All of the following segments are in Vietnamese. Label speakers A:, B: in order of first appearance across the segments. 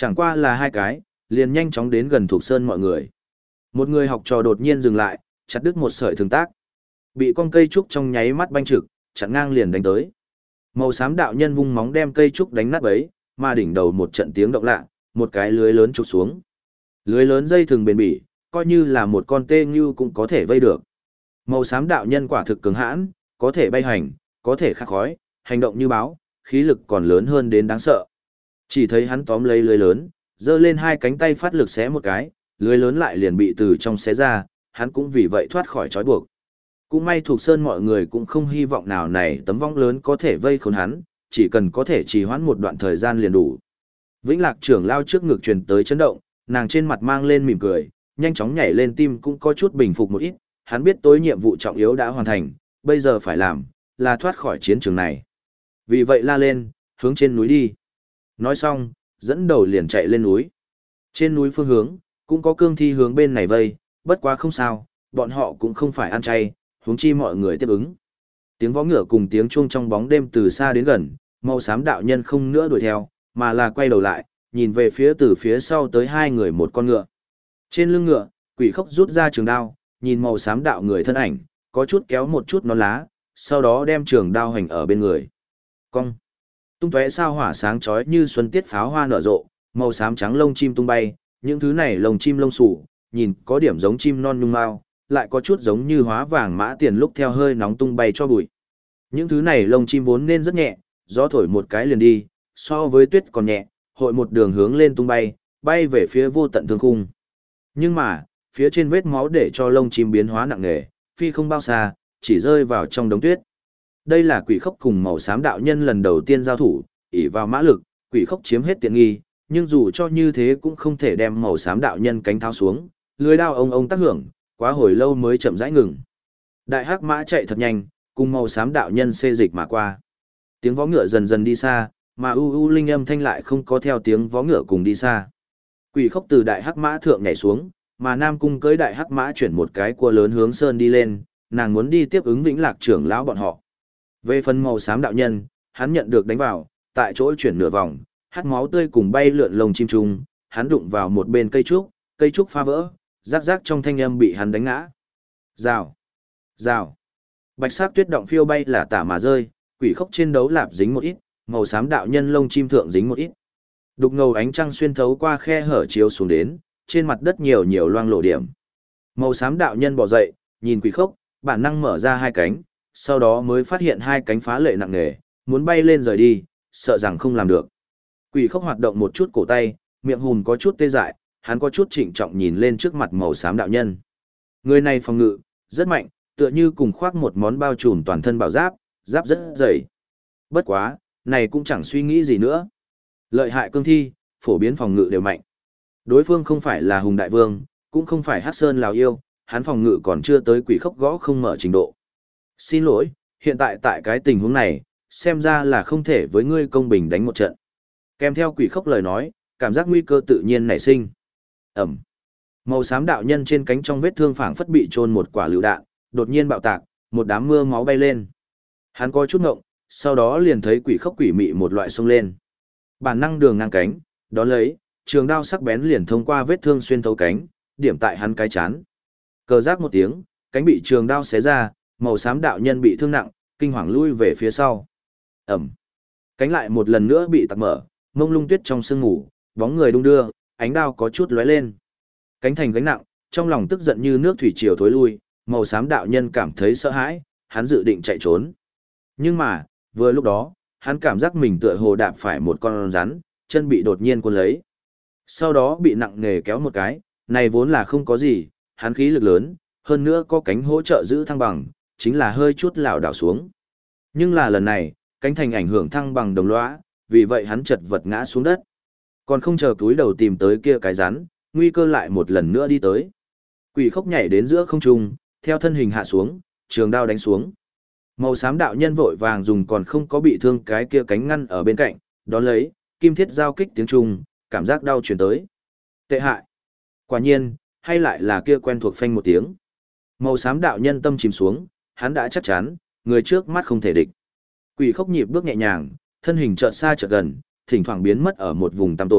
A: Chẳng qua là hai cái, liền nhanh chóng đến gần Thục Sơn mọi người. Một người học trò đột nhiên dừng lại, chặt đứt một sợi thương tác. Bị con cây trúc trong nháy mắt banh trực, chặn ngang liền đánh tới. Màu xám đạo nhân vung móng đem cây trúc đánh nát bấy, mà đỉnh đầu một trận tiếng động lạ, một cái lưới lớn chụp xuống. Lưới lớn dây thừng bền bỉ, coi như là một con tê như cũng có thể vây được. Màu xám đạo nhân quả thực cứng hãn, có thể bay hành, có thể khắc khói, hành động như báo, khí lực còn lớn hơn đến đáng sợ. Chỉ thấy hắn tóm lấy lưới lớn, giơ lên hai cánh tay phát lực xé một cái, lưới lớn lại liền bị từ trong xé ra, hắn cũng vì vậy thoát khỏi trói buộc. Cũng may Thuộc Sơn mọi người cũng không hy vọng nào này tấm vong lớn có thể vây khốn hắn, chỉ cần có thể trì hoãn một đoạn thời gian liền đủ. Vĩnh Lạc trưởng lao trước ngực truyền tới chấn động, nàng trên mặt mang lên mỉm cười, nhanh chóng nhảy lên tim cũng có chút bình phục một ít, hắn biết tối nhiệm vụ trọng yếu đã hoàn thành, bây giờ phải làm là thoát khỏi chiến trường này. Vì vậy la lên, hướng trên núi đi. Nói xong, dẫn đầu liền chạy lên núi. Trên núi phương hướng, cũng có cương thi hướng bên này vây, bất quá không sao, bọn họ cũng không phải ăn chay, huống chi mọi người tiếp ứng. Tiếng vó ngựa cùng tiếng chuông trong bóng đêm từ xa đến gần, màu xám đạo nhân không nữa đuổi theo, mà là quay đầu lại, nhìn về phía từ phía sau tới hai người một con ngựa. Trên lưng ngựa, Quỷ Khốc rút ra trường đao, nhìn màu xám đạo người thân ảnh, có chút kéo một chút nón lá, sau đó đem trường đao hành ở bên người. Cong. Tung tóe sao hỏa sáng chói như xuân tiết pháo hoa nở rộ, màu xám trắng lông chim tung bay, những thứ này lông chim lông xù, nhìn có điểm giống chim non nhung mao, lại có chút giống như hóa vàng mã tiền lúc theo hơi nóng tung bay cho bụi. Những thứ này lông chim vốn nên rất nhẹ, gió thổi một cái liền đi, so với tuyết còn nhẹ, hội một đường hướng lên tung bay, bay về phía vô tận thương khung. Nhưng mà, phía trên vết máu để cho lông chim biến hóa nặng nề, phi không bao xa, chỉ rơi vào trong đống tuyết. Đây là Quỷ Khốc cùng màu xám đạo nhân lần đầu tiên giao thủ, ỷ vào mã lực, Quỷ Khốc chiếm hết tiện nghi, nhưng dù cho như thế cũng không thể đem màu xám đạo nhân cánh tháo xuống, lưỡi đao ông tác hưởng, quá hồi lâu mới chậm rãi ngừng. Đại hắc mã chạy thật nhanh, cùng màu xám đạo nhân xê dịch mà qua. Tiếng vó ngựa dần dần đi xa, mà u linh âm thanh lại không có theo tiếng vó ngựa cùng đi xa. Quỷ Khốc từ đại hắc mã thượng nhảy xuống, mà Nam Cung cưỡi đại hắc mã chuyển một cái cua lớn hướng sơn đi lên, nàng muốn đi tiếp ứng Vĩnh Lạc trưởng lão bọn họ. Về phần màu xám đạo nhân, hắn nhận được đánh vào, tại chỗ chuyển nửa vòng, hắt máu tươi cùng bay lượn lồng chim trùng, hắn đụng vào một bên cây trúc phá vỡ, rắc rắc trong thanh âm bị hắn đánh ngã. Rào, rào. Bạch sắc tuyết động phiêu bay là tả mà rơi, Quỷ Khốc trên đấu lạp dính một ít, màu xám đạo nhân lông chim thượng dính một ít. Đục ngầu ánh trăng xuyên thấu qua khe hở chiếu xuống đến, trên mặt đất nhiều nhiều loang lổ điểm. Màu xám đạo nhân bò dậy, nhìn Quỷ Khốc, bản năng mở ra hai cánh, sau đó mới phát hiện hai cánh phá lệ nặng nề, muốn bay lên rời đi, sợ rằng không làm được. Quỷ Khốc hoạt động một chút cổ tay, miệng hùn có chút tê dại, hắn có chút trịnh trọng nhìn lên trước mặt màu xám đạo nhân. Người này phòng ngự rất mạnh, tựa như cùng khoác một món bao trùm toàn thân bảo giáp, giáp rất dày. Bất quá, này cũng chẳng suy nghĩ gì nữa. Lợi hại cương thi, phổ biến phòng ngự đều mạnh. Đối phương không phải là Hùng Đại Vương, cũng không phải Hắc Sơn Lào Yêu, hắn phòng ngự còn chưa tới Quỷ Khốc gõ không mở trình độ. Xin lỗi, hiện tại tại cái tình huống này, xem ra là không thể với ngươi công bình đánh một trận. Kèm theo Quỷ Khốc lời nói, cảm giác nguy cơ tự nhiên nảy sinh. Ẩm. Màu xám đạo nhân trên cánh trong vết thương phảng phất bị chôn một quả lựu đạn, đột nhiên bạo tạc, một đám mưa máu bay lên. Hắn có chút ngộng, sau đó liền thấy Quỷ Khốc quỷ mị một loại xông lên. Bản năng đường ngang cánh, đón lấy, trường đao sắc bén liền thông qua vết thương xuyên thấu cánh, điểm tại hắn cái chán. Cờ rác một tiếng, cánh bị trường đao xé ra, màu xám đạo nhân bị thương nặng, kinh hoàng lui về phía sau. Ẩm. Cánh lại một lần nữa bị tạc mở, mông lung tuyết trong sương ngủ, bóng người đung đưa, ánh đao có chút lóe lên. Cánh thành gánh nặng, trong lòng tức giận như nước thủy triều thối lui, màu xám đạo nhân cảm thấy sợ hãi, hắn dự định chạy trốn. Nhưng mà, vừa lúc đó, hắn cảm giác mình tựa hồ đạp phải một con rắn, chân bị đột nhiên cuốn lấy. Sau đó bị nặng nề kéo một cái, này vốn là không có gì, hắn khí lực lớn, hơn nữa có cánh hỗ trợ giữ thăng bằng, chính là hơi chút lảo đảo xuống. Nhưng là lần này, cánh thành ảnh hưởng thăng bằng đồng lõa, vì vậy hắn chật vật ngã xuống đất. Còn không chờ túi đầu tìm tới kia cái rắn, nguy cơ lại một lần nữa đi tới. Quỷ Khốc nhảy đến giữa không trung, theo thân hình hạ xuống, trường đao đánh xuống. Màu xám đạo nhân vội vàng dùng còn không có bị thương cái kia cánh ngăn ở bên cạnh, đón lấy, kim thiết giao kích tiếng trung, cảm giác đau truyền tới. Tệ hại. Quả nhiên, hay lại là kia quen thuộc phanh một tiếng. Màu xám đạo nhân tâm chìm xuống, hắn đã chắc chắn, người trước mắt không thể địch. Quỷ Khốc nhịp bước nhẹ nhàng, thân hình chợt xa chợt gần, thỉnh thoảng biến mất ở một vùng tăm tối,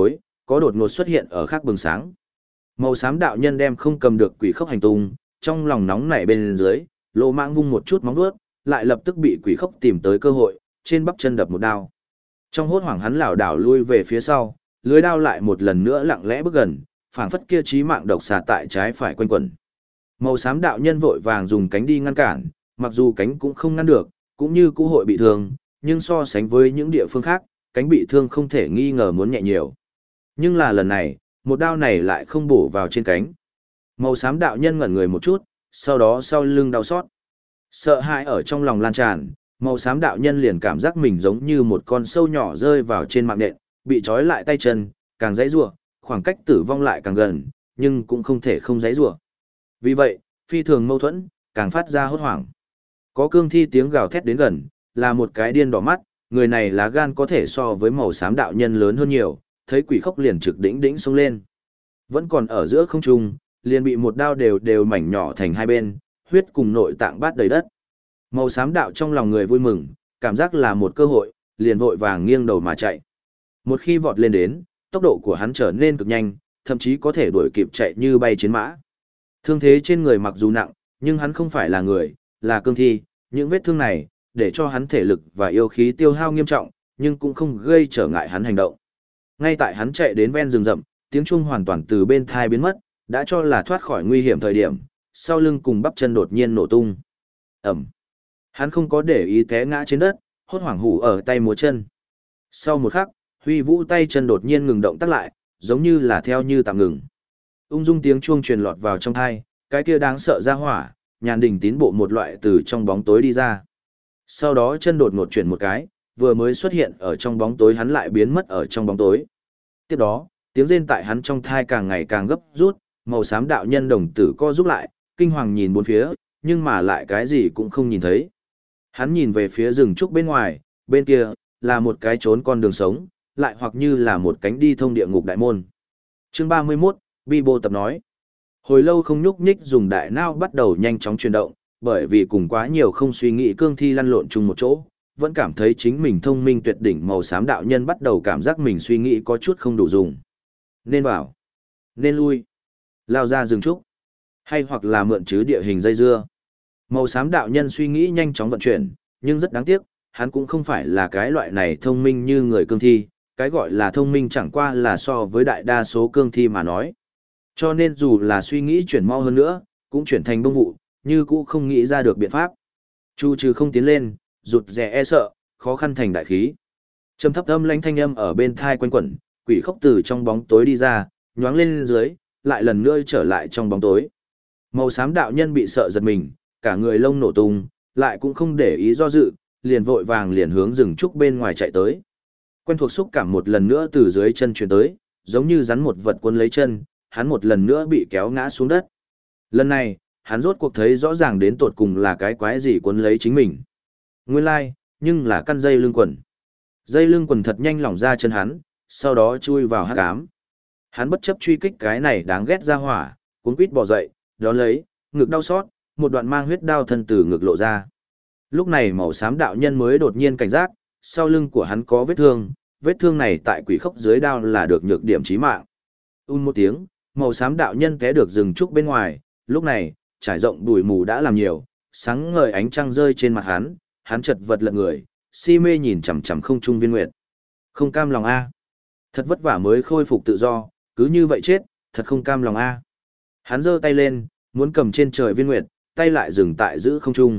A: có đột ngột xuất hiện ở khác bừng sáng. Màu xám đạo nhân đem không cầm được quỷ khốc hành tung, trong lòng nóng nảy bên dưới, lô mãng vung một chút móng vuốt, lại lập tức bị quỷ khốc tìm tới cơ hội, trên bắp chân đập một đao. Trong hốt hoảng hắn lảo đảo lui về phía sau, lưới đao lại một lần nữa lặng lẽ bước gần, phảng phất kia chí mạng độc xà tại trái phải quanh quẩn. Màu xám đạo nhân vội vàng dùng cánh đi ngăn cản, mặc dù cánh cũng không ngăn được, cũng như cũ hội bị thương, nhưng so sánh với những địa phương khác, cánh bị thương không thể nghi ngờ muốn nhẹ nhiều. Nhưng là lần này, một đao này lại không bổ vào trên cánh. Màu xám đạo nhân ngẩn người một chút, sau đó sau lưng đau xót. Sợ hãi ở trong lòng lan tràn, màu xám đạo nhân liền cảm giác mình giống như một con sâu nhỏ rơi vào trên mạng nện, bị trói lại tay chân, càng dãy rủa, khoảng cách tử vong lại càng gần, nhưng cũng không thể không dãy rủa. Vì vậy, phi thường mâu thuẫn, càng phát ra hốt hoảng. Có cương thi tiếng gào thét đến gần, là một cái điên đỏ mắt, người này lá gan có thể so với màu xám đạo nhân lớn hơn nhiều, thấy quỷ khốc liền trực đỉnh đỉnh xông lên. Vẫn còn ở giữa không trung, liền bị một đao đều đều mảnh nhỏ thành hai bên, huyết cùng nội tạng bát đầy đất. Màu xám đạo trong lòng người vui mừng, cảm giác là một cơ hội, liền vội vàng nghiêng đầu mà chạy. Một khi vọt lên đến, tốc độ của hắn trở nên cực nhanh, thậm chí có thể đuổi kịp chạy như bay chiến mã. Thương thế trên người mặc dù nặng, nhưng hắn không phải là người, là cương thi, những vết thương này, để cho hắn thể lực và yêu khí tiêu hao nghiêm trọng, nhưng cũng không gây trở ngại hắn hành động. Ngay tại hắn chạy đến ven rừng rậm, tiếng chuông hoàn toàn từ bên thai biến mất, đã cho là thoát khỏi nguy hiểm thời điểm, sau lưng cùng bắp chân đột nhiên nổ tung. Ẩm. Hắn không có để ý té ngã trên đất, hốt hoảng hủ ở tay múa chân. Sau một khắc, Huy Vũ tay chân đột nhiên ngừng động tác lại, giống như là theo như tạm ngừng. Ung dung tiếng chuông truyền lọt vào trong tai, cái kia đáng sợ ra hỏa, nhàn đình tín bộ một loại từ trong bóng tối đi ra. Sau đó chân đột ngột chuyển một cái, vừa mới xuất hiện ở trong bóng tối hắn lại biến mất ở trong bóng tối. Tiếp đó, tiếng rên tại hắn trong thai càng ngày càng gấp rút, màu xám đạo nhân đồng tử co rút lại, kinh hoàng nhìn bốn phía, nhưng mà lại cái gì cũng không nhìn thấy. Hắn nhìn về phía rừng trúc bên ngoài, bên kia, là một cái trốn con đường sống, lại hoặc như là một cánh đi thông địa ngục đại môn. Chương 31, Bibo tập nói. Hồi lâu không nhúc nhích dùng đại não bắt đầu nhanh chóng chuyển động, bởi vì cùng quá nhiều không suy nghĩ cương thi lăn lộn chung một chỗ, vẫn cảm thấy chính mình thông minh tuyệt đỉnh màu xám đạo nhân bắt đầu cảm giác mình suy nghĩ có chút không đủ dùng. Nên vào, nên lui, lao ra rừng trúc, hay hoặc là mượn chứ địa hình dây dưa. Màu xám đạo nhân suy nghĩ nhanh chóng vận chuyển, nhưng rất đáng tiếc, hắn cũng không phải là cái loại này thông minh như người cương thi, cái gọi là thông minh chẳng qua là so với đại đa số cương thi mà nói. Cho nên dù là suy nghĩ chuyển mau hơn nữa, cũng chuyển thành bông vụ, như cũ không nghĩ ra được biện pháp. Chu trừ không tiến lên, rụt rè e sợ, khó khăn thành đại khí. Trầm thấp âm lãnh thanh âm ở bên thai quanh quẩn, quỷ khốc từ trong bóng tối đi ra, nhoáng lên dưới, lại lần nữa trở lại trong bóng tối. Màu xám đạo nhân bị sợ giật mình, cả người lông nổ tung, lại cũng không để ý do dự, liền vội vàng liền hướng rừng trúc bên ngoài chạy tới. Quen thuộc xúc cảm một lần nữa từ dưới chân truyền tới, giống như rắn một vật cuốn lấy chân, hắn một lần nữa bị kéo ngã xuống đất. Lần này, hắn rốt cuộc thấy rõ ràng đến tột cùng là cái quái gì cuốn lấy chính mình. Nguyên lai, nhưng là căn dây lưng quần. Dây lưng quần thật nhanh lỏng ra chân hắn, sau đó chui vào hắc ám. Hắn bất chấp truy kích cái này đáng ghét ra hỏa, cuống quýt bò dậy, đón lấy, ngực đau xót, một đoạn mang huyết đao thân từ ngực lộ ra. Lúc này màu xám đạo nhân mới đột nhiên cảnh giác, sau lưng của hắn có vết thương này tại quỷ khốc dưới đao là được nhược điểm chí mạng. Một tiếng, màu xám đạo nhân té được rừng trúc bên ngoài, lúc này, trải rộng bụi mù đã làm nhiều, sáng ngời ánh trăng rơi trên mặt hắn chật vật lật người, si mê nhìn chằm chằm không trung viên nguyệt. Không cam lòng a. Thật vất vả mới khôi phục tự do, cứ như vậy chết, thật không cam lòng a. Hắn giơ tay lên, muốn cầm trên trời viên nguyệt, tay lại dừng tại giữ không trung.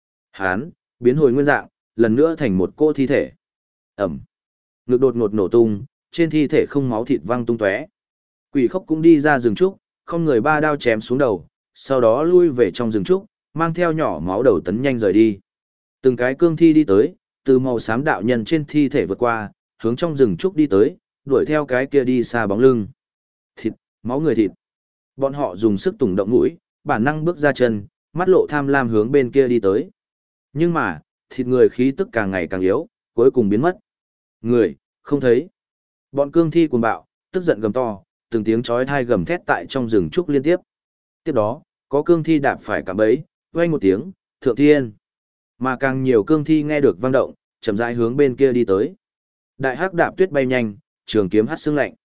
A: Hắn biến hồi nguyên dạng, lần nữa thành một cô thi thể. Ẩm. Ngực đột ngột nổ tung, trên thi thể không máu thịt văng tung tóe. Quỷ khốc cũng đi ra rừng trúc, không người ba đao chém xuống đầu, sau đó lui về trong rừng trúc, mang theo nhỏ máu đầu tấn nhanh rời đi. Từng cái cương thi đi tới, từ màu xám đạo nhân trên thi thể vượt qua, hướng trong rừng trúc đi tới, đuổi theo cái kia đi xa bóng lưng. Thịt, máu người thịt. Bọn họ dùng sức tủng động mũi, bản năng bước ra chân, mắt lộ tham lam hướng bên kia đi tới. Nhưng mà, thịt người khí tức càng ngày càng yếu, cuối cùng biến mất. Người, không thấy. Bọn cương thi cuồng bạo, tức giận gầm to, từng tiếng chói tai gầm thét tại trong rừng trúc liên tiếp. Tiếp đó, có cương thi đạp phải cạm bẫy, vang một tiếng, thượng thiên. Mà càng nhiều cương thi nghe được vang động, chậm rãi hướng bên kia đi tới. Đại hắc đạp tuyết bay nhanh, trường kiếm hắt xương lạnh.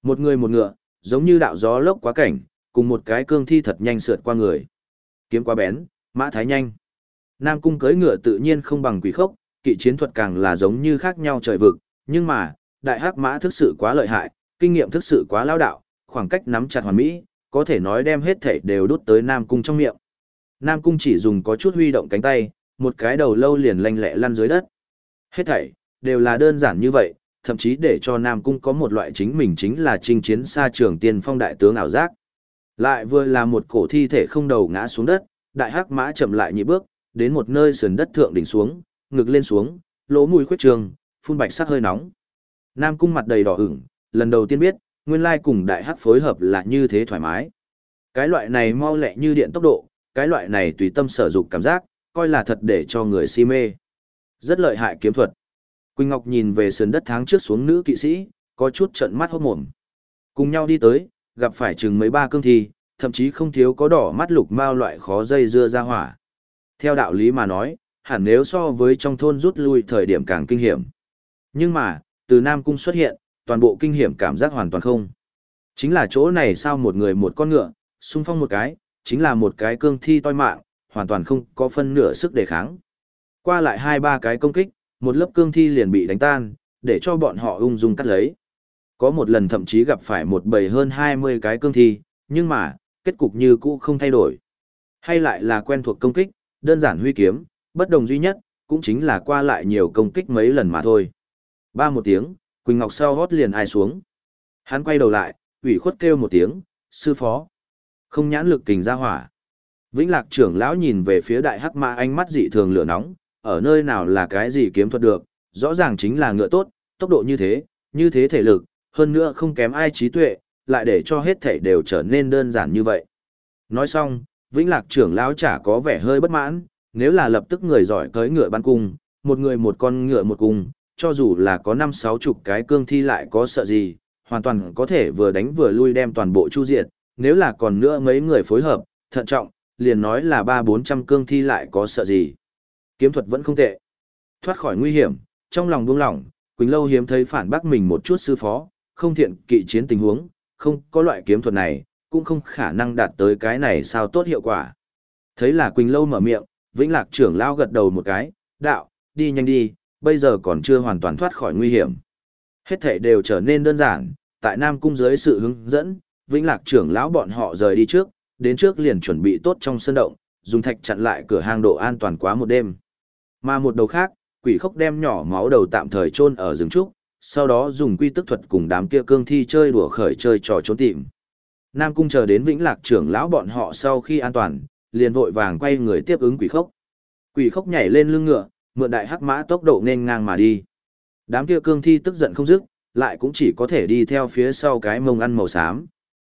A: Một người một ngựa, giống như đạo gió lốc quá cảnh, cùng một cái cương thi thật nhanh sượt qua người. Kiếm quá bén, mã thái nhanh. Nam Cung cưỡi ngựa tự nhiên không bằng Quỷ Khốc, kỵ chiến thuật càng là giống như khác nhau trời vực, nhưng mà, đại hắc mã thực sự quá lợi hại, kinh nghiệm thực sự quá lao đạo, khoảng cách nắm chặt hoàn mỹ, có thể nói đem hết thảy đều đút tới Nam Cung trong miệng. Nam Cung chỉ dùng có chút huy động cánh tay, một cái đầu lâu liền lanh lẹ lăn dưới đất. Hết thảy đều là đơn giản như vậy, thậm chí để cho Nam Cung có một loại chính mình chính là chinh chiến xa trường tiên phong đại tướng ảo giác. Lại vừa là một cổ thi thể không đầu ngã xuống đất, đại hắc mã chậm lại nhị bước, đến một nơi sườn đất thượng đỉnh xuống, ngực lên xuống, lỗ mũi khuyết trường, phun bạch sắc hơi nóng. Nam Cung mặt đầy đỏ ửng, lần đầu tiên biết, nguyên lai cùng đại hắc phối hợp là như thế thoải mái. Cái loại này mau lẹ như điện tốc độ, cái loại này tùy tâm sở dục cảm giác, coi là thật để cho người si mê. Rất lợi hại kiếm thuật. Quỳnh Ngọc nhìn về sườn đất tháng trước xuống nữ kỵ sĩ, có chút trợn mắt hốt mồm. Cùng nhau đi tới, gặp phải chừng mấy ba cương thi, thậm chí không thiếu có đỏ mắt lục mao loại khó dây dưa ra hỏa. Theo đạo lý mà nói, hẳn nếu so với trong thôn rút lui thời điểm càng kinh hiểm. Nhưng mà, từ Nam Cung xuất hiện, toàn bộ kinh hiểm cảm giác hoàn toàn không. Chính là chỗ này sao một người một con ngựa, xung phong một cái, chính là một cái cương thi toi mạng, hoàn toàn không có phân nửa sức đề kháng. Qua lại hai ba cái công kích, một lớp cương thi liền bị đánh tan, để cho bọn họ ung dung cắt lấy. Có một lần thậm chí gặp phải một bầy hơn 20 cái cương thi, nhưng mà, kết cục như cũ không thay đổi. Hay lại là quen thuộc công kích, đơn giản huy kiếm, bất đồng duy nhất, cũng chính là qua lại nhiều công kích mấy lần mà thôi. Ba một tiếng, Quỳnh Ngọc sau hót liền ai xuống. Hắn quay đầu lại, ủy khuất kêu một tiếng, sư phó. Không nhãn lực kình ra hỏa. Vĩnh Lạc trưởng lão nhìn về phía đại hắc mã ánh mắt dị thường lửa nóng, ở nơi nào là cái gì kiếm thuật được, rõ ràng chính là ngựa tốt, tốc độ như thế thể lực, hơn nữa không kém ai trí tuệ, lại để cho hết thảy đều trở nên đơn giản như vậy. Nói xong, Vĩnh Lạc trưởng lão chả có vẻ hơi bất mãn, nếu là lập tức người giỏi cưỡi ngựa bắn cung, một người một con ngựa một cung, cho dù là có 5-60 cái cương thi lại có sợ gì, hoàn toàn có thể vừa đánh vừa lui đem toàn bộ chu diệt, nếu là còn nữa mấy người phối hợp, thận trọng, liền nói là 300-400 cương thi lại có sợ gì. Kiếm thuật vẫn không tệ. Thoát khỏi nguy hiểm, trong lòng buông lỏng, Quỳnh Lâu hiếm thấy phản bác mình một chút sư phó, không thiện kỵ chiến tình huống, không có loại kiếm thuật này, cũng không khả năng đạt tới cái này sao tốt hiệu quả. Thấy là Quỳnh Lâu mở miệng, Vĩnh Lạc trưởng lao gật đầu một cái, đạo, đi nhanh đi, bây giờ còn chưa hoàn toàn thoát khỏi nguy hiểm. Hết thảy đều trở nên đơn giản, tại Nam Cung dưới sự hướng dẫn, Vĩnh Lạc trưởng lão bọn họ rời đi trước, đến trước liền chuẩn bị tốt trong sân động, dùng thạch chặn lại cửa hang độ an toàn quá một đêm. Mà một đầu khác, Quỷ Khốc đem nhỏ máu đầu tạm thời chôn ở rừng trúc, sau đó dùng quy tức thuật cùng đám kia cương thi chơi đùa khởi chơi trò trốn tìm. Nam Cung chờ đến Vĩnh Lạc trưởng lão bọn họ sau khi an toàn, liền vội vàng quay người tiếp ứng Quỷ Khốc. Quỷ Khốc nhảy lên lưng ngựa, mượn đại hắc mã tốc độ nên ngang mà đi. Đám kia cương thi tức giận không dứt, lại cũng chỉ có thể đi theo phía sau cái mông ăn màu xám.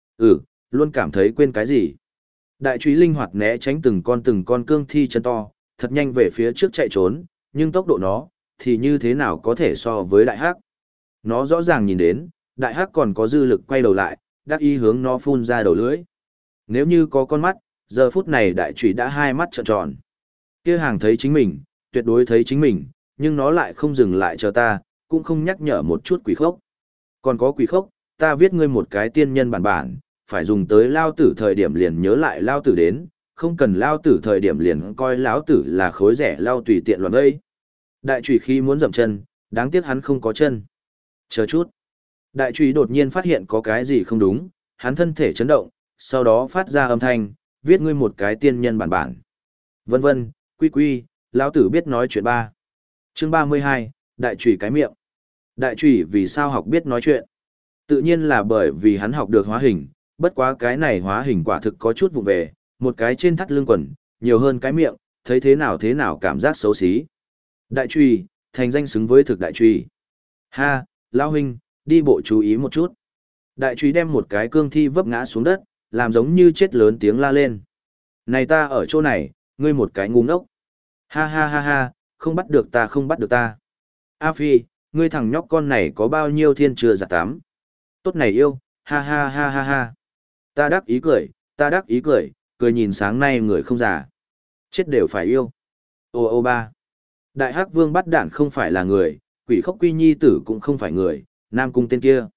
A: Luôn cảm thấy quên cái gì. Đại trúy linh hoạt né tránh từng con cương thi chân to, thật nhanh về phía trước chạy trốn, nhưng tốc độ nó, thì như thế nào có thể so với đại hắc. Nó rõ ràng nhìn đến, đại hắc còn có dư lực quay đầu lại, đắc ý hướng nó phun ra đầu lưỡi. Nếu như có con mắt, giờ phút này đại trúy đã hai mắt trợn tròn. Kia hàng thấy chính mình, tuyệt đối thấy chính mình, nhưng nó lại không dừng lại chờ ta, cũng không nhắc nhở một chút Quỷ Khốc. Còn có Quỷ Khốc, ta viết ngươi một cái tiên nhân bản bản, phải dùng tới lao tử thời điểm liền nhớ lại lao tử đến, không cần lao tử thời điểm liền coi lão tử là khối rẻ lao tùy tiện loạn vây. Đại trùy khi muốn dậm chân, đáng tiếc hắn không có chân. Chờ chút. Đại trùy đột nhiên phát hiện có cái gì không đúng, hắn thân thể chấn động, sau đó phát ra âm thanh, viết ngươi một cái tiên nhân bản bản. Vân vân, quy quy, lão tử biết nói chuyện ba. Chương 32, đại trùy cái miệng. Đại trùy vì sao học biết nói chuyện? Tự nhiên là bởi vì hắn học được hóa hình, bất quá cái này hóa hình quả thực có chút vụ về, một cái trên thắt lưng quần, nhiều hơn cái miệng, thấy thế nào cảm giác xấu xí. Đại trùy, thành danh xứng với thực đại trùy. Ha, lão huynh, đi bộ chú ý một chút. Đại trùy đem một cái cương thi vấp ngã xuống đất, làm giống như chết lớn tiếng la lên. Này ta ở chỗ này, ngươi một cái ngu ngốc. Ha ha ha ha, không bắt được ta không bắt được ta. A Phi, ngươi thằng nhóc con này có bao nhiêu thiên chưa giặt tám. Tốt này yêu, ha ha ha ha ha. Ta đắc ý cười, cười nhìn sáng nay người không già. Chết đều phải yêu. Ô ba. Đại Hắc Vương bắt đản không phải là người, Quỷ Khốc Quy Nhi tử cũng không phải người, Nam Cung tên kia.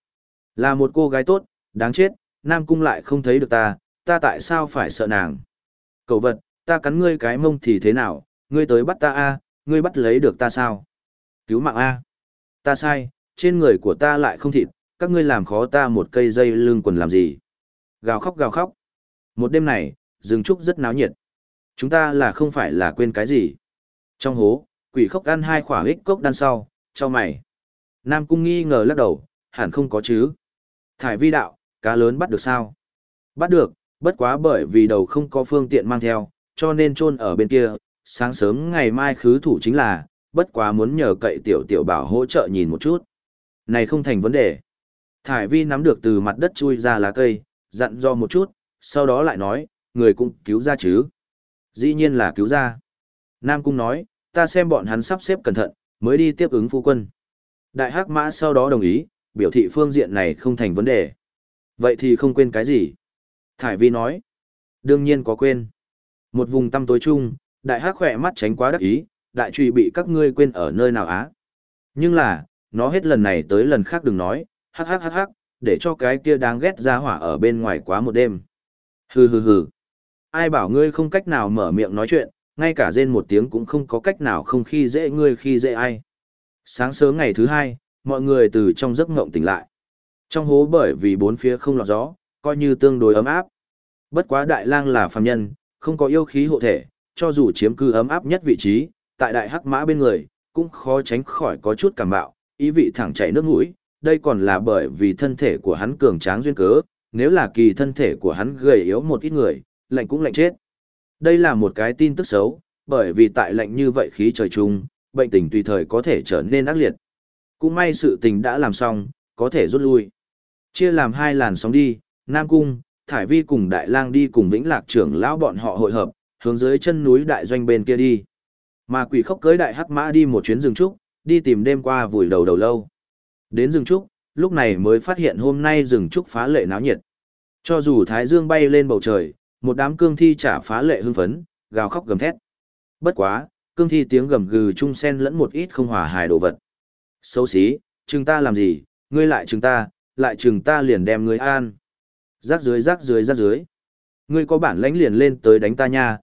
A: Là một cô gái tốt, đáng chết, Nam Cung lại không thấy được ta tại sao phải sợ nàng? Cậu vật, ta cắn ngươi cái mông thì thế nào, ngươi tới bắt ta a, ngươi bắt lấy được ta sao? Cứu mạng a. Ta sai, trên người của ta lại không thịt, các ngươi làm khó ta một cây dây lưng quần làm gì? Gào khóc gào khóc. Một đêm này, rừng trúc rất náo nhiệt. Chúng ta là không phải là quên cái gì? Trong hố, quỷ khốc ăn 2 quả ích cốc đan sau, cho mày. Nam Cung nghi ngờ lắc đầu, hẳn không có chứ. Thải vi đạo, cá lớn bắt được sao? Bắt được, bất quá bởi vì đầu không có phương tiện mang theo, cho nên chôn ở bên kia, sáng sớm ngày mai khứ thủ chính là, bất quá muốn nhờ cậy tiểu tiểu bảo hỗ trợ nhìn một chút. Này không thành vấn đề. Thải vi nắm được từ mặt đất chui ra lá cây, dặn dò một chút, sau đó lại nói, người cũng cứu ra chứ. Dĩ nhiên là cứu ra. Nam Cung nói, ta xem bọn hắn sắp xếp cẩn thận, mới đi tiếp ứng phu quân. Đại Hắc Mã sau đó đồng ý, biểu thị phương diện này không thành vấn đề. Vậy thì không quên cái gì? Thải vi nói, đương nhiên có quên. Một vùng tăm tối chung, Đại Hắc khỏe mắt tránh quá đắc ý, đại truy bị các ngươi quên ở nơi nào á. Nhưng là, nó hết lần này tới lần khác đừng nói, hắc hắc hắc hắc, để cho cái kia đáng ghét ra hỏa ở bên ngoài quá một đêm. Hừ hừ hừ. Ai bảo ngươi không cách nào mở miệng nói chuyện, ngay cả rên một tiếng cũng không có cách nào không khi dễ ngươi khi dễ ai. Sáng sớm ngày thứ 2, mọi người từ trong giấc ngộng tỉnh lại. Trong hố bởi vì bốn phía không lọt gió, coi như tương đối ấm áp. Bất quá Đại Lang là phàm nhân, không có yêu khí hộ thể, cho dù chiếm cư ấm áp nhất vị trí, tại Đại Hắc Mã bên người, cũng khó tránh khỏi có chút cảm bạo, ý vị thẳng chảy nước mũi. Đây còn là bởi vì thân thể của hắn cường tráng duyên cớ, nếu là kỳ thân thể của hắn gầy yếu một ít người, lạnh cũng lạnh chết. Đây là một cái tin tức xấu, bởi vì tại lạnh như vậy khí trời chung, bệnh tình tùy thời có thể trở nên ác liệt. Cũng may sự tình đã làm xong, có thể rút lui. Chia làm 2 làn sóng đi, Nam Cung, Thải Vi cùng Đại Lang đi cùng Vĩnh Lạc trưởng lão bọn họ hội hợp, hướng dưới chân núi đại doanh bên kia đi. Mà Quỷ Khốc cưới Đại Hắc Mã đi một chuyến rừng trúc, đi tìm đêm qua vùi đầu đầu lâu. Đến rừng trúc, lúc này mới phát hiện hôm nay rừng trúc phá lệ náo nhiệt. Cho dù thái dương bay lên bầu trời, một đám cương thi chả phá lệ hưng phấn, gào khóc gầm thét. Bất quá, cương thi tiếng gầm gừ chung xen lẫn một ít không hòa hài đồ vật. Xấu xí, chừng ta làm gì, ngươi lại chừng ta liền đem ngươi an. Rác dưới rác dưới rác dưới. Ngươi có bản lãnh liền lên tới đánh ta nha,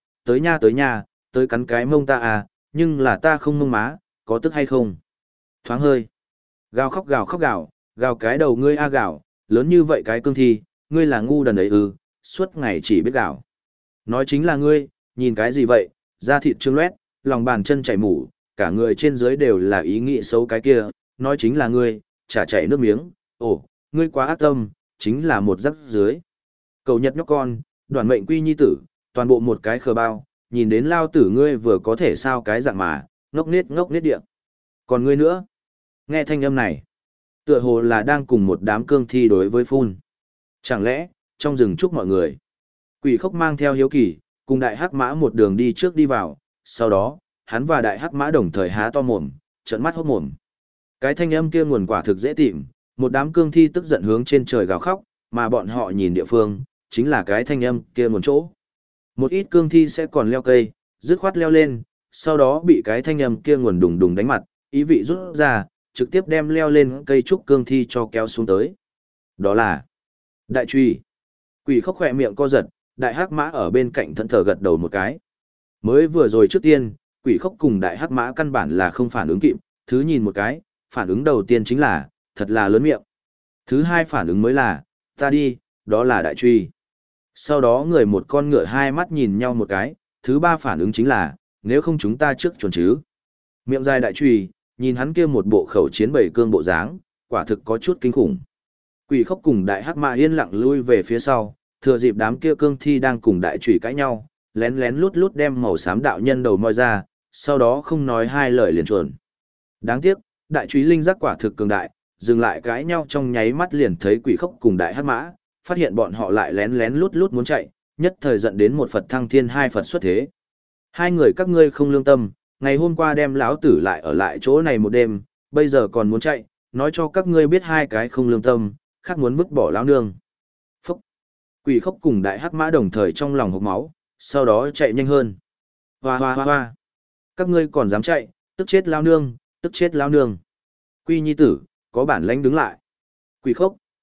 A: tới cắn cái mông ta à, nhưng là ta không mông má, có tức hay không? Thoáng hơi. Gào khóc gào cái đầu ngươi a gào, lớn như vậy cái cương thi, ngươi là ngu đần ấy ư, suốt ngày chỉ biết gào. Nói chính là ngươi, nhìn cái gì vậy, da thịt trương loét, lòng bàn chân chảy mủ, cả người trên dưới đều là ý nghĩ xấu cái kia, nói chính là ngươi, chả chảy nước miếng, ồ, ngươi quá ác tâm, chính là một rắc dưới. Cầu nhật nhóc con, đoàn mệnh quy nhi tử, toàn bộ một cái khờ bao, nhìn đến lao tử ngươi vừa có thể sao cái dạng mà, ngốc nết địa. Còn ngươi nữa, nghe thanh âm này, tựa hồ là đang cùng một đám cương thi đối với phun. Chẳng lẽ, trong rừng chúc mọi người, Quỷ Khốc mang theo hiếu kỳ, cùng Đại Hắc Mã một đường đi trước đi vào, sau đó, hắn và Đại Hắc Mã đồng thời há to mồm, trợn mắt hốt mồm. Cái thanh âm kia nguồn quả thực dễ tìm, một đám cương thi tức giận hướng trên trời gào khóc, mà bọn họ nhìn địa phương, chính là cái thanh âm kia một chỗ. Một ít cương thi sẽ còn leo cây, dứt khoát leo lên, sau đó bị cái thanh âm kia nguồn đùng đùng đánh mặt, ý vị rút ra, trực tiếp đem leo lên cây trúc cương thi cho kéo xuống tới. Đó là Đại Truy. Quỷ Khốc khỏe miệng co giật, Đại Hắc Mã ở bên cạnh thẫn thờ gật đầu một cái. Mới vừa rồi trước tiên, Quỷ Khốc cùng Đại Hắc Mã căn bản là không phản ứng kịp, thứ nhìn một cái, phản ứng đầu tiên chính là, thật là lớn miệng. Thứ hai phản ứng mới là, ta đi, đó là Đại Truy. Sau đó người một con ngựa hai mắt nhìn nhau một cái, thứ ba phản ứng chính là, nếu không chúng ta trước chuẩn chứ. Miệng dài Đại Truy, nhìn hắn kia một bộ khẩu chiến bầy cương bộ dáng, quả thực có chút kinh khủng. Quỷ Khốc cùng Đại Hắc Mã yên lặng lui về phía sau, thừa dịp đám kia cương thi đang cùng Đại Truy cãi nhau, lén lén lút lút đem màu xám đạo nhân đầu moi ra, sau đó không nói hai lời liền chuồn. Đáng tiếc, Đại Truy linh giác quả thực cường đại, dừng lại cãi nhau trong nháy mắt liền thấy Quỷ Khốc cùng Đại Hắc Mã, phát hiện bọn họ lại lén lén lút lút muốn chạy, nhất thời giận đến một Phật thăng thiên hai Phật xuất thế. Hai người các ngươi không lương tâm, ngày hôm qua đem lão tử lại ở lại chỗ này một đêm, bây giờ còn muốn chạy, nói cho các ngươi biết hai cái không lương tâm, khác muốn vứt bỏ lão nương. Phúc! Quỷ Khốc cùng Đại Hắc Mã đồng thời trong lòng hộc máu, sau đó chạy nhanh hơn. Hoa hoa hoa hoa! Các ngươi còn dám chạy, tức chết lão nương, tức chết lão nương. Quy nhi tử, có bản lãnh đứng lại. Quỷ Khốc,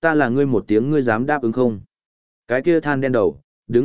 A: Ta là ngươi một tiếng ngươi dám đáp ứng không? Cái kia than đen đầu,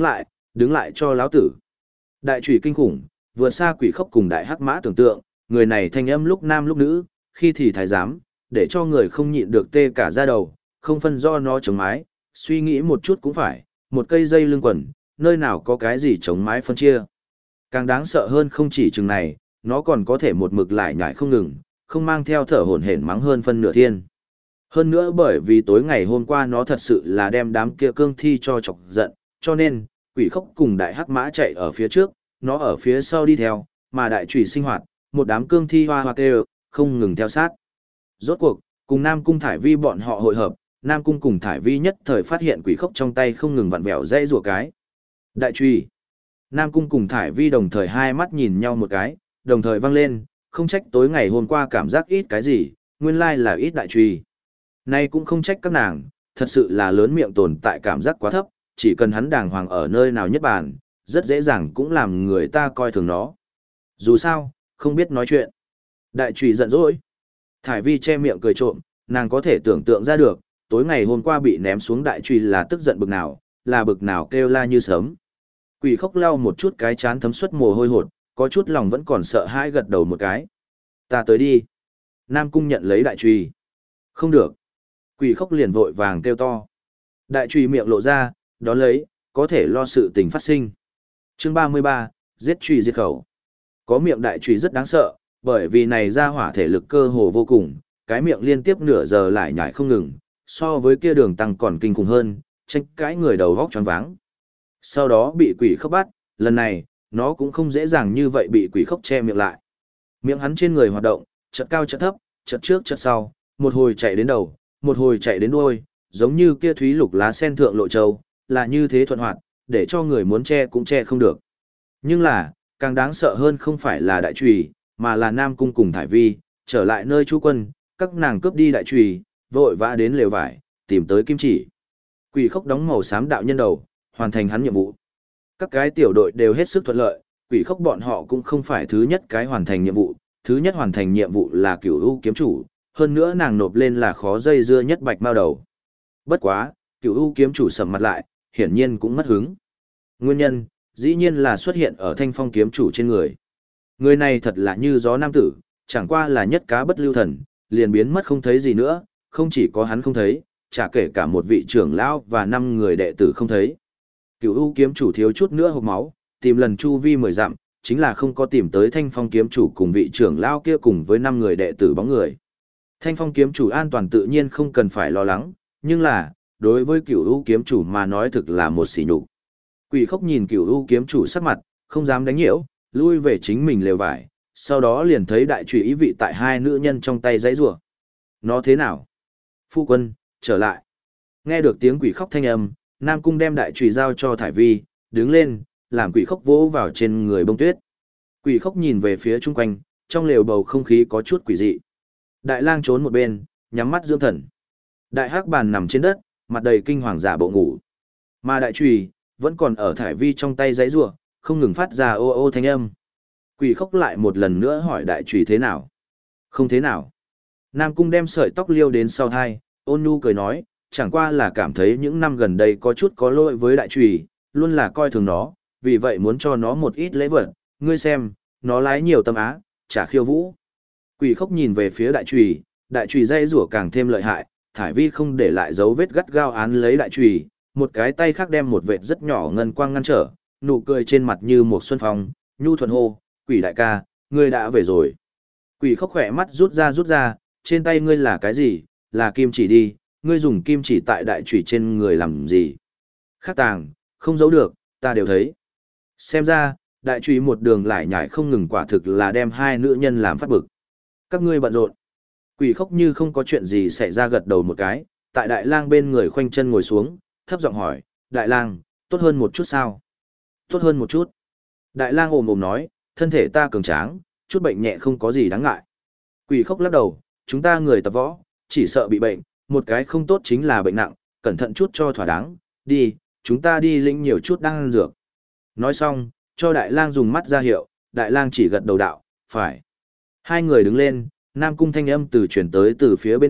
A: đứng lại cho lão tử. Đại chủy kinh khủng, vừa xa quỷ khốc cùng đại hắc mã tưởng tượng, người này thanh âm lúc nam lúc nữ, khi thì thái giám, để cho người không nhịn được tê cả da đầu, không phân do nó chống mái, suy nghĩ một chút cũng phải, một cây dây lưng quần, nơi nào có cái gì chống mái phân chia. Càng đáng sợ hơn không chỉ chừng này, nó còn có thể một mực lại nhảy không ngừng, không mang theo thở hổn hển mắng hơn phân nửa thiên. Hơn nữa bởi vì tối ngày hôm qua nó thật sự là đem đám kia cương thi cho chọc giận, cho nên, quỷ khốc cùng đại hắc mã chạy ở phía trước, nó ở phía sau đi theo, mà đại chủy sinh hoạt, một đám cương thi hoa hoa kêu, không ngừng theo sát. Rốt cuộc, cùng Nam Cung Thải Vi bọn họ hội hợp, Nam Cung cùng Thải Vi nhất thời phát hiện quỷ khốc trong tay không ngừng vặn vẹo dây rùa cái. Đại chủy. Nam Cung cùng Thải Vi đồng thời hai mắt nhìn nhau một cái, đồng thời vang lên, không trách tối ngày hôm qua cảm giác ít cái gì, nguyên lai là ít đại chủy. Nay cũng không trách các nàng, thật sự là lớn miệng tồn tại cảm giác quá thấp, chỉ cần hắn đàng hoàng ở nơi nào nhất bản, rất dễ dàng cũng làm người ta coi thường nó. Dù sao, không biết nói chuyện. Đại trùy giận dỗi. Thải Vi che miệng cười trộm, nàng có thể tưởng tượng ra được, tối ngày hôm qua bị ném xuống đại trùy là tức giận bực nào, là bực nào kêu la như sớm. Quỷ khốc lau một chút cái chán thấm suất mồ hôi hột, có chút lòng vẫn còn sợ hãi gật đầu một cái. Ta tới đi. Nam Cung nhận lấy đại trùy. Không được. Quỷ khốc liền vội vàng kêu to. Đại trùy miệng lộ ra, đón lấy, có thể lo sự tình phát sinh. Chương 33, giết trùy diệt khẩu. Có miệng đại trùy rất đáng sợ, bởi vì này ra hỏa thể lực cơ hồ vô cùng, cái miệng liên tiếp nửa giờ lại nhảy không ngừng, so với kia đường tăng còn kinh khủng hơn, tranh cãi người đầu vóc choáng váng. Sau đó bị quỷ khốc bắt, lần này, nó cũng không dễ dàng như vậy bị quỷ khốc che miệng lại. Miệng hắn trên người hoạt động, chợt cao chợt thấp, chợt trước chợt sau, một hồi chạy đến đầu, một hồi chạy đến đuôi, giống như kia thúy lục lá sen thượng lộ châu, là như thế thuận hoạt, để cho người muốn che cũng che không được. Nhưng là, càng đáng sợ hơn không phải là đại trùy, mà là Nam Cung cùng Thải Vi, trở lại nơi trú quân, các nàng cướp đi đại trùy, vội vã đến lều vải, tìm tới kim chỉ. Quỷ khốc đóng màu xám đạo nhân đầu, hoàn thành hắn nhiệm vụ. Các cái tiểu đội đều hết sức thuận lợi, quỷ khốc bọn họ cũng không phải thứ nhất cái hoàn thành nhiệm vụ, thứ nhất hoàn thành nhiệm vụ là Cửu U kiếm chủ, hơn nữa nàng nộp lên là khó dây dưa nhất bạch mao đầu. Bất quá, Cửu U kiếm chủ sầm mặt lại, hiển nhiên cũng mất hứng. Nguyên nhân, dĩ nhiên là xuất hiện ở Thanh Phong kiếm chủ trên người. Người này thật là như gió nam tử, chẳng qua là nhất cá bất lưu thần, liền biến mất không thấy gì nữa, không chỉ có hắn không thấy, chả kể cả một vị trưởng lão và 5 người đệ tử không thấy. Cửu U kiếm chủ thiếu chút nữa hộc máu, tìm lần chu vi 10 dặm, chính là không có tìm tới Thanh Phong kiếm chủ cùng vị trưởng lão kia cùng với 5 người đệ tử bóng người. Thanh Phong kiếm chủ an toàn tự nhiên không cần phải lo lắng, nhưng là, đối với Cửu U kiếm chủ mà nói thực là một sỉ nhục. Quỷ khốc nhìn Cửu U kiếm chủ sắc mặt, không dám đánh nhiễu, lui về chính mình lều vải, sau đó liền thấy đại trùy ý vị tại hai nữ nhân trong tay giãy giụa. Nó thế nào? Phu quân, trở lại. Nghe được tiếng quỷ khóc thanh âm, Nam Cung đem đại trùy giao cho Thải Vi, đứng lên, làm quỷ khốc vỗ vào trên người bông tuyết. Quỷ khốc nhìn về phía chung quanh, trong lều bầu không khí có chút quỷ dị. Đại lang trốn một bên, nhắm mắt dưỡng thần. Đại hắc bàn nằm trên đất, mặt đầy kinh hoàng giả bộ ngủ. Mà đại trùy vẫn còn ở Thải Vi trong tay giãy giụa, không ngừng phát ra ô ô thanh âm. Quỷ khốc lại một lần nữa hỏi đại trùy thế nào? Không thế nào. Nam Cung đem sợi tóc liêu đến sau thai, ôn nhu cười nói, chẳng qua là cảm thấy những năm gần đây có chút có lỗi với đại trùy, luôn là coi thường nó, vì vậy muốn cho nó một ít lễ vật, ngươi xem, nó lái nhiều tâm á, chả khiêu vũ. Quỷ khốc nhìn về phía đại trùy dây rủa càng thêm lợi hại, Thải Vi không để lại dấu vết gắt gao án lấy đại trùy, một cái tay khác đem một vệt rất nhỏ ngân quang ngăn trở, nụ cười trên mặt như một xuân phong, nhu thuần hô, quỷ đại ca, ngươi đã về rồi. Quỷ khốc khỏe mắt rút ra, trên tay ngươi là cái gì, là kim chỉ đi, ngươi dùng kim chỉ tại đại trùy trên người làm gì. Khắc tàng, không giấu được, ta đều thấy. Xem ra, đại trùy một đường lải nhải không ngừng quả thực là đem hai nữ nhân làm phát bực. Các ngươi bận rộn. Quỷ khốc như không có chuyện gì xảy ra gật đầu một cái, tại đại lang bên người khoanh chân ngồi xuống, thấp giọng hỏi, đại lang, tốt hơn một chút sao? Tốt hơn một chút. Đại lang ồm ồm nói, thân thể ta cường tráng, chút bệnh nhẹ không có gì đáng ngại. Quỷ khốc lắc đầu, chúng ta người tập võ, chỉ sợ bị bệnh, một cái không tốt chính là bệnh nặng, cẩn thận chút cho thỏa đáng, đi, chúng ta đi lĩnh nhiều chút đang ăn dược. Nói xong, cho đại lang dùng mắt ra hiệu, đại lang chỉ gật đầu đạo, phải. Hai người đứng lên, Nam Cung thanh âm từ chuyển tới từ phía bên cạnh,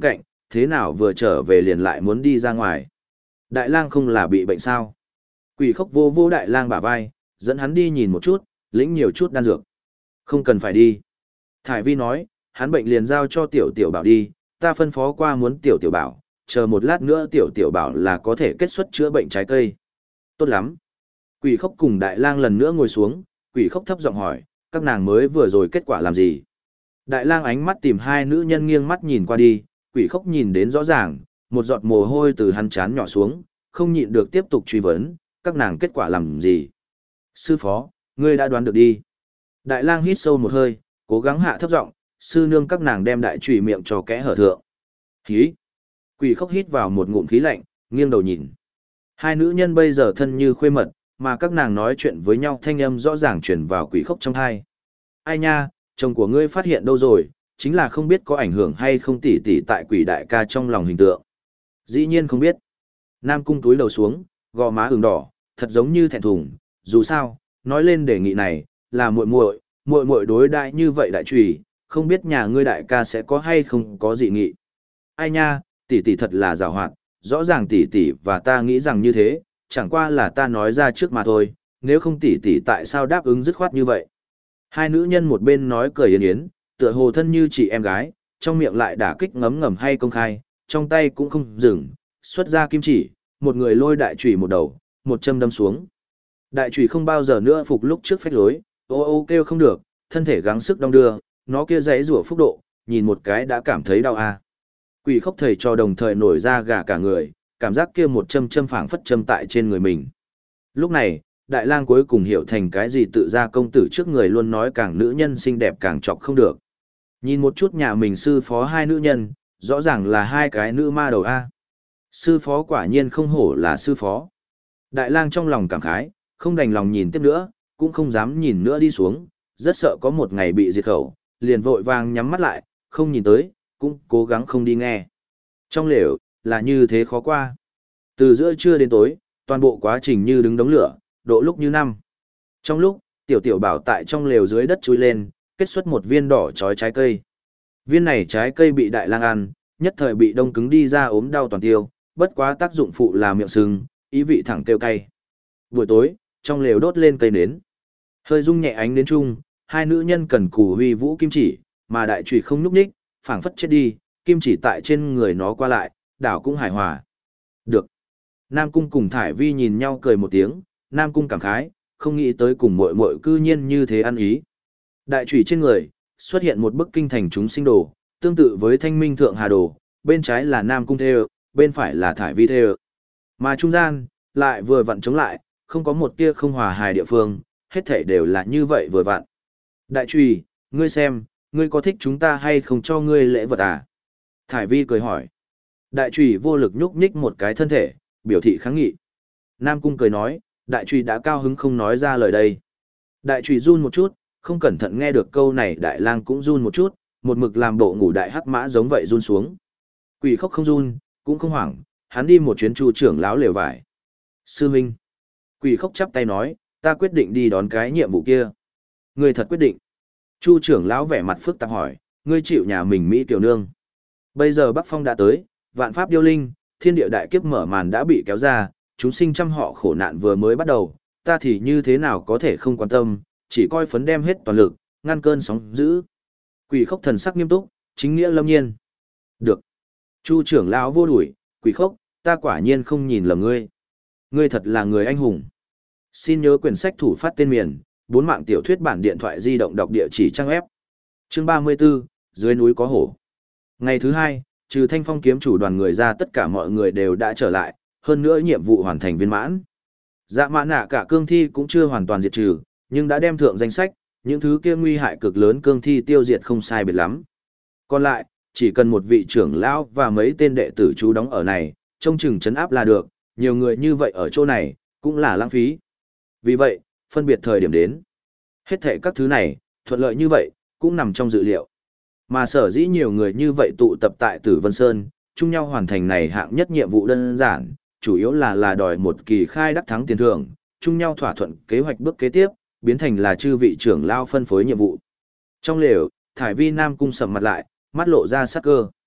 A: thế nào vừa trở về liền lại muốn đi ra ngoài. Đại lang không là bị bệnh sao? Quỷ khốc vô vô đại lang bả vai, dẫn hắn đi nhìn một chút, lĩnh nhiều chút đan dược. Không cần phải đi. Thải vi nói, hắn bệnh liền giao cho tiểu tiểu bảo đi, ta phân phó qua muốn tiểu tiểu bảo, chờ một lát nữa tiểu tiểu bảo là có thể kết xuất chữa bệnh trái cây. Tốt lắm. Quỷ khốc cùng đại lang lần nữa ngồi xuống, quỷ khốc thấp giọng hỏi, các nàng mới vừa rồi kết quả làm gì? Đại lang ánh mắt tìm hai nữ nhân nghiêng mắt nhìn qua đi, quỷ khốc nhìn đến rõ ràng, một giọt mồ hôi từ hắn trán nhỏ xuống, không nhịn được tiếp tục truy vấn, các nàng kết quả làm gì? Sư phó, ngươi đã đoán được đi. Đại lang hít sâu một hơi, cố gắng hạ thấp giọng, sư nương các nàng đem đại chùy miệng cho kẽ hở thượng. Hí! Quỷ khốc hít vào một ngụm khí lạnh, nghiêng đầu nhìn. Hai nữ nhân bây giờ thân như khuê mật, mà các nàng nói chuyện với nhau thanh âm rõ ràng truyền vào quỷ khốc trong tai. Ai nha, chồng của ngươi phát hiện đâu rồi, chính là không biết có ảnh hưởng hay không tỉ tỉ tại quỷ đại ca trong lòng hình tượng. Dĩ nhiên không biết. Nam cung túi đầu xuống, gò má ửng đỏ, thật giống như thẹn thùng, dù sao, nói lên đề nghị này, là muội muội đối đại như vậy đại trùy, không biết nhà ngươi đại ca sẽ có hay không có dị nghị. Ai nha, tỷ tỷ thật là giàu hoạt, rõ ràng tỷ tỷ và ta nghĩ rằng như thế, chẳng qua là ta nói ra trước mà thôi, nếu không tỷ tỷ tại sao đáp ứng dứt khoát như vậy. Hai nữ nhân một bên nói cười yến yến, tựa hồ thân như chị em gái, trong miệng lại đả kích ngấm ngầm hay công khai, trong tay cũng không dừng, xuất ra kim chỉ, một người lôi đại chùy một đầu, một châm đâm xuống. Đại chùy không bao giờ nữa phục lúc trước phách lối, ô ô kêu không được, thân thể gắng sức đong đưa, nó kia giãy rủa phúc độ, nhìn một cái đã cảm thấy đau a. Quỷ khốc thầy cho đồng thời nổi ra gà cả người, cảm giác kia một châm phảng phất châm tại trên người mình. Lúc này, đại lang cuối cùng hiểu thành cái gì tự ra công tử trước người luôn nói càng nữ nhân xinh đẹp càng chọc không được. Nhìn một chút nhà mình sư phó hai nữ nhân, rõ ràng là hai cái nữ ma đầu a. Sư phó quả nhiên không hổ là sư phó. Đại lang trong lòng cảm khái, không đành lòng nhìn tiếp nữa, cũng không dám nhìn nữa đi xuống, rất sợ có một ngày bị diệt khẩu, liền vội vàng nhắm mắt lại, không nhìn tới, cũng cố gắng không đi nghe. Trong lều, là như thế khó qua. Từ giữa trưa đến tối, toàn bộ quá trình như đứng đống lửa, độ lúc như năm. Trong lúc, tiểu tiểu bảo tại trong lều dưới đất chui lên, kết xuất một viên đỏ chói trái cây. Viên này trái cây bị đại lang ăn, nhất thời bị đông cứng đi ra ốm đau toàn tiêu, bất quá tác dụng phụ là miệng sưng, ý vị thẳng kêu cay. Buổi tối, trong lều đốt lên cây nến. Hơi rung nhẹ ánh đến chung, hai nữ nhân cần cù huy vũ kim chỉ, mà đại chùy không nhúc nhích, phảng phất chết đi, kim chỉ tại trên người nó qua lại, đảo cũng hài hòa. Được. Nam cung cùng Thải Vi nhìn nhau cười một tiếng, Nam cung cảm khái, không nghĩ tới cùng muội muội cư nhiên như thế ăn ý. Đại chùy trên người, xuất hiện một bức kinh thành chúng sinh đồ, tương tự với thanh minh thượng hà đồ, bên trái là Nam cung thêu, bên phải là Thải Vi thêu. Mà trung gian, lại vừa vặn chống lại, không có một tia không hòa hài địa phương, hết thảy đều là như vậy vừa vặn. Đại chùy, ngươi xem, ngươi có thích chúng ta hay không cho ngươi lễ vật à? Thải Vi cười hỏi. Đại chùy vô lực nhúc nhích một cái thân thể, biểu thị kháng nghị. Nam cung cười nói, đại chùy đã cao hứng không nói ra lời đây. Đại chùy run một chút, không cẩn thận nghe được câu này đại lang cũng run một chút, một mực làm bộ ngủ đại hắc mã giống vậy run xuống. Quỷ khóc không run, cũng không hoảng, hắn đi một chuyến chu trưởng lão lều vải. Sư huynh. Quỷ khóc chắp tay nói, ta quyết định đi đón cái nhiệm vụ kia. Ngươi thật quyết định. Chu trưởng lão vẻ mặt phức tạp hỏi, ngươi chịu nhà mình Mỹ tiểu nương. Bây giờ Bắc Phong đã tới, vạn pháp điêu linh, thiên địa đại kiếp mở màn đã bị kéo ra, chúng sinh trăm họ khổ nạn vừa mới bắt đầu, ta thì như thế nào có thể không quan tâm, chỉ coi phấn đem hết toàn lực, ngăn cơn sóng dữ. Quỷ khốc thần sắc nghiêm túc, chính nghĩa lâm nhiên. Được. Chu trưởng lão vô đuổi, quỷ khốc, ta quả nhiên không nhìn lầm ngươi. Ngươi thật là người anh hùng. Xin nhớ quyển sách thủ phát tên miền, 4 mạng tiểu thuyết bản điện thoại di động đọc địa chỉ trang web. Chương 34, dưới núi có hổ. Ngày thứ hai, trừ Thanh Phong kiếm chủ đoàn người ra tất cả mọi người đều đã trở lại, hơn nữa nhiệm vụ hoàn thành viên mãn. Dạ mã nạ cả cương thi cũng chưa hoàn toàn diệt trừ, nhưng đã đem thượng danh sách, những thứ kia nguy hại cực lớn cương thi tiêu diệt không sai biệt lắm. Còn lại, chỉ cần một vị trưởng lão và mấy tên đệ tử chú đóng ở này, trông chừng trấn áp là được, nhiều người như vậy ở chỗ này, cũng là lãng phí. Vì vậy, phân biệt thời điểm đến. Hết thệ các thứ này, thuận lợi như vậy, cũng nằm trong dự liệu. Mà sở dĩ nhiều người như vậy tụ tập tại Tử Vân Sơn, chung nhau hoàn thành này hạng nhất nhiệm vụ đơn giản, chủ yếu là đòi một kỳ khai đắc thắng tiền thưởng, chung nhau thỏa thuận kế hoạch bước kế tiếp, biến thành là chư vị trưởng lao phân phối nhiệm vụ. Trong lều, Thải Vi Nam cung sầm mặt lại, mắt lộ ra sắc cơ.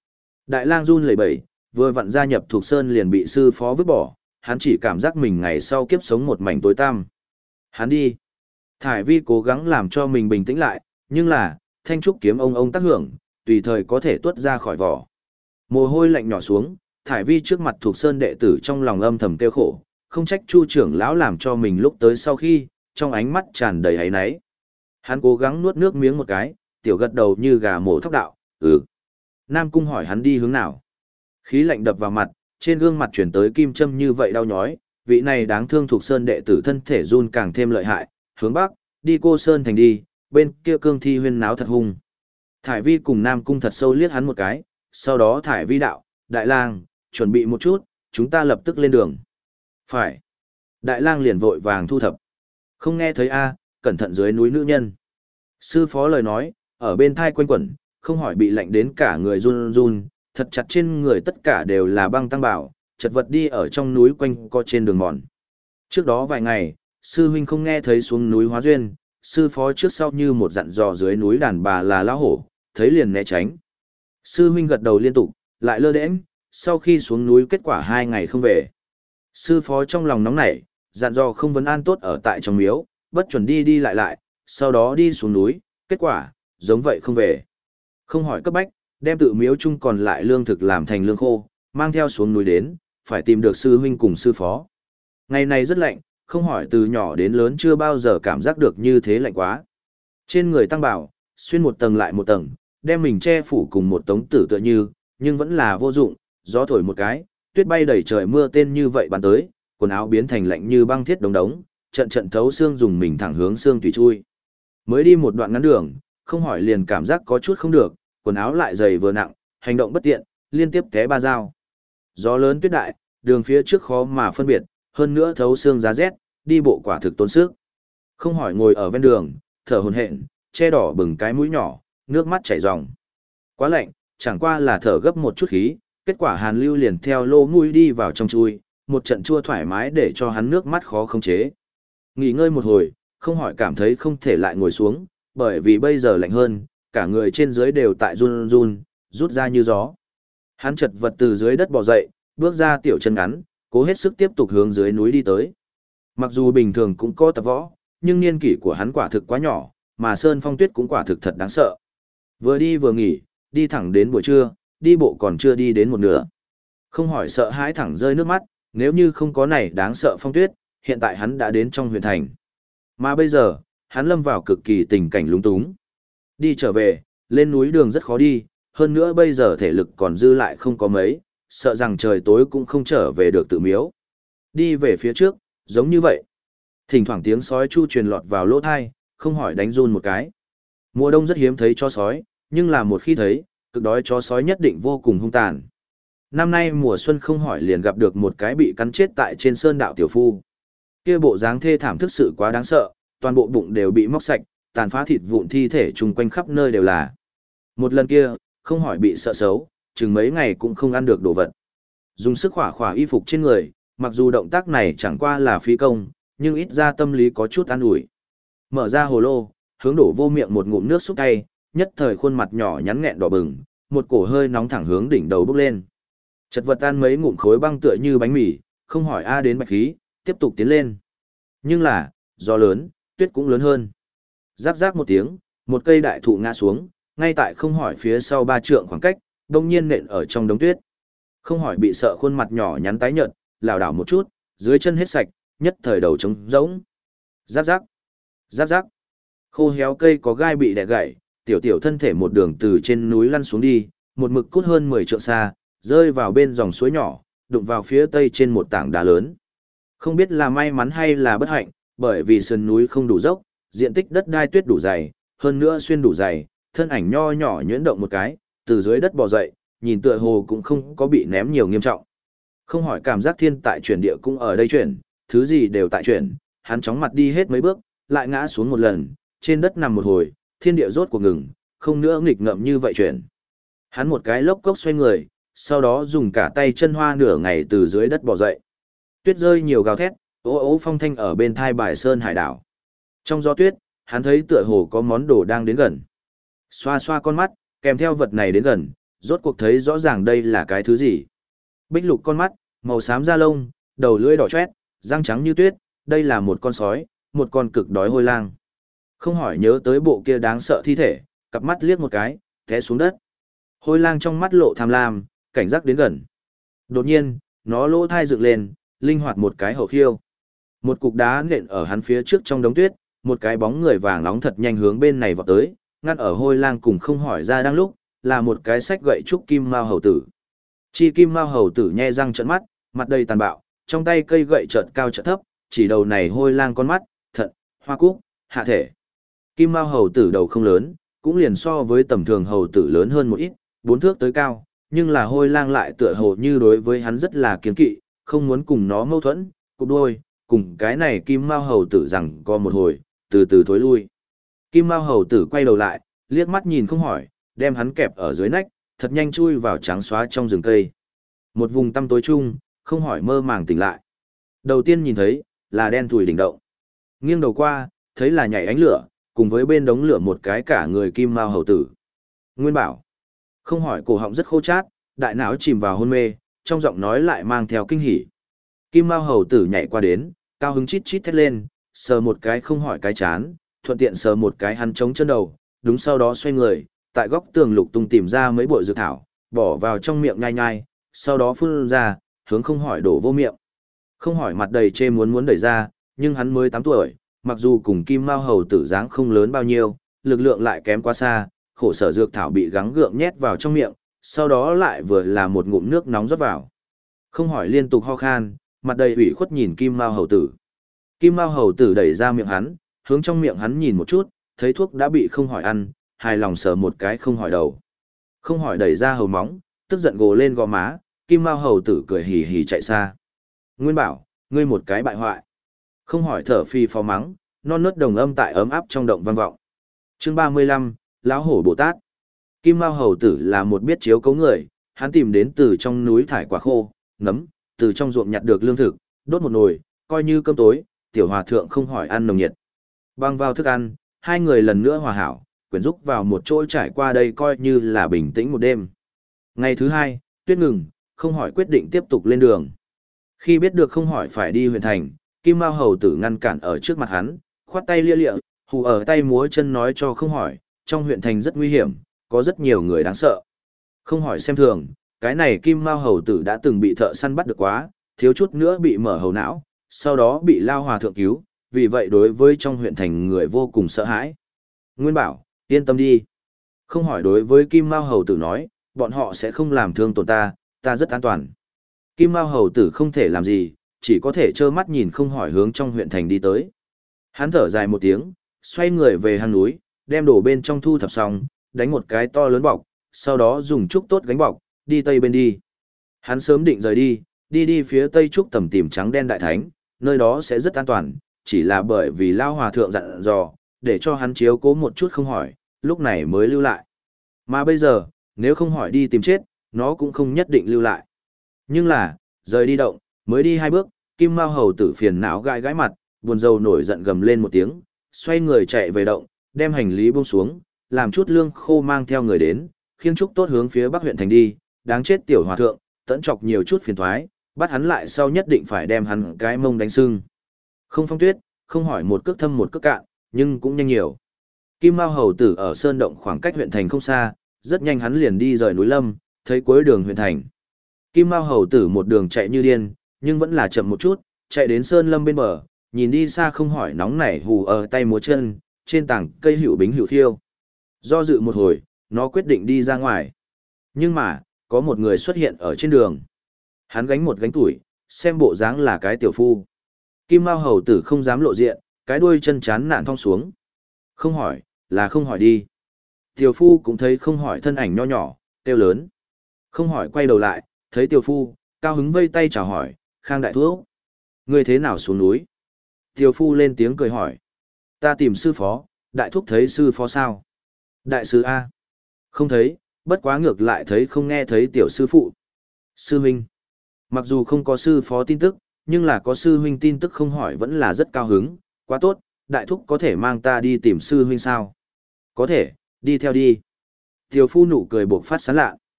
A: Đại lang run lẩy bẩy, vừa vặn gia nhập thuộc sơn liền bị sư phó vứt bỏ, hắn chỉ cảm giác mình ngày sau kiếp sống một mảnh tối tăm. Hắn đi. Thải vi cố gắng làm cho mình bình tĩnh lại, nhưng là, thanh trúc kiếm ông tác hưởng, tùy thời có thể tuốt ra khỏi vỏ. Mồ hôi lạnh nhỏ xuống, thải vi trước mặt thuộc sơn đệ tử trong lòng âm thầm kêu khổ, không trách Chu trưởng lão làm cho mình lúc tới sau khi, trong ánh mắt tràn đầy áy náy. Hắn cố gắng nuốt nước miếng một cái, tiểu gật đầu như gà mổ thóc đạo, ừ. Nam Cung hỏi hắn đi hướng nào. Khí lạnh đập vào mặt, trên gương mặt chuyển tới kim châm như vậy đau nhói, vị này đáng thương thuộc sơn đệ tử thân thể run càng thêm lợi hại, hướng bắc, đi Cô Sơn thành đi, bên kia cương thi huyên náo thật hung. Thải vi cùng Nam Cung thật sâu liếc hắn một cái, sau đó thải vi đạo, đại lang, chuẩn bị một chút, chúng ta lập tức lên đường. Phải. Đại lang liền vội vàng thu thập. Không nghe thấy a, cẩn thận dưới núi nữ nhân. Sư phó lời nói, ở bên thai quanh quẩn, không hỏi bị lạnh đến cả người run run, thật chặt trên người tất cả đều là băng tăng bảo, chật vật đi ở trong núi quanh co trên đường mòn. Trước đó vài ngày, sư huynh không nghe thấy xuống núi hóa duyên, sư phó trước sau như một dặn dò dưới núi đàn bà là lão hổ, thấy liền né tránh. Sư huynh gật đầu liên tục, lại lơ đễnh, sau khi xuống núi kết quả 2 ngày không về. Sư phó trong lòng nóng nảy, dặn dò không vấn an tốt ở tại trong miếu, bất chuẩn đi đi lại, sau đó đi xuống núi, kết quả, giống vậy không về. Không hỏi cấp bách, đem tự miếu chung còn lại lương thực làm thành lương khô, mang theo xuống núi đến, phải tìm được sư huynh cùng sư phó. Ngày này rất lạnh, không hỏi từ nhỏ đến lớn chưa bao giờ cảm giác được như thế lạnh quá. Trên người tăng bảo, xuyên một tầng lại một tầng, đem mình che phủ cùng một tống tử tựa như, nhưng vẫn là vô dụng, gió thổi một cái, tuyết bay đầy trời mưa tên như vậy bắn tới, quần áo biến thành lạnh như băng thiết đống đống, trận trận thấu xương dùng mình thẳng hướng xương tùy chui. Mới đi một đoạn ngắn đường, không hỏi liền cảm giác có chút không được, quần áo lại dày vừa nặng, hành động bất tiện, liên tiếp té 3 dao. Gió lớn tuyết đại, đường phía trước khó mà phân biệt, hơn nữa thấu xương giá rét, đi bộ quả thực tốn sức. Không hỏi ngồi ở ven đường, thở hổn hển, che đỏ bừng cái mũi nhỏ, nước mắt chảy ròng. Quá lạnh, chẳng qua là thở gấp một chút khí, kết quả hàn lưu liền theo lỗ mũi đi vào trong chui, một trận chua thoải mái để cho hắn nước mắt khó khống chế. Nghỉ ngơi một hồi, không hỏi cảm thấy không thể lại ngồi xuống, bởi vì bây giờ lạnh hơn, cả người trên dưới đều tại run run, rút ra như gió. Hắn chật vật từ dưới đất bò dậy, bước ra tiểu chân ngắn, cố hết sức tiếp tục hướng dưới núi đi tới. Mặc dù bình thường cũng có tập võ, nhưng niên kỷ của hắn quả thực quá nhỏ, mà Sơn Phong Tuyết cũng quả thực thật đáng sợ. Vừa đi vừa nghỉ, đi thẳng đến buổi trưa, đi bộ còn chưa đi đến một nửa. Không hỏi sợ hãi thẳng rơi nước mắt, nếu như không có này đáng sợ Phong Tuyết, hiện tại hắn đã đến trong huyện thành. Mà bây giờ, hắn lâm vào cực kỳ tình cảnh lúng túng. Đi trở về, lên núi đường rất khó đi, hơn nữa bây giờ thể lực còn dư lại không có mấy, sợ rằng trời tối cũng không trở về được tự miếu. Đi về phía trước, giống như vậy. Thỉnh thoảng tiếng sói chu truyền lọt vào lỗ thai, không hỏi đánh run một cái. Mùa đông rất hiếm thấy chó sói, nhưng là một khi thấy, cực đói chó sói nhất định vô cùng hung tàn. Năm nay mùa xuân không hỏi liền gặp được một cái bị cắn chết tại trên sơn đạo tiểu phu. Kia bộ dáng thê thảm thực sự quá đáng sợ, toàn bộ bụng đều bị móc sạch, tàn phá thịt vụn thi thể chung quanh khắp nơi đều là. Một lần kia, không hỏi bị sợ xấu, chừng mấy ngày cũng không ăn được đồ vật. Dùng sức khỏa khỏa y phục trên người, mặc dù động tác này chẳng qua là phí công, nhưng ít ra tâm lý có chút an ủi. Mở ra hồ lô, hướng đổ vô miệng một ngụm nước xúc tay, nhất thời khuôn mặt nhỏ nhắn nghẹn đỏ bừng, một cổ hơi nóng thẳng hướng đỉnh đầu bốc lên. Chật vật tan mấy ngụm khối băng tựa như bánh mì, không hỏi a đến bạch khí, tiếp tục tiến lên. Nhưng là, gió lớn, tuyết cũng lớn hơn. Rắc rắc một tiếng, một cây đại thụ ngã xuống, ngay tại không hỏi phía sau 3 trượng khoảng cách, đông nhiên nện ở trong đống tuyết. Không hỏi bị sợ khuôn mặt nhỏ nhắn tái nhợt, lảo đảo một chút, dưới chân hết sạch, nhất thời đầu trống rỗng. Rắc rắc, rắc rắc. Khô héo cây có gai bị đè gãy, tiểu tiểu thân thể một đường từ trên núi lăn xuống đi, một mực cút hơn 10 trượng xa, rơi vào bên dòng suối nhỏ, đụng vào phía tây trên một tảng đá lớn. Không biết là may mắn hay là bất hạnh, bởi vì sườn núi không đủ dốc, diện tích đất đai tuyết đủ dày, hơn nữa xuyên đủ dày, thân ảnh nho nhỏ nhuyễn động một cái, từ dưới đất bò dậy, nhìn tựa hồ cũng không có bị ném nhiều nghiêm trọng. Không hỏi cảm giác thiên tại chuyển địa cũng ở đây chuyển, thứ gì đều tại chuyển, hắn chóng mặt đi hết mấy bước, lại ngã xuống một lần, trên đất nằm một hồi, thiên địa rốt cuộc ngừng, không nữa nghịch ngợm như vậy chuyển. Hắn một cái lốc cốc xoay người, sau đó dùng cả tay chân hoa nửa ngày từ dưới đất bò dậy. Tuyết rơi nhiều gào thét, ố ố phong thanh ở bên thai bài sơn hải đảo. Trong gió tuyết, hắn thấy tựa hồ có món đồ đang đến gần. Xoa xoa con mắt, kèm theo vật này đến gần, Rốt cuộc thấy rõ ràng đây là cái thứ gì. Bích lục con mắt, màu xám da lông, đầu lưỡi đỏ chót, răng trắng như tuyết, đây là một con sói, một con cực đói hôi lang. Không hỏi nhớ tới bộ kia đáng sợ thi thể, cặp mắt liếc một cái, té xuống đất. Hôi lang trong mắt lộ tham lam, cảnh giác đến gần. Đột nhiên, nó lỗ thai dựng lên, linh hoạt một cái hậu khiêu. Một cục đá nện ở hắn phía trước trong đống tuyết, một cái bóng người vàng nóng thật nhanh hướng bên này vọt tới, ngăn ở hôi lang cùng không hỏi ra đang lúc, là một cái sách gậy trúc kim mao hầu tử. Chi kim mao hầu tử nhe răng trợn mắt, mặt đầy tàn bạo, trong tay cây gậy chợt cao chợt thấp, chỉ đầu này hôi lang con mắt, thận, hoa cúc, hạ thể. Kim mao hầu tử đầu không lớn, cũng liền so với tầm thường hầu tử lớn hơn một ít, 4 thước tới cao, nhưng là hôi lang lại tựa hồ như đối với hắn rất là kiêng kỵ, không muốn cùng nó mâu thuẫn, cụp đuôi, cùng cái này kim mao hầu tử rằng co một hồi, từ từ thối lui. Kim mao hầu tử quay đầu lại, liếc mắt nhìn không hỏi, đem hắn kẹp ở dưới nách, thật nhanh chui vào trắng xóa trong rừng cây. Một vùng tăm tối chung, không hỏi mơ màng tỉnh lại. Đầu tiên nhìn thấy, là đen thùi đỉnh động. Nghiêng đầu qua, thấy là nhảy ánh lửa, cùng với bên đống lửa một cái cả người kim mao hầu tử. Nguyên bảo, không hỏi cổ họng rất khô chát, đại não chìm vào hôn mê, trong giọng nói lại mang theo kinh hỉ. Kim mao hầu tử nhảy qua đến, cao hứng chít chít thét lên, sờ một cái không hỏi cái chán, thuận tiện sờ một cái hắn chống chân đầu, đúng sau đó xoay người, tại góc tường lục tung tìm ra mấy bội dược thảo, bỏ vào trong miệng nhai nhai, sau đó phun ra, hướng không hỏi đổ vô miệng. Không hỏi mặt đầy chê muốn đẩy ra, nhưng hắn mới 8 tuổi, mặc dù cùng kim mao hầu tử dáng không lớn bao nhiêu, lực lượng lại kém quá xa, khổ sở dược thảo bị gắng gượng nhét vào trong miệng, sau đó lại vừa là một ngụm nước nóng rót vào. Không hỏi liên tục ho khan, mặt đầy ủy khuất nhìn kim mao hầu tử. Kim mao hầu tử đẩy ra miệng hắn, hướng trong miệng hắn nhìn một chút, thấy thuốc đã bị không hỏi ăn, hài lòng sờ một cái không hỏi đầu. Không hỏi đẩy ra hầu móng, tức giận gồ lên gò má, kim mao hầu tử cười hì hì chạy xa. Nguyên bảo, ngươi một cái bại hoại. Không hỏi thở phi phò mắng, non nớt đồng âm tại ấm áp trong động vang vọng. Chương 35, lão hổ Bồ Tát. Kim mao hầu tử là một biết chiếu cấu người, hắn tìm đến từ trong núi thải quả khô, nấm, từ trong ruộng nhặt được lương thực, đốt một nồi, coi như cơm tối, tiểu hòa thượng không hỏi ăn nồng nhiệt. Băng vào thức ăn, hai người lần nữa hòa hảo, quyển rúc vào một chỗ trải qua đây coi như là bình tĩnh một đêm. Ngày thứ hai, tuyết ngừng, không hỏi quyết định tiếp tục lên đường. Khi biết được không hỏi phải đi huyện thành, Kim Mao hầu tử ngăn cản ở trước mặt hắn, khoát tay lia lịa, hù ở tay múa chân nói cho không hỏi, trong huyện thành rất nguy hiểm, có rất nhiều người đáng sợ. Không hỏi xem thường, cái này Kim Mao hầu tử đã từng bị thợ săn bắt được quá, thiếu chút nữa bị mở hầu não, sau đó bị lao hòa thượng cứu, vì vậy đối với trong huyện thành người vô cùng sợ hãi. Nguyên bảo, yên tâm đi. Không hỏi đối với Kim Mao hầu tử nói, bọn họ sẽ không làm thương tổn ta, ta rất an toàn. Kim Mao hầu tử không thể làm gì, chỉ có thể trơ mắt nhìn không hỏi hướng trong huyện thành đi tới. Hắn thở dài một tiếng, xoay người về hang núi, đem đồ bên trong thu thập xong, đánh một cái to lớn bọc, sau đó dùng trúc tốt gánh bọc, đi tây bên đi. Hắn sớm định rời đi, đi phía tây trúc tầm tìm trắng đen đại thánh, nơi đó sẽ rất an toàn, chỉ là bởi vì lao hòa thượng dặn dò, để cho hắn chiếu cố một chút không hỏi, lúc này mới lưu lại. Mà bây giờ, nếu không hỏi đi tìm chết, nó cũng không nhất định lưu lại. Nhưng là, rời đi động, mới đi 2 bước, Kim Mao hầu tử phiền não gãi gãi mặt, buồn rầu nổi giận gầm lên một tiếng, xoay người chạy về động, đem hành lý buông xuống, làm chút lương khô mang theo người đến, khiêng trúc tốt hướng phía Bắc huyện thành đi, đáng chết tiểu hòa thượng, tẫn chọc nhiều chút phiền toái, bắt hắn lại sau nhất định phải đem hắn cái mông đánh sưng. Không phong tuyết, không hỏi một cước thâm một cước cạn, nhưng cũng nhanh nhiều. Kim Mao hầu tử ở sơn động khoảng cách huyện thành không xa, rất nhanh hắn liền đi rời núi lâm, thấy cuối đường huyện thành. Kim Mao hầu tử một đường chạy như điên, nhưng vẫn là chậm một chút, chạy đến sơn lâm bên bờ, nhìn đi xa không hỏi nóng nảy hù ở tay múa chân, trên tảng cây hữu bính hữu khiêu. Do dự một hồi, nó quyết định đi ra ngoài. Nhưng mà, có một người xuất hiện ở trên đường. Hắn gánh một gánh tuổi, xem bộ dáng là cái tiểu phu. Kim Mao hầu tử không dám lộ diện, cái đuôi chân chán nản thong xuống. Không hỏi, là không hỏi đi. Tiểu phu cũng thấy không hỏi thân ảnh nho nhỏ, kêu lớn. Không hỏi quay đầu lại, thấy tiểu phu, cao hứng vây tay chào hỏi, Khang đại thuốc. Ngươi thế nào xuống núi? Tiểu phu lên tiếng cười hỏi. Ta tìm sư phó, đại thúc thấy sư phó sao? Đại sư A. Không thấy, bất quá ngược lại thấy không nghe thấy tiểu sư phụ. Sư huynh. Mặc dù không có sư phó tin tức, nhưng là có sư huynh tin tức không hỏi vẫn là rất cao hứng. Quá tốt, đại thúc có thể mang ta đi tìm sư huynh sao? Có thể, đi theo đi. Tiểu phu nụ cười bộc phát sán lạ.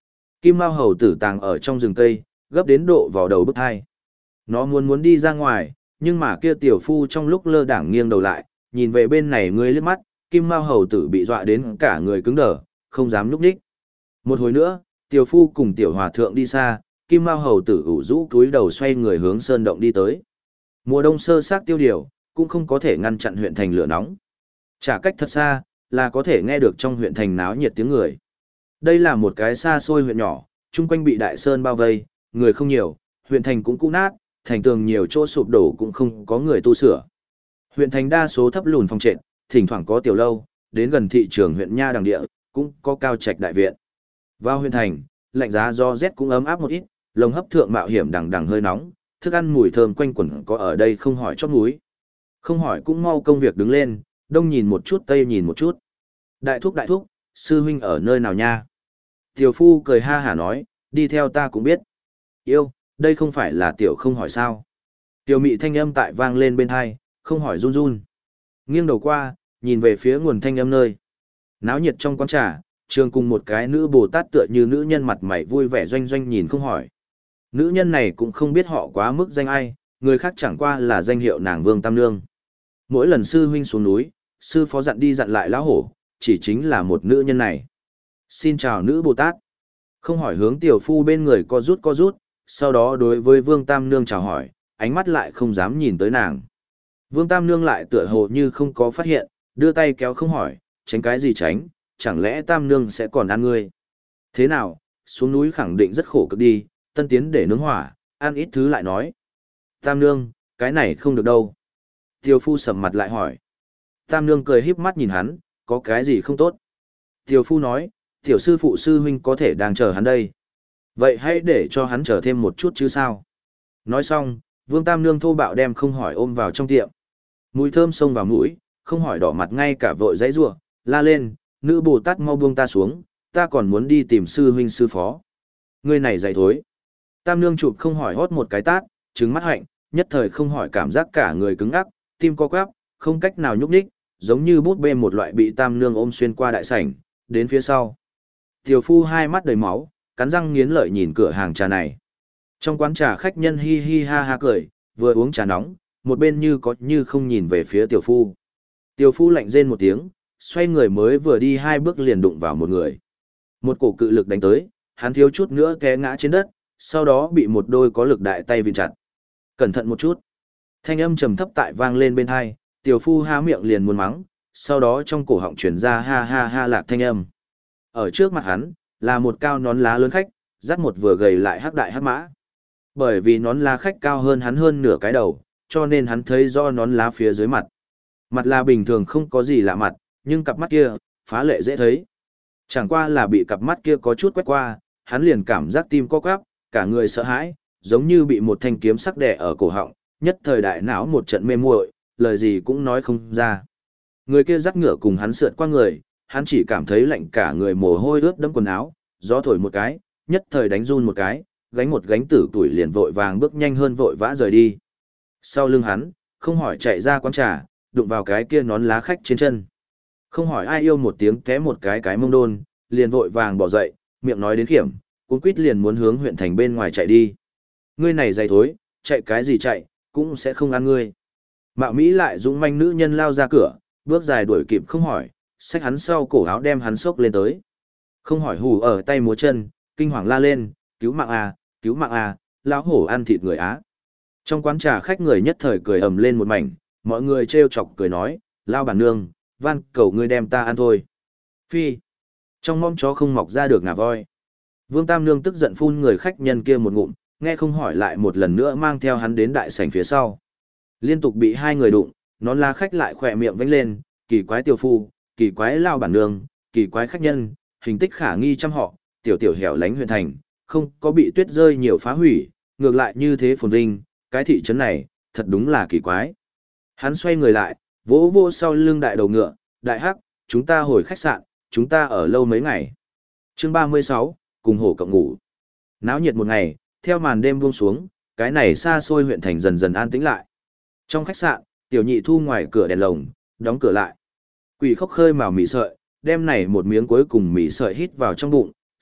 A: Kim Mao hầu tử tàng ở trong rừng cây, gấp đến độ vào đầu bức hai. Nó muốn đi ra ngoài, nhưng mà kia tiểu phu trong lúc lơ đảng nghiêng đầu lại, nhìn về bên này ngươi liếc mắt, Kim Mao hầu tử bị dọa đến cả người cứng đờ, không dám nhúc nhích. Một hồi nữa, tiểu phu cùng tiểu hòa thượng đi xa, Kim Mao hầu tử ủ rũ cúi đầu xoay người hướng sơn động đi tới. Mùa đông sơ xác tiêu điều, cũng không có thể ngăn chặn huyện thành lửa nóng. Chả cách thật xa, là có thể nghe được trong huyện thành náo nhiệt tiếng người. Đây là một cái xa xôi huyện nhỏ, chung quanh bị đại sơn bao vây, người không nhiều, huyện thành cũng cũ nát, thành tường nhiều chỗ sụp đổ cũng không có người tu sửa. Huyện thành đa số thấp lùn phong trệt, thỉnh thoảng có tiểu lâu, đến gần thị trường huyện Nha Đằng Địa, cũng có cao trạch đại viện. Vào huyện thành, lạnh giá do rét cũng ấm áp một ít, lồng hấp thượng mạo hiểm đằng đằng hơi nóng, thức ăn mùi thơm quanh quẩn có ở đây không hỏi chót núi. Không hỏi cũng mau công việc đứng lên, đông nhìn một chút tây nhìn một chút. Đại thúc, sư huynh ở nơi nào nha? Tiểu phu cười ha hả nói, đi theo ta cũng biết. Yêu, đây không phải là tiểu không hỏi sao. Tiểu mị thanh âm tại vang lên bên hai, không hỏi run run. Nghiêng đầu qua, nhìn về phía nguồn thanh âm nơi. Náo nhiệt trong quán trà, trường cùng một cái nữ Bồ Tát tựa như nữ nhân mặt mày vui vẻ doanh doanh nhìn không hỏi. Nữ nhân này cũng không biết họ quá mức danh ai, người khác chẳng qua là danh hiệu nàng Vương Tam Nương. Mỗi lần sư huynh xuống núi, sư phó dặn đi dặn lại lão hổ, chỉ chính là một nữ nhân này. Xin chào nữ Bồ Tát. Không hỏi hướng tiểu phu bên người co rút, sau đó đối với Vương Tam Nương chào hỏi, ánh mắt lại không dám nhìn tới nàng. Vương Tam Nương lại tựa hồ như không có phát hiện, đưa tay kéo không hỏi, tránh cái gì tránh, chẳng lẽ Tam Nương sẽ còn ăn ngươi. Thế nào, xuống núi khẳng định rất khổ cực đi, tân tiến để nướng hỏa, ăn ít thứ lại nói. Tam Nương, cái này không được đâu. Tiểu phu sầm mặt lại hỏi. Tam Nương cười híp mắt nhìn hắn, có cái gì không tốt. Tiểu phu nói, tiểu sư phụ sư huynh có thể đang chờ hắn đây. Vậy hãy để cho hắn chờ thêm một chút chứ sao. Nói xong, Vương Tam Nương thô bạo đem không hỏi ôm vào trong tiệm. Mùi thơm xông vào mũi, không hỏi đỏ mặt ngay cả vội dãy rủa, la lên, nữ Bồ Tát mau buông ta xuống, ta còn muốn đi tìm sư huynh sư phó. Ngươi này dày thối. Tam Nương chụp không hỏi hót một cái tát, trừng mắt hạnh, nhất thời không hỏi cảm giác cả người cứng ngắc, tim co quắp, không cách nào nhúc nhích, giống như bút bê một loại bị Tam Nương ôm xuyên qua đại sảnh, đến phía sau. Tiểu phu hai mắt đầy máu, cắn răng nghiến lợi nhìn cửa hàng trà này. Trong quán trà khách nhân hi hi ha ha cười, vừa uống trà nóng, một bên như có như không nhìn về phía tiểu phu. Tiểu phu lạnh rên một tiếng, xoay người mới vừa đi 2 bước liền đụng vào một người. Một cổ cự lực đánh tới, hắn thiếu chút nữa té ngã trên đất, sau đó bị một đôi có lực đại tay vịn chặt. Cẩn thận một chút. Thanh âm trầm thấp tại vang lên bên tai, tiểu phu há miệng liền muốn mắng, sau đó trong cổ họng truyền ra ha ha ha lạc thanh âm. Ở trước mặt hắn, là một cao nón lá lớn khách, dắt một vừa gầy lại hắc đại hắc mã. Bởi vì nón lá khách cao hơn hắn hơn nửa cái đầu, cho nên hắn thấy do nón lá phía dưới mặt. Mặt là bình thường không có gì lạ mặt, nhưng cặp mắt kia, phá lệ dễ thấy. Chẳng qua là bị cặp mắt kia có chút quét qua, hắn liền cảm giác tim co quắp, cả người sợ hãi, giống như bị một thanh kiếm sắc đè ở cổ họng, nhất thời đại não một trận mê muội, lời gì cũng nói không ra. Người kia dắt ngựa cùng hắn sượt qua người, hắn chỉ cảm thấy lạnh cả người mồ hôi ướt đẫm quần áo, gió thổi một cái, nhất thời đánh run một cái, gánh một gánh tử tuổi liền vội vàng bước nhanh hơn vội vã rời đi. Sau lưng hắn, không hỏi chạy ra quán trà, đụng vào cái kia nón lá khách trên chân. Không hỏi ai yêu một tiếng té một cái mông đôn, liền vội vàng bỏ dậy, miệng nói đến khiểm, cuống quýt liền muốn hướng huyện thành bên ngoài chạy đi. Ngươi này dày thối, chạy cái gì chạy, cũng sẽ không ăn ngươi. Mạo Mỹ lại dũng manh nữ nhân lao ra cửa, bước dài đuổi kịp không hỏi, xách hắn sau cổ áo đem hắn xốc lên tới. Không hỏi hù ở tay múa chân, kinh hoàng la lên, cứu mạng à, lão hổ ăn thịt người á. Trong quán trà khách người nhất thời cười ầm lên một mảnh, mọi người trêu chọc cười nói, lao bản nương, van cầu ngươi đem ta ăn thôi. Phi, trong mong chó không mọc ra được ngà voi. Vương Tam Nương tức giận phun người khách nhân kia một ngụm, nghe không hỏi lại một lần nữa mang theo hắn đến đại sảnh phía sau. Liên tục bị 2 người đụng, nón lá khách lại khỏe miệng vánh lên, kỳ quái tiểu phu, kỳ quái lao bản nương, kỳ quái khách nhân, hình tích khả nghi trăm họ, tiểu tiểu hẻo lánh huyện thành, không có bị tuyết rơi nhiều phá hủy, ngược lại như thế phồn vinh, cái thị trấn này, thật đúng là kỳ quái. Hắn xoay người lại, vỗ vỗ sau lưng đại đầu ngựa, đại hắc, chúng ta hồi khách sạn, chúng ta ở lâu mấy ngày. Chương 36, cùng hổ cộng ngủ. Náo nhiệt một ngày, theo màn đêm buông xuống, cái này xa xôi huyện thành dần dần an tĩnh lại. Trong khách sạn, tiểu nhị thu ngoài cửa đèn lồng, đóng cửa lại. Quỷ khóc khơi mào mì sợi, đem này một miếng cuối cùng mì sợi hít vào trong bụng,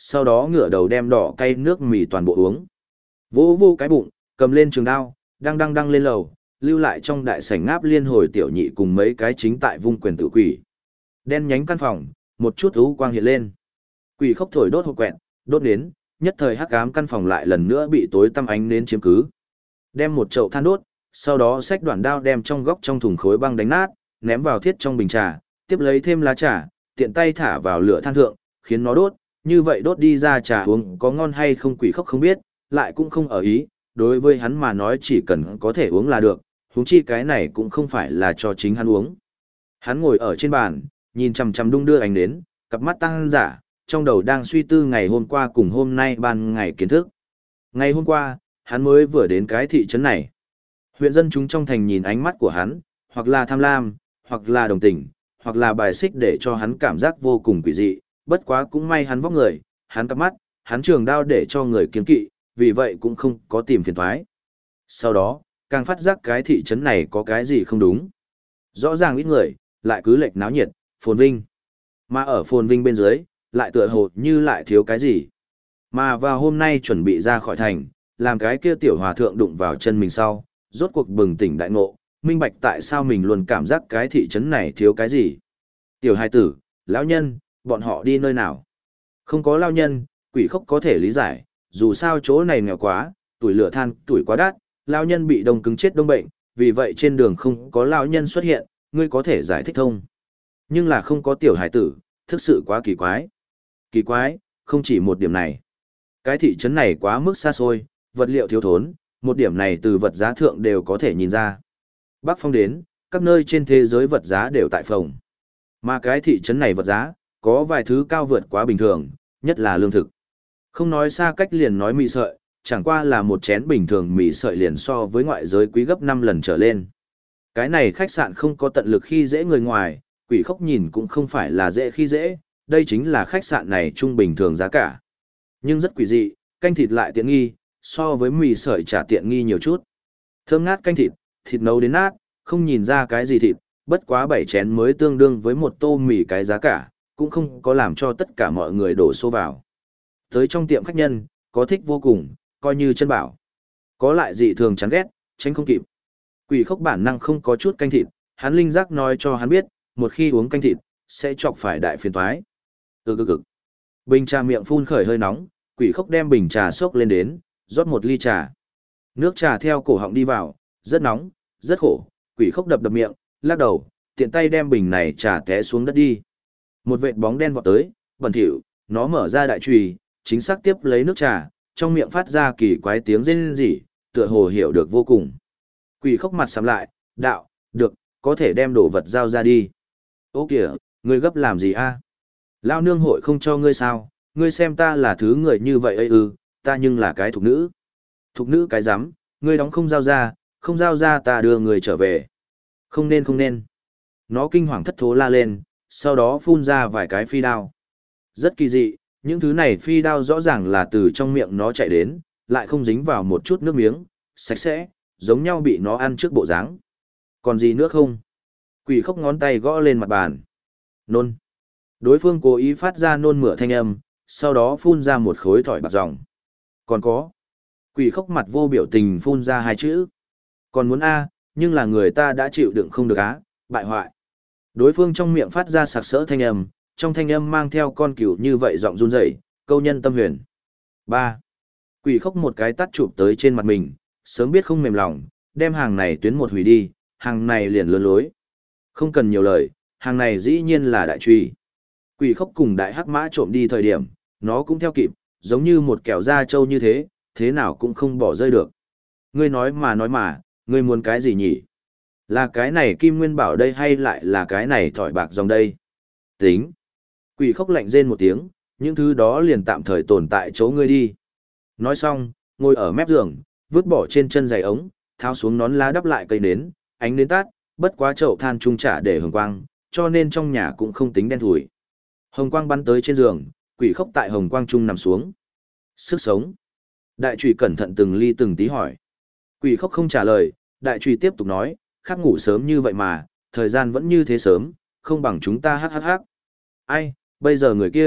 A: sau đó ngửa đầu đem đỏ cay nước mì toàn bộ uống. Vỗ vô cái bụng, cầm lên trường đao, đang lên lầu, lưu lại trong đại sảnh ngáp liên hồi tiểu nhị cùng mấy cái chính tại vung quyền tự quỷ. Đen nhánh căn phòng, một chút u quang hiện lên. Quỷ khốc thổi đốt hộp quẹt, đốt nến, nhất thời hắc ám căn phòng lại lần nữa bị tối tăm ánh nến chiếm cứ. Đem một chậu than đốt, sau đó xách đoạn đao đem trong góc trong thùng khối băng đánh nát, ném vào thiết trong bình trà, tiếp lấy thêm lá trà, tiện tay thả vào lửa than thượng, khiến nó đốt, như vậy đốt đi ra trà uống có ngon hay không quỷ khốc không biết, lại cũng không ở ý, đối với hắn mà nói chỉ cần có thể uống là được, huống chi cái này cũng không phải là cho chính hắn uống. Hắn ngồi ở trên bàn, nhìn chằm chằm đung đưa ánh nến, cặp mắt tăng giả, trong đầu đang suy tư ngày hôm qua cùng hôm nay ban ngày kiến thức. Ngày hôm qua, hắn mới vừa đến cái thị trấn này. Huyện dân chúng trong thành nhìn ánh mắt của hắn, hoặc là tham lam, hoặc là đồng tình, hoặc là bài xích để cho hắn cảm giác vô cùng quỷ dị, bất quá cũng may hắn vóc người, hắn cặp mắt, hắn trường đao để cho người kiêng kỵ, vì vậy cũng không có tìm phiền toái. Sau đó, càng phát giác cái thị trấn này có cái gì không đúng. Rõ ràng ít người, lại cứ lệch náo nhiệt, phồn vinh. Mà ở phồn vinh bên dưới, lại tựa hồ như lại thiếu cái gì. Mà vào hôm nay chuẩn bị ra khỏi thành, làm cái kia tiểu hòa thượng đụng vào chân mình sau, rốt cuộc bừng tỉnh đại ngộ, minh bạch tại sao mình luôn cảm giác cái thị trấn này thiếu cái gì. Tiểu hài tử, lão nhân, bọn họ đi nơi nào? Không có lão nhân, quỷ khốc có thể lý giải, dù sao chỗ này nghèo quá, tuổi lửa than, tuổi quá đắt, lão nhân bị đông cứng chết đông bệnh, vì vậy trên đường không có lão nhân xuất hiện, ngươi có thể giải thích thông. Nhưng là không có tiểu hài tử, thực sự quá kỳ quái. Kỳ quái, không chỉ một điểm này. Cái thị trấn này quá mức xa xôi, vật liệu thiếu thốn, một điểm này từ vật giá thượng đều có thể nhìn ra. Bắc Phong đến, các nơi trên thế giới vật giá đều tại phòng. Mà cái thị trấn này vật giá, có vài thứ cao vượt quá bình thường, nhất là lương thực. Không nói xa cách liền nói mì sợi, chẳng qua là một chén bình thường mì sợi liền so với ngoại giới quý gấp 5 lần trở lên. Cái này khách sạn không có tận lực khi dễ người ngoài, quỷ khốc nhìn cũng không phải là dễ khi dễ, đây chính là khách sạn này trung bình thường giá cả. Nhưng rất quỷ dị, canh thịt lại tiện nghi, so với mì sợi chả tiện nghi nhiều chút. Thơm ngát canh thịt, thịt nấu đến nát, không nhìn ra cái gì thịt, bất quá 7 chén mới tương đương với một tô mì cái giá cả, cũng không có làm cho tất cả mọi người đổ xô vào. Tới trong tiệm khách nhân, có thích vô cùng, coi như chân bảo. Có lại dị thường chán ghét, tránh không kịp. Quỷ khốc bản năng không có chút canh thịt, hắn linh giác nói cho hắn biết, một khi uống canh thịt, sẽ chọc phải đại phiền toái. Cực. Bình trà miệng phun khởi hơi nóng, quỷ khốc đem bình trà xốc lên đến, rót một ly trà. Nước trà theo cổ họng đi vào, rất nóng, rất khổ, quỷ khốc đập miệng, lắc đầu, tiện tay đem bình này trà té xuống đất đi. Một vệt bóng đen vọt tới, bẩn thỉu, nó mở ra đại chùy, chính xác tiếp lấy nước trà, trong miệng phát ra kỳ quái tiếng rên rỉ, tựa hồ hiểu được vô cùng. Quỷ khốc mặt sầm lại, đạo, được, có thể đem đồ vật giao ra đi. Ô kìa, ngươi gấp làm gì a? Lao nương hội không cho ngươi sao, ngươi xem ta là thứ người như vậy ấy ư, ta nhưng là cái thục nữ. Thục nữ cái rắm, ngươi đóng không giao ra ta đưa người trở về. Không nên. Nó kinh hoàng thất thố la lên, sau đó phun ra vài cái phi đao. Rất kỳ dị, những thứ này phi đao rõ ràng là từ trong miệng nó chạy đến, lại không dính vào một chút nước miếng, sạch sẽ, giống nhau bị nó ăn trước bộ dáng. Còn gì nữa không? Quỷ khốc ngón tay gõ lên mặt bàn. Nôn. Đối phương cố ý phát ra nôn mửa thanh âm, sau đó phun ra một khối thỏi bạc ròng. Còn có. Quỷ khốc mặt vô biểu tình phun ra hai chữ. Còn muốn A, nhưng là người ta đã chịu đựng không được á, bại hoại. Đối phương trong miệng phát ra sặc sỡ thanh âm, trong thanh âm mang theo con cừu như vậy giọng run rẩy, câu nhân tâm huyền. 3. Quỷ khốc một cái tát chụp tới trên mặt mình, sớm biết không mềm lòng, đem hàng này tuyến một hủy đi, hàng này liền lừa lối. Không cần nhiều lời, hàng này dĩ nhiên là đại truy. Quỷ khốc cùng đại hắc mã trộm đi thời điểm, nó cũng theo kịp, giống như một kẻo da trâu như thế, thế nào cũng không bỏ rơi được. Ngươi nói mà, ngươi muốn cái gì nhỉ? Là cái này kim nguyên bảo đây hay lại là cái này thỏi bạc dòng đây? Tính. Quỷ khốc lạnh rên một tiếng, những thứ đó liền tạm thời tồn tại chỗ ngươi đi. Nói xong, ngồi ở mép giường, vứt bỏ trên chân giày ống, tháo xuống nón lá đắp lại cây nến, ánh nến tắt, bất quá chậu than trung trả để hồng quang, cho nên trong nhà cũng không tính đen thủi. Hồng quang bắn tới trên giường, quỷ khốc tại hồng quang trung nằm xuống. Sức sống. Đại trùy cẩn thận từng ly từng tí hỏi. Quỷ khốc không trả lời, đại trùy tiếp tục nói, khác ngủ sớm như vậy mà, thời gian vẫn như thế sớm, không bằng chúng ta hắc. Ai, bây giờ người kia,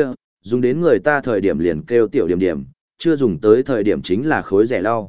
A: Dùng đến người ta thời điểm liền kêu tiểu điểm điểm, chưa dùng tới thời điểm chính là khối rẻ lau.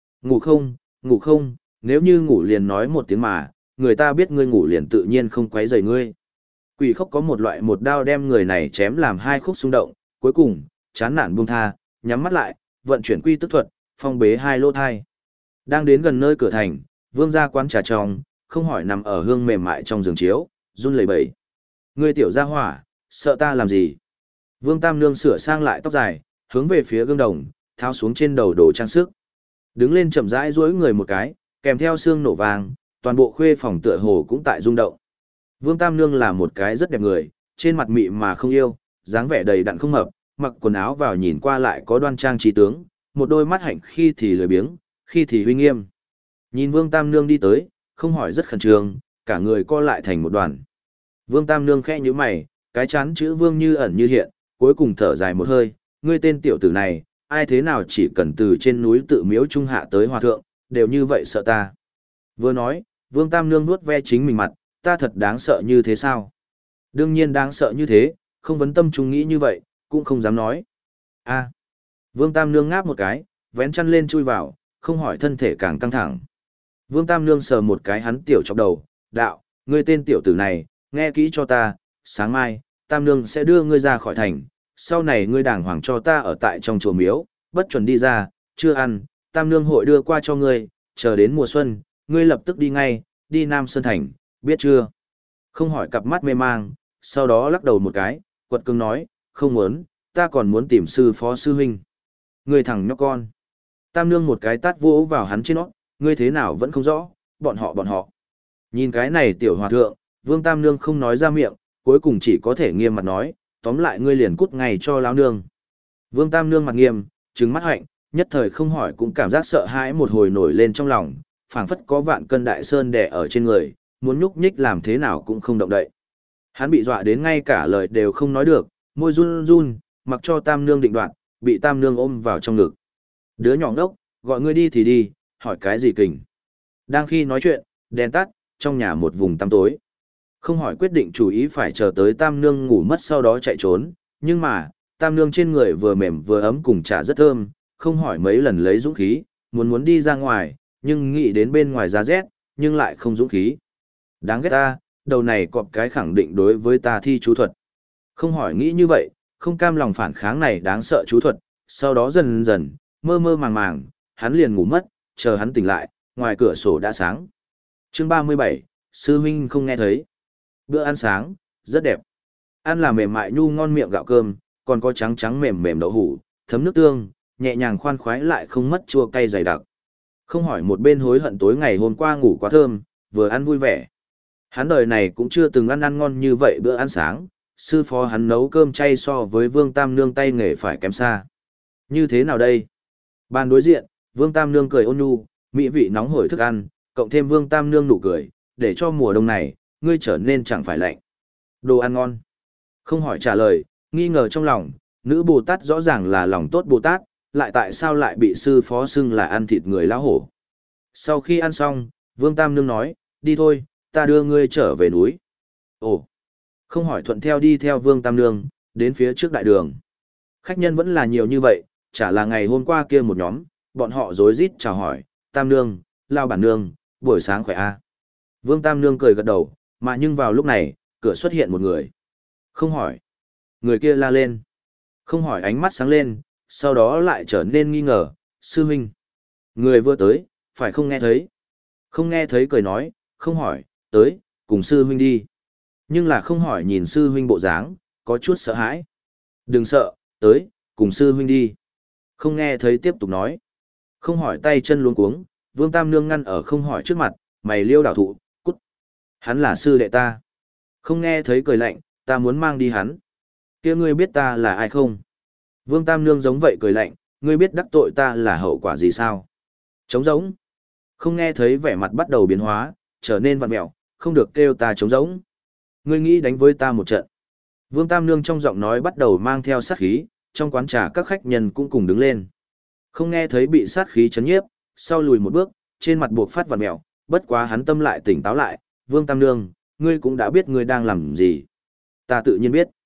A: Ngủ không, nếu như ngủ liền nói một tiếng mà, người ta biết ngươi ngủ liền tự nhiên không quấy rầy ngươi. Quỷ khốc có một loại một đao đem người này chém làm hai khúc xung động, cuối cùng, chán nản buông tha, nhắm mắt lại, vận chuyển quy tức thuật, phong bế hai lỗ thai. Đang đến gần nơi cửa thành, vương gia quán trà trong, không hỏi nằm ở hương mềm mại trong giường chiếu, run lẩy bẩy. Ngươi tiểu gia hỏa, sợ ta làm gì? Vương Tam Nương sửa sang lại tóc dài, hướng về phía gương đồng, tháo xuống trên đầu đồ trang sức. Đứng lên chậm rãi duỗi người một cái, kèm theo xương nổ vàng, toàn bộ khuê phòng tựa hồ cũng tại rung động. Vương Tam Nương là một cái rất đẹp người, trên mặt mị mà không yêu, dáng vẻ đầy đặn không mập, mặc quần áo vào nhìn qua lại có đoan trang trí tướng, một đôi mắt hạnh khi thì lười biếng, khi thì uy nghiêm. Nhìn Vương Tam Nương đi tới, không hỏi rất khẩn trương, cả người co lại thành một đoàn. Vương Tam Nương khẽ nhíu mày, cái chán chữ Vương như ẩn như hiện, cuối cùng thở dài một hơi, ngươi tên tiểu tử này, ai thế nào chỉ cần từ trên núi tự miếu trung hạ tới hòa thượng, đều như vậy sợ ta. Vừa nói, Vương Tam Nương nuốt ve chính mình mặt, ta thật đáng sợ như thế sao? Đương nhiên đáng sợ như thế, không vấn tâm trung nghĩ như vậy, cũng không dám nói. A. Vương Tam Nương ngáp một cái, vén chăn lên chui vào, không hỏi thân thể càng căng thẳng. Vương Tam Nương sờ một cái hắn tiểu chọc đầu, đạo, ngươi tên tiểu tử này, nghe kỹ cho ta, sáng mai, Tam Nương sẽ đưa ngươi ra khỏi thành, sau này ngươi đàng hoàng cho ta ở tại trong chùa miếu, bất chuẩn đi ra, chưa ăn, Tam Nương hội đưa qua cho ngươi, chờ đến mùa xuân, ngươi lập tức đi ngay, đi Nam Sơn Thành, biết chưa? Không hỏi cặp mắt mê mang, sau đó lắc đầu một cái, quật cường nói, không muốn, ta còn muốn tìm sư phó sư huynh. Ngươi thằng nhóc con. Tam Nương một cái tát vỗ vào hắn trên nó, ngươi thế nào vẫn không rõ, bọn họ. Nhìn cái này tiểu hòa thượng, Vương Tam Nương không nói ra miệng, cuối cùng chỉ có thể nghiêm mặt nói, tóm lại ngươi liền cút ngay cho lão nương. Vương Tam Nương mặt nghiêm, trừng mắt hạnh, nhất thời không hỏi cũng cảm giác sợ hãi một hồi nổi lên trong lòng, phảng phất có vạn cân đại sơn đè ở trên người, muốn nhúc nhích làm thế nào cũng không động đậy. Hắn bị dọa đến ngay cả lời đều không nói được, môi run run, mặc cho Tam Nương định đoạt, bị Tam Nương ôm vào trong ngực. Đứa nhỏ ngốc, gọi ngươi đi thì đi, hỏi cái gì kình. Đang khi nói chuyện, đèn tắt, trong nhà một vùng tăm tối. Không hỏi quyết định chủ ý phải chờ tới Tam Nương ngủ mất sau đó chạy trốn, nhưng mà, Tam Nương trên người vừa mềm vừa ấm cùng trà rất thơm, không hỏi mấy lần lấy dũng khí, muốn đi ra ngoài, nhưng nghĩ đến bên ngoài giá rét, nhưng lại không dũng khí. Đáng ghét ta, đầu này cọp cái khẳng định đối với ta thi chú thuật. Không hỏi nghĩ như vậy, không cam lòng phản kháng này đáng sợ chú thuật, sau đó dần dần, mơ mơ màng màng, hắn liền ngủ mất, chờ hắn tỉnh lại, ngoài cửa sổ đã sáng. Chương 37, sư huynh không nghe thấy. Bữa ăn sáng, rất đẹp. Ăn là mềm mại nhu ngon miệng gạo cơm, còn có trắng trắng mềm mềm đậu hủ, thấm nước tương, nhẹ nhàng khoan khoái lại không mất chua cay dày đặc. Không hỏi một bên hối hận tối ngày hôm qua ngủ quá thơm, vừa ăn vui vẻ. Hắn đời này cũng chưa từng ăn ngon như vậy bữa ăn sáng, sư phó hắn nấu cơm chay so với Vương Tam Nương tay nghề phải kém xa. Như thế nào đây? Bàn đối diện, Vương Tam Nương cười ôn nhu, mỹ vị nóng hổi thức ăn, cộng thêm Vương Tam Nương nụ cười, để cho mùa đông này, ngươi trở nên chẳng phải lạnh. Đồ ăn ngon. Không hỏi trả lời, nghi ngờ trong lòng, nữ Bồ Tát rõ ràng là lòng tốt Bồ Tát, lại tại sao lại bị sư phó xưng là ăn thịt người lão hổ. Sau khi ăn xong, Vương Tam Nương nói, đi thôi, ta đưa ngươi trở về núi. Ồ, không hỏi thuận theo đi theo Vương Tam Nương, đến phía trước đại đường. Khách nhân vẫn là nhiều như vậy, chả là ngày hôm qua kia một nhóm, bọn họ rối rít chào hỏi, Tam Nương, Lao Bản Nương, buổi sáng khỏe a. Vương Tam Nương cười gật đầu, mà nhưng vào lúc này, cửa xuất hiện một người. Không hỏi. Người kia la lên. Không hỏi ánh mắt sáng lên, sau đó lại trở nên nghi ngờ, sư huynh. Người vừa tới, phải không nghe thấy. Không nghe thấy cười nói, không hỏi, tới, cùng sư huynh đi. Nhưng là không hỏi nhìn sư huynh bộ dáng, có chút sợ hãi. Đừng sợ, tới, cùng sư huynh đi. Không nghe thấy tiếp tục nói. Không hỏi tay chân luống cuống, Vương Tam Nương ngăn ở không hỏi trước mặt, mày liêu đảo thụ, cút. Hắn là sư đệ ta. Không nghe thấy cười lạnh, ta muốn mang đi hắn. Kia ngươi biết ta là ai không? Vương Tam Nương giống vậy cười lạnh, ngươi biết đắc tội ta là hậu quả gì sao? Trống rỗng. Không nghe thấy vẻ mặt bắt đầu biến hóa, trở nên vặn mẹo, không được kêu ta trống rỗng. Ngươi nghĩ đánh với ta một trận. Vương Tam Nương trong giọng nói bắt đầu mang theo sát khí, trong quán trà các khách nhân cũng cùng đứng lên. Không nghe thấy bị sát khí chấn nhiếp, sau lùi một bước, trên mặt buộc phát vặn mẹo, bất quá hắn tâm lại tỉnh táo lại, Vương Tam Nương, ngươi cũng đã biết ngươi đang làm gì. Ta tự nhiên biết.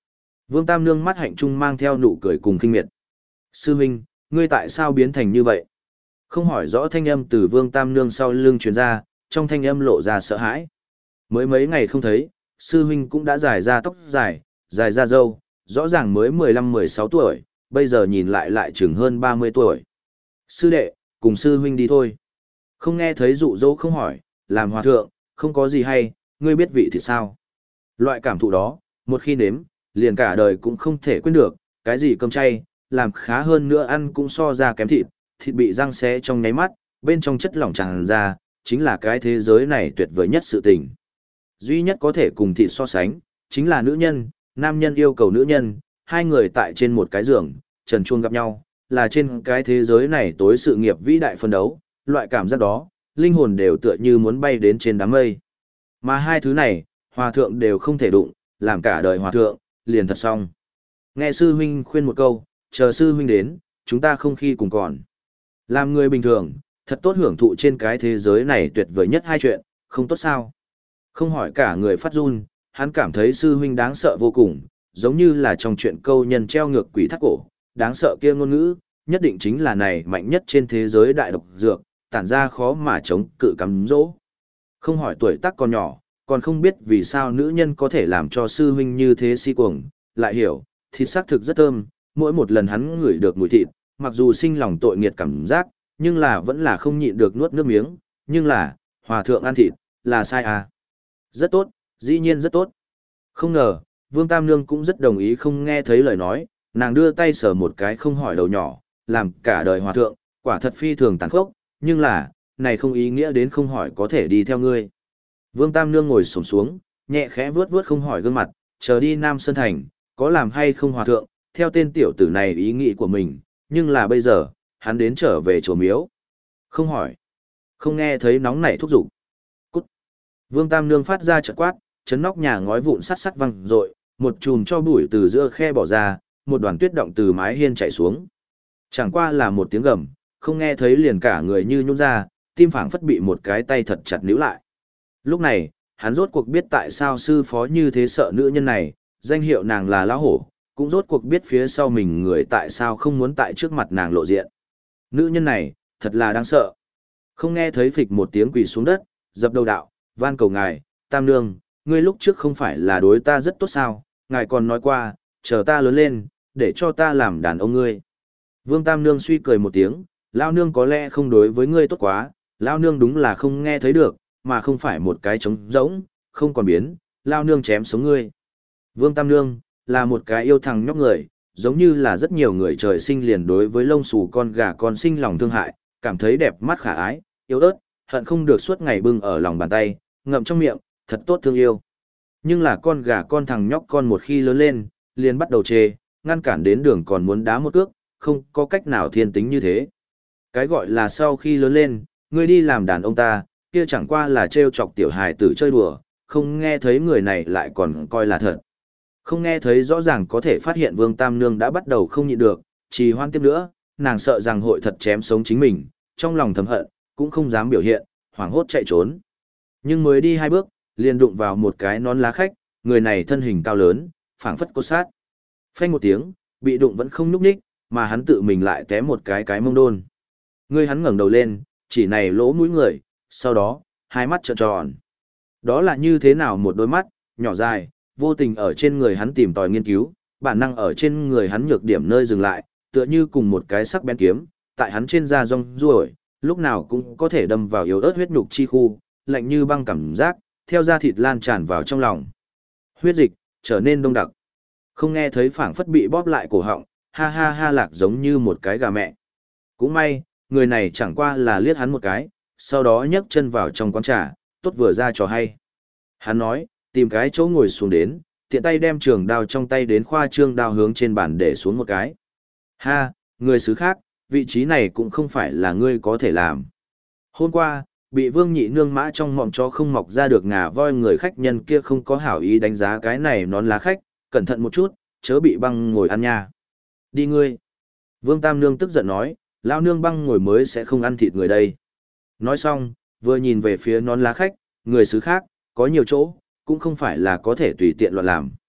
A: Vương Tam Nương mắt hạnh trung mang theo nụ cười cùng khinh miệt. Sư huynh, ngươi tại sao biến thành như vậy? Không hỏi rõ thanh âm từ Vương Tam Nương sau lưng truyền ra, trong thanh âm lộ ra sợ hãi. Mới mấy ngày không thấy, sư huynh cũng đã dài ra tóc dài, dài ra râu, rõ ràng mới 15-16 tuổi, bây giờ nhìn lại chừng hơn 30 tuổi. Sư đệ, cùng sư huynh đi thôi. Không nghe thấy dụ dỗ không hỏi, làm hòa thượng, không có gì hay, ngươi biết vị thì sao? Loại cảm thụ đó, một khi nếm, liền cả đời cũng không thể quên được, cái gì cơm chay, làm khá hơn nữa ăn cũng so ra kém thịt, thịt bị răng xé trong nháy mắt, bên trong chất lỏng tràn ra, chính là cái thế giới này tuyệt vời nhất sự tình. Duy nhất có thể cùng thịt so sánh, chính là nữ nhân, nam nhân yêu cầu nữ nhân, hai người tại trên một cái giường, trần truông gặp nhau, là trên cái thế giới này tối sự nghiệp vĩ đại phân đấu, loại cảm giác đó, linh hồn đều tựa như muốn bay đến trên đám mây. Mà hai thứ này, hòa thượng đều không thể đụng, làm cả đời hòa thượng, liền thật xong. Nghe sư huynh khuyên một câu, chờ sư huynh đến, chúng ta không khi cùng còn. Làm người bình thường, thật tốt hưởng thụ trên cái thế giới này tuyệt vời nhất hai chuyện, không tốt sao? Không hỏi cả người phát run, hắn cảm thấy sư huynh đáng sợ vô cùng, giống như là trong chuyện câu nhân treo ngược quỷ thắt cổ, đáng sợ kia ngôn ngữ, nhất định chính là này mạnh nhất trên thế giới đại độc dược, tản ra khó mà chống cự cắm dỗ. Không hỏi tuổi tác còn nhỏ, còn không biết vì sao nữ nhân có thể làm cho sư huynh như thế si cuồng, lại hiểu, thịt xác thực rất thơm, mỗi một lần hắn ngửi được mùi thịt, mặc dù sinh lòng tội nghiệt cảm giác, nhưng là vẫn là không nhịn được nuốt nước miếng, nhưng là, hòa thượng ăn thịt, là sai à. Rất tốt, dĩ nhiên rất tốt. Không ngờ, Vương Tam Nương cũng rất đồng ý không nghe thấy lời nói, nàng đưa tay sờ một cái không hỏi đầu nhỏ, làm cả đời hòa thượng, quả thật phi thường tàn khốc, nhưng là, này không ý nghĩa đến không hỏi có thể đi theo ngươi. Vương Tam Nương ngồi xổm xuống, nhẹ khẽ vuốt vuốt không hỏi gương mặt, chờ đi Nam Sơn Thành, có làm hay không hòa thượng, theo tên tiểu tử này ý nghĩ của mình, nhưng là bây giờ, hắn đến trở về chùa miếu. Không hỏi, không nghe thấy nóng nảy thúc giục. Cút. Vương Tam Nương phát ra chợt quát, chấn nóc nhà ngói vụn sắt sắt văng rội, một chùm cho bụi từ giữa khe bỏ ra, một đoàn tuyết động từ mái hiên chảy xuống. Chẳng qua là một tiếng gầm, không nghe thấy liền cả người như nhũn ra, tim phảng phất bị một cái tay thật chặt níu lại. Lúc này, hắn rốt cuộc biết tại sao sư phó như thế sợ nữ nhân này, danh hiệu nàng là lão hổ, cũng rốt cuộc biết phía sau mình người tại sao không muốn tại trước mặt nàng lộ diện. Nữ nhân này, thật là đáng sợ. Không nghe thấy phịch một tiếng quỳ xuống đất, dập đầu đạo, van cầu ngài, Tam Nương, ngươi lúc trước không phải là đối ta rất tốt sao, ngài còn nói qua, chờ ta lớn lên, để cho ta làm đàn ông ngươi. Vương Tam Nương suy cười một tiếng, Lao Nương có lẽ không đối với ngươi tốt quá, Lao Nương đúng là không nghe thấy được, mà không phải một cái trống rỗng, không còn biến, Lao Nương chém sống ngươi. Vương Tam Nương, là một cái yêu thằng nhóc người, giống như là rất nhiều người trời sinh liền đối với lông xù con gà con sinh lòng thương hại, cảm thấy đẹp mắt khả ái, yêu ớt, hận không được suốt ngày bưng ở lòng bàn tay, ngậm trong miệng, thật tốt thương yêu. Nhưng là con gà con thằng nhóc con một khi lớn lên, liền bắt đầu chê, ngăn cản đến đường còn muốn đá một cước, không có cách nào thiên tính như thế. Cái gọi là sau khi lớn lên, ngươi đi làm đàn ông ta, kia chẳng qua là trêu chọc tiểu hài tử chơi đùa, không nghe thấy người này lại còn coi là thật. Không nghe thấy rõ ràng có thể phát hiện Vương Tam Nương đã bắt đầu không nhịn được, trì hoãn tiếp nữa, nàng sợ rằng hội thật chém sống chính mình, trong lòng thầm hận, cũng không dám biểu hiện, hoảng hốt chạy trốn. Nhưng mới đi 2 bước, liền đụng vào một cái nón lá khách, người này thân hình cao lớn, phảng phất cốt sát. Phanh một tiếng, bị đụng vẫn không nhúc nhích, mà hắn tự mình lại té một cái mông đôn. Người hắn ngẩng đầu lên, chỉ này lỗ mũi người, sau đó, hai mắt trợn tròn. Đó là như thế nào một đôi mắt, nhỏ dài, vô tình ở trên người hắn tìm tòi nghiên cứu, bản năng ở trên người hắn nhược điểm nơi dừng lại, tựa như cùng một cái sắc bén kiếm, tại hắn trên da rong ruổi, lúc nào cũng có thể đâm vào yếu ớt huyết nhục chi khu, lạnh như băng cảm giác, theo da thịt lan tràn vào trong lòng. Huyết dịch trở nên đông đặc. Không nghe thấy phảng phất bị bóp lại cổ họng, ha ha ha lạc giống như một cái gà mẹ. Cũng may, người này chẳng qua là liếc hắn một cái, sau đó nhấc chân vào trong quán trà, tốt vừa ra trò hay. Hắn nói, tìm cái chỗ ngồi xuống đến, tiện tay đem trường đao trong tay đến khoa trương đao hướng trên bàn để xuống một cái. Ha, người xứ khác, vị trí này cũng không phải là ngươi có thể làm. Hôm qua, bị Vương Nhị Nương mã trong mọng chó không mọc ra được ngà voi, người khách nhân kia không có hảo ý đánh giá cái này nón lá khách, cẩn thận một chút, chớ bị băng ngồi ăn nha. Đi ngươi. Vương Tam Nương tức giận nói, lao nương băng ngồi mới sẽ không ăn thịt người đây. Nói xong, vừa nhìn về phía nón lá khách, người xứ khác, có nhiều chỗ, cũng không phải là có thể tùy tiện loạn làm.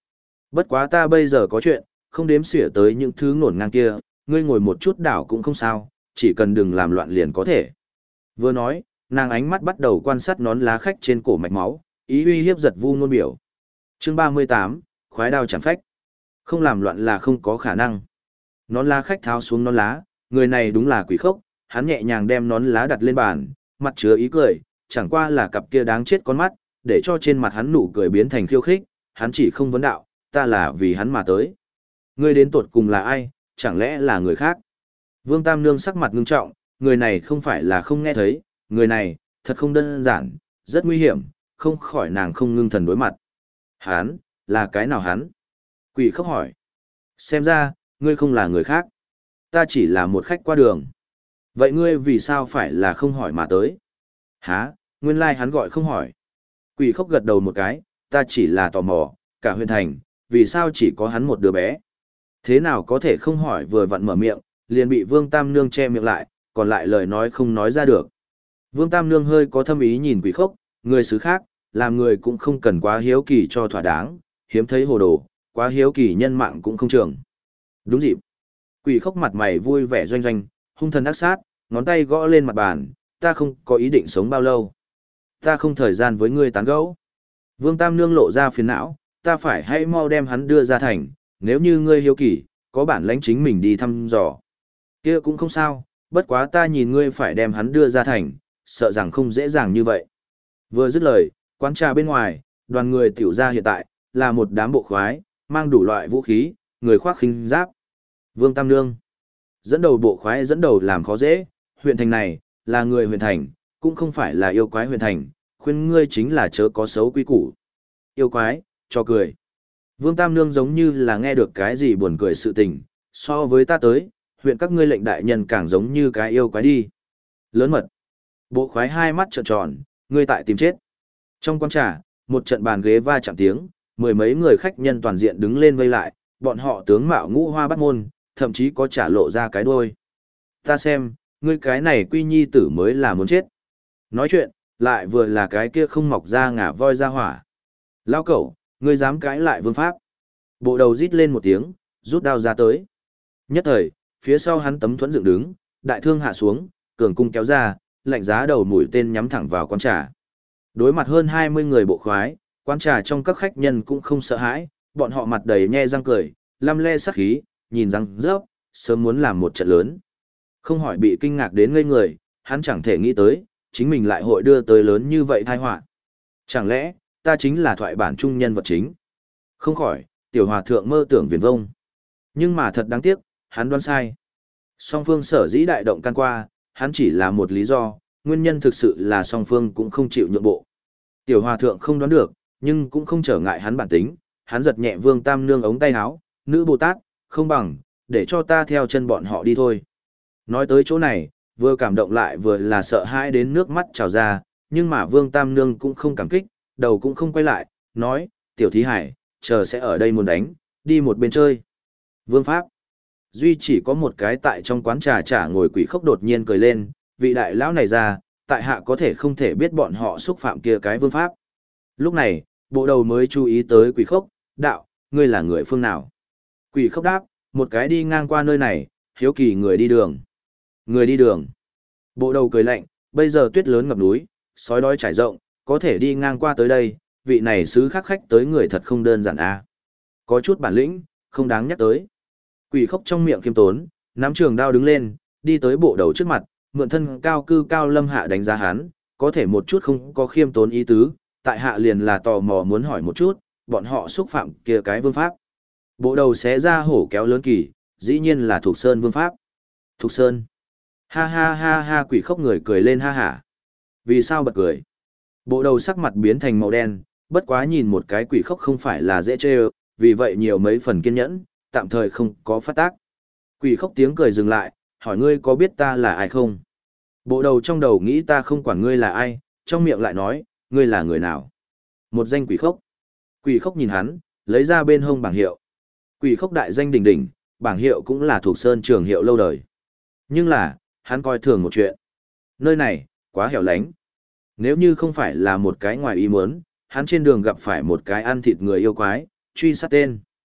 A: Bất quá ta bây giờ có chuyện, không đếm xỉa tới những thứ ngổn ngang kia, ngươi ngồi một chút đảo cũng không sao, chỉ cần đừng làm loạn liền có thể. Vừa nói, nàng ánh mắt bắt đầu quan sát nón lá khách trên cổ mạch máu, ý uy hiếp giật vu ngôn biểu. Chương 38, khoái đao chạm phách. Không làm loạn là không có khả năng. Nón lá khách tháo xuống nón lá, người này đúng là quỷ khốc, hắn nhẹ nhàng đem nón lá đặt lên bàn, mặt chứa ý cười, chẳng qua là cặp kia đáng chết con mắt, để cho trên mặt hắn nụ cười biến thành khiêu khích, hắn chỉ không vấn đạo, ta là vì hắn mà tới. Ngươi đến tột cùng là ai, chẳng lẽ là người khác? Vương Tam Nương sắc mặt ngưng trọng, người này không phải là không nghe thấy, người này, thật không đơn giản, rất nguy hiểm, không khỏi nàng không ngưng thần đối mặt. Hắn, là cái nào hắn? Quỷ khóc hỏi. Xem ra, ngươi không là người khác. Ta chỉ là một khách qua đường. Vậy ngươi vì sao phải là không hỏi mà tới? Hả, nguyên lai hắn gọi không hỏi. Quỷ khóc gật đầu một cái, ta chỉ là tò mò, cả huyện thành, vì sao chỉ có hắn một đứa bé? Thế nào có thể không hỏi vừa vặn mở miệng, liền bị Vương Tam Nương che miệng lại, còn lại lời nói không nói ra được. Vương Tam Nương hơi có thâm ý nhìn quỷ khốc, người xứ khác, làm người cũng không cần quá hiếu kỳ cho thỏa đáng, hiếm thấy hồ đồ, quá hiếu kỳ nhân mạng cũng không trường. Đúng dịp. Quỷ khốc mặt mày vui vẻ doanh doanh, hung thần ác sát, ngón tay gõ lên mặt bàn, ta không có ý định sống bao lâu. Ta không thời gian với ngươi tán gẫu. Vương Tam Nương lộ ra phiền não, ta phải hãy mau đem hắn đưa ra thành, nếu như ngươi hiếu kỳ, có bản lãnh chính mình đi thăm dò. Kia cũng không sao, bất quá ta nhìn ngươi phải đem hắn đưa ra thành, sợ rằng không dễ dàng như vậy. Vừa dứt lời, quán trà bên ngoài, đoàn người tiểu ra hiện tại, là một đám bộ khoái, mang đủ loại vũ khí, người khoác khinh giáp. Vương Tam Nương dẫn đầu bộ khoái dẫn đầu làm khó dễ, huyện thành này, là người huyện thành, cũng không phải là yêu quái huyện thành, khuyên ngươi chính là chớ có xấu quý củ. Yêu quái, cho cười. Vương Tam Nương giống như là nghe được cái gì buồn cười sự tình, so với ta tới, huyện các ngươi lệnh đại nhân càng giống như cái yêu quái đi. Lớn mật. Bộ khoái hai mắt trợn tròn, ngươi tại tìm chết. Trong quán trà, một trận bàn ghế va chạm tiếng, mười mấy người khách nhân toàn diện đứng lên vây lại, bọn họ tướng mạo ngũ hoa bắt môn, thậm chí có trả lộ ra cái đuôi. Ta xem, ngươi cái này quy nhi tử mới là muốn chết. Nói chuyện, lại vừa là cái kia không mọc ra ngả voi ra hỏa. Lao cẩu, ngươi dám cãi lại vương pháp. Bộ đầu rít lên một tiếng, rút đao ra tới. Nhất thời, phía sau hắn tấm thuẫn dựng đứng, đại thương hạ xuống, cường cung kéo ra, lạnh giá đầu mũi tên nhắm thẳng vào quán trà. Đối mặt hơn 20 người bộ khoái, quán trà trong các khách nhân cũng không sợ hãi, bọn họ mặt đầy nhe răng cười, lăm le sắc khí, nhìn răng rớp, sớm muốn làm một trận lớn. Không hỏi bị kinh ngạc đến ngây người, hắn chẳng thể nghĩ tới, chính mình lại hội đưa tới lớn như vậy tai họa. Chẳng lẽ, ta chính là thoại bản trung nhân vật chính? Không khỏi, tiểu hòa thượng mơ tưởng viển vông. Nhưng mà thật đáng tiếc, hắn đoán sai. Song phương sở dĩ đại động can qua, hắn chỉ là một lý do, nguyên nhân thực sự là song phương cũng không chịu nhượng bộ. Tiểu hòa thượng không đoán được, nhưng cũng không trở ngại hắn bản tính, hắn giật nhẹ Vương Tam Nương ống tay áo, nữ Bồ Tát, không bằng, để cho ta theo chân bọn họ đi thôi. Nói tới chỗ này, vừa cảm động lại vừa là sợ hãi đến nước mắt trào ra, nhưng mà Vương Tam Nương cũng không cảm kích, đầu cũng không quay lại, nói, tiểu thí hải, chờ sẽ ở đây muốn đánh, đi một bên chơi. Vương Pháp. Duy chỉ có một cái tại trong quán trà ngồi quỷ khốc đột nhiên cười lên, vị đại lão này ra, tại hạ có thể không thể biết bọn họ xúc phạm kia cái vương pháp. Lúc này, bộ đầu mới chú ý tới quỷ khốc, đạo, ngươi là người phương nào? Quỷ khốc đáp, một cái đi ngang qua nơi này, hiếu kỳ người đi đường. Người đi đường. Bộ đầu cười lạnh, bây giờ tuyết lớn ngập núi, sói đói trải rộng, có thể đi ngang qua tới đây, vị này sứ khắc khách tới người thật không đơn giản a. Có chút bản lĩnh, không đáng nhắc tới. Quỷ khốc trong miệng khiêm tốn, nắm trường đao đứng lên, đi tới bộ đầu trước mặt, mượn thân cao cư cao lâm hạ đánh giá hắn, có thể một chút không có khiêm tốn ý tứ, tại hạ liền là tò mò muốn hỏi một chút, bọn họ xúc phạm kia cái vương pháp. Bộ đầu xé ra hổ kéo lớn kỳ, dĩ nhiên là Thục Sơn vương pháp. Thục Sơn. Ha ha ha ha, quỷ khốc người cười lên ha hả. Vì sao bật cười? Bộ đầu sắc mặt biến thành màu đen, bất quá nhìn một cái quỷ khốc không phải là dễ chê, vì vậy nhiều mấy phần kiên nhẫn, tạm thời không có phát tác. Quỷ khốc tiếng cười dừng lại, hỏi ngươi có biết ta là ai không? Bộ đầu trong đầu nghĩ ta không quản ngươi là ai, trong miệng lại nói, ngươi là người nào? Một danh quỷ khốc. Quỷ khốc nhìn hắn, lấy ra bên hông bảng hiệu. Quỷ khốc đại danh đỉnh đỉnh, bảng hiệu cũng là thuộc sơn trường hiệu lâu đời. Nhưng là, hắn coi thường một chuyện. Nơi này, quá hẻo lánh. Nếu như không phải là một cái ngoài ý muốn, hắn trên đường gặp phải một cái ăn thịt người yêu quái, truy sát tên.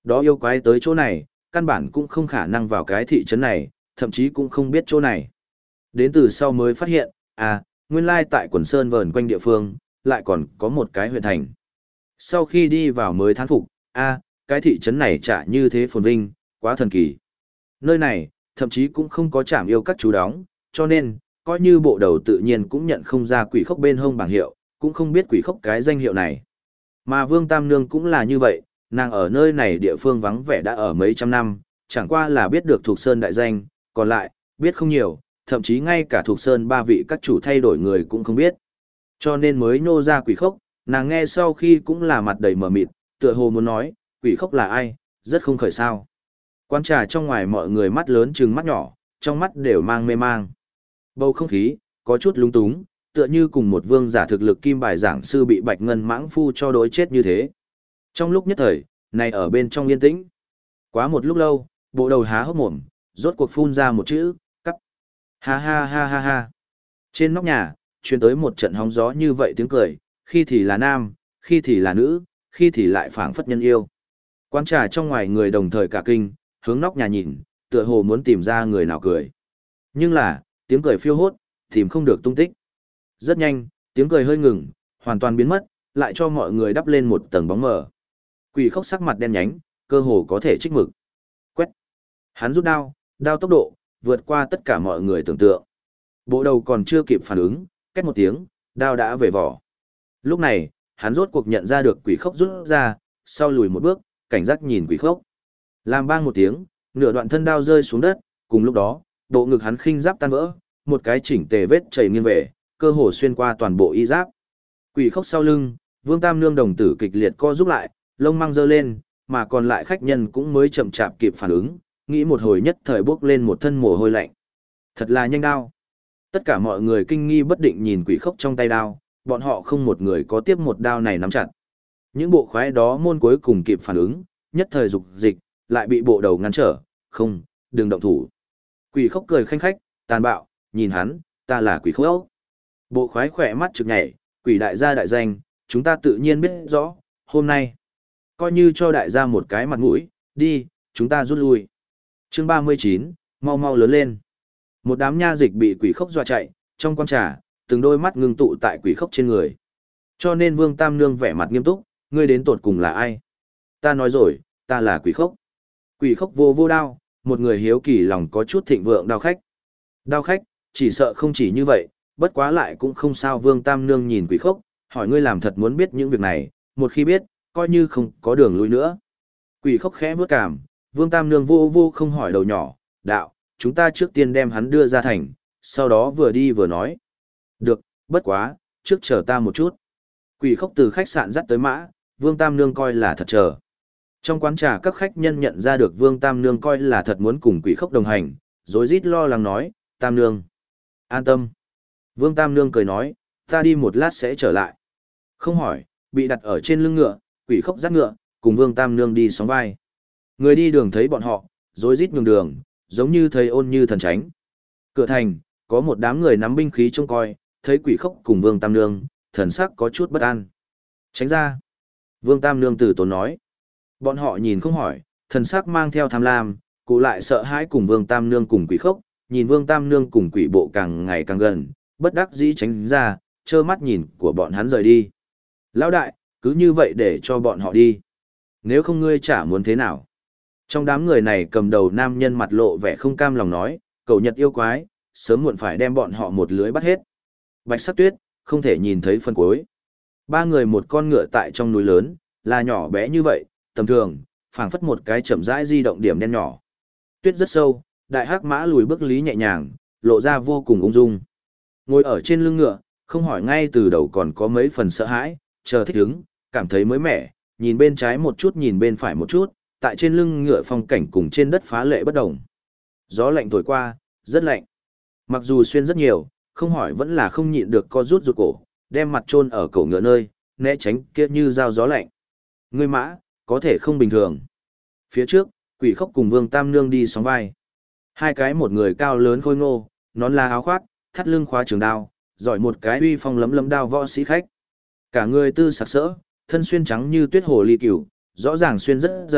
A: Đó yêu quái tới chỗ này, căn bản cũng không khả năng vào cái thị trấn này, thậm chí cũng không biết chỗ này. Đến từ sau mới phát hiện, nguyên lai tại quần sơn vờn quanh địa phương, lại còn có một cái huyện thành. Sau khi đi vào mới thán phục, cái thị trấn này chả như thế phồn vinh, quá thần kỳ. Nơi này, thậm chí cũng không có trạm yêu các chú đóng, cho nên, coi như bộ đầu tự nhiên cũng nhận không ra quỷ khốc bên hông bảng hiệu, cũng không biết quỷ khốc cái danh hiệu này. Mà Vương Tam Nương cũng là như vậy, nàng ở nơi này địa phương vắng vẻ đã ở mấy trăm năm, chẳng qua là biết được Thục Sơn đại danh, còn lại, biết không nhiều, thậm chí ngay cả Thục Sơn ba vị các chủ thay đổi người cũng không biết. Cho nên mới nô ra quỷ khốc, nàng nghe sau khi cũng là mặt đầy mờ mịt, tựa hồ muốn nói, quỷ khốc là ai, rất không khởi sao. Quán trà trong ngoài mọi người mắt lớn trừng mắt nhỏ, trong mắt đều mang mê mang. Bầu không khí, có chút lung túng, tựa như cùng một vương giả thực lực kim bài giảng sư bị bạch ngân mãng phu cho đối chết như thế. Trong lúc nhất thời, này ở bên trong yên tĩnh. Quá một lúc lâu, bộ đầu há hốc mồm, rốt cuộc phun ra một chữ, cắp. Ha ha ha ha ha. Trên nóc nhà, truyền tới một trận hóng gió như vậy tiếng cười, khi thì là nam, khi thì là nữ, khi thì lại phảng phất nhân yêu. Quán trà trong ngoài người đồng thời cả kinh, hướng nóc nhà nhìn, tựa hồ muốn tìm ra người nào cười. Nhưng là, tiếng cười phiêu hốt, tìm không được tung tích. Rất nhanh, tiếng cười hơi ngừng, hoàn toàn biến mất, lại cho mọi người đắp lên một tầng bóng mờ. Quỷ khốc sắc mặt đen nhánh, cơ hồ có thể trích mực. Quét. Hắn rút đao, đao tốc độ, vượt qua tất cả mọi người tưởng tượng. Bộ đầu còn chưa kịp phản ứng, két một tiếng, đao đã về vỏ. Lúc này, hắn rốt cuộc nhận ra được quỷ khốc rút ra, sau lùi một bước, cảnh giác nhìn quỷ khốc. Làm bang một tiếng, nửa đoạn thân đao rơi xuống đất, cùng lúc đó, bộ ngực hắn khinh giáp tan vỡ, một cái chỉnh tề vết chảy nghiêng về, cơ hồ xuyên qua toàn bộ y giáp. Quỷ khốc sau lưng, Vương Tam Nương đồng tử kịch liệt co rút lại, lông măng giơ lên, mà còn lại khách nhân cũng mới chậm chạp kịp phản ứng, nghĩ một hồi nhất thời bước lên một thân mồ hôi lạnh. Thật là nhanh đao. Tất cả mọi người kinh nghi bất định nhìn quỷ khốc trong tay đao, bọn họ không một người có tiếp một đao này nắm chặt. Những bộ khoái đó môn cuối cùng kịp phản ứng, nhất thời dục dịch, lại bị bộ đầu ngăn trở, không, đừng động thủ. Quỷ khốc cười khanh khách, tàn bạo, nhìn hắn, ta là quỷ khốc. Bộ khoái khỏe mắt trực nhảy, quỷ đại gia đại danh, chúng ta tự nhiên biết rõ, hôm nay, coi như cho đại gia một cái mặt mũi, đi, chúng ta rút lui. Chương 39, mau mau lớn lên. Một đám nha dịch bị quỷ khốc dọa chạy, trong quán trà, từng đôi mắt ngưng tụ tại quỷ khốc trên người. Cho nên Vương Tam Nương vẻ mặt nghiêm túc, ngươi đến tột cùng là ai? Ta nói rồi, ta là quỷ khốc. Quỷ khốc vô vô đao, một người hiếu kỳ lòng có chút thịnh vượng đao khách. Đao khách, chỉ sợ không chỉ như vậy, bất quá lại cũng không sao. Vương Tam Nương nhìn quỷ khốc, hỏi ngươi làm thật muốn biết những việc này, một khi biết, coi như không có đường lui nữa. Quỷ khốc khẽ vướt cảm, Vương Tam Nương vô vô không hỏi đầu nhỏ, đạo, chúng ta trước tiên đem hắn đưa ra thành, sau đó vừa đi vừa nói. Được, bất quá, trước chờ ta một chút. Quỷ khốc từ khách sạn dắt tới mã, Vương Tam Nương coi là thật chờ. Trong quán trà các khách nhân nhận ra được Vương Tam Nương coi là thật muốn cùng quỷ khốc đồng hành, rối rít lo lắng nói, Tam Nương, an tâm. Vương Tam Nương cười nói, ta đi một lát sẽ trở lại. Không hỏi, bị đặt ở trên lưng ngựa, quỷ khốc dắt ngựa, cùng Vương Tam Nương đi sóng vai. Người đi đường thấy bọn họ, rối rít nhường đường, giống như thấy ôn như thần tránh. Cửa thành, có một đám người nắm binh khí trông coi, thấy quỷ khốc cùng Vương Tam Nương, thần sắc có chút bất an. Tránh ra. Vương Tam Nương từ tốn nói. Bọn họ nhìn không hỏi, thần sắc mang theo tham lam, cụ lại sợ hãi cùng Vương Tam Nương cùng quỷ khốc, nhìn Vương Tam Nương cùng quỷ bộ càng ngày càng gần, bất đắc dĩ tránh ra, trơ mắt nhìn của bọn hắn rời đi. Lão đại, cứ như vậy để cho bọn họ đi. Nếu không ngươi chả muốn thế nào. Trong đám người này cầm đầu nam nhân mặt lộ vẻ không cam lòng nói, cầu nhật yêu quái, sớm muộn phải đem bọn họ một lưới bắt hết. Bạch Sắc Tuyết, không thể nhìn thấy phân cuối. Ba người một con ngựa tại trong núi lớn, là nhỏ bé như vậy, tầm thường, phảng phất một cái chậm rãi di động điểm đen nhỏ. Tuyết rất sâu, đại hắc mã lùi bước lý nhẹ nhàng, lộ ra vô cùng ung dung. Ngồi ở trên lưng ngựa, không hỏi ngay từ đầu còn có mấy phần sợ hãi, chờ thích ứng, cảm thấy mới mẻ, nhìn bên trái một chút nhìn bên phải một chút, tại trên lưng ngựa phong cảnh cùng trên đất phá lệ bất động. Gió lạnh thổi qua, rất lạnh. Mặc dù xuyên rất nhiều, không hỏi vẫn là không nhịn được co rút cổ, đem mặt chôn ở cổ ngựa nơi, né tránh kia như dao gió lạnh. Người mã, có thể không bình thường. Phía trước, quỷ khốc cùng Vương Tam Nương đi sóng vai. Hai cái một người cao lớn khôi ngô, nón lá áo khoác, thắt lưng khóa trường đao, giỏi một cái uy phong lấm lấm đao võ sĩ khách. Cả người tư sặc sỡ, thân xuyên trắng như tuyết hồ ly cửu, rõ ràng xuyên rất dày,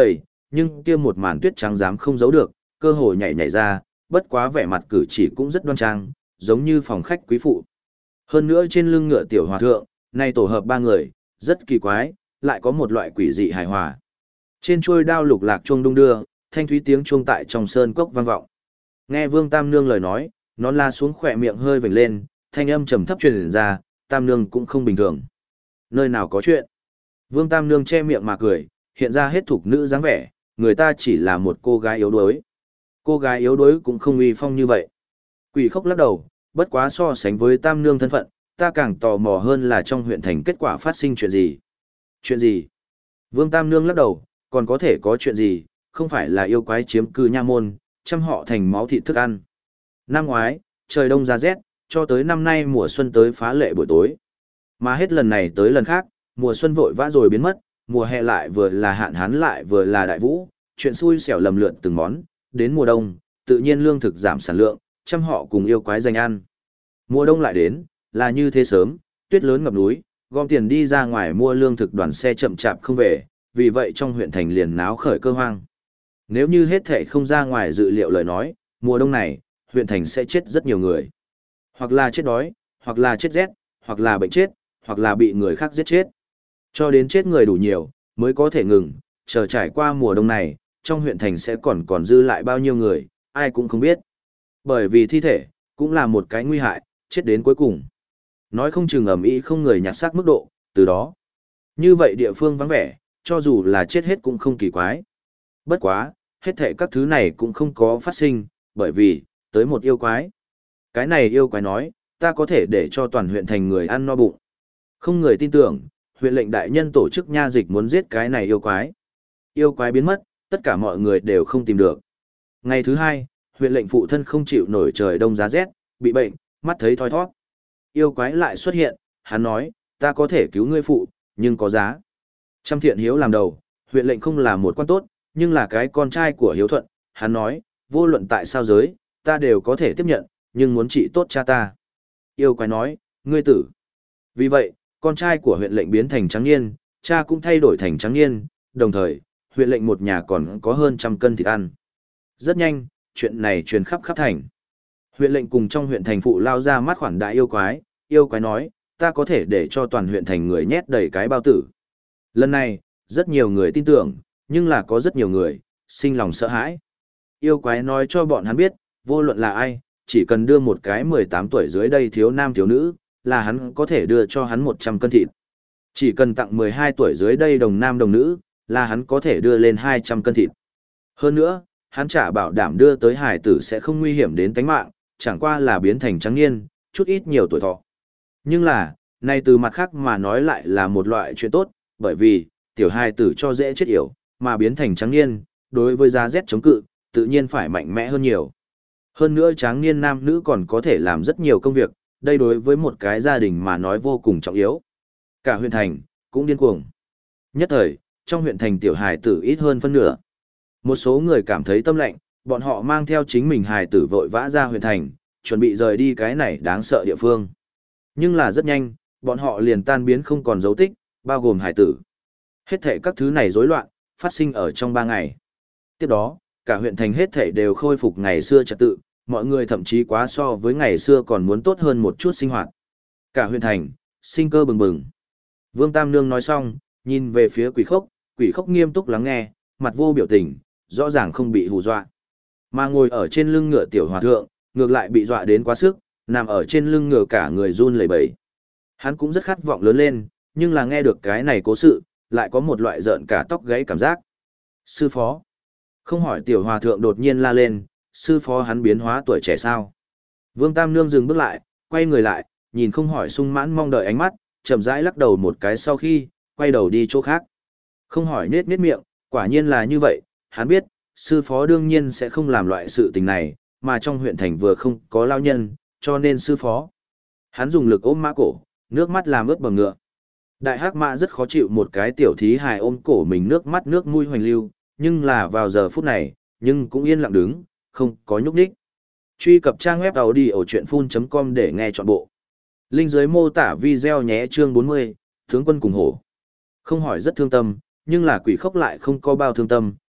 A: nhưng kia một màn tuyết trắng dám không giấu được, cơ hồ nhảy nhảy ra, bất quá vẻ mặt cử chỉ cũng rất đoan trang, giống như phòng khách quý phụ. Hơn nữa trên lưng ngựa tiểu hòa thượng, nay tổ hợp ba người, rất kỳ quái, lại có một loại quỷ dị hài hòa. Trên chuôi đao lục lạc chuông đung đưa, thanh thúy tiếng chuông tại trong sơn cốc vang vọng. Nghe Vương Tam Nương lời nói, nó la xuống khỏe miệng hơi vểnh lên, thanh âm trầm thấp truyền ra, Tam Nương cũng không bình thường. Nơi nào có chuyện? Vương Tam Nương che miệng mà cười, hiện ra hết thục nữ dáng vẻ, người ta chỉ là một cô gái yếu đuối. Cô gái yếu đuối cũng không uy phong như vậy. Quỷ Khốc lắc đầu, bất quá so sánh với Tam Nương thân phận, ta càng tò mò hơn là trong huyện thành kết quả phát sinh chuyện gì. Chuyện gì? Vương Tam Nương lắc đầu, còn có thể có chuyện gì, không phải là yêu quái chiếm cư nha môn, trăm họ thành máu thịt thức ăn. Năm ngoái, trời đông giá rét, cho tới năm nay mùa xuân tới phá lệ buổi tối. Mà hết lần này tới lần khác, mùa xuân vội vã rồi biến mất, mùa hè lại vừa là hạn hán lại vừa là đại vũ, chuyện xui xẻo lầm lượn từng món, đến mùa đông, tự nhiên lương thực giảm sản lượng, trăm họ cùng yêu quái giành ăn. Mùa đông lại đến, là như thế sớm, tuyết lớn ngập núi, gom tiền đi ra ngoài mua lương thực đoàn xe chậm chạp không về, vì vậy trong huyện thành liền náo khởi cơ hoang. Nếu như hết thảy không ra ngoài dự liệu lời nói, mùa đông này, huyện thành sẽ chết rất nhiều người. Hoặc là chết đói, hoặc là chết rét, hoặc là bệnh chết, hoặc là bị người khác giết chết. Cho đến chết người đủ nhiều, mới có thể ngừng, chờ trải qua mùa đông này, trong huyện thành sẽ còn dư lại bao nhiêu người, ai cũng không biết. Bởi vì thi thể, cũng là một cái nguy hại, chết đến cuối cùng. Nói không chừng ầm ĩ không người nhặt xác mức độ, từ đó. Như vậy địa phương vắng vẻ, cho dù là chết hết cũng không kỳ quái. Bất quá, hết thảy các thứ này cũng không có phát sinh, bởi vì, tới một yêu quái. Cái này yêu quái nói, ta có thể để cho toàn huyện thành người ăn no bụng. Không người tin tưởng, huyện lệnh đại nhân tổ chức nha dịch muốn giết cái này yêu quái. Yêu quái biến mất, tất cả mọi người đều không tìm được. Ngày thứ hai, huyện lệnh phụ thân không chịu nổi trời đông giá rét, bị bệnh, mắt thấy thoi thoát. Yêu quái lại xuất hiện, hắn nói, ta có thể cứu ngươi phụ, nhưng có giá. Trăm thiện hiếu làm đầu, huyện lệnh không là một quan tốt, nhưng là cái con trai của hiếu thuận, hắn nói, vô luận tại sao giới, ta đều có thể tiếp nhận, nhưng muốn trị tốt cha ta. Yêu quái nói, ngươi tử. Vì vậy, con trai của huyện lệnh biến thành trắng niên, cha cũng thay đổi thành trắng niên, đồng thời, huyện lệnh một nhà còn có hơn 100 cân thịt ăn. Rất nhanh, chuyện này truyền khắp khắp thành. Huyện lệnh cùng trong huyện thành phụ lao ra mắt khoản đại yêu quái nói, ta có thể để cho toàn huyện thành người nhét đầy cái bao tử. Lần này, rất nhiều người tin tưởng, nhưng là có rất nhiều người, sinh lòng sợ hãi. Yêu quái nói cho bọn hắn biết, vô luận là ai, chỉ cần đưa một cái 18 tuổi dưới đây thiếu nam thiếu nữ, là hắn có thể đưa cho hắn 100 cân thịt. Chỉ cần tặng 12 tuổi dưới đây đồng nam đồng nữ, là hắn có thể đưa lên 200 cân thịt. Hơn nữa, hắn trả bảo đảm đưa tới hải tử sẽ không nguy hiểm đến tính mạng, chẳng qua là biến thành trắng niên, chút ít nhiều tuổi thọ. Nhưng là, này từ mặt khác mà nói lại là một loại chuyện tốt, bởi vì, tiểu hài tử cho dễ chết yểu, mà biến thành trắng niên, đối với giá rét chống cự, tự nhiên phải mạnh mẽ hơn nhiều. Hơn nữa tráng niên nam nữ còn có thể làm rất nhiều công việc, đây đối với một cái gia đình mà nói vô cùng trọng yếu. Cả huyện thành, cũng điên cuồng. Nhất thời, trong huyện thành tiểu hài tử ít hơn phân nửa. Một số người cảm thấy tâm lạnh, bọn họ mang theo chính mình hài tử vội vã ra huyện thành, chuẩn bị rời đi cái này đáng sợ địa phương. Nhưng là rất nhanh, bọn họ liền tan biến không còn dấu tích, bao gồm hài tử. Hết thảy các thứ này rối loạn, phát sinh ở trong 3 ngày. Tiếp đó, cả huyện thành hết thảy đều khôi phục ngày xưa trật tự, mọi người thậm chí quá so với ngày xưa còn muốn tốt hơn một chút sinh hoạt. Cả huyện thành, sinh cơ bừng bừng. Vương Tam Nương nói xong, nhìn về phía Quỷ Khốc nghiêm túc lắng nghe, mặt vô biểu tình, rõ ràng không bị hù dọa. Mà ngồi ở trên lưng ngựa tiểu hòa thượng, ngược lại bị dọa đến quá sức, nằm ở trên lưng ngựa cả người run lẩy bẩy. Hắn cũng rất khát vọng lớn lên, nhưng là nghe được cái này cố sự, lại có một loại rợn cả tóc gáy cảm giác. Sư phó. Không hỏi tiểu hòa thượng đột nhiên la lên, sư phó hắn biến hóa tuổi trẻ sao? Vương Tam Nương dừng bước lại, quay người lại, nhìn không hỏi sung mãn mong đợi ánh mắt, chậm rãi lắc đầu một cái sau khi, quay đầu đi chỗ khác. Không hỏi nết miệng, quả nhiên là như vậy, hắn biết, sư phó đương nhiên sẽ không làm loại sự tình này, mà trong huyện thành vừa không có lao nhân, cho nên sư phó. Hắn dùng lực ôm mã cổ, nước mắt làm ướt bờ ngựa. Đại hắc mã rất khó chịu một cái tiểu thí hài ôm cổ mình nước mắt nước mũi hoành lưu, nhưng là vào giờ phút này, nhưng cũng yên lặng đứng, không có nhúc nhích. Truy cập trang web audiochuyenphun.com để nghe trọn bộ. Link dưới mô tả video nhé chương 40, tướng quân cùng hổ. Không hỏi rất thương tâm, nhưng là Quỷ Khốc lại không có bao thương tâm,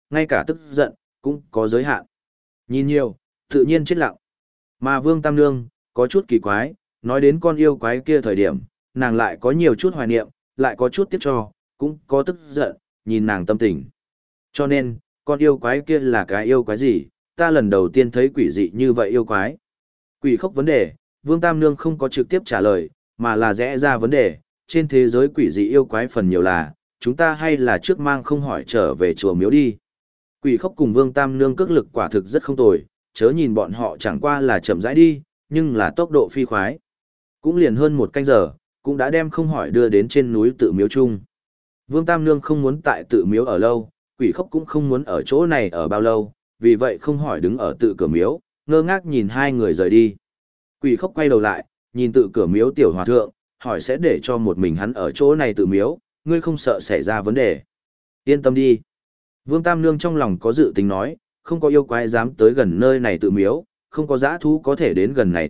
A: ngay cả tức giận, cũng có giới hạn. Nhìn nhiều, tự nhiên chết lặng. Mà Vương Tam Nương, có chút kỳ quái, nói đến con yêu quái kia thời điểm, nàng lại có nhiều chút hoài niệm, lại có chút tiếc cho, cũng có tức giận, nhìn nàng tâm tình. Cho nên, con yêu quái kia là cái yêu quái gì, ta lần đầu tiên thấy quỷ dị như vậy yêu quái. Quỷ khốc vấn đề, Vương Tam Nương không có trực tiếp trả lời, mà là rẽ ra vấn đề, trên thế giới quỷ dị yêu quái phần nhiều là, chúng ta hay là trước mang không hỏi trở về chùa miếu đi. Quỷ khốc cùng Vương Tam Nương cước lực quả thực rất không tồi, chớ nhìn bọn họ chẳng qua là chậm rãi đi, nhưng là tốc độ phi khoái. Cũng liền hơn một canh giờ, cũng đã đem không hỏi đưa đến trên núi tự miếu chung. Vương Tam Nương không muốn tại tự miếu ở lâu, quỷ khốc cũng không muốn ở chỗ này ở bao lâu, vì vậy không hỏi đứng ở tự cửa miếu, ngơ ngác nhìn hai người rời đi. Quỷ khốc quay đầu lại, nhìn tự cửa miếu tiểu hòa thượng, hỏi sẽ để cho một mình hắn ở chỗ này tự miếu, ngươi không sợ xảy ra vấn đề. Yên tâm đi. Vương Tam Nương trong lòng có dự tính nói, không có yêu quái dám tới gần nơi này tự miếu, không có dã thú có thể đến gần này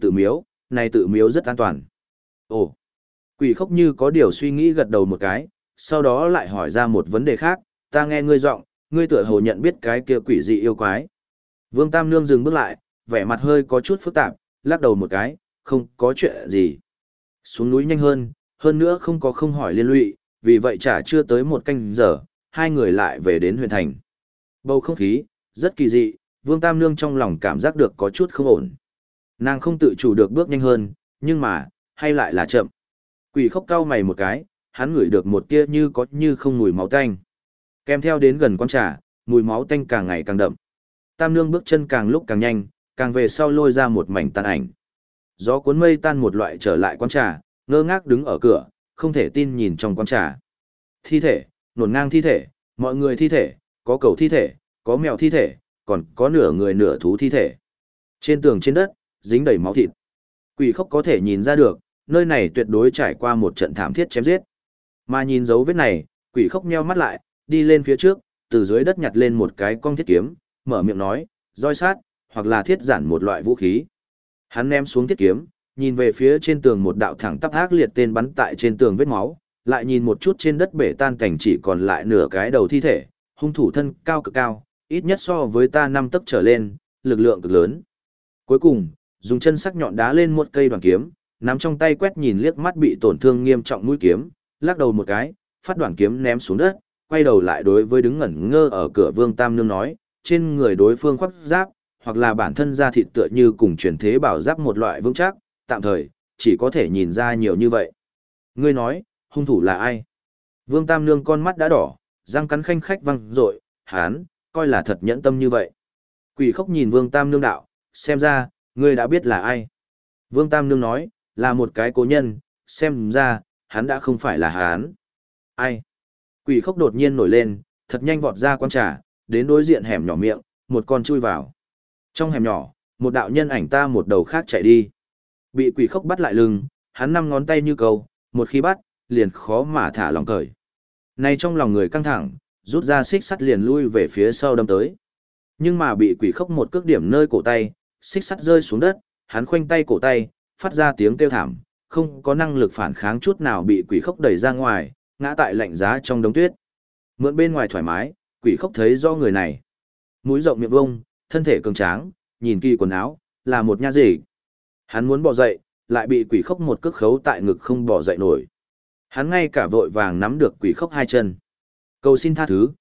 A: tự miếu rất an toàn. Ồ, quỷ khốc như có điều suy nghĩ gật đầu một cái, sau đó lại hỏi ra một vấn đề khác, ta nghe ngươi giọng, ngươi tựa hồ nhận biết cái kia quỷ dị yêu quái. Vương Tam Nương dừng bước lại, vẻ mặt hơi có chút phức tạp, lắc đầu một cái, không có chuyện gì. Xuống núi nhanh hơn nữa không có không hỏi liên lụy, vì vậy chả chưa tới một canh giờ, hai người lại về đến huyện thành. Bầu không khí, rất kỳ dị, Vương Tam Nương trong lòng cảm giác được có chút không ổn. Nàng không tự chủ được bước nhanh hơn, nhưng mà, hay lại là chậm. Quỷ khốc cau mày một cái, hắn ngửi được một tia như có như không mùi máu tanh. Kèm theo đến gần quán trà, mùi máu tanh càng ngày càng đậm. Tam Nương bước chân càng lúc càng nhanh, càng về sau lôi ra một mảnh tàn ảnh. Gió cuốn mây tan một loại trở lại quán trà, ngơ ngác đứng ở cửa, không thể tin nhìn trong quán trà. Thi thể, nổn ngang thi thể, mọi người thi thể, có cầu thi thể, có mèo thi thể, còn có nửa người nửa thú thi thể. Trên tường trên đất, dính đầy máu thịt. Quỷ khốc có thể nhìn ra được, nơi này tuyệt đối trải qua một trận thảm thiết chém giết. Mà nhìn dấu vết này, quỷ khốc nheo mắt lại, đi lên phía trước, từ dưới đất nhặt lên một cái cong thiết kiếm, mở miệng nói, roi sát, hoặc là thiết giản một loại vũ khí. Hắn ném xuống thiết kiếm, nhìn về phía trên tường một đạo thẳng tắp ác liệt tên bắn tại trên tường vết máu, lại nhìn một chút trên đất bể tan cảnh chỉ còn lại nửa cái đầu thi thể, hung thủ thân cao cực cao, ít nhất so với ta 5 tấc trở lên, lực lượng cực lớn. Cuối cùng, dùng chân sắc nhọn đá lên một cây đoàn kiếm, nắm trong tay quét nhìn liếc mắt bị tổn thương nghiêm trọng mũi kiếm, lắc đầu một cái, phát đoàn kiếm ném xuống đất, quay đầu lại đối với đứng ngẩn ngơ ở cửa Vương Tam Nương nói, trên người đối phương khoác giáp, hoặc là bản thân da thịt tựa như cùng truyền thế bảo giáp một loại vững chắc, tạm thời, chỉ có thể nhìn ra nhiều như vậy. Ngươi nói, hung thủ là ai? Vương Tam Nương con mắt đã đỏ, răng cắn khanh khách văng rội, hán, coi là thật nhẫn tâm như vậy. Quỷ khốc nhìn Vương Tam Nương đạo, xem ra, ngươi đã biết là ai. Vương Tam Nương nói, là một cái cố nhân, xem ra, hắn đã không phải là hán. Ai? Quỷ khốc đột nhiên nổi lên, thật nhanh vọt ra quán trà, đến đối diện hẻm nhỏ miệng, một con chui vào. Trong hẻm nhỏ, một đạo nhân ảnh ta một đầu khác chạy đi. Bị quỷ khốc bắt lại lưng, hắn 5 ngón tay như cầu, một khi bắt, liền khó mà thả lòng cởi. Này trong lòng người căng thẳng, rút ra xích sắt liền lui về phía sau đâm tới. Nhưng mà bị quỷ khốc một cước điểm nơi cổ tay, xích sắt rơi xuống đất, hắn khoanh tay cổ tay, phát ra tiếng kêu thảm, không có năng lực phản kháng chút nào bị quỷ khốc đẩy ra ngoài, ngã tại lạnh giá trong đống tuyết. Mượn bên ngoài thoải mái, quỷ khốc thấy do người này. Mũi rộng miệng vông, thân thể cường tráng, nhìn kỳ quần áo, là một nha dịch. Hắn muốn bò dậy, lại bị quỷ khốc một cước khấu tại ngực không bò dậy nổi. Hắn ngay cả vội vàng nắm được quỷ khốc 2 chân. Cầu xin tha thứ,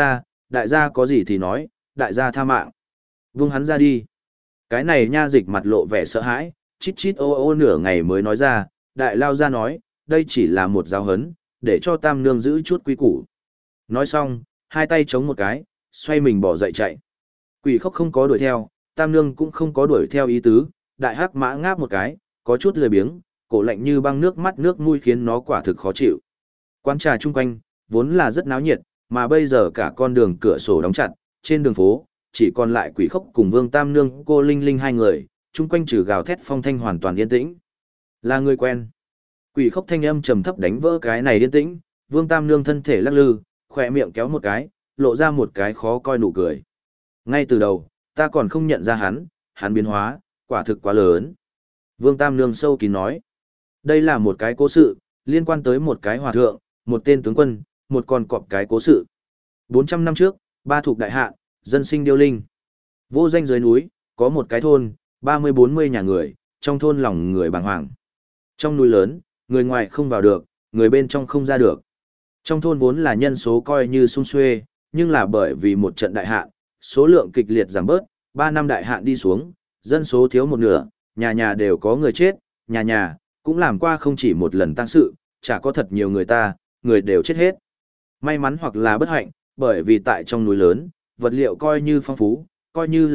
A: đại gia có gì thì nói, đại gia tha mạng. Vung hắn ra đi. Cái này nha dịch mặt lộ vẻ sợ hãi, chít chít ô ô nửa ngày mới nói ra, đại lao ra nói, đây chỉ là một giáo hấn, để cho Tam Nương giữ chút quý củ. Nói xong, 2 tay chống một cái, xoay mình bỏ dậy chạy. Quỷ khốc không có đuổi theo, Tam Nương cũng không có đuổi theo ý tứ, đại hắc mã ngáp một cái, có chút lười biếng, cổ lạnh như băng nước mắt nước mũi khiến nó quả thực khó chịu. Quán trà chung quanh, vốn là rất náo nhiệt, mà bây giờ cả con đường cửa sổ đóng chặt, trên đường phố, chỉ còn lại quỷ khốc cùng Vương Tam Nương cô Linh Linh 2 người, chung quanh trừ gào thét phong thanh hoàn toàn yên tĩnh. Là người quen. Quỷ khốc thanh âm trầm thấp đánh vỡ cái này yên tĩnh, Vương Tam Nương thân thể lắc lư, khỏe miệng kéo một cái, lộ ra một cái khó coi nụ cười. Ngay từ đầu, ta còn không nhận ra hắn biến hóa, quả thực quá lớn. Vương Tam Nương sâu kín nói. Đây là một cái cố sự, liên quan tới một cái hòa thượng, một tên tướng quân, một con cọp cái cố sự. 400 năm trước, Ba thuộc đại hạn, dân sinh điêu linh. Vô danh dưới núi, có một cái thôn, 30-40 nhà người, trong thôn lòng người bàng hoàng. Trong núi lớn, người ngoài không vào được, người bên trong không ra được. Trong thôn vốn là nhân số coi như sung xuê, nhưng là bởi vì một trận đại hạn, số lượng kịch liệt giảm bớt, 3 năm đại hạn đi xuống, dân số thiếu một nửa, nhà nhà đều có người chết, nhà nhà cũng làm qua không chỉ một lần tang sự, chả có thật nhiều người đều chết hết. May mắn hoặc là bất hạnh, bởi vì tại trong núi lớn, vật liệu coi như phong phú, coi như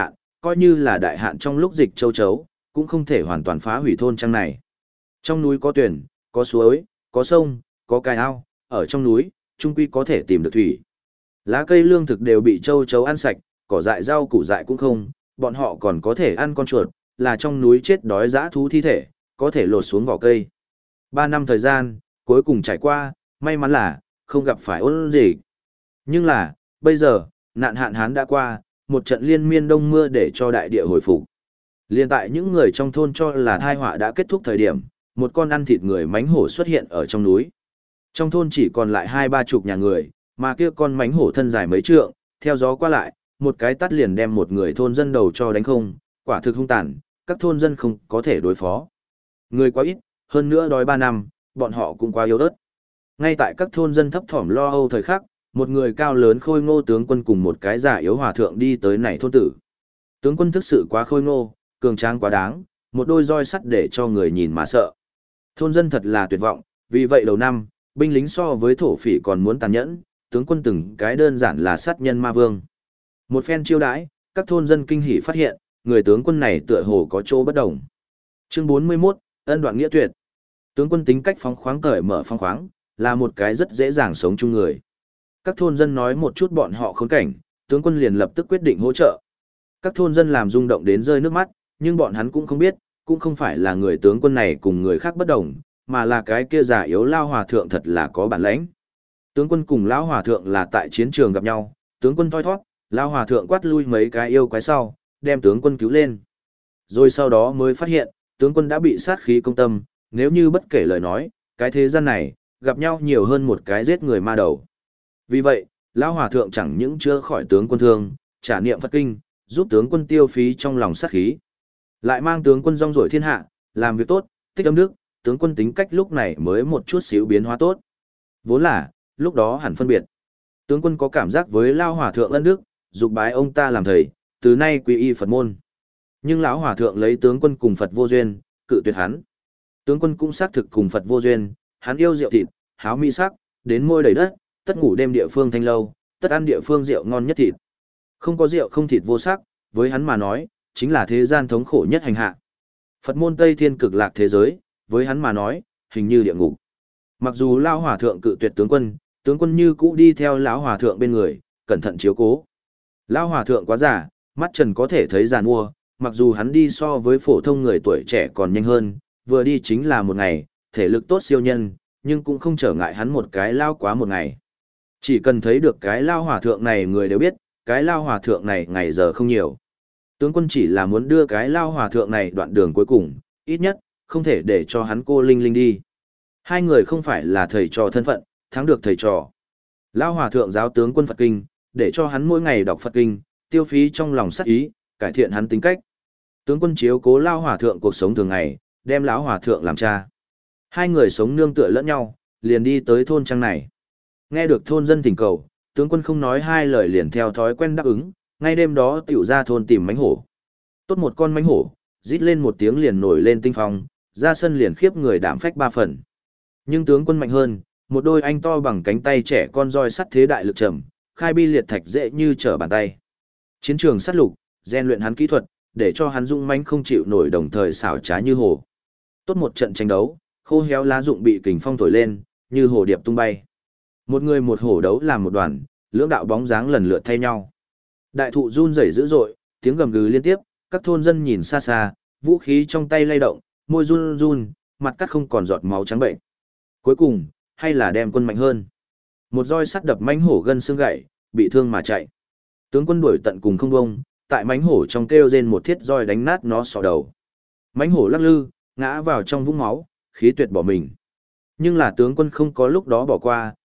A: là đại hạn trong lúc dịch châu chấu, cũng không thể hoàn toàn phá hủy thôn trang này. Trong núi có tuyển, có suối, có sông, có cái ao, ở trong núi, trung quy có thể tìm được thủy. Lá cây lương thực đều bị châu chấu ăn sạch, cỏ dại rau củ dại cũng không, bọn họ còn có thể ăn con chuột, là trong núi chết đói dã thú thi thể, có thể lột xuống vỏ cây. 3 năm thời gian, cuối cùng trải qua, may mắn là, không gặp phải ôn dịch. Nhưng là, bây giờ, nạn hạn hán đã qua, một trận liên miên đông mưa để cho đại địa hồi phục. Liên tại những người trong thôn cho là tai họa đã kết thúc thời điểm, một con ăn thịt người mánh hổ xuất hiện ở trong núi. Trong thôn chỉ còn lại 20-30 nhà người, mà kia con mánh hổ thân dài mấy trượng, theo gió qua lại, một cái tát liền đem một người thôn dân đầu cho đánh không, quả thực hung tàn, các thôn dân không có thể đối phó. Người quá ít, hơn nữa đói 3 năm, bọn họ cũng quá yếu ớt. Ngay tại các thôn dân thấp thỏm lo âu thời khắc, một người cao lớn khôi ngô tướng quân cùng một cái giả yếu hòa thượng đi tới này thôn tử. Tướng quân thực sự quá khôi ngô, cường tráng quá đáng, một đôi roi sắt để cho người nhìn mà sợ. Thôn dân thật là tuyệt vọng, vì vậy đầu năm, binh lính so với thổ phỉ còn muốn tàn nhẫn, tướng quân từng cái đơn giản là sát nhân ma vương. Một phen chiêu đãi, các thôn dân kinh hỉ phát hiện, người tướng quân này tựa hồ có chỗ bất đồng. Chương 41, ân đoạn nghĩa tuyệt. Tướng quân tính cách phóng khoáng cởi mở phóng khoáng, là một cái rất dễ dàng sống chung người. Các thôn dân nói một chút bọn họ khốn cảnh, tướng quân liền lập tức quyết định hỗ trợ. Các thôn dân làm rung động đến rơi nước mắt, nhưng bọn hắn cũng không biết, cũng không phải là người tướng quân này cùng người khác bất đồng, mà là cái kia giả yếu lao hòa thượng thật là có bản lãnh. Tướng quân cùng lão hòa thượng là tại chiến trường gặp nhau, tướng quân thoi thoát, lao hòa thượng quát lui mấy cái yêu quái sau, đem tướng quân cứu lên. Rồi sau đó mới phát hiện, tướng quân đã bị sát khí công tâm, nếu như bất kể lời nói, cái thế gian này, gặp nhau nhiều hơn một cái giết người ma đầu. Vì vậy, lão hòa thượng chẳng những chữa khỏi tướng quân thương, trả niệm Phật kinh, giúp tướng quân tiêu phí trong lòng sát khí. Lại mang tướng quân rong ruổi thiên hạ, làm việc tốt, tích âm đức, tướng quân tính cách lúc này mới một chút xíu biến hóa tốt. Vốn là, lúc đó hẳn phân biệt. Tướng quân có cảm giác với lão hòa thượng ân đức, dục bái ông ta làm thầy, từ nay quy y Phật môn. Nhưng lão hòa thượng lấy tướng quân cùng Phật vô duyên, cự tuyệt hắn. Tướng quân cũng xác thực cùng Phật vô duyên, hắn yêu rượu thịt, háo mỹ sắc, đến môi đầy đất, tất ngủ đêm địa phương thanh lâu, tất ăn địa phương rượu ngon nhất thịt. Không có rượu không thịt vô sắc, với hắn mà nói, chính là thế gian thống khổ nhất hành hạ. Phật môn Tây Thiên cực lạc thế giới, với hắn mà nói, hình như địa ngục. Mặc dù lão hòa thượng cự tuyệt tướng quân như cũ đi theo lão hòa thượng bên người, cẩn thận chiếu cố. Lão hòa thượng quá già, mắt trần có thể thấy già nua, mặc dù hắn đi so với phổ thông người tuổi trẻ còn nhanh hơn, vừa đi chính là một ngày, thể lực tốt siêu nhân, nhưng cũng không trở ngại hắn một cái lao quá một ngày. Chỉ cần thấy được cái lao hòa thượng này người đều biết, cái lao hòa thượng này ngày giờ không nhiều. Tướng quân chỉ là muốn đưa cái lao hòa thượng này đoạn đường cuối cùng, ít nhất, không thể để cho hắn cô Linh Linh đi. Hai người không phải là thầy trò thân phận, thắng được thầy trò. Lao hòa thượng giáo tướng quân Phật Kinh, để cho hắn mỗi ngày đọc Phật Kinh, tiêu phí trong lòng sát ý, cải thiện hắn tính cách. Tướng quân chiếu cố lao hòa thượng cuộc sống thường ngày, đem lão hòa thượng làm cha. Hai người sống nương tựa lẫn nhau, liền đi tới thôn trang này. Nghe được thôn dân thỉnh cầu, tướng quân không nói hai lời liền theo thói quen đáp ứng, ngay đêm đó tiểu ra thôn tìm mánh hổ. Tốt một con mánh hổ, rít lên một tiếng liền nổi lên tinh phong, ra sân liền khiếp người đảm phách 3 phần. Nhưng tướng quân mạnh hơn, một đôi anh to bằng cánh tay trẻ con roi sắt thế đại lực trầm, khai bi liệt thạch dễ như trở bàn tay. Chiến trường sát lục, rèn luyện hắn kỹ thuật, để cho hắn dũng mãnh không chịu nổi đồng thời xảo trá như hổ. Tốt một trận tranh đấu, khô héo lá rụng bị kình phong thổi lên, như hồ điệp tung bay. Một người một hổ đấu làm một đoàn, lưỡng đạo bóng dáng lần lượt thay nhau. Đại thụ run rẩy dữ dội, tiếng gầm gừ liên tiếp, các thôn dân nhìn xa xa, vũ khí trong tay lay động, môi run run, mặt cắt không còn giọt máu trắng bệnh. Cuối cùng, hay là đem quân mạnh hơn. Một roi sắt đập mãnh hổ gân xương gãy, bị thương mà chạy. Tướng quân đuổi tận cùng không bông, tại mãnh hổ trong kêu rên một thiết roi đánh nát nó sọ đầu. Mãnh hổ lắc lư, ngã vào trong vũng máu, khí tuyệt bỏ mình. Nhưng là tướng quân không có lúc đó bỏ qua,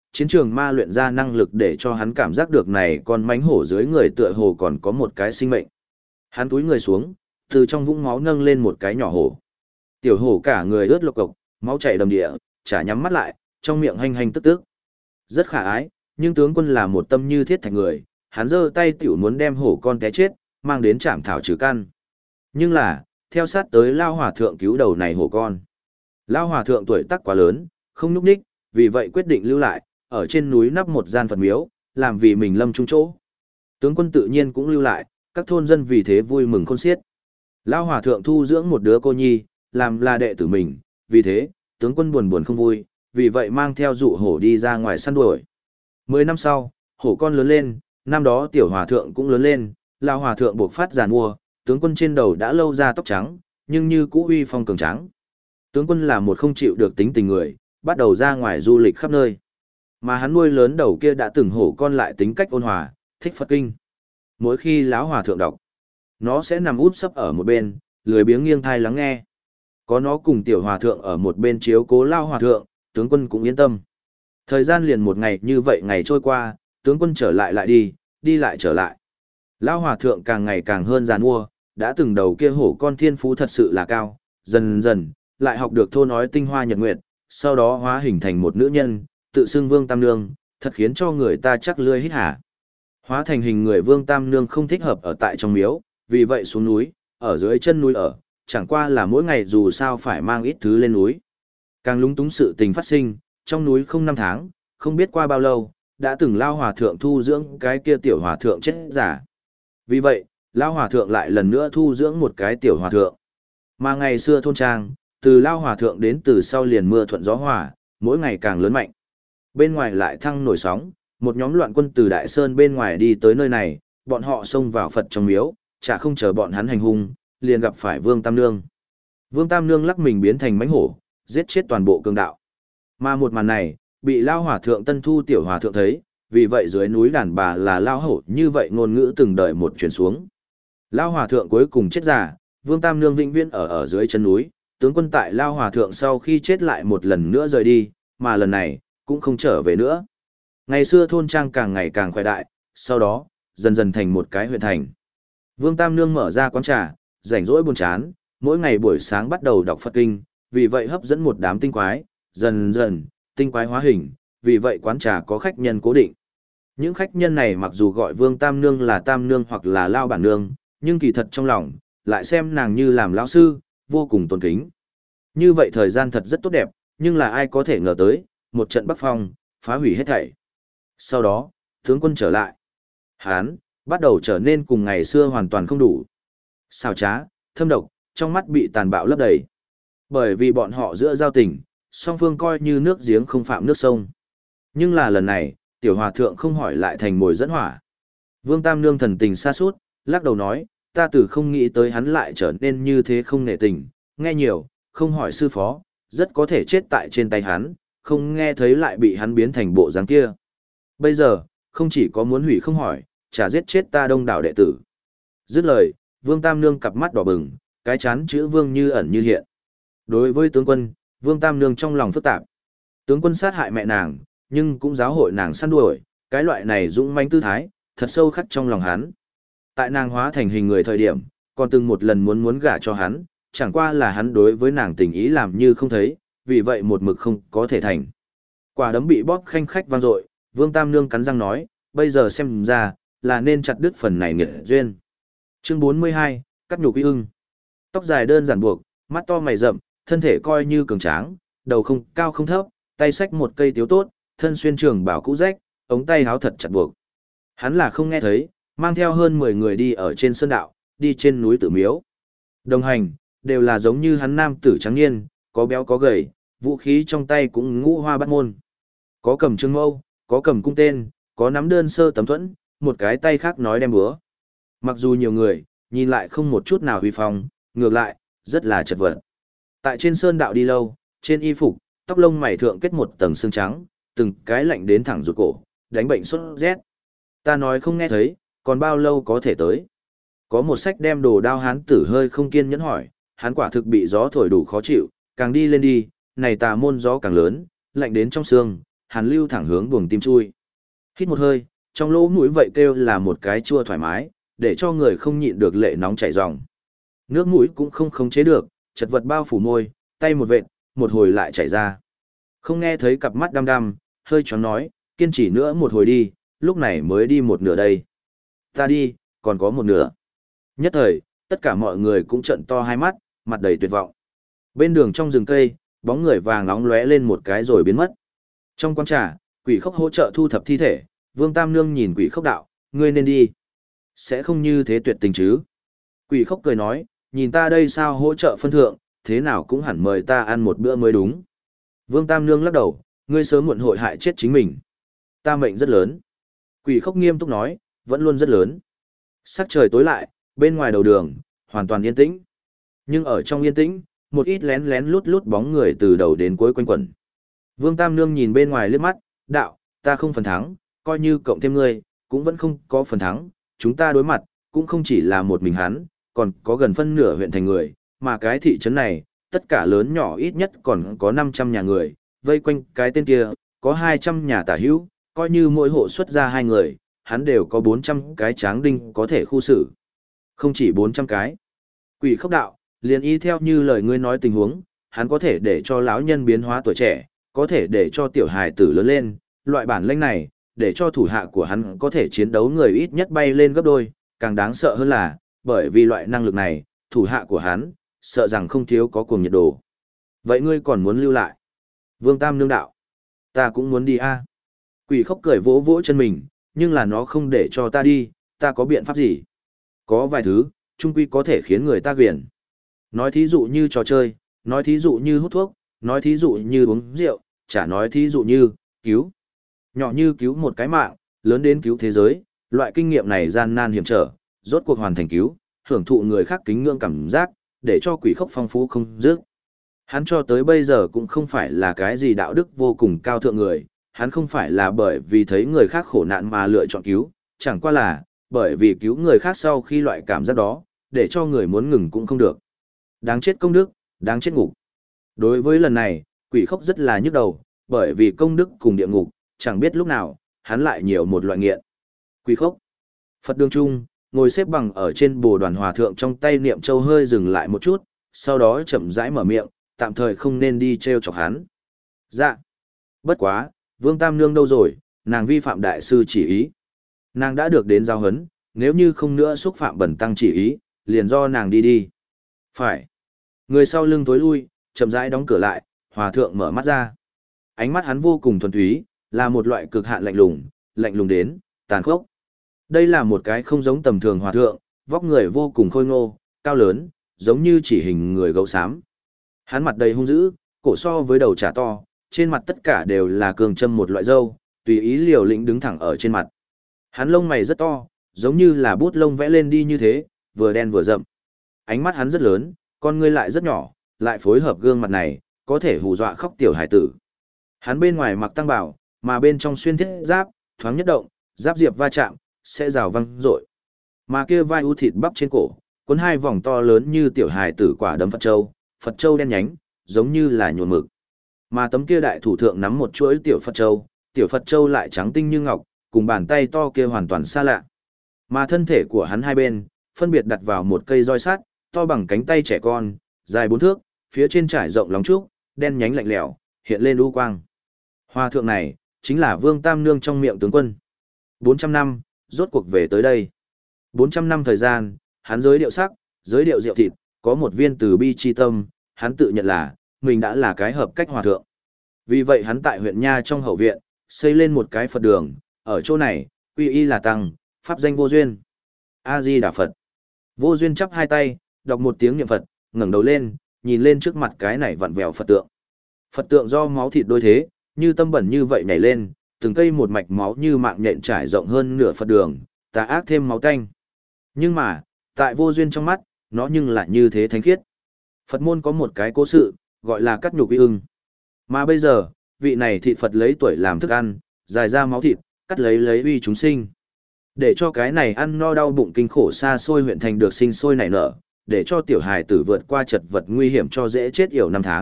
A: chiến trường ma luyện ra năng lực để cho hắn cảm giác được này con mãnh hổ dưới người tựa hồ còn có một cái sinh mệnh. Hắn túi người xuống, từ trong vũng máu nâng lên một cái nhỏ hổ. Tiểu hổ cả người ướt lộc cộc, máu chảy đầm địa, chả nhắm mắt lại, trong miệng hanh hanh tức tức. Rất khả ái, nhưng tướng quân là một tâm như thiết thạch người, hắn giơ tay tiểu muốn đem hổ con té chết, mang đến trảm thảo trừ căn. Nhưng là, theo sát tới Lao Hòa Thượng cứu đầu này hổ con. Lao Hòa Thượng tuổi tác quá lớn, không nhúc nhích, vì vậy quyết định lưu lại, ở trên núi nắp một gian Phật miếu, làm vì mình lâm trung chỗ. Tướng quân tự nhiên cũng lưu lại, các thôn dân vì thế vui mừng khôn xiết. Lao Hòa Thượng thu dưỡng một đứa cô nhi, làm là đệ tử mình, vì thế, tướng quân buồn buồn không vui, vì vậy mang theo dụ hổ đi ra ngoài săn đuổi. 10 năm sau, hổ con lớn lên, năm đó tiểu hòa thượng cũng lớn lên, Lao Hòa Thượng buộc phát giàn mua, tướng quân trên đầu đã lâu ra tóc trắng, nhưng như cũ uy phong cường tráng. Tướng quân là một không chịu được tính tình người, bắt đầu ra ngoài du lịch khắp nơi. Mà hắn nuôi lớn đầu kia đã từng hổ con lại tính cách ôn hòa, thích Phật kinh. Mỗi khi lão hòa thượng đọc, nó sẽ nằm úp sấp ở một bên, lười biếng nghiêng thai lắng nghe. Có nó cùng tiểu hòa thượng ở một bên chiếu cố lao hòa thượng, tướng quân cũng yên tâm. Thời gian liền một ngày như vậy ngày trôi qua, tướng quân trở lại lại đi, đi lại trở lại. Lao hòa thượng càng ngày càng hơn giàn mua, đã từng đầu kia hổ con thiên phú thật sự là cao, dần dần, lại học được thô nói tinh hoa nhật nguyệt, sau đó hóa hình thành một nữ nhân, tự xưng Vương Tam Nương, thật khiến cho người ta chắc lươi hít hả. Hóa thành hình người Vương Tam Nương không thích hợp ở tại trong miếu, vì vậy xuống núi, ở dưới chân núi ở, chẳng qua là mỗi ngày dù sao phải mang ít thứ lên núi. Càng lúng túng sự tình phát sinh, trong núi không năm tháng, không biết qua bao lâu, đã từng Lao Hòa Thượng thu dưỡng cái kia tiểu hòa thượng chết giả. Vì vậy, Lao Hòa Thượng lại lần nữa thu dưỡng một cái tiểu hòa thượng. Mà ngày xưa thôn trang, từ Lao Hòa Thượng đến từ sau liền mưa thuận gió hòa, mỗi ngày càng lớn mạnh. Bên ngoài lại thăng nổi sóng, một nhóm loạn quân từ Đại Sơn bên ngoài đi tới nơi này, bọn họ xông vào Phật trong miếu, chả không chờ bọn hắn hành hung, liền gặp phải Vương Tam Nương. Vương Tam Nương lắc mình biến thành mãnh hổ, giết chết toàn bộ cường đạo. Mà một màn này, bị Lao Hòa Thượng Tân Thu tiểu hòa thượng thấy, vì vậy dưới núi đàn bà là Lao hổ như vậy ngôn ngữ từng đời một truyền xuống. Lao Hòa Thượng cuối cùng chết giả, Vương Tam Nương vĩnh viễn ở dưới chân núi, tướng quân tại Lao Hòa Thượng sau khi chết lại một lần nữa rời đi, mà lần này, cũng không trở về nữa. Ngày xưa thôn trang càng ngày càng khỏe đại, sau đó, dần dần thành một cái huyện thành. Vương Tam Nương mở ra quán trà, rảnh rỗi buồn chán, mỗi ngày buổi sáng bắt đầu đọc Phật kinh, vì vậy hấp dẫn một đám tinh quái, dần dần, tinh quái hóa hình, vì vậy quán trà có khách nhân cố định. Những khách nhân này mặc dù gọi Vương Tam Nương là Tam Nương hoặc là Lao Bản Nương, nhưng kỳ thật trong lòng, lại xem nàng như làm lão sư, vô cùng tôn kính. Như vậy thời gian thật rất tốt đẹp, nhưng là ai có thể ngờ tới, một trận bắc phong, phá hủy hết thảy. Sau đó, tướng quân trở lại. Hán, bắt đầu trở nên cùng ngày xưa hoàn toàn không đủ. Xào trá, thâm độc, trong mắt bị tàn bạo lấp đầy. Bởi vì bọn họ giữa giao tình, song phương coi như nước giếng không phạm nước sông. Nhưng là lần này, tiểu hòa thượng không hỏi lại thành mồi dẫn hỏa. Vương Tam Nương thần tình xa suốt, lắc đầu nói, ta từ không nghĩ tới hắn lại trở nên như thế không nể tình, nghe nhiều, không hỏi sư phó, rất có thể chết tại trên tay hắn, không nghe thấy lại bị hắn biến thành bộ dáng kia. Bây giờ, không chỉ có muốn hủy không hỏi, chả giết chết ta đông đảo đệ tử. Dứt lời, Vương Tam Nương cặp mắt đỏ bừng, cái chán chữ Vương như ẩn như hiện. Đối với tướng quân, Vương Tam Nương trong lòng phức tạp. Tướng quân sát hại mẹ nàng, nhưng cũng giáo hội nàng săn đuổi, cái loại này dũng mãnh tư thái, thật sâu khắc trong lòng hắn. Tại nàng hóa thành hình người thời điểm, còn từng một lần muốn gả cho hắn, chẳng qua là hắn đối với nàng tình ý làm như không thấy, vì vậy một mực không có thể thành. Quả đấm bị bóp khanh khách vang dội, Vương Tam Nương cắn răng nói, bây giờ xem ra, là nên chặt đứt phần này nghiệt duyên. Chương 42, cắt nhục uy ưng. Tóc dài đơn giản buộc, mắt to mày rậm, thân thể coi như cường tráng, đầu không cao không thấp, tay xách một cây tiếu tốt, thân xuyên trường bảo cũ rách, ống tay háo thật chặt buộc. Hắn là không nghe thấy, mang theo hơn 10 người đi ở trên sơn đạo, đi trên núi Tử Miếu. Đồng hành, đều là giống như hắn nam tử trắng niên, có béo có gầy, vũ khí trong tay cũng ngũ hoa bát môn. Có cầm trương mâu, có cầm cung tên, có nắm đơn sơ tấm thuẫn, một cái tay khác nói đem búa. Mặc dù nhiều người, nhìn lại không một chút nào huy phong, ngược lại, rất là chật vật. Tại trên sơn đạo đi lâu, trên y phục, tóc lông mày thượng kết một tầng xương trắng, từng cái lạnh đến thẳng ruột cổ, đánh bệnh sốt rét. Ta nói không nghe thấy, còn bao lâu có thể tới? Có một sách đem đồ đao hán tử hơi không kiên nhẫn hỏi, hắn quả thực bị gió thổi đủ khó chịu, càng đi lên đi, này tà môn gió càng lớn, lạnh đến trong xương, hàn lưu thẳng hướng buồng tim chui. Hít một hơi, trong lỗ mũi vậy kêu là một cái chua thoải mái, để cho người không nhịn được lệ nóng chảy ròng. Nước mũi cũng không khống chế được, chật vật bao phủ môi, tay một vệt, một hồi lại chảy ra. Không nghe thấy cặp mắt đăm đăm, hơi choáng nói, kiên trì nữa một hồi đi, lúc này mới đi một nửa đây. Ta đi, còn có một nửa. Nhất thời, tất cả mọi người cũng trợn to hai mắt, mặt đầy tuyệt vọng. Bên đường trong rừng cây, bóng người vàng nóng lóe lên một cái rồi biến mất. Trong quán trà, Quỷ Khốc hỗ trợ thu thập thi thể, Vương Tam Nương nhìn Quỷ Khốc đạo, ngươi nên đi. Sẽ không như thế tuyệt tình chứ. Quỷ Khốc cười nói, nhìn ta đây sao hỗ trợ phân thượng, thế nào cũng hẳn mời ta ăn một bữa mới đúng. Vương Tam Nương lắc đầu, ngươi sớm muộn hội hại chết chính mình. Ta mệnh rất lớn. Quỷ Khốc nghiêm túc nói, vẫn luôn rất lớn. Sắc trời tối lại, bên ngoài đầu đường, hoàn toàn yên tĩnh. Nhưng ở trong yên tĩnh, một ít lén lén lút lút bóng người từ đầu đến cuối quanh quẩn. Vương Tam Nương nhìn bên ngoài liếc mắt, đạo, ta không phần thắng, coi như cộng thêm ngươi, cũng vẫn không có phần thắng, chúng ta đối mặt, cũng không chỉ là một mình hắn, còn có gần phân nửa huyện thành người, mà cái thị trấn này, tất cả lớn nhỏ ít nhất còn có 500 nhà người, vây quanh cái tên kia, có 200 nhà tả hữu, coi như mỗi hộ xuất ra 2 người, hắn đều có 400 cái tráng đinh có thể khu xử. Không chỉ 400 cái. Quỷ Khốc đạo, liền y theo như lời ngươi nói tình huống, hắn có thể để cho lão nhân biến hóa tuổi trẻ, có thể để cho tiểu hài tử lớn lên, loại bản lĩnh này, để cho thủ hạ của hắn có thể chiến đấu người ít nhất bay lên gấp đôi, càng đáng sợ hơn là, bởi vì loại năng lực này, thủ hạ của hắn, sợ rằng không thiếu có cuồng nhiệt đồ. Vậy ngươi còn muốn lưu lại? Vương Tam Nương đạo, ta cũng muốn đi a. Quỷ Khốc cười vỗ vỗ chân mình, nhưng là nó không để cho ta đi, ta có biện pháp gì? Có vài thứ, chung quy có thể khiến người ta quyển. Nói thí dụ như trò chơi, nói thí dụ như hút thuốc, nói thí dụ như uống rượu, chả nói thí dụ như, cứu. Nhỏ như cứu một cái mạng, lớn đến cứu thế giới, loại kinh nghiệm này gian nan hiểm trở, rốt cuộc hoàn thành cứu, hưởng thụ người khác kính ngưỡng cảm giác, để cho Quỷ Khốc phong phú không dứt. Hắn cho tới bây giờ cũng không phải là cái gì đạo đức vô cùng cao thượng người, hắn không phải là bởi vì thấy người khác khổ nạn mà lựa chọn cứu, chẳng qua là, bởi vì cứu người khác sau khi loại cảm giác đó, để cho người muốn ngừng cũng không được. Đáng chết công đức, đáng chết ngục. Đối với lần này, Quỷ Khốc rất là nhức đầu, bởi vì công đức cùng địa ngục, chẳng biết lúc nào, hắn lại nhiều một loại nghiện. Quỷ Khốc. Phật đường trung, ngồi xếp bằng ở trên bồ đoàn hòa thượng trong tay niệm châu hơi dừng lại một chút, sau đó chậm rãi mở miệng, tạm thời không nên đi treo chọc hắn. Dạ. Bất quá, Vương Tam Nương đâu rồi, nàng vi phạm đại sư chỉ ý. Nàng đã được đến giao hấn, nếu như không nữa xúc phạm bẩn tăng chỉ ý, liền do nàng đi đi. Phải. Người sau lưng tối lui, chậm rãi đóng cửa lại, hòa thượng mở mắt ra. Ánh mắt hắn vô cùng thuần túy, là một loại cực hạn lạnh lùng đến, tàn khốc. Đây là một cái không giống tầm thường hòa thượng, vóc người vô cùng khôi ngô, cao lớn, giống như chỉ hình người gấu xám. Hắn mặt đầy hung dữ, cổ so với đầu chả to, trên mặt tất cả đều là cường châm một loại râu, tùy ý liều lĩnh đứng thẳng ở trên mặt. Hắn lông mày rất to, giống như là bút lông vẽ lên đi như thế, vừa đen vừa rậm. Ánh mắt hắn rất lớn, con ngươi lại rất nhỏ, lại phối hợp gương mặt này, có thể hù dọa khóc tiểu hải tử. Hắn bên ngoài mặc tăng bảo, mà bên trong xuyên thiết giáp, thoáng nhất động, giáp diệp va chạm, sẽ rào văng rội. Mà kia vai u thịt bắp trên cổ, cuốn 2 vòng to lớn như tiểu hải tử quả đấm Phật châu đen nhánh, giống như là nhuộm mực. Mà tấm kia đại thủ thượng nắm một chuỗi tiểu Phật châu lại trắng tinh như ngọc, cùng bàn tay to kia hoàn toàn xa lạ. Mà thân thể của hắn hai bên, phân biệt đặt vào một cây roi sắt, to bằng cánh tay trẻ con, dài 4 thước, phía trên trải rộng lóng trúc, đen nhánh lạnh lẽo, hiện lên u quang. Hòa thượng này, chính là Vương Tam Nương trong miệng tướng quân. 400 năm, rốt cuộc về tới đây. 400 năm thời gian, hắn giới điệu sắc, giới điệu rượu thịt, có một viên từ bi chi tâm, hắn tự nhận là, mình đã là cái hợp cách hòa thượng. Vì vậy hắn tại huyện Nha trong hậu viện, xây lên một cái Phật đường, ở chỗ này, quy y là tăng, pháp danh Vô Duyên. A-di-đà Phật. Vô Duyên chắp 2 tay, đọc một tiếng niệm Phật, ngẩng đầu lên, nhìn lên trước mặt cái này vặn vẹo Phật tượng. Phật tượng do máu thịt đôi thế, như tâm bẩn như vậy nhảy lên, từng cây một mạch máu như mạng nhện trải rộng hơn nửa Phật đường, tà ác thêm máu tanh. Nhưng mà, tại Vô Duyên trong mắt, nó nhưng lại như thế thánh khiết. Phật môn có một cái cố sự, gọi là cắt nhục uy ưng. Mà bây giờ, vị này thịt Phật lấy tuổi làm thức ăn, dài ra máu thịt, cắt lấy uy chúng sinh. Để cho cái này ăn no đau bụng kinh khổ xa xôi huyện thành được sinh sôi nảy nở, để cho tiểu hài tử vượt qua chật vật nguy hiểm cho dễ chết yểu năm tháng,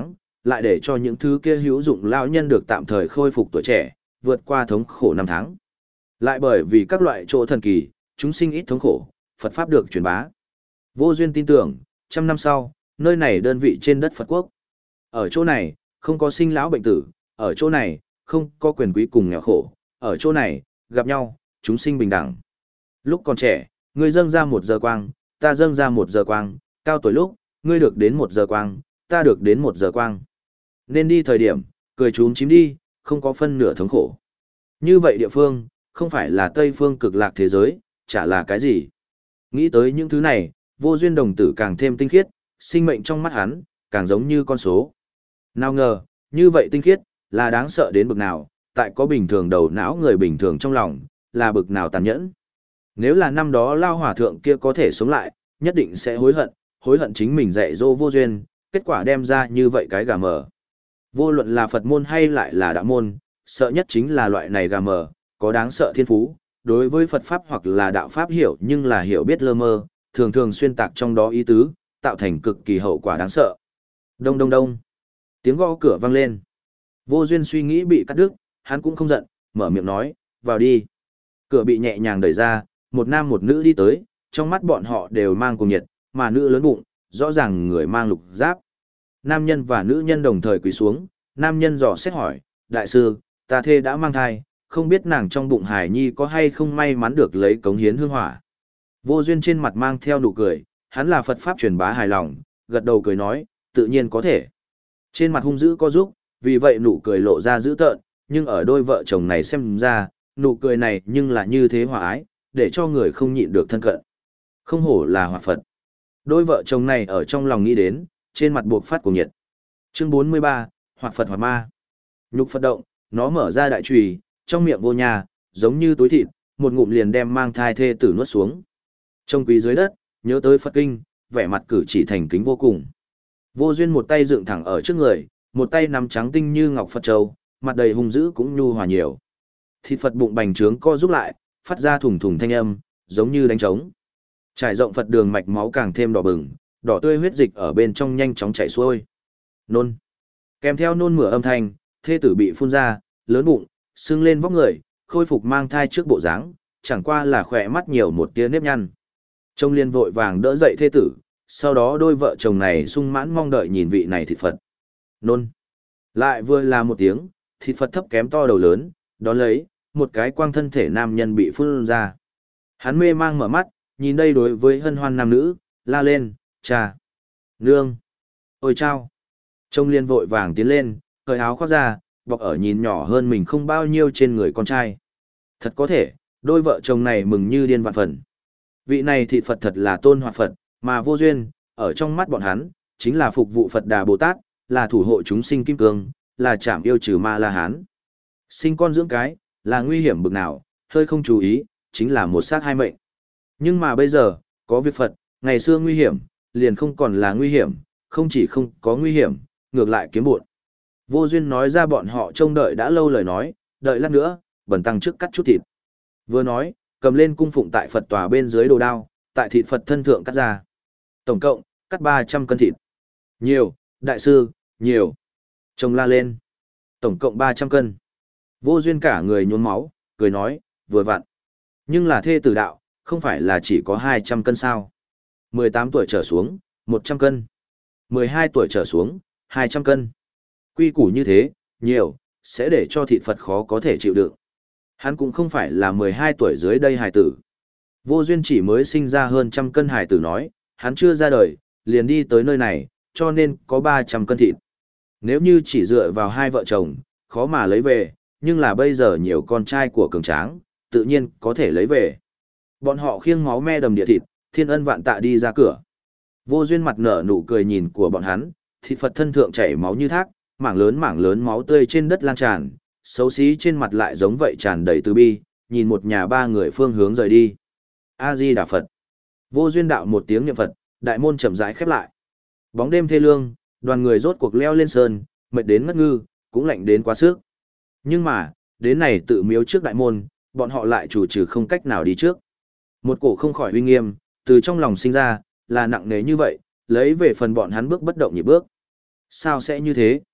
A: lại để cho những thứ kia hữu dụng lão nhân được tạm thời khôi phục tuổi trẻ, vượt qua thống khổ năm tháng. Lại bởi vì các loại chỗ thần kỳ, chúng sinh ít thống khổ, Phật Pháp được truyền bá. Vô duyên tin tưởng, trăm năm sau, nơi này đơn vị trên đất Phật quốc. Ở chỗ này, không có sinh lão bệnh tử, ở chỗ này, không có quyền quý cùng nghèo khổ, ở chỗ này, gặp nhau, chúng sinh bình đẳng. Lúc còn trẻ, ngươi dâng ra 1 giờ quang, ta dâng ra 1 giờ quang, cao tuổi lúc, ngươi được đến 1 giờ quang, ta được đến 1 giờ quang. Nên đi thời điểm, cười chúm chím đi, không có phân nửa thống khổ. Như vậy địa phương, không phải là Tây phương cực lạc thế giới, chả là cái gì. Nghĩ tới những thứ này, vô duyên đồng tử càng thêm tinh khiết, sinh mệnh trong mắt hắn, càng giống như con số. Nào ngờ, như vậy tinh khiết, là đáng sợ đến bực nào, tại có bình thường đầu não người bình thường trong lòng, là bực nào tàn nhẫn. Nếu là năm đó lao hỏa thượng kia có thể sống lại, nhất định sẽ hối hận chính mình dạy dỗ vô duyên, kết quả đem ra như vậy cái gà mờ. Vô luận là Phật môn hay lại là đạo môn, sợ nhất chính là loại này gà mờ, có đáng sợ thiên phú, đối với Phật Pháp hoặc là đạo Pháp hiểu nhưng là hiểu biết lơ mơ, thường thường xuyên tạc trong đó ý tứ, tạo thành cực kỳ hậu quả đáng sợ. Đông đông đông. Tiếng gõ cửa vang lên. Vô duyên suy nghĩ bị cắt đứt, hắn cũng không giận, mở miệng nói, vào đi. Cửa bị nhẹ nhàng đẩy ra, một nam một nữ đi tới, trong mắt bọn họ đều mang cùng nhiệt, mà nữ lớn bụng, rõ ràng người mang lục giáp. Nam nhân và nữ nhân đồng thời quỳ xuống, nam nhân dò xét hỏi, đại sư, ta thê đã mang thai, không biết nàng trong bụng hải nhi có hay không may mắn được lấy cống hiến hương hỏa. Vô duyên trên mặt mang theo nụ cười, hắn là Phật Pháp truyền bá hài lòng, gật đầu cười nói, tự nhiên có thể. Trên mặt hung dữ có giúp, vì vậy nụ cười lộ ra dữ tợn, nhưng ở đôi vợ chồng này xem ra, nụ cười này nhưng là như thế hòa ái, để cho người không nhịn được thân cận. Không hổ là hòa Phật. Đôi vợ chồng này ở trong lòng nghĩ đến, trên mặt buộc phát cuồng nhiệt. Chương 43, Hoạt Phật Hoạt Ma. Nhục Phật động, nó mở ra đại chùy, trong miệng vô nhà, giống như túi thịt, một ngụm liền đem mang thai thê tử nuốt xuống. Trong quý dưới đất, nhớ tới Phật kinh, vẻ mặt cử chỉ thành kính vô cùng. Vô duyên một tay dựng thẳng ở trước người, một tay nắm trắng tinh như ngọc Phật châu, mặt đầy hung dữ cũng nhu hòa nhiều. Thịt Phật bụng bành trướng co rút lại, phát ra thủng thủng thanh âm, giống như đánh trống. Trải rộng Phật đường mạch máu càng thêm đỏ bừng, đỏ tươi huyết dịch ở bên trong nhanh chóng chảy xuôi. Nôn. Kèm theo nôn mửa âm thanh, thê tử bị phun ra, lớn bụng, sưng lên vóc người, khôi phục mang thai trước bộ dáng, chẳng qua là khỏe mắt nhiều một tia nếp nhăn. Trông liên vội vàng đỡ dậy thê tử, sau đó đôi vợ chồng này sung mãn mong đợi nhìn vị này thịt Phật. Nôn. Lại vừa là một tiếng, thịt Phật thấp kém to đầu lớn, đón lấy, một cái quang thân thể nam nhân bị phun ra. Hắn mê mang mở mắt, nhìn đây đối với hân hoan nam nữ, la lên, cha, nương, ôi chao. Trông liên vội vàng tiến lên, cởi áo khoác ra, bọc ở nhìn nhỏ hơn mình không bao nhiêu trên người con trai. Thật có thể, đôi vợ chồng này mừng như điên vạn phần. Vị này thịt Phật thật là tôn hoạt Phật, mà vô duyên, ở trong mắt bọn hắn, chính là phục vụ Phật Đà Bồ Tát, là thủ hộ chúng sinh kim cương, là chảm yêu trừ ma la hán. Sinh con dưỡng cái, là nguy hiểm bực nào, hơi không chú ý, chính là một xác hai mệnh. Nhưng mà bây giờ, có việc Phật, ngày xưa nguy hiểm, liền không còn là nguy hiểm, không chỉ không có nguy hiểm, ngược lại kiếm bộn. Vô duyên nói ra bọn họ trông đợi đã lâu lời nói, đợi lát nữa, bần tăng trước cắt chút thịt. Vừa nói, cầm lên cung phụng tại Phật tòa bên dưới đồ đao, tại thịt Phật thân thượng cắt ra. Tổng cộng, cắt 300 cân thịt. Nhiều, đại sư, nhiều. Chồng la lên. Tổng cộng 300 cân. Vô duyên cả người nhuốm máu, cười nói, vừa vặn. Nhưng là thê tử đạo, không phải là chỉ có 200 cân sao. 18 tuổi trở xuống, 100 cân. 12 tuổi trở xuống, 200 cân. Quy củ như thế, nhiều, sẽ để cho thịt Phật khó có thể chịu đựng. Hắn cũng không phải là 12 tuổi dưới đây hài tử. Vô duyên chỉ mới sinh ra hơn 100 cân hài tử nói, hắn chưa ra đời, liền đi tới nơi này, cho nên có 300 cân thịt. Nếu như chỉ dựa vào hai vợ chồng, khó mà lấy về, nhưng là bây giờ nhiều con trai của cường tráng, tự nhiên có thể lấy về. Bọn họ khiêng máu me đầm địa thịt, thiên ân vạn tạ đi ra cửa. Vô duyên mặt nở nụ cười nhìn của bọn hắn, thịt Phật thân thượng chảy máu như thác, mảng lớn máu tươi trên đất lan tràn, xấu xí trên mặt lại giống vậy tràn đầy từ bi, nhìn một nhà ba người phương hướng rời đi. A Di Đà Phật. Vô duyên đạo một tiếng niệm Phật, đại môn chậm rãi khép lại. Bóng đêm thê lương, đoàn người rốt cuộc leo lên sơn, mệt đến ngất ngư, cũng lạnh đến quá sức. Nhưng mà, đến này tự miếu trước đại môn, bọn họ lại chủ trừ không cách nào đi trước. Một cổ không khỏi uy nghiêm, từ trong lòng sinh ra, là nặng nề như vậy, lấy về phần bọn hắn bước bất động nhịp bước. Sao sẽ như thế?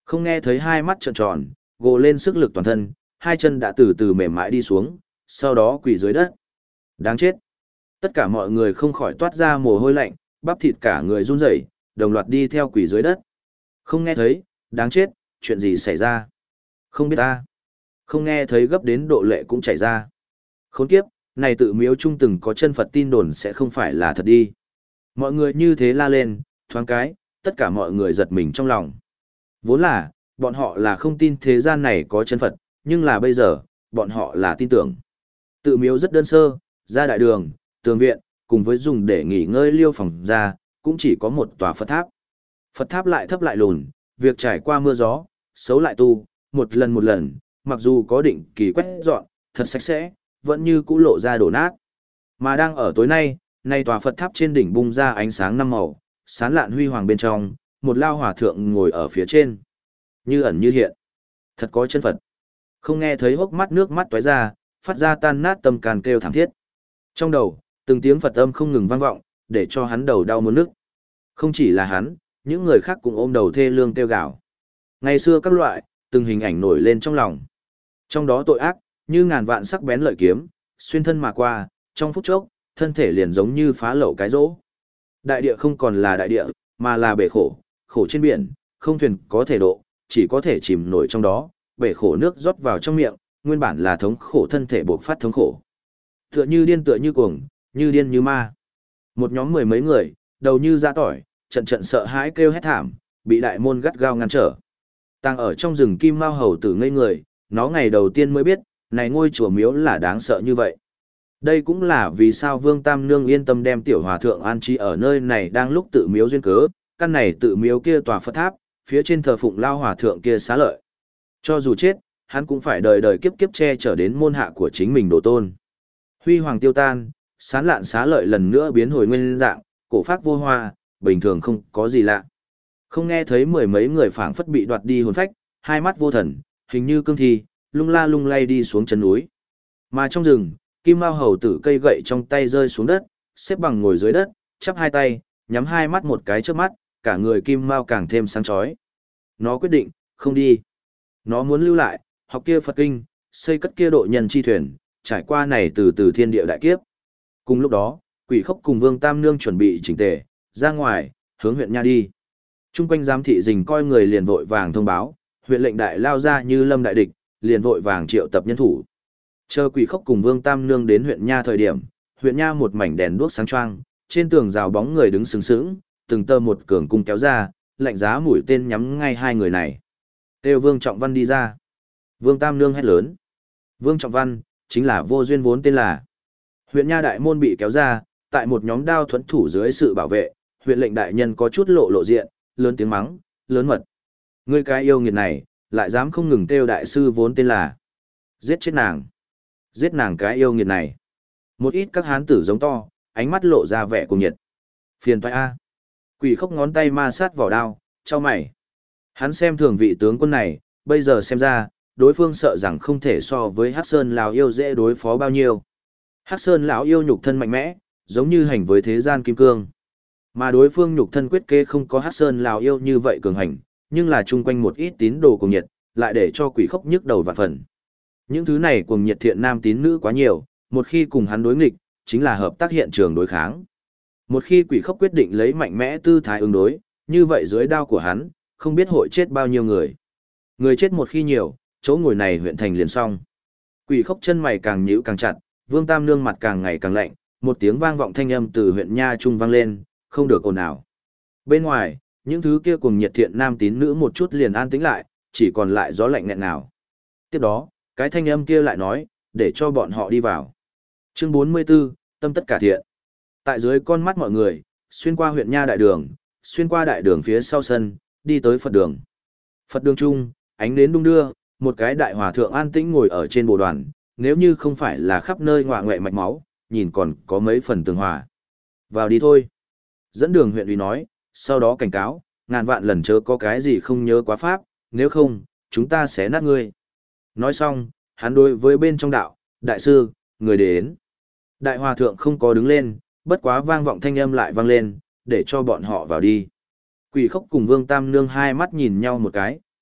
A: Không nghe thấy hai mắt trợn tròn, gồ lên sức lực toàn thân, hai chân đã từ từ mềm mại đi xuống, sau đó quỳ dưới đất. Đáng chết. Tất cả mọi người không khỏi toát ra mồ hôi lạnh, bắp thịt cả người run rẩy, đồng loạt đi theo quỳ dưới đất. Không nghe thấy, đáng chết, chuyện gì xảy ra? Không biết ta. Không nghe thấy gấp đến độ lệ cũng chảy ra. Khốn kiếp, này tự miếu trung từng có chân Phật tin đồn sẽ không phải là thật đi. Mọi người như thế la lên, thoáng cái, tất cả mọi người giật mình trong lòng. Vốn là, bọn họ là không tin thế gian này có chân Phật, nhưng là bây giờ, bọn họ là tin tưởng. Tự miếu rất đơn sơ, ra đại đường, tường viện, cùng với dùng để nghỉ ngơi liêu phòng ra, cũng chỉ có một tòa Phật tháp. Phật tháp lại thấp lại lùn, việc trải qua mưa gió, xấu lại tu, một lần, mặc dù có định kỳ quét dọn, thật sạch sẽ, vẫn như cũ lộ ra đổ nát. Mà đang ở tối nay, nay tòa Phật tháp trên đỉnh bung ra ánh sáng năm màu, sáng lạn huy hoàng bên trong, một lao hòa thượng ngồi ở phía trên. Như ẩn như hiện. Thật có chân Phật. Không nghe thấy hốc mắt nước mắt tóe ra, phát ra tan nát tâm can kêu thảm thiết. Trong đầu, từng tiếng Phật âm không ngừng vang vọng, để cho hắn đầu đau muốn nức. Không chỉ là hắn, những người khác cũng ôm đầu thê lương kêu gào. Ngày xưa các loại, từng hình ảnh nổi lên trong lòng. Trong đó tội ác, như ngàn vạn sắc bén lợi kiếm, xuyên thân mà qua, trong phút chốc, thân thể liền giống như phá lậu cái rỗ. Đại địa không còn là đại địa, mà là bể khổ, khổ trên biển, không thuyền có thể độ, chỉ có thể chìm nổi trong đó, bể khổ nước rót vào trong miệng, nguyên bản là thống khổ thân thể buộc phát thống khổ. Tựa như cuồng, như điên như ma. Một nhóm mười mấy người, đầu như dã tỏi, trận trận sợ hãi kêu hét thảm, bị đại môn gắt gao ngăn trở. Đang ở trong rừng Kim Mao Hầu tử ngây người, nó ngày đầu tiên mới biết, này ngôi chùa miếu là đáng sợ như vậy. Đây cũng là vì sao Vương Tam Nương yên tâm đem tiểu hòa thượng an trí ở nơi này đang lúc tự miếu duyên cớ, căn này tự miếu kia tòa Phật tháp, phía trên thờ phụng lao hòa thượng kia xá lợi. Cho dù chết, hắn cũng phải đời đời kiếp kiếp che chở đến môn hạ của chính mình đồ tôn. Huy hoàng tiêu tan, sán lạn xá lợi lần nữa biến hồi nguyên dạng, cổ phác vô hoa, bình thường không có gì lạ. Không nghe thấy mười mấy người phảng phất bị đoạt đi hồn phách, hai mắt vô thần, hình như cương thi, lung la lung lay đi xuống chân núi. Mà trong rừng, Kim Mao Hầu tử cây gậy trong tay rơi xuống đất, xếp bằng ngồi dưới đất, chắp hai tay, nhắm hai mắt một cái trước mắt, cả người Kim Mao càng thêm sáng chói. Nó quyết định, không đi. Nó muốn lưu lại, học kia Phật kinh, xây cất kia độ nhân chi thuyền, trải qua này từ từ thiên địa đại kiếp. Cùng lúc đó, Quỷ Khốc cùng Vương Tam Nương chuẩn bị chỉnh tề, ra ngoài, hướng huyện Nha đi. Trung quanh giám thị rình coi người liền vội vàng thông báo, huyện lệnh đại lao ra như lâm đại địch, liền vội vàng triệu tập nhân thủ. Chờ Quỷ Khốc cùng Vương Tam Nương đến huyện Nha thời điểm, huyện Nha một mảnh đèn đuốc sáng choang, trên tường rào bóng người đứng sừng sững, từng tơ một cường cung kéo ra, lạnh giá mũi tên nhắm ngay hai người này. Kêu Vương Trọng Văn đi ra. Vương Tam Nương hét lớn. Vương Trọng Văn, chính là vô duyên vốn tên là. Huyện Nha đại môn bị kéo ra, tại một nhóm đao thuẫn thủ dưới sự bảo vệ, huyện lệnh đại nhân có chút lộ diện, lớn tiếng mắng, lớn mật. Ngươi cái yêu nghiệt này, lại dám không ngừng kêu đại sư vốn tên là. Giết chết nàng. Giết nàng cái yêu nghiệt này. Một ít các hán tử giống to, ánh mắt lộ ra vẻ cuồng nhiệt. Phiền toái a. Quỷ Khốc ngón tay ma sát vỏ đao, cho mày. Hắn xem thường vị tướng quân này, bây giờ xem ra, đối phương sợ rằng không thể so với Hắc Sơn lão yêu dễ đối phó bao nhiêu. Hắc Sơn lão yêu nhục thân mạnh mẽ, giống như hành với thế gian kim cương. Mà đối phương nhục thân quyết kế không có Hắc Sơn lão yêu như vậy cường hành, nhưng là chung quanh một ít tín đồ cuồng nhiệt, lại để cho Quỷ Khốc nhức đầu vạn phần. Những thứ này cuồng nhiệt thiện nam tín nữ quá nhiều, một khi cùng hắn đối nghịch, chính là hợp tác hiện trường đối kháng. Một khi Quỷ Khốc quyết định lấy mạnh mẽ tư thái ứng đối, như vậy dưới đao của hắn, không biết hội chết bao nhiêu người. Người chết một khi nhiều, chỗ ngồi này huyện thành liền xong. Quỷ Khốc chân mày càng nhíu càng chặt, Vương Tam Nương mặt càng ngày càng lạnh, một tiếng vang vọng thanh âm từ huyện Nha Trung vang lên, không được ồn ào. Bên ngoài, những thứ kia cùng nhiệt thiện nam tín nữ một chút liền an tĩnh lại, chỉ còn lại gió lạnh nghẹn nào. Tiếp đó, cái thanh âm kia lại nói, để cho bọn họ đi vào. Chương 44, tâm tất cả thiện. Tại dưới con mắt mọi người, xuyên qua huyện Nha đại đường, xuyên qua đại đường phía sau sân, đi tới Phật đường. Phật đường trung, ánh nến đung đưa, một cái đại hòa thượng an tĩnh ngồi ở trên bồ đoàn, nếu như không phải là khắp nơi ngọa ngoẹ mạch máu, nhìn còn có mấy phần tường hòa. Vào đi thôi. Dẫn đường huyện ủy nói, sau đó cảnh cáo, ngàn vạn lần chớ có cái gì không nhớ quá pháp, nếu không, chúng ta sẽ nát ngươi. Nói xong, hắn đối với bên trong đạo, đại sư, người đến. Đại hòa thượng không có đứng lên, bất quá vang vọng thanh âm lại vang lên, để cho bọn họ vào đi. Quỷ Khốc cùng Vương Tam Nương hai mắt nhìn nhau một cái,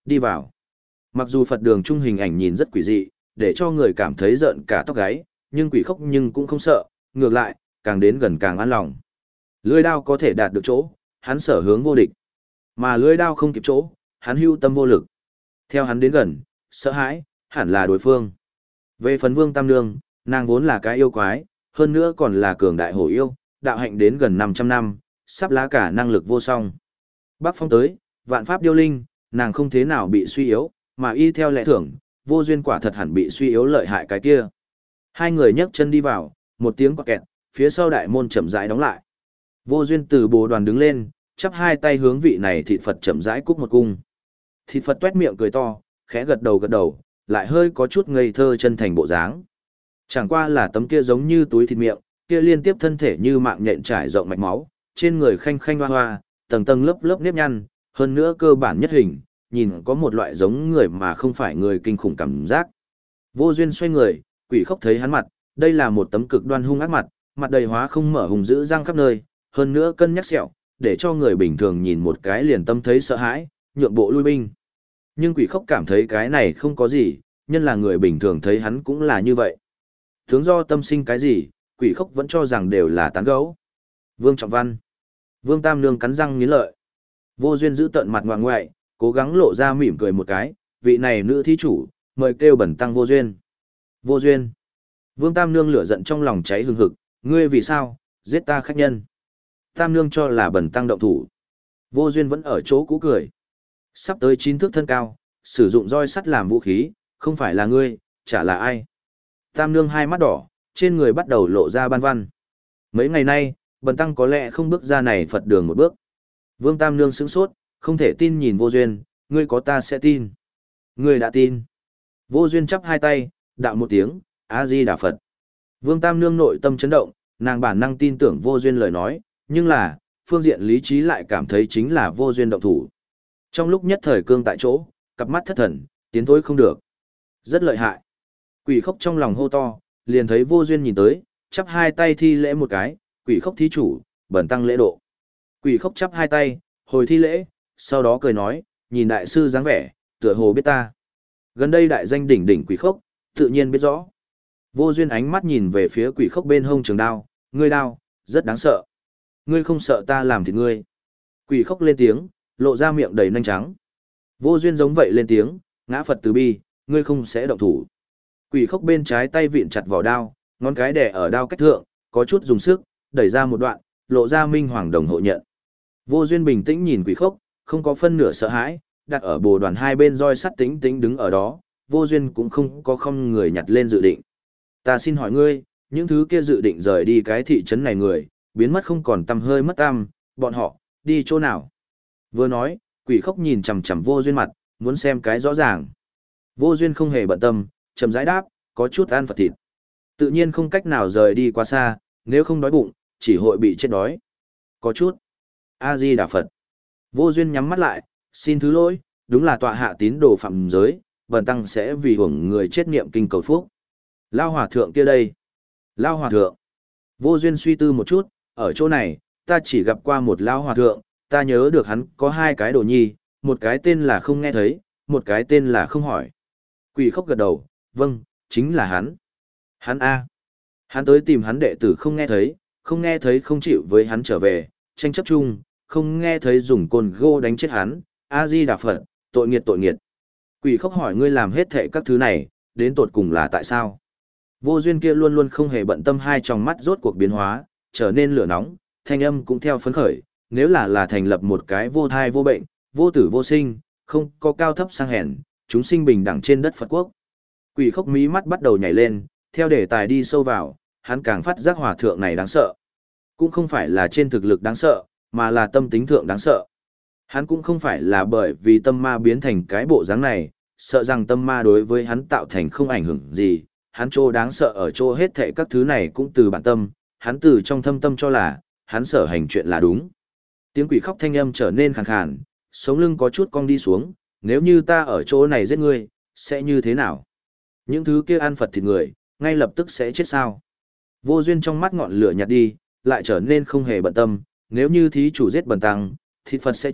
A: Đi vào. Mặc dù Phật đường trung hình ảnh nhìn rất quỷ dị, để cho người cảm thấy rợn cả tóc gáy, nhưng quỷ khốc nhưng cũng không sợ, ngược lại, càng đến gần càng an lòng. Lưỡi đao có thể đạt được chỗ, hắn sở hướng vô địch. Mà lưỡi đao không kịp chỗ, hắn hưu tâm vô lực. Theo hắn đến gần, sợ hãi, hẳn là đối phương. Về phần Vương Tam Nương, nàng vốn là cái yêu quái, hơn nữa còn là cường đại hổ yêu, đạo hạnh đến gần 500 năm, sắp lá cả năng lực vô song. Bắc Phong tới, vạn pháp điêu linh, nàng không thế nào bị suy yếu, mà y theo lẽ thưởng, vô duyên quả thật hẳn bị suy yếu lợi hại cái kia. Hai người nhấc chân đi vào, một tiếng quạt kẹt, phía sau đại môn chậm rãi đóng lại. Vô duyên từ bồ đoàn đứng lên, chắp hai tay hướng vị này thịt Phật chậm rãi cúc một cung. Thịt Phật tuét miệng cười to, khẽ gật đầu, lại hơi có chút ngây thơ chân thành bộ dáng. Chẳng qua là tấm kia giống như túi thịt miệng, kia liên tiếp thân thể như mạng nhện trải rộng mạch máu, trên người khanh khanh hoa hoa, tầng tầng lớp lớp nếp nhăn, hơn nữa cơ bản nhất hình, nhìn có một loại giống người mà không phải người kinh khủng cảm giác. Vô duyên xoay người, quỷ khốc thấy hắn mặt, đây là một tấm cực đoan hung ác mặt, mặt đầy hóa không mở hùng dữ răng khắp nơi, hơn nữa cân nhắc sẹo, để cho người bình thường nhìn một cái liền tâm thấy sợ hãi, nhượng bộ lui binh. Nhưng quỷ khốc cảm thấy cái này không có gì, nhân là người bình thường thấy hắn cũng là như vậy. Tướng do tâm sinh cái gì, quỷ khốc vẫn cho rằng đều là tán gấu. Vương Trọng Văn. Vương Tam Nương cắn răng nghiến lợi. Vô duyên giữ tận mặt ngoại ngoại, cố gắng lộ ra mỉm cười một cái, vị này nữ thí chủ, mời kêu bẩn tăng vô duyên. Vô duyên. Vương Tam Nương lửa giận trong lòng cháy hừng hực, ngươi vì sao, giết ta khách nhân. Tam Nương cho là bẩn tăng động thủ. Vô duyên vẫn ở chỗ cũ cười. Sắp tới 9 thước thân cao, sử dụng roi sắt làm vũ khí, không phải là ngươi, chả là ai. Tam Nương hai mắt đỏ, trên người bắt đầu lộ ra ban văn. Mấy ngày nay, bần tăng có lẽ không bước ra này Phật đường một bước. Vương Tam Nương sững sốt, không thể tin nhìn vô duyên, ngươi có ta sẽ tin. Ngươi đã tin. Vô duyên chắp hai tay, đạo một tiếng, A-di-đà Phật. Vương Tam Nương nội tâm chấn động, nàng bản năng tin tưởng vô duyên lời nói, nhưng là, phương diện lý trí lại cảm thấy chính là vô duyên động thủ. Trong lúc nhất thời cương tại chỗ, cặp mắt thất thần, tiến thối không được. Rất lợi hại. Quỷ khốc trong lòng hô to, liền thấy vô duyên nhìn tới, chắp hai tay thi lễ một cái, quỷ khốc thí chủ, bẩn tăng lễ độ. Quỷ khốc chắp hai tay, hồi thi lễ, sau đó cười nói, nhìn đại sư dáng vẻ, tựa hồ biết ta. Gần đây đại danh đỉnh đỉnh quỷ khốc, tự nhiên biết rõ. Vô duyên ánh mắt nhìn về phía quỷ khốc bên hông trường đao, ngươi đao, rất đáng sợ. Ngươi không sợ ta làm thịt ngươi. Quỷ khốc lên tiếng, lộ ra miệng đầy nanh trắng. Vô duyên giống vậy lên tiếng, ngã Phật từ bi, ngươi không sẽ động thủ. Quỷ khốc bên trái tay vịn chặt vào đao, ngón cái đè ở đao cách thượng, có chút dùng sức, đẩy ra một đoạn, lộ ra minh hoàng đồng hộ nhận. Vô duyên bình tĩnh nhìn quỷ khốc, không có phân nửa sợ hãi, đặt ở bồ đoàn hai bên roi sắt tĩnh tĩnh đứng ở đó, vô duyên cũng không có không người nhặt lên dự định. Ta xin hỏi ngươi, những thứ kia dự định rời đi cái thị trấn này người, biến mất không còn tăm hơi mất tăm, bọn họ, đi chỗ nào? Vừa nói, quỷ khốc nhìn chằm chằm vô duyên mặt, muốn xem cái rõ ràng. Vô duyên không hề bận tâm, chậm rãi đáp, có chút ăn Phật thịt. Tự nhiên không cách nào rời đi quá xa, nếu không đói bụng, chỉ hội bị chết đói. Có chút. A-di-đà Phật. Vô duyên nhắm mắt lại, xin thứ lỗi, đúng là tọa hạ tín đồ phạm giới, bần tăng sẽ vì hưởng người chết niệm kinh cầu phúc. Lao hòa thượng kia đây. Lao hòa thượng. Vô duyên suy tư một chút, ở chỗ này, ta chỉ gặp qua một Lao hòa thượng, ta nhớ được hắn có hai cái đồ nhi, một cái tên là không nghe thấy, một cái tên là không hỏi. Quỷ khốc gật đầu, vâng, chính là hắn. Hắn A. Hắn tới tìm hắn đệ tử không nghe thấy không chịu với hắn trở về, tranh chấp chung, không nghe thấy dùng côn gô đánh chết hắn, A-di-đà Phật, tội nghiệt tội nghiệt. Quỷ khốc hỏi ngươi làm hết thệ các thứ này, đến tột cùng là tại sao? Vô duyên kia luôn luôn không hề bận tâm hai tròng mắt rốt cuộc biến hóa, trở nên lửa nóng, thanh âm cũng theo phấn khởi, nếu là thành lập một cái vô thai vô bệnh, vô tử vô sinh, không có cao thấp sang hèn, chúng sinh bình đẳng trên đất Phật quốc. Quỷ khốc mí mắt bắt đầu nhảy lên, theo đề tài đi sâu vào, hắn càng phát giác hòa thượng này đáng sợ. Cũng không phải là trên thực lực đáng sợ, mà là tâm tính thượng đáng sợ. Hắn cũng không phải là bởi vì tâm ma biến thành cái bộ dáng này, sợ rằng tâm ma đối với hắn tạo thành không ảnh hưởng gì, hắn chỗ đáng sợ ở chỗ hết thảy các thứ này cũng từ bản tâm, hắn từ trong thâm tâm cho là, hắn sở hành chuyện là đúng. Tiếng quỷ khóc thanh âm trở nên khàn khàn, sống lưng có chút cong đi xuống, nếu như ta ở chỗ này giết ngươi, sẽ như thế nào? Những thứ kia ăn Phật thịt người, ngay lập tức sẽ chết sao? Vô duyên trong mắt ngọn lửa nhạt đi, lại trở nên không hề bận tâm, nếu như thí chủ giết bần tăng, thịt Phật sẽ chết,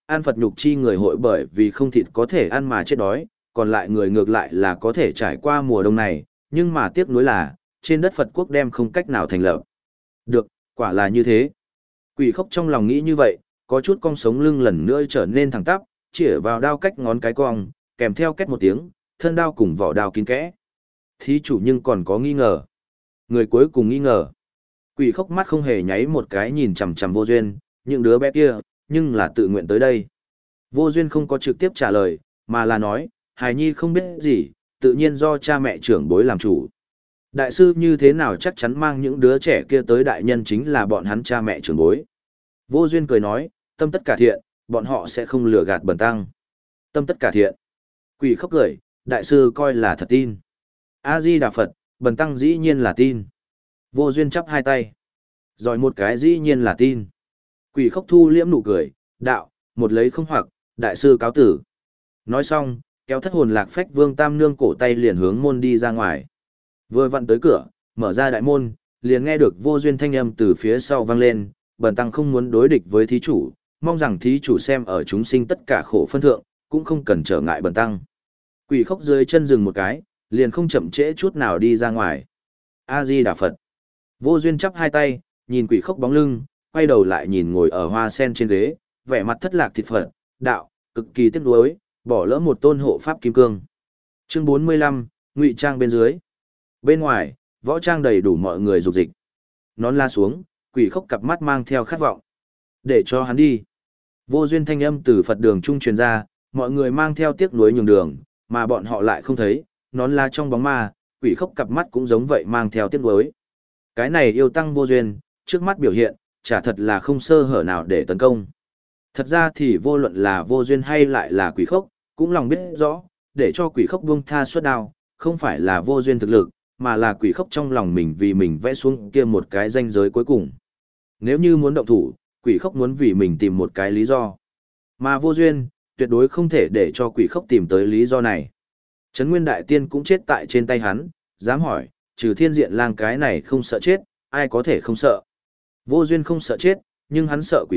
A: ăn Phật nhục chi người hội bởi vì không thịt có thể ăn mà chết đói, còn lại người ngược lại là có thể trải qua mùa đông này, nhưng mà tiếc nuối là, trên đất Phật quốc đem không cách nào thành lập. Được, quả là như thế. Quỷ khốc trong lòng nghĩ như vậy, có chút cong sống lưng lần nữa trở nên thẳng tắp, chĩa vào đao cách ngón cái cong, kèm theo két một tiếng, thân đao cùng vỏ đao kín kẽ. Thí chủ nhưng còn có nghi ngờ. Người cuối cùng nghi ngờ. Quỷ khốc mắt không hề nháy một cái nhìn chằm chằm Vô Duyên, những đứa bé kia, nhưng là tự nguyện tới đây. Vô Duyên không có trực tiếp trả lời, mà là nói, hài nhi không biết gì, tự nhiên do cha mẹ trưởng bối làm chủ. Đại sư như thế nào chắc chắn mang những đứa trẻ kia tới đại nhân chính là bọn hắn cha mẹ trưởng bối. Vô Duyên cười nói, tâm tất cả thiện, bọn họ sẽ không lừa gạt bần tăng. Tâm tất cả thiện. Quỷ khóc cười, đại sư coi là thật tin. A-di-đà Phật, bần tăng dĩ nhiên là tin. Vô Duyên chắp hai tay. Rồi một cái dĩ nhiên là tin. Quỷ khóc thu liễm nụ cười, đạo, một lấy không hoặc, đại sư cáo tử. Nói xong, kéo thất hồn lạc phách Vương Tam Nương cổ tay liền hướng môn đi ra ngoài. Vừa vặn tới cửa, mở ra đại môn, liền nghe được Vô Duyên thanh âm từ phía sau vang lên, bần tăng không muốn đối địch với thí chủ, mong rằng thí chủ xem ở chúng sinh tất cả khổ phân thượng, cũng không cần trở ngại bần tăng. Quỷ khóc dưới chân dừng một cái, liền không chậm trễ chút nào đi ra ngoài. A-di-đà Phật. Vô Duyên chắp hai tay, nhìn quỷ khóc bóng lưng, quay đầu lại nhìn ngồi ở hoa sen trên ghế, vẻ mặt thất lạc thịt Phật, đạo, cực kỳ tiếc nuối, bỏ lỡ một tôn hộ pháp kim cương. Chương 45, ngụy trang bên dưới. Bên ngoài, võ trang đầy đủ mọi người dục dịch. Nón la xuống, quỷ khóc cặp mắt mang theo khát vọng. Để cho hắn đi. Vô Duyên thanh âm từ Phật đường trung truyền ra, mọi người mang theo tiếc nuối nhường đường, mà bọn họ lại không thấy, nón la trong bóng ma, quỷ khóc cặp mắt cũng giống vậy mang theo tiếc nuối. Cái này yêu tăng Vô Duyên, trước mắt biểu hiện, chả thật là không sơ hở nào để tấn công. Thật ra thì vô luận là Vô Duyên hay lại là quỷ khóc, cũng lòng biết rõ, để cho quỷ khóc buông tha suất đao, không phải là Vô Duyên thực lực, mà là quỷ khóc trong lòng mình vì mình vẽ xuống kia một cái ranh giới cuối cùng. Nếu như muốn động thủ, quỷ khóc muốn vì mình tìm một cái lý do. Mà Vô Duyên, tuyệt đối không thể để cho quỷ khóc tìm tới lý do này. Trấn Nguyên Đại Tiên cũng chết tại trên tay hắn, dám hỏi, trừ Thiên Diện Lang cái này không sợ chết, ai có thể không sợ. Vô Duyên không sợ chết, nhưng hắn sợ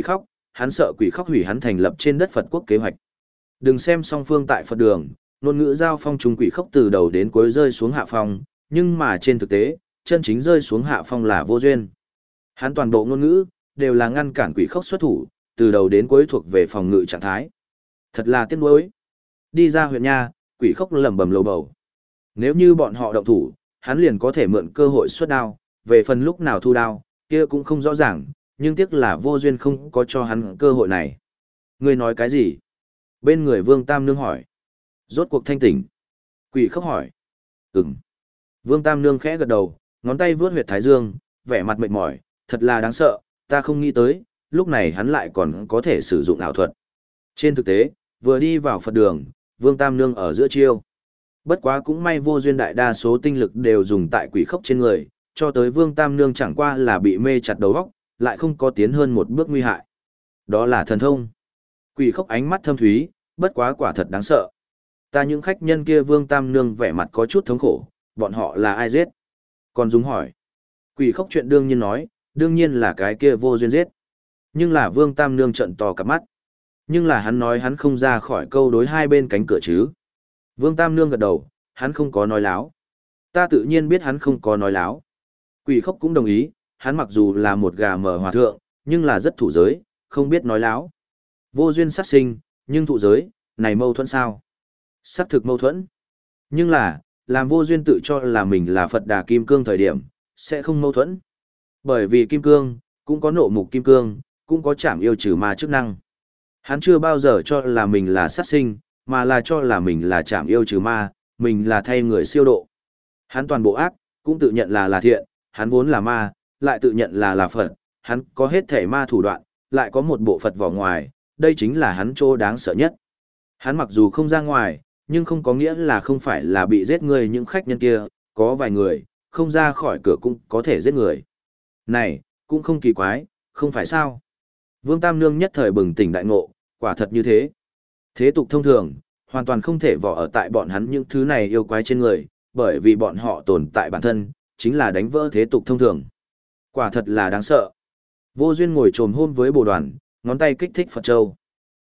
A: quỷ khóc hủy hắn thành lập trên đất Phật quốc kế hoạch. Đừng xem song phương tại Phật đường, ngôn ngữ giao phong trùng quỷ khóc từ đầu đến cuối rơi xuống hạ phong, nhưng mà trên thực tế, chân chính rơi xuống hạ phong là Vô Duyên. Hắn toàn bộ ngôn ngữ, đều là ngăn cản quỷ khóc xuất thủ, từ đầu đến cuối thuộc về phòng ngự trạng thái. Thật là tiếc nuối. Đi ra huyện nha, quỷ khóc lẩm bẩm lầu bầu. Nếu như bọn họ động thủ, hắn liền có thể mượn cơ hội xuất đao, về phần lúc nào thu đao, kia cũng không rõ ràng, nhưng tiếc là Vô Duyên không có cho hắn cơ hội này. Ngươi nói cái gì? Bên người Vương Tam Nương hỏi. Rốt cuộc thanh tỉnh. Quỷ khóc hỏi. Ừm. Vương Tam Nương khẽ gật đầu, ngón tay vướt huyệt thái dương, vẻ mặt mệt mỏi, thật là đáng sợ, ta không nghĩ tới, lúc này hắn lại còn có thể sử dụng ảo thuật. Trên thực tế, vừa đi vào Phật đường, Vương Tam Nương ở giữa chiêu. Bất quá cũng may Vô Duyên đại đa số tinh lực đều dùng tại quỷ khóc trên người, cho tới Vương Tam Nương chẳng qua là bị mê chặt đầu óc, lại không có tiến hơn một bước nguy hại. Đó là thần thông. Quỷ khóc ánh mắt thâm thúy, bất quá quả thật đáng sợ. Ta những khách nhân kia Vương Tam Nương vẻ mặt có chút thống khổ, bọn họ là ai giết? Còn Dung hỏi. Quỷ khóc chuyện đương nhiên nói, đương nhiên là cái kia Vô Duyên giết. Nhưng là Vương Tam Nương trợn to cả mắt. Nhưng là hắn nói hắn không ra khỏi câu đối hai bên cánh cửa chứ. Vương Tam Nương gật đầu, hắn không có nói láo. Ta tự nhiên biết hắn không có nói láo. Quỷ khóc cũng đồng ý, hắn mặc dù là một gà mờ hòa thượng, nhưng là rất thủ giới, không biết nói láo. Vô duyên sát sinh, nhưng thụ giới, này mâu thuẫn sao? Xác thực mâu thuẫn. Nhưng là, làm vô duyên tự cho là mình là Phật Đà Kim Cương thời điểm, sẽ không mâu thuẫn. Bởi vì Kim Cương, cũng có nộ mục Kim Cương, cũng có chảm yêu trừ ma chức năng. Hắn chưa bao giờ cho là mình là sát sinh, mà là cho là mình là chảm yêu trừ ma, mình là thay người siêu độ. Hắn toàn bộ ác, cũng tự nhận là thiện, hắn vốn là ma, lại tự nhận là Phật, hắn có hết thể ma thủ đoạn, lại có một bộ Phật vỏ ngoài, đây chính là hắn chỗ đáng sợ nhất. Hắn mặc dù không ra ngoài, nhưng không có nghĩa là không phải là bị giết người những khách nhân kia, có vài người, không ra khỏi cửa cũng có thể giết người. Này, cũng không kỳ quái, không phải sao. Vương Tam Nương nhất thời bừng tỉnh đại ngộ, quả thật như thế. Thế tục thông thường, hoàn toàn không thể vỏ ở tại bọn hắn những thứ này yêu quái trên người, bởi vì bọn họ tồn tại bản thân, chính là đánh vỡ thế tục thông thường. Quả thật là đáng sợ. Vô duyên ngồi trồm hôm với bồ đoàn, ngón tay kích thích Phật Châu.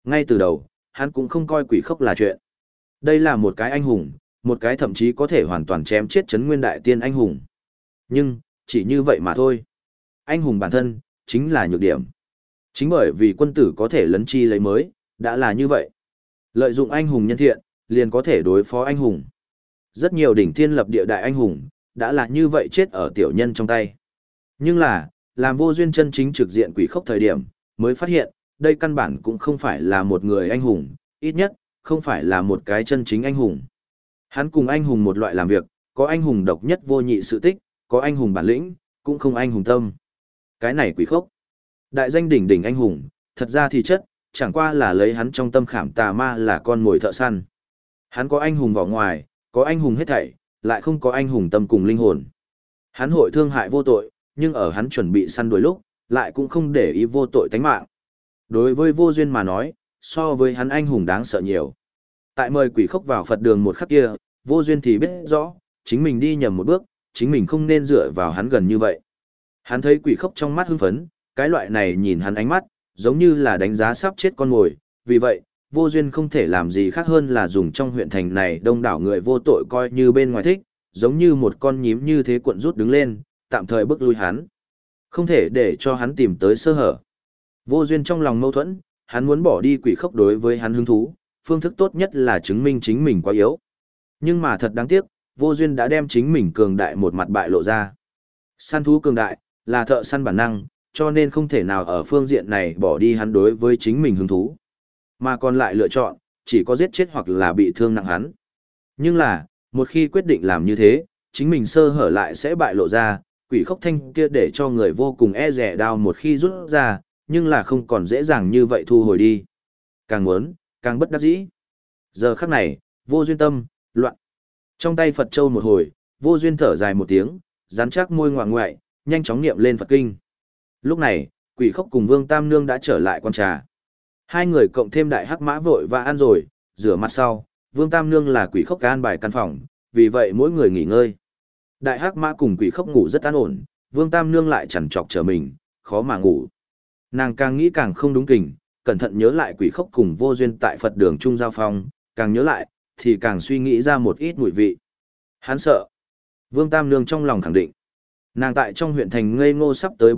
A: Ngay từ đầu, hắn cũng không coi quỷ khốc là chuyện. Đây là một cái anh hùng, một cái thậm chí có thể hoàn toàn chém chết Trấn Nguyên Đại Tiên anh hùng. Nhưng, chỉ như vậy mà thôi. Anh hùng bản thân, chính là nhược điểm. Chính bởi vì quân tử có thể lấn chi lấy mới, đã là như vậy. Lợi dụng anh hùng nhân thiện, liền có thể đối phó anh hùng. Rất nhiều đỉnh thiên lập địa đại anh hùng, đã là như vậy chết ở tiểu nhân trong tay. Nhưng là, làm Vô Duyên chân chính trực diện quỷ khốc thời điểm, mới phát hiện, đây căn bản cũng không phải là một người anh hùng, ít nhất, không phải là một cái chân chính anh hùng. Hắn cùng anh hùng một loại làm việc, có anh hùng độc nhất vô nhị sự tích, có anh hùng bản lĩnh, cũng không anh hùng tâm. Cái này quỷ khốc. Đại danh đỉnh đỉnh anh hùng, thật ra thì chất, chẳng qua là lấy hắn trong tâm khảm tà ma là con mồi thợ săn. Hắn có anh hùng vỏ ngoài, có anh hùng hết thảy, lại không có anh hùng tâm cùng linh hồn. Hắn hội thương hại vô tội, nhưng ở hắn chuẩn bị săn đuổi lúc, lại cũng không để ý vô tội tánh mạng. Đối với Vô Duyên mà nói, so với hắn anh hùng đáng sợ nhiều. Tại mời quỷ khốc vào Phật đường một khắc kia, Vô Duyên thì biết rõ, chính mình đi nhầm một bước, chính mình không nên dựa vào hắn gần như vậy. Hắn thấy quỷ khốc trong mắt hưng phấn, cái loại này nhìn hắn ánh mắt, giống như là đánh giá sắp chết con mồi, vì vậy, Vô Duyên không thể làm gì khác hơn là dùng trong huyện thành này đông đảo người vô tội coi như bên ngoài thích, giống như một con nhím như thế cuộn rút đứng lên, tạm thời bước lui hắn. Không thể để cho hắn tìm tới sơ hở. Vô Duyên trong lòng mâu thuẫn, hắn muốn bỏ đi quỷ khốc đối với hắn hứng thú, phương thức tốt nhất là chứng minh chính mình quá yếu. Nhưng mà thật đáng tiếc, Vô Duyên đã đem chính mình cường đại một mặt bại lộ ra. Săn thú cường đại, là thợ săn bản năng, cho nên không thể nào ở phương diện này bỏ đi hắn đối với chính mình hứng thú. Mà còn lại lựa chọn, chỉ có giết chết hoặc là bị thương nặng hắn. Nhưng là, một khi quyết định làm như thế, chính mình sơ hở lại sẽ bại lộ ra, quỷ khốc thanh kia để cho người vô cùng e rẻ đao một khi rút ra, nhưng là không còn dễ dàng như vậy thu hồi đi. Càng muốn, càng bất đắc dĩ. Giờ khắc này, Vô Duyên tâm, loạn. Trong tay Phật Châu một hồi, Vô Duyên thở dài một tiếng, rắn chắc môi ngoạng ngoại, nhanh chóng niệm lên Phật Kinh. Lúc này, quỷ khốc cùng Vương Tam Nương đã trở lại quan trà. Hai người cộng thêm đại hắc mã vội và ăn rồi, rửa mặt sau, Vương Tam Nương là quỷ khốc an bài căn phòng, vì vậy mỗi người nghỉ ngơi. Đại hắc mã cùng quỷ khốc ngủ rất an ổn, Vương Tam Nương lại chằn trọc trở mình, khó mà ngủ. Nàng càng nghĩ càng không đúng kình, cẩn thận nhớ lại quỷ khốc cùng Vô Duyên tại Phật đường Trung Giao Phong, càng nhớ lại, thì càng suy nghĩ ra một ít mùi vị. Hắn sợ. Vương Tam Nương trong lòng khẳng định. Nàng tại trong huyện thành ngây ngô sắp tới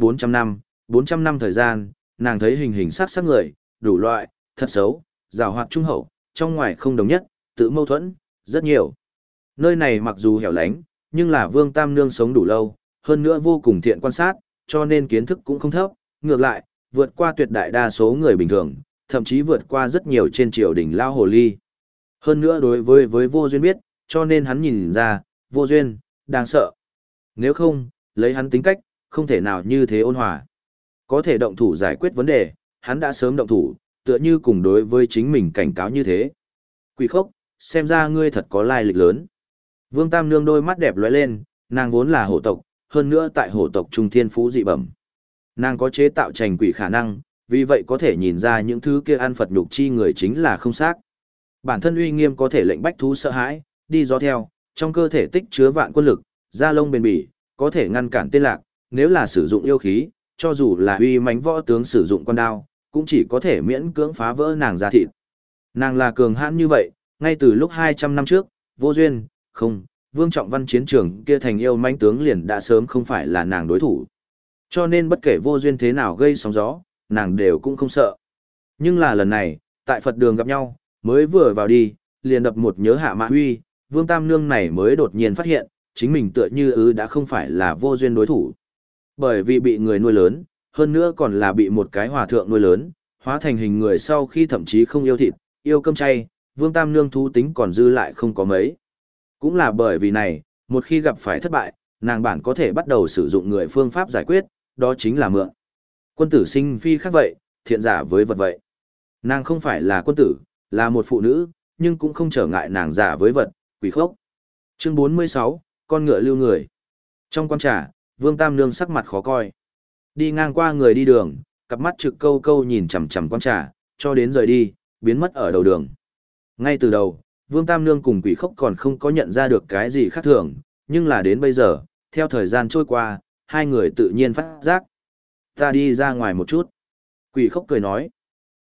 A: 400 năm thời gian, nàng thấy hình hình sắc sắc người, đủ loại, thật xấu, giàu hoạt trung hậu, trong ngoài không đồng nhất, tự mâu thuẫn, rất nhiều. Nơi này mặc dù hẻo lánh, nhưng là Vương Tam Nương sống đủ lâu, hơn nữa vô cùng thiện quan sát, cho nên kiến thức cũng không thấp, ngược lại, vượt qua tuyệt đại đa số người bình thường, thậm chí vượt qua rất nhiều trên triều đình lao hồ ly. Hơn nữa đối với Vô Duyên biết, cho nên hắn nhìn ra, Vô Duyên, đáng sợ. Nếu không, lấy hắn tính cách, không thể nào như thế ôn hòa. Có thể động thủ giải quyết vấn đề, hắn đã sớm động thủ, tựa như cùng đối với chính mình cảnh cáo như thế. Quỷ khốc, xem ra ngươi thật có lai lịch lớn. Vương Tam Nương đôi mắt đẹp lóe lên, nàng vốn là hổ tộc, hơn nữa tại hổ tộc trung thiên phú dị bẩm. Nàng có chế tạo trành quỷ khả năng, vì vậy có thể nhìn ra những thứ kia ăn Phật nhục chi người chính là không xác. Bản thân uy nghiêm có thể lệnh bách thú sợ hãi, đi gió theo, trong cơ thể tích chứa vạn quân lực, da lông bền bỉ, có thể ngăn cản tên lạc, nếu là sử dụng yêu khí, cho dù là uy mãnh võ tướng sử dụng con đao, cũng chỉ có thể miễn cưỡng phá vỡ nàng da thịt. Nàng là cường hãn như vậy, ngay từ lúc 200 năm trước, Vô Duyên, không, Vương Trọng Văn chiến trường kia thành yêu mãnh tướng liền đã sớm không phải là nàng đối thủ. Cho nên bất kể Vô Duyên thế nào gây sóng gió, nàng đều cũng không sợ. Nhưng là lần này, tại Phật đường gặp nhau, mới vừa vào đi, liền đập một nhớ Hạ Mã Huy, Vương Tam Nương này mới đột nhiên phát hiện, chính mình tựa như đã không phải là Vô Duyên đối thủ. Bởi vì bị người nuôi lớn, hơn nữa còn là bị một cái hòa thượng nuôi lớn, hóa thành hình người sau khi thậm chí không yêu thịt, yêu cơm chay, Vương Tam Nương thú tính còn dư lại không có mấy. Cũng là bởi vì này, một khi gặp phải thất bại, nàng bản có thể bắt đầu sử dụng người phương pháp giải quyết, đó chính là mượn. Quân tử sinh phi khác vậy, thiện giả với vật vậy. Nàng không phải là quân tử, là một phụ nữ, nhưng cũng không trở ngại nàng giả với vật, quỷ khốc. Chương 46, con ngựa lưu người. Trong quan trà, Vương Tam Nương sắc mặt khó coi. Đi ngang qua người đi đường, cặp mắt trực câu câu nhìn chằm chằm quan trà, cho đến rời đi, biến mất ở đầu đường. Ngay từ đầu, Vương Tam Nương cùng quỷ khốc còn không có nhận ra được cái gì khác thường, nhưng là đến bây giờ, theo thời gian trôi qua, hai người tự nhiên phát giác. Ta đi ra ngoài một chút. Quỷ khốc cười nói.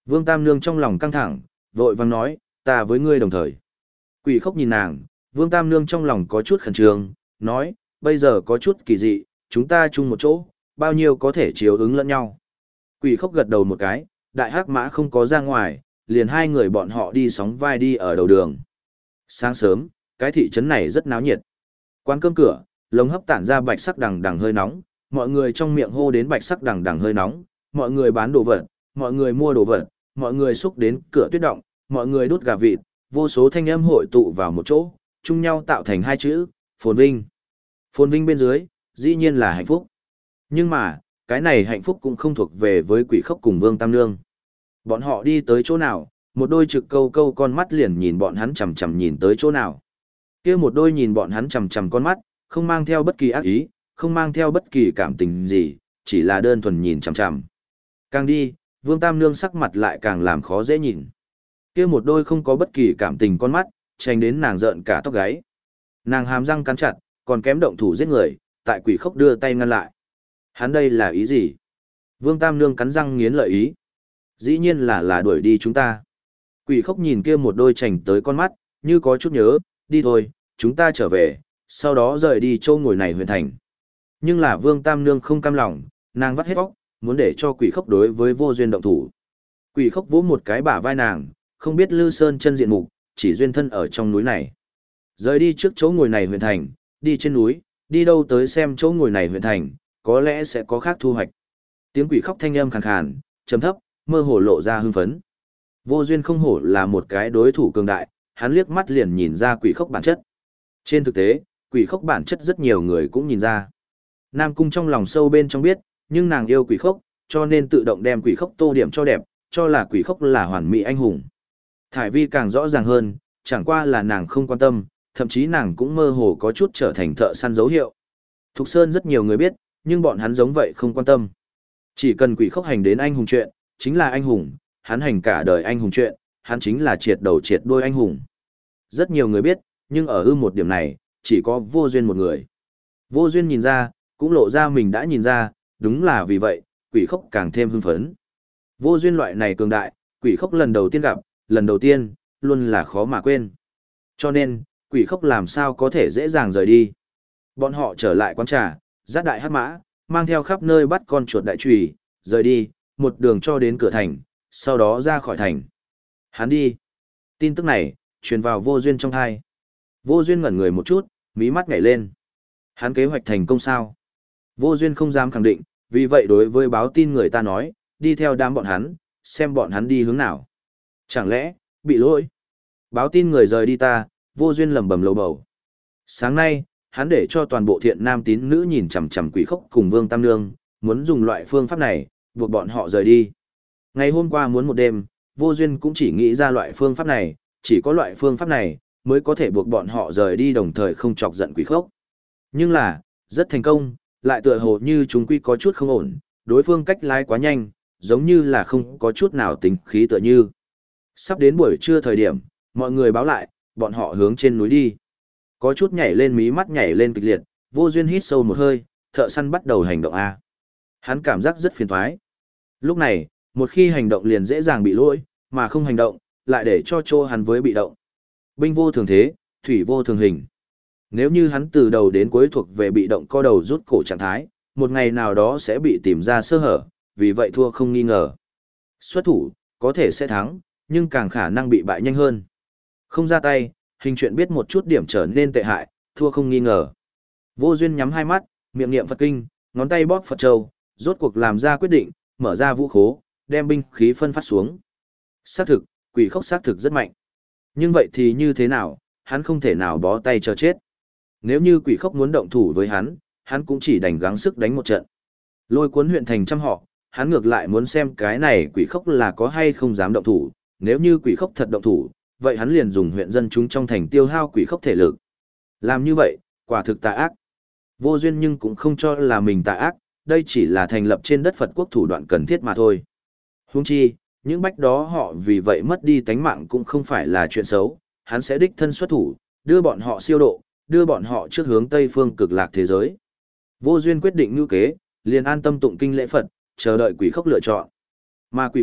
A: Vương Tam Nương trong lòng căng thẳng, vội vàng nói, ta với ngươi đồng thời. Quỷ khốc nhìn nàng, Vương Tam Nương trong lòng có chút khẩn trương, nói, bây giờ có chút kỳ dị, chúng ta chung một chỗ, bao nhiêu có thể chiếu ứng lẫn nhau. Quỷ khốc gật đầu một cái, đại hắc mã không có ra ngoài, liền hai người bọn họ đi sóng vai đi ở đầu đường. Sáng sớm, cái thị trấn này rất náo nhiệt. Quán cơm cửa, lồng hấp tản ra bạch sắc đằng đằng hơi nóng, mọi người trong miệng hô đến bạch sắc đằng đằng hơi nóng, mọi người bán đồ vật, mọi người mua đồ vật, mọi người xúc đến cửa tuyết động, mọi người đút gà vịt, vô số thanh âm hội tụ vào một chỗ, chung nhau tạo thành hai chữ, phồn vinh. Phồn vinh bên dưới, dĩ nhiên là hạnh phúc. Nhưng mà, cái này hạnh phúc cũng không thuộc về với quỷ khốc cùng Vương Tam Nương. Bọn họ đi tới chỗ nào, một đôi trực câu câu con mắt liền nhìn bọn hắn chằm chằm nhìn tới chỗ nào. Kia một đôi nhìn bọn hắn chằm chằm con mắt, không mang theo bất kỳ ác ý, không mang theo bất kỳ cảm tình gì, chỉ là đơn thuần nhìn chằm chằm. Càng đi, Vương Tam Nương sắc mặt lại càng làm khó dễ nhìn. Kia một đôi không có bất kỳ cảm tình con mắt, tranh đến nàng rợn cả tóc gáy. Nàng hàm răng cắn chặt, còn kém động thủ giết người, tại quỷ khốc đưa tay ngăn lại. Hắn đây là ý gì? Vương Tam Nương cắn răng nghiến lợi ý. Dĩ nhiên là đuổi đi chúng ta. Quỷ khốc nhìn kia một đôi chành tới con mắt, như có chút nhớ, đi thôi, chúng ta trở về, sau đó rời đi châu ngồi này huyện thành. Nhưng là Vương Tam Nương không cam lòng, nàng vắt hết óc, muốn để cho quỷ khốc đối với vô duyên động thủ. Quỷ khốc vỗ một cái bả vai nàng, không biết Lư Sơn chân diện mục, chỉ duyên thân ở trong núi này. Rời đi trước chỗ ngồi này huyện thành, đi trên núi, đi đâu tới xem chỗ ngồi này huyện thành, có lẽ sẽ có khác thu hoạch. Tiếng quỷ khóc thanh âm khàn khàn, trầm thấp, mơ hồ lộ ra hưng phấn. Vô duyên không hổ là một cái đối thủ cường đại, hắn liếc mắt liền nhìn ra quỷ khóc bản chất. Trên thực tế, quỷ khóc bản chất rất nhiều người cũng nhìn ra. Nam Cung trong lòng sâu bên trong biết, nhưng nàng yêu quỷ khóc, cho nên tự động đem quỷ khóc tô điểm cho đẹp, cho là quỷ khóc là hoàn mỹ anh hùng. Thải Vi càng rõ ràng hơn, chẳng qua là nàng không quan tâm, thậm chí nàng cũng mơ hồ có chút trở thành thợ săn dấu hiệu. Thục Sơn rất nhiều người biết, nhưng bọn hắn giống vậy không quan tâm. Chỉ cần quỷ khóc hành đến anh hùng chuyện, chính là anh hùng, hắn hành cả đời anh hùng chuyện, hắn chính là triệt đầu triệt đuôi anh hùng. Rất nhiều người biết, nhưng ở một điểm này, chỉ có Vô Duyên một người. Vô Duyên nhìn ra, cũng lộ ra mình đã nhìn ra, đúng là vì vậy, quỷ khóc càng thêm hưng phấn. Vô Duyên loại này cường đại, quỷ khóc lần đầu tiên gặp, lần đầu tiên, luôn là khó mà quên. Cho nên, quỷ khóc làm sao có thể dễ dàng rời đi. Bọn họ trở lại quán trà, dắt đại hắc mã, mang theo khắp nơi bắt con chuột đại trùy, rời đi, một đường cho đến cửa thành, sau đó ra khỏi thành. Hắn đi. Tin tức này, truyền vào Vô Duyên trong thai. Vô Duyên ngẩn người một chút, mí mắt nhảy lên. Hắn kế hoạch thành công sao? Vô Duyên không dám khẳng định, vì vậy đối với báo tin người ta nói, đi theo đám bọn hắn, xem bọn hắn đi hướng nào. Chẳng lẽ, bị lỗi? Báo tin người rời đi ta, Vô Duyên lẩm bẩm lầu bầu. Sáng nay, hắn để cho toàn bộ thiện nam tín nữ nhìn chằm chằm quỷ khốc cùng Vương Tam Nương, muốn dùng loại phương pháp này, buộc bọn họ rời đi. Ngày hôm qua muốn một đêm, Vô Duyên cũng chỉ nghĩ ra loại phương pháp này, chỉ có loại phương pháp này, mới có thể buộc bọn họ rời đi đồng thời không chọc giận quỷ khốc. Nhưng là, rất thành công, lại tựa hồ như chúng quy có chút không ổn, đối phương cách lái quá nhanh, giống như là không có chút nào tính khí tựa như. Sắp đến buổi trưa thời điểm, mọi người báo lại, bọn họ hướng trên núi đi. Có chút nhảy lên mí mắt nhảy lên kịch liệt, Vô Duyên hít sâu một hơi, thợ săn bắt đầu hành động A. Hắn cảm giác rất phiền toái. Lúc này, một khi hành động liền dễ dàng bị lỗi, mà không hành động, lại để cho chỗ hắn với bị động. Binh vô thường thế, thủy vô thường hình. Nếu như hắn từ đầu đến cuối thuộc về bị động co đầu rút cổ trạng thái, một ngày nào đó sẽ bị tìm ra sơ hở, vì vậy thua không nghi ngờ. Xuất thủ, có thể sẽ thắng, nhưng càng khả năng bị bại nhanh hơn. Không ra tay, hình chuyện biết một chút điểm trở nên tệ hại, thua không nghi ngờ. Vô Duyên nhắm hai mắt, miệng niệm Phật kinh, ngón tay bóp Phật châu, rốt cuộc làm ra quyết định, mở ra vũ khố, đem binh khí phân phát xuống. Xác thực, quỷ khốc xác thực rất mạnh. Nhưng vậy thì như thế nào, hắn không thể nào bó tay cho chết. Nếu như quỷ khốc muốn động thủ với hắn cũng chỉ đành gắng sức đánh một trận. Lôi cuốn huyện thành trăm họ, hắn ngược lại muốn xem cái này quỷ khốc là có hay không dám động thủ. Nếu như quỷ khốc thật động thủ, vậy hắn liền dùng huyện dân chúng trong thành tiêu hao quỷ khốc thể lực. Làm như vậy, quả thực tà ác. Vô Duyên nhưng cũng không cho là mình tà ác, đây chỉ là thành lập trên đất Phật quốc thủ đoạn cần thiết mà thôi. Huống chi, những bách đó họ vì vậy mất đi tánh mạng cũng không phải là chuyện xấu, hắn sẽ đích thân xuất thủ, đưa bọn họ siêu độ, đưa bọn họ trước hướng Tây phương cực lạc thế giới. Vô Duyên quyết định như kế, liền an tâm tụng kinh lễ Phật, chờ đợi quỷ khốc lựa chọn. Mà quỷ khốc,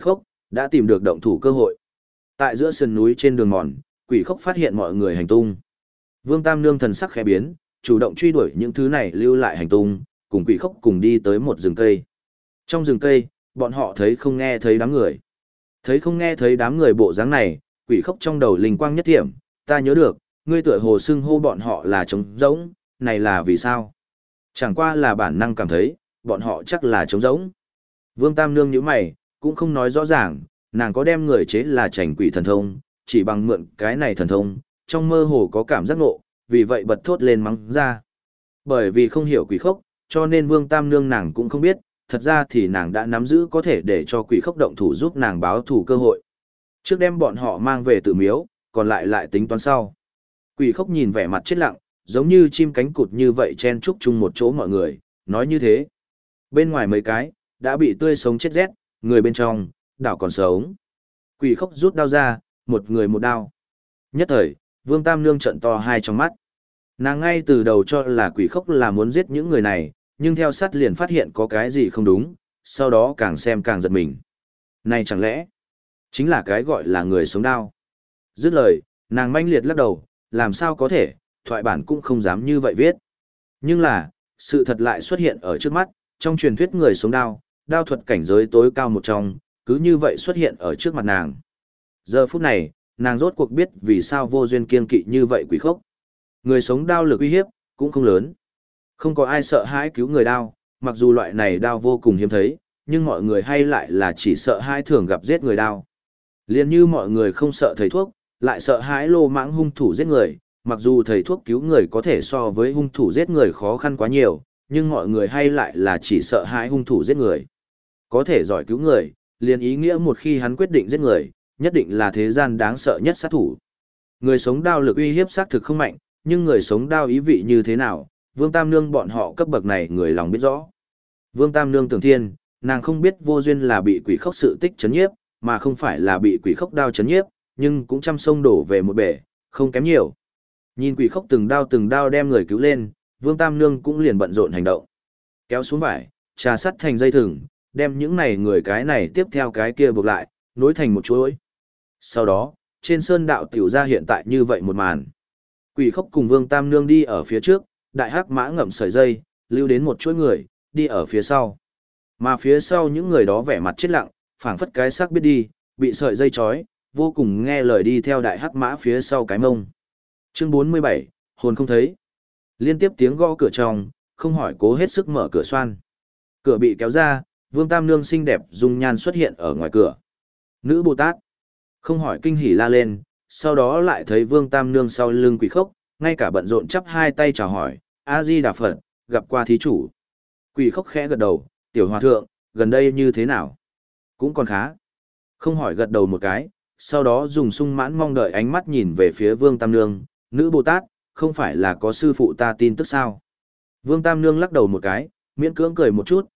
A: đã tìm được động thủ cơ hội. Tại giữa sườn núi trên đường mòn, quỷ khốc phát hiện mọi người hành tung. Vương Tam Nương thần sắc khẽ biến, chủ động truy đuổi những thứ này lưu lại hành tung, cùng quỷ khốc cùng đi tới một rừng cây. Trong rừng cây, bọn họ thấy không nghe thấy đám người. Thấy không nghe thấy đám người bộ dáng này, quỷ khốc trong đầu linh quang nhất thiểm, ta nhớ được, ngươi tựa hồ xưng hô bọn họ là trống rỗng, này là vì sao? Chẳng qua là bản năng cảm thấy, bọn họ chắc là trống rỗng. Vương Tam Nương nhíu mày, cũng không nói rõ ràng, nàng có đem người chế là chảnh quỷ thần thông, chỉ bằng mượn cái này thần thông, trong mơ hồ có cảm giác ngộ, vì vậy bật thốt lên mắng ra. Bởi vì không hiểu quỷ khốc, cho nên Vương Tam Nương nàng cũng không biết, thật ra thì nàng đã nắm giữ có thể để cho quỷ khốc động thủ giúp nàng báo thủ cơ hội. Trước đem bọn họ mang về tự miếu, còn lại lại tính toán sau. Quỷ khốc nhìn vẻ mặt chết lặng, giống như chim cánh cụt như vậy chen chúc chung một chỗ mọi người, nói như thế. Bên ngoài mấy cái, đã bị tươi sống chết rét, người bên trong, đảo còn sống. Quỷ khốc rút đao ra, một người một đao. Nhất thời, Vương Tam Nương trận to hai trong mắt. Nàng ngay từ đầu cho là quỷ khốc là muốn giết những người này, nhưng theo sát liền phát hiện có cái gì không đúng, sau đó càng xem càng giật mình. Này chẳng lẽ, chính là cái gọi là người sống đao. Dứt lời, nàng manh liệt lắc đầu, làm sao có thể, thoại bản cũng không dám như vậy viết. Nhưng là, sự thật lại xuất hiện ở trước mắt, trong truyền thuyết người sống đao, đao thuật cảnh giới tối cao một trong, cứ như vậy xuất hiện ở trước mặt nàng. Giờ phút này, nàng rốt cuộc biết vì sao vô duyên kiên kỵ như vậy quỷ khốc. Người sống đao lực uy hiếp, cũng không lớn. Không có ai sợ hãi cứu người đao, mặc dù loại này đao vô cùng hiếm thấy, nhưng mọi người hay lại là chỉ sợ hãi thường gặp giết người đao. Liên như mọi người không sợ thầy thuốc, lại sợ hãi lô mãng hung thủ giết người, mặc dù thầy thuốc cứu người có thể so với hung thủ giết người khó khăn quá nhiều, nhưng mọi người hay lại là chỉ sợ hãi hung thủ giết người. Có thể giỏi cứu người, liền ý nghĩa một khi hắn quyết định giết người, nhất định là thế gian đáng sợ nhất sát thủ. Người sống đao lực uy hiếp xác thực không mạnh, nhưng người sống đao ý vị như thế nào, Vương Tam Nương bọn họ cấp bậc này người lòng biết rõ. Vương Tam Nương tưởng thiên, nàng không biết vô duyên là bị quỷ khốc sự tích chấn nhiếp, mà không phải là bị quỷ khốc đao chấn nhiếp, nhưng cũng trăm sông đổ về một bể, không kém nhiều. Nhìn quỷ khốc từng đao đem người cứu lên, Vương Tam Nương cũng liền bận rộn hành động. Kéo xuống vải, trà sắt thành dây thừng, đem những này người cái này tiếp theo cái kia buộc lại, nối thành một chuỗi. Sau đó, trên sơn đạo tiểu ra hiện tại như vậy một màn. Quỷ khốc cùng Vương Tam Nương đi ở phía trước, đại hắc mã ngậm sợi dây, lưu đến một chuỗi người, đi ở phía sau. Mà phía sau những người đó vẻ mặt chết lặng, phảng phất cái xác biết đi, bị sợi dây trói, vô cùng nghe lời đi theo đại hắc mã phía sau cái mông. Chương 47, hồn không thấy. Liên tiếp tiếng gõ cửa trong, không hỏi cố hết sức mở cửa xoan. Cửa bị kéo ra, Vương Tam Nương xinh đẹp dung nhan xuất hiện ở ngoài cửa. Nữ Bồ Tát. Không hỏi kinh hỉ la lên, sau đó lại thấy Vương Tam Nương sau lưng quỷ khốc, ngay cả bận rộn chắp hai tay chào hỏi, A-di-đà Phật, gặp qua thí chủ. Quỷ khốc khẽ gật đầu, tiểu hòa thượng, gần đây như thế nào? Cũng còn khá. Không hỏi gật đầu một cái, sau đó dùng sung mãn mong đợi ánh mắt nhìn về phía Vương Tam Nương, nữ Bồ Tát, không phải là có sư phụ ta tin tức sao? Vương Tam Nương lắc đầu một cái, miễn cưỡng cười một chút,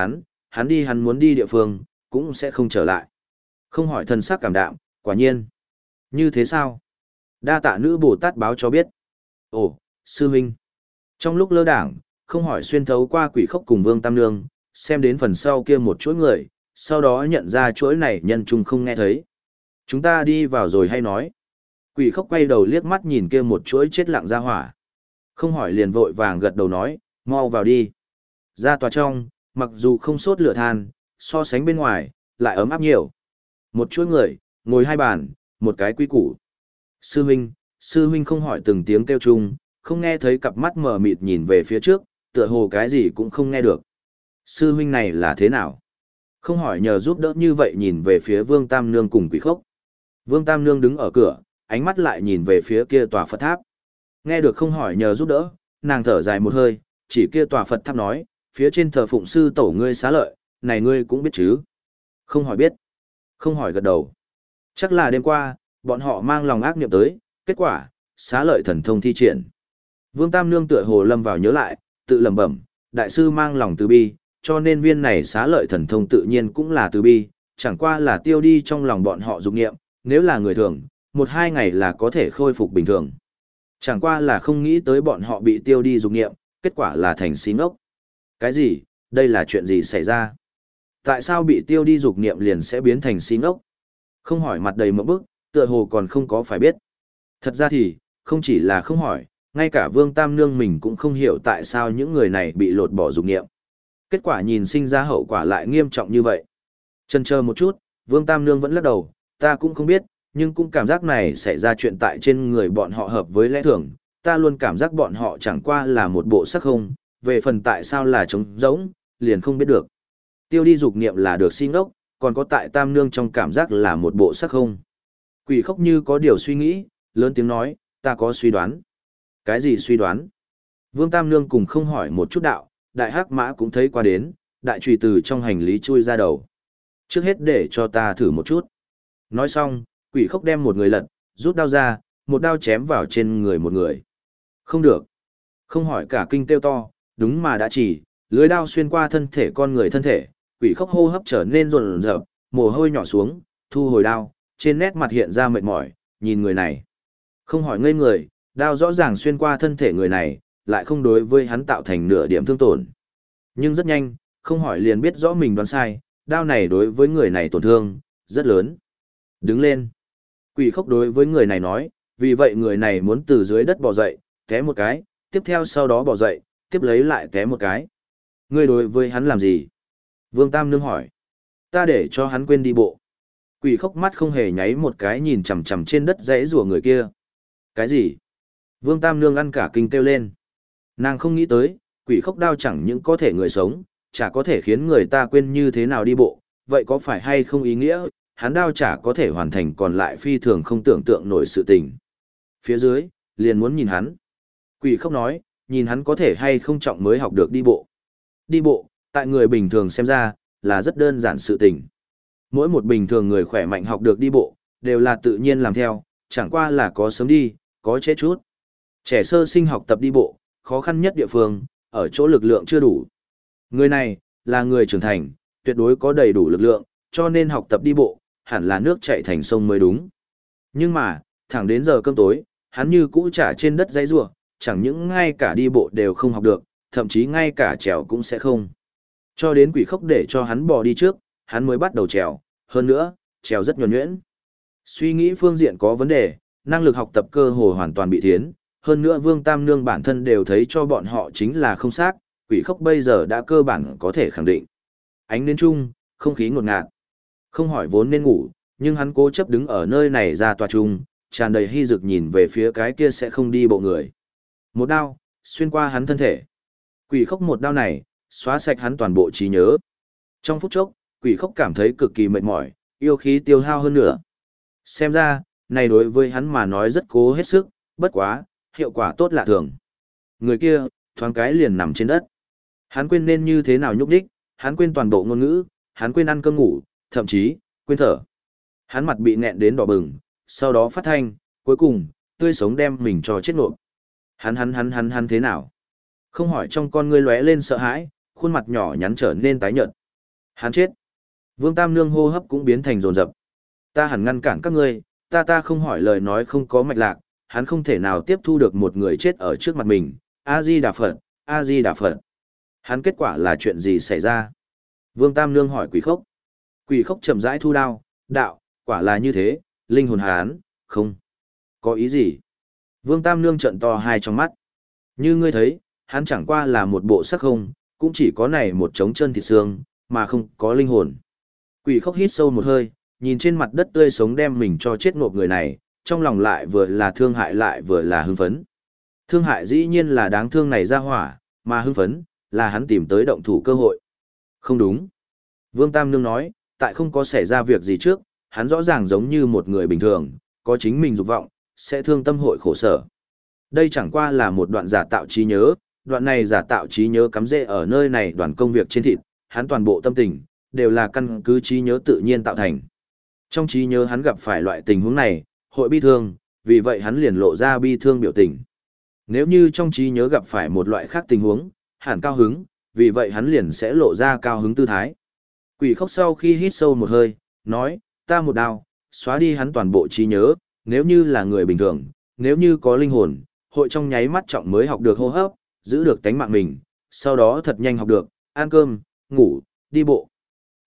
A: hắn muốn đi địa phương, cũng sẽ không trở lại. Không hỏi thần sắc cảm đạm, quả nhiên. Như thế sao? Đa tạ nữ Bồ Tát báo cho biết. Ồ, sư huynh. Trong lúc lơ đảng, không hỏi xuyên thấu qua quỷ khốc cùng Vương Tam Nương, xem đến phần sau kia một chuỗi người, sau đó nhận ra chuỗi này nhân trung không nghe thấy. Chúng ta đi vào rồi hay nói. Quỷ khốc quay đầu liếc mắt nhìn kia một chuỗi chết lặng ra hỏa. Không hỏi liền vội vàng gật đầu nói, mau vào đi. Ra tòa trong, mặc dù không sốt lửa than, so sánh bên ngoài, lại ấm áp nhiều. Một chuỗi người, ngồi hai bàn, một cái quy củ. Sư huynh không hỏi từng tiếng kêu chung, không nghe thấy cặp mắt mờ mịt nhìn về phía trước, tựa hồ cái gì cũng không nghe được. Sư huynh này là thế nào? Không hỏi nhờ giúp đỡ như vậy nhìn về phía Vương Tam Nương cùng quỷ khốc. Vương Tam Nương đứng ở cửa, ánh mắt lại nhìn về phía kia tòa Phật tháp. Nghe được không hỏi nhờ giúp đỡ, nàng thở dài một hơi, chỉ kia tòa Phật tháp nói, phía trên thờ phụng sư tổ ngươi xá lợi, này ngươi cũng biết chứ? Không hỏi biết. Không hỏi gật đầu. Chắc là đêm qua, bọn họ mang lòng ác niệm tới, kết quả, xá lợi thần thông thi triển. Vương Tam Nương tựa hồ lâm vào nhớ lại, tự lẩm bẩm, đại sư mang lòng từ bi, cho nên viên này xá lợi thần thông tự nhiên cũng là từ bi, chẳng qua là tiêu đi trong lòng bọn họ dục niệm, nếu là người thường, 1-2 ngày là có thể khôi phục bình thường. Chẳng qua là không nghĩ tới bọn họ bị tiêu đi dục niệm, kết quả là thành xí ngốc. Cái gì, đây là chuyện gì xảy ra? Tại sao bị tiêu đi dục niệm liền sẽ biến thành si ngốc? Không hỏi mặt đầy mộng bức, tựa hồ còn không có phải biết. Thật ra thì, không chỉ là không hỏi, ngay cả Vương Tam Nương mình cũng không hiểu tại sao những người này bị lột bỏ dục niệm. Kết quả nhìn sinh ra hậu quả lại nghiêm trọng như vậy. Chần chờ một chút, Vương Tam Nương vẫn lắc đầu, ta cũng không biết, nhưng cũng cảm giác này xảy ra chuyện tại trên người bọn họ hợp với lẽ thường, ta luôn cảm giác bọn họ chẳng qua là một bộ sắc không, về phần tại sao là trống rỗng, liền không biết được. Tiêu đi dục niệm là được si ngốc, còn có tại Tam Nương trong cảm giác là một bộ sắc không. Quỷ khốc như có điều suy nghĩ, lớn tiếng nói, ta có suy đoán. Cái gì suy đoán? Vương Tam Nương cùng không hỏi một chút đạo, đại hắc mã cũng thấy qua đến, đại trùy từ trong hành lý chui ra đầu. Trước hết để cho ta thử một chút. Nói xong, quỷ khốc đem một người lật, rút đao ra, một đao chém vào trên người một người. Không được. Không hỏi cả kinh kêu to, đúng mà đã chỉ, lưới đao xuyên qua thân thể con người thân thể, quỷ khốc hô hấp trở nên rồn rợp, mồ hôi nhỏ xuống, thu hồi đao, trên nét mặt hiện ra mệt mỏi, nhìn người này. Không hỏi ngây người, đao rõ ràng xuyên qua thân thể người này, lại không đối với hắn tạo thành nửa điểm thương tổn. Nhưng rất nhanh, không hỏi liền biết rõ mình đoán sai, đao này đối với người này tổn thương, rất lớn. Đứng lên. Quỷ khốc đối với người này nói, vì vậy người này muốn từ dưới đất bò dậy, té một cái, tiếp theo sau đó bò dậy, tiếp lấy lại té một cái. Ngươi đối với hắn làm gì? Vương Tam Nương hỏi. Ta để cho hắn quên đi bộ. Quỷ khốc mắt không hề nháy một cái nhìn chằm chằm trên đất dãy rủa người kia. Cái gì? Vương Tam Nương ăn cả kinh kêu lên. Nàng không nghĩ tới, quỷ khốc đao chẳng những có thể người sống, chả có thể khiến người ta quên như thế nào đi bộ, vậy có phải hay không ý nghĩa, hắn đao chả có thể hoàn thành còn lại phi thường không tưởng tượng nổi sự tình. Phía dưới, liền muốn nhìn hắn. Quỷ khốc nói, nhìn hắn có thể hay không trọng mới học được đi bộ. Đi bộ, tại người bình thường xem ra, là rất đơn giản sự tình. Mỗi một bình thường người khỏe mạnh học được đi bộ, đều là tự nhiên làm theo, chẳng qua là có sớm đi, có trễ chút. Trẻ sơ sinh học tập đi bộ, khó khăn nhất địa phương, ở chỗ lực lượng chưa đủ. Người này, là người trưởng thành, tuyệt đối có đầy đủ lực lượng, cho nên học tập đi bộ, hẳn là nước chảy thành sông mới đúng. Nhưng mà, thẳng đến giờ cơm tối, hắn như cũ trả trên đất dãy rủa, chẳng những ngay cả đi bộ đều không học được, thậm chí ngay cả trèo cũng sẽ không. Cho đến quỷ khốc để cho hắn bò đi trước, hắn mới bắt đầu trèo, hơn nữa, trèo rất nhuần nhuyễn. Suy nghĩ phương diện có vấn đề, năng lực học tập cơ hồ hoàn toàn bị thiến, hơn nữa Vương Tam Nương bản thân đều thấy cho bọn họ chính là không xác, quỷ khốc bây giờ đã cơ bản có thể khẳng định. Ánh nến chung, không khí ngột ngạt. Không hỏi vốn nên ngủ, nhưng hắn cố chấp đứng ở nơi này ra tòa chung, tràn đầy hy dực nhìn về phía cái kia sẽ không đi bộ người. Một đao, xuyên qua hắn thân thể. Quỷ khốc một đao này, xóa sạch hắn toàn bộ trí nhớ. Trong phút chốc, quỷ khốc cảm thấy cực kỳ mệt mỏi, yêu khí tiêu hao hơn nữa. Xem ra, này đối với hắn mà nói rất cố hết sức, bất quá, hiệu quả tốt lạ thường. Người kia, thoáng cái liền nằm trên đất. Hắn quên nên như thế nào nhúc đích, hắn quên toàn bộ ngôn ngữ, hắn quên ăn cơm ngủ, thậm chí, quên thở. Hắn mặt bị nghẹn đến đỏ bừng, sau đó phát thanh, cuối cùng, tươi sống đem mình cho chết nộp. Hắn thế nào? Không hỏi trong con ngươi lóe lên sợ hãi, khuôn mặt nhỏ nhắn trở nên tái nhợt. Hắn chết. Vương Tam Nương hô hấp cũng biến thành dồn dập. Ta hẳn ngăn cản các ngươi, ta không hỏi lời nói không có mạch lạc, hắn không thể nào tiếp thu được một người chết ở trước mặt mình. A-di-đà Phật, A-di-đà Phật. Hắn kết quả là chuyện gì xảy ra? Vương Tam Nương hỏi quỷ khốc. Quỷ khốc chậm rãi thu đao, đạo, quả là như thế, linh hồn hắn, không. Có ý gì? Vương Tam Nương trợn to hai trong mắt. Như ngươi thấy, hắn chẳng qua là một bộ sắc không, cũng chỉ có này một trống chân thịt xương, mà không có linh hồn. Quỷ khốc hít sâu một hơi, nhìn trên mặt đất tươi sống đem mình cho chết ngộp người này, trong lòng lại vừa là thương hại lại vừa là hưng phấn. Thương hại dĩ nhiên là đáng thương này ra hỏa, mà hưng phấn, là hắn tìm tới động thủ cơ hội. Không đúng. Vương Tam Nương nói, tại không có xảy ra việc gì trước, hắn rõ ràng giống như một người bình thường, có chính mình dục vọng, sẽ thương tâm hội khổ sở. Đây chẳng qua là một đoạn giả tạo trí nhớ, đoạn này giả tạo trí nhớ cắm rễ ở nơi này đoàn công việc trên thịt, hắn toàn bộ tâm tình, đều là căn cứ trí nhớ tự nhiên tạo thành. Trong trí nhớ hắn gặp phải loại tình huống này, hội bi thương, vì vậy hắn liền lộ ra bi thương biểu tình. Nếu như trong trí nhớ gặp phải một loại khác tình huống, hẳn cao hứng, vì vậy hắn liền sẽ lộ ra cao hứng tư thái. Quỷ khốc sau khi hít sâu một hơi, nói, ta một đao, xóa đi hắn toàn bộ trí nhớ, nếu như là người bình thường, nếu như có linh hồn, hội trong nháy mắt trọng mới học được hô hấp, giữ được tánh mạng mình, sau đó thật nhanh học được, ăn cơm, ngủ, đi bộ.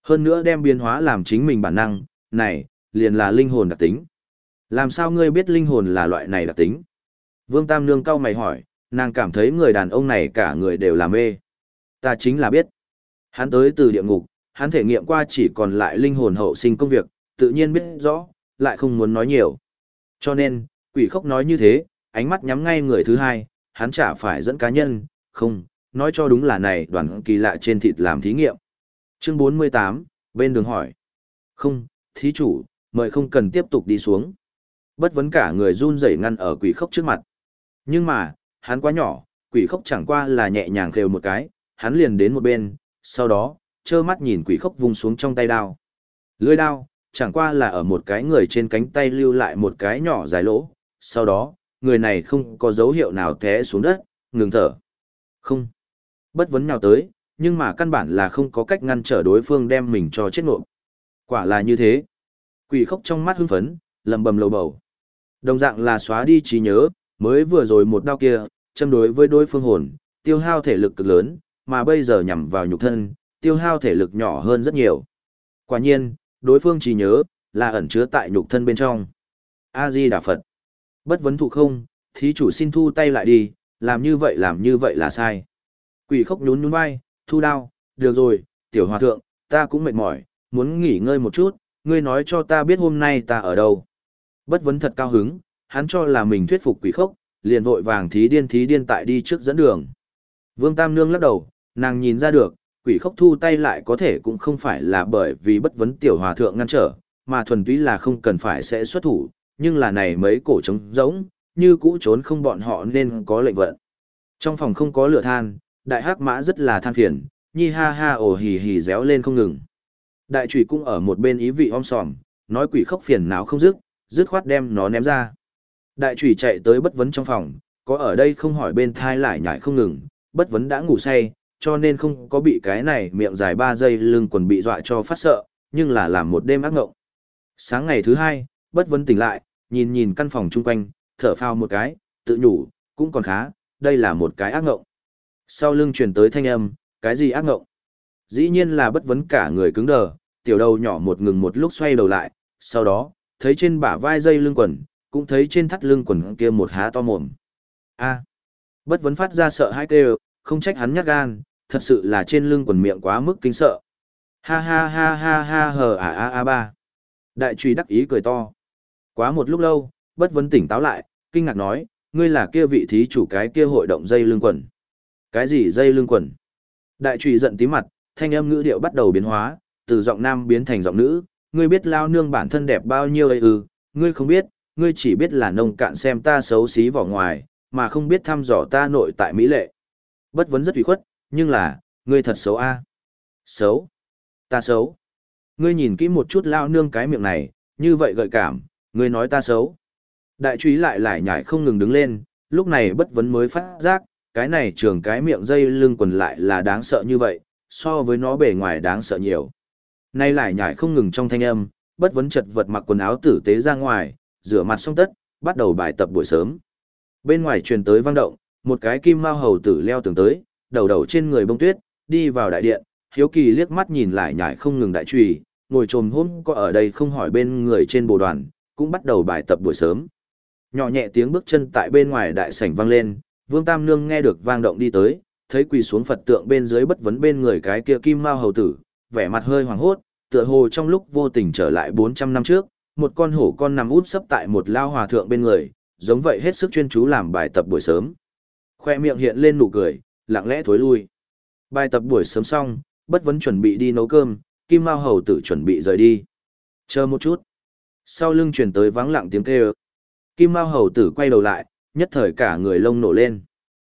A: Hơn nữa đem biến hóa làm chính mình bản năng, này, liền là linh hồn đặc tính. Làm sao ngươi biết linh hồn là loại này đặc tính? Vương Tam Nương cau mày hỏi, nàng cảm thấy người đàn ông này cả người đều là mê. Ta chính là biết. Hắn tới từ địa ngục, hắn thể nghiệm qua chỉ còn lại linh hồn hậu sinh công việc, tự nhiên biết rõ, lại không muốn nói nhiều. Cho nên, quỷ khốc nói như thế, ánh mắt nhắm ngay người thứ hai, hắn chả phải dẫn cá nhân, không, nói cho đúng là này đoàn kỳ lạ trên thịt làm thí nghiệm. Chương 48, bên đường hỏi. Không, thí chủ, mời không cần tiếp tục đi xuống. Bất vấn cả người run rẩy ngăn ở quỷ khốc trước mặt. Nhưng mà, hắn quá nhỏ, quỷ khốc chẳng qua là nhẹ nhàng khều một cái, hắn liền đến một bên, sau đó, trơ mắt nhìn quỷ khốc vung xuống trong tay đao. Lưỡi đao, chẳng qua là ở một cái người trên cánh tay lưu lại một cái nhỏ dài lỗ, sau đó, người này không có dấu hiệu nào té xuống đất, ngừng thở. Không. Bất vấn nhào tới, nhưng mà căn bản là không có cách ngăn trở đối phương đem mình cho chết nộp. Quả là như thế. Quỷ khốc trong mắt hưng phấn, lầm bầm lầu bầu. Đồng dạng là xóa đi trí nhớ, mới vừa rồi một đao kia, châm đối với đối phương hồn, tiêu hao thể lực cực lớn, mà bây giờ nhằm vào nhục thân, tiêu hao thể lực nhỏ hơn rất nhiều. Quả nhiên, đối phương trí nhớ, là ẩn chứa tại nhục thân bên trong. A-di-đà Phật. Bất vấn thụ không, thí chủ xin thu tay lại đi, làm như vậy là sai. Quỷ khốc nhún nhún vai, thu đao, được rồi, tiểu hòa thượng, ta cũng mệt mỏi, muốn nghỉ ngơi một chút, ngươi nói cho ta biết hôm nay ta ở đâu. Bất vấn thật cao hứng, hắn cho là mình thuyết phục quỷ khốc, liền vội vàng thí điên tại đi trước dẫn đường. Vương Tam Nương lắc đầu, nàng nhìn ra được, quỷ khốc thu tay lại có thể cũng không phải là bởi vì bất vấn tiểu hòa thượng ngăn trở, mà thuần túy là không cần phải sẽ xuất thủ, nhưng là này mấy cổ trống rỗng, như cũ trốn không bọn họ nên có lệnh vận. Trong phòng không có lửa than, đại hắc mã rất là than phiền, nhi ha ha ồ hì hì réo lên không ngừng. Đại trùy cũng ở một bên ý vị om sòm, nói quỷ khốc phiền não không dứt khoát đem nó ném ra. Đại trùy chạy tới bất vấn trong phòng, có ở đây không hỏi bên thai lại nhảy không ngừng, bất vấn đã ngủ say, cho nên không có bị cái này miệng dài 3 giây lưng quần bị dọa cho phát sợ, nhưng là làm một đêm ác ngộng. Sáng ngày thứ hai, bất vấn tỉnh lại, nhìn căn phòng chung quanh, thở phào một cái, tự nhủ, cũng còn khá, đây là một cái ác ngộng. Sau lưng truyền tới thanh âm, cái gì ác ngộng? Dĩ nhiên là bất vấn cả người cứng đờ, tiểu đầu nhỏ một ngừng một lúc xoay đầu lại, sau đó, thấy trên bả vai dây lưng quần, cũng thấy trên thắt lưng quần kia một há to mồm. A. Bất vấn phát ra sợ hãi kêu, không trách hắn nhát gan, thật sự là trên lưng quần miệng quá mức kinh sợ. Ha ha ha ha ha hờ a ba. Đại truy đắc ý cười to. Quá một lúc lâu, bất vấn tỉnh táo lại, kinh ngạc nói, ngươi là kia vị thí chủ cái kia hội động dây lưng quần. Cái gì dây lưng quần? Đại truy giận tí mặt, thanh âm ngữ điệu bắt đầu biến hóa, từ giọng nam biến thành giọng nữ, ngươi biết lao nương bản thân đẹp bao nhiêu ấy ư, ngươi không biết, ngươi chỉ biết là nông cạn xem ta xấu xí vỏ ngoài, mà không biết thăm dò ta nội tại mỹ lệ. Bất vấn rất ủy khuất, nhưng là, ngươi thật xấu a. Xấu? Ta xấu? Ngươi nhìn kỹ một chút lao nương cái miệng này, như vậy gợi cảm, ngươi nói ta xấu. Đại truy lại lại nhảy không ngừng đứng lên, lúc này bất vấn mới phát giác, cái này trường cái miệng dây lưng quần lại là đáng sợ như vậy, so với nó bề ngoài đáng sợ nhiều. Nay lại nhảy không ngừng trong thanh âm, bất vấn chật vật mặc quần áo tử tế ra ngoài, rửa mặt xong tất, bắt đầu bài tập buổi sớm. Bên ngoài truyền tới vang động, một cái kim mao hầu tử leo tường tới, đầu trên người bông tuyết, đi vào đại điện, hiếu kỳ liếc mắt nhìn lại nhảy không ngừng đại trùy, ngồi trồm hôm có ở đây không hỏi bên người trên bồ đoàn, cũng bắt đầu bài tập buổi sớm. Nhỏ nhẹ tiếng bước chân tại bên ngoài đại sảnh vang lên, Vương Tam Nương nghe được vang động đi tới, thấy quỳ xuống Phật tượng bên dưới bất vấn bên người cái kia kim mao hầu tử, vẻ mặt hơi hoảng hốt, tựa hồ trong lúc vô tình trở lại 400 năm trước, một con hổ con nằm út sấp tại một lao hòa thượng bên người, giống vậy hết sức chuyên chú làm bài tập buổi sớm. Khoe miệng hiện lên nụ cười, lặng lẽ thối lui. Bài tập buổi sớm xong, bất vấn chuẩn bị đi nấu cơm, kim mao hầu tử chuẩn bị rời đi. Chờ một chút. Sau lưng truyền tới vắng lặng tiếng kêu. Kim mao hầu tử quay đầu lại, nhất thời cả người lông nổ lên.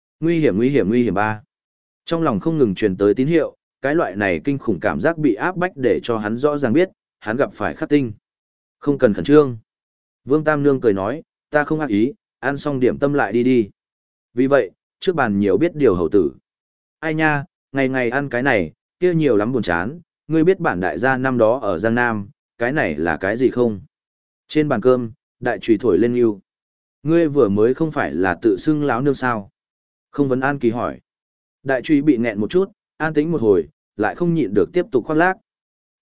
A: Nguy hiểm ba. Trong lòng không ngừng truyền tới tín hiệu, cái loại này kinh khủng cảm giác bị áp bách để cho hắn rõ ràng biết, hắn gặp phải khắc tinh. Không cần khẩn trương. Vương Tam Nương cười nói, ta không ác ý, ăn xong điểm tâm lại đi. Vì vậy, trước bàn nhiều biết điều hầu tử. Ai nha, ngày ngày ăn cái này, kia nhiều lắm buồn chán, ngươi biết bản đại gia năm đó ở Giang Nam, cái này là cái gì không? Trên bàn cơm, đại trùy thổi lên yêu. Ngươi vừa mới không phải là tự xưng láo nương sao? Không vấn an kỳ hỏi. Đại trùy bị nghẹn một chút, an tĩnh một hồi, lại không nhịn được tiếp tục khoác lác.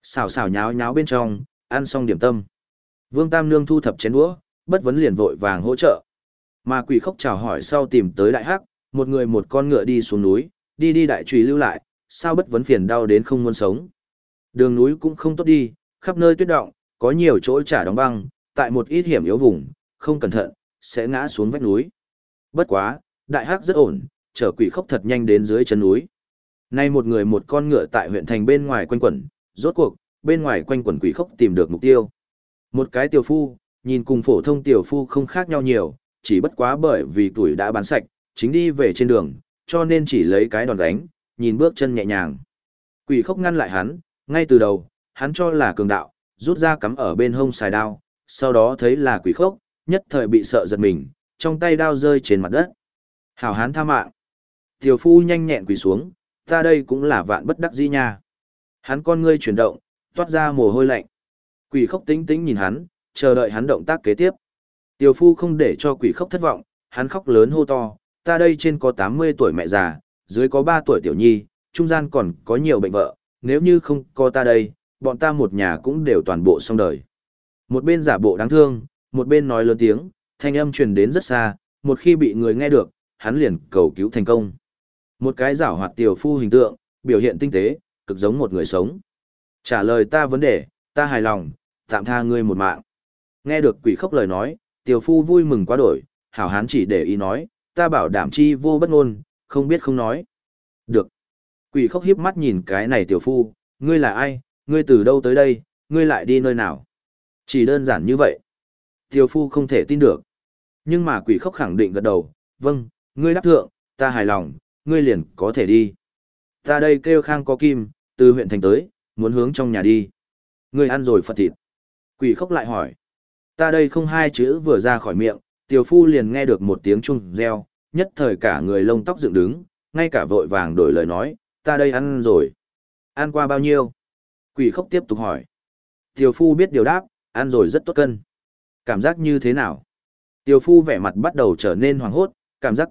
A: Xào xào nháo nháo bên trong, ăn xong điểm tâm. Vương Tam Nương thu thập chén đũa, bất vấn liền vội vàng hỗ trợ. Mà Quỷ Khốc chào hỏi sau tìm tới Đại Hắc, một người một con ngựa đi xuống núi, đi đại trùy lưu lại, sao bất vấn phiền đau đến không muốn sống. Đường núi cũng không tốt đi, khắp nơi tuyết động, có nhiều chỗ chả đóng băng, tại một ít hiểm yếu vùng, không cẩn thận, sẽ ngã xuống vách núi. Bất quá, Đại Hắc rất ổn, chở Quỷ Khốc thật nhanh đến dưới chân núi. Nay một người một con ngựa tại huyện thành bên ngoài quanh quẩn, rốt cuộc, bên ngoài quanh quẩn Quỷ Khốc tìm được mục tiêu. Một cái tiểu phu, nhìn cùng phổ thông tiểu phu không khác nhau nhiều, chỉ bất quá bởi vì tuổi đã bán sạch, chính đi về trên đường, cho nên chỉ lấy cái đòn đánh, nhìn bước chân nhẹ nhàng. Quỷ Khốc ngăn lại hắn, ngay từ đầu, hắn cho là cường đạo, rút ra cắm ở bên hông xài đao, sau đó thấy là Quỷ Khốc, nhất thời bị sợ giật mình, trong tay đao rơi trên mặt đất. Hảo hán tha mạng. Tiểu phu nhanh nhẹn quỳ xuống, ta đây cũng là vạn bất đắc dĩ nha. Hắn con ngươi chuyển động, toát ra mồ hôi lạnh. Quỷ Khốc tĩnh tĩnh nhìn hắn, chờ đợi hắn động tác kế tiếp. Tiểu phu không để cho Quỷ Khốc thất vọng, hắn khóc lớn hô to, ta đây trên có 80 tuổi mẹ già, dưới có 3 tuổi tiểu nhi, trung gian còn có nhiều bệnh vợ, nếu như không có ta đây, bọn ta một nhà cũng đều toàn bộ xong đời. Một bên giả bộ đáng thương, một bên nói lớn tiếng, thanh âm truyền đến rất xa, một khi bị người nghe được, hắn liền cầu cứu thành công. Một cái giảo hoạt tiểu phu hình tượng, biểu hiện tinh tế, cực giống một người sống. Trả lời ta vấn đề, ta hài lòng, tạm tha ngươi một mạng. Nghe được Quỷ Khốc lời nói, tiểu phu vui mừng quá đổi, hảo hán chỉ để ý nói, ta bảo đảm chi vô bất ngôn, không biết không nói. Được. Quỷ Khốc hiếp mắt nhìn cái này tiểu phu, ngươi là ai, ngươi từ đâu tới đây, ngươi lại đi nơi nào. Chỉ đơn giản như vậy. Tiểu phu không thể tin được. Nhưng mà Quỷ Khốc khẳng định gật đầu, vâng, ngươi đáp thượng, ta hài lòng, ngươi liền có thể đi. Ta đây kêu Khang có kim, từ huyện thành tới, muốn hướng trong nhà đi. Ngươi ăn rồi Phật thịt. Quỷ Khốc lại hỏi. Ta đây không hai chữ vừa ra khỏi miệng, tiểu phu liền nghe được một tiếng chuông reo, nhất thời cả người lông tóc dựng đứng, ngay cả vội vàng đổi lời nói, ta đây ăn rồi. Ăn qua bao nhiêu? Quỷ Khốc tiếp tục hỏi. Tiểu phu biết điều đáp, ăn rồi rất tốt cân. Cảm giác như thế nào? Tiểu phu vẻ mặt bắt đầu trở nên hoảng hốt,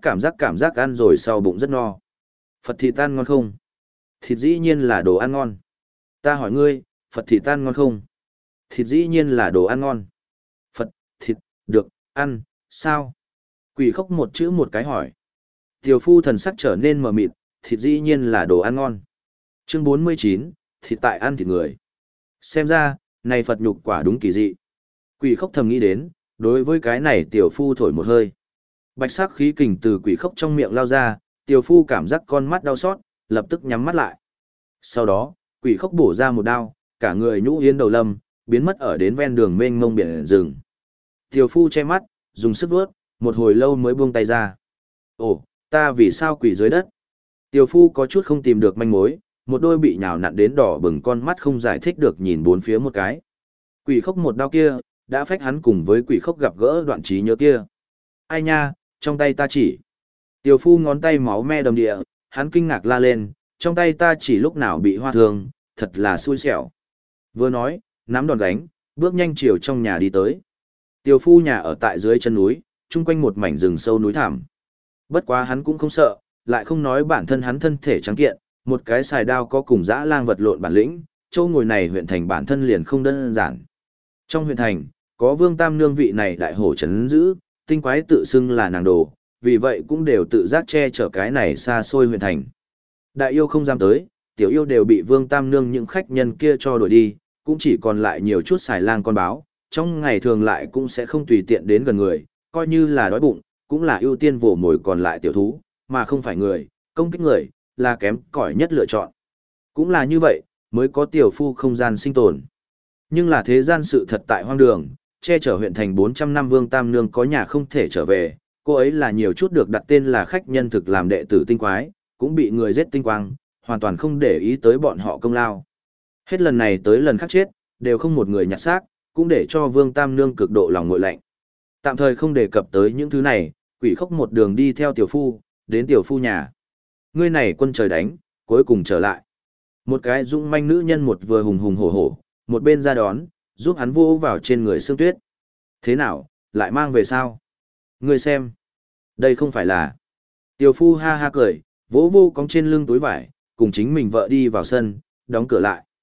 A: cảm giác ăn rồi sau bụng rất no. Phật thịt ăn ngon không? Thịt dĩ nhiên là đồ ăn ngon. Ta hỏi ngươi, Phật thịt ăn ngon không? Thịt dĩ nhiên là đồ ăn ngon. Phật, thịt, được, ăn, sao? Quỷ Khốc một chữ một cái hỏi. Tiểu phu thần sắc trở nên mờ mịt, thịt dĩ nhiên là đồ ăn ngon. Chương 49, thịt tại ăn thịt người. Xem ra, này Phật nhục quả đúng kỳ dị. Quỷ Khốc thầm nghĩ đến, đối với cái này tiểu phu thổi một hơi. Bạch sắc khí kình từ Quỷ Khốc trong miệng lao ra, tiểu phu cảm giác con mắt đau xót, lập tức nhắm mắt lại. Sau đó, Quỷ Khốc bổ ra một đao, cả người nhũ yến đầu lâm, biến mất ở đến ven đường mênh mông biển rừng. Tiểu phu che mắt, dùng sức vuốt, một hồi lâu mới buông tay ra. Ồ, ta vì sao quỷ dưới đất? Tiểu phu có chút không tìm được manh mối, một đôi bị nhào nặn đến đỏ bừng con mắt không giải thích được nhìn bốn phía một cái. Quỷ Khốc một đao kia, đã phách hắn cùng với Quỷ Khốc gặp gỡ đoạn trí nhớ kia. Ai nha, trong tay ta chỉ. Tiểu phu ngón tay máu me đầm địa, hắn kinh ngạc la lên, trong tay ta chỉ lúc nào bị hoa thương, thật là xui xẻo. Vừa nói, nắm đòn gánh, bước nhanh chiều trong nhà đi tới. Tiểu phu nhà ở tại dưới chân núi, chung quanh một mảnh rừng sâu núi thẳm. Bất quá hắn cũng không sợ, lại không nói bản thân hắn thân thể trắng kiện, một cái xài đao có cùng dã lang vật lộn bản lĩnh, châu ngồi này huyện thành bản thân liền không đơn giản. Trong huyện thành, có Vương Tam Nương vị này đại hổ trấn giữ, tinh quái tự xưng là nàng đồ, vì vậy cũng đều tự giác che chở cái này xa xôi huyện thành. Đại yêu không dám tới, tiểu yêu đều bị Vương Tam Nương những khách nhân kia cho đuổi đi, cũng chỉ còn lại nhiều chút xài lang con báo, trong ngày thường lại cũng sẽ không tùy tiện đến gần người, coi như là đói bụng, cũng là ưu tiên vồ mồi còn lại tiểu thú, mà không phải người, công kích người, là kém cỏi nhất lựa chọn. Cũng là như vậy, mới có tiểu phu không gian sinh tồn. Nhưng là thế gian sự thật tại hoang đường, che chở huyện thành 400 năm Vương Tam Nương có nhà không thể trở về, cô ấy là nhiều chút được đặt tên là khách nhân thực làm đệ tử tinh quái, cũng bị người giết tinh quang, hoàn toàn không để ý tới bọn họ công lao. Hết lần này tới lần khác chết, đều không một người nhặt xác, cũng để cho Vương Tam Nương cực độ lòng nguội lạnh. Tạm thời không đề cập tới những thứ này, Quỷ Khốc một đường đi theo tiểu phu, đến tiểu phu nhà. Ngươi này quân trời đánh, cuối cùng trở lại. Một cái dũng manh nữ nhân một vừa hùng hùng hổ hổ, một bên ra đón, giúp hắn vô vào trên người Sương Tuyết. Thế nào, lại mang về sao? Ngươi xem. Đây không phải là. Tiểu phu ha ha cười, vỗ vô cong trên lưng túi vải, cùng chính mình vợ đi vào sân, đóng cửa lại.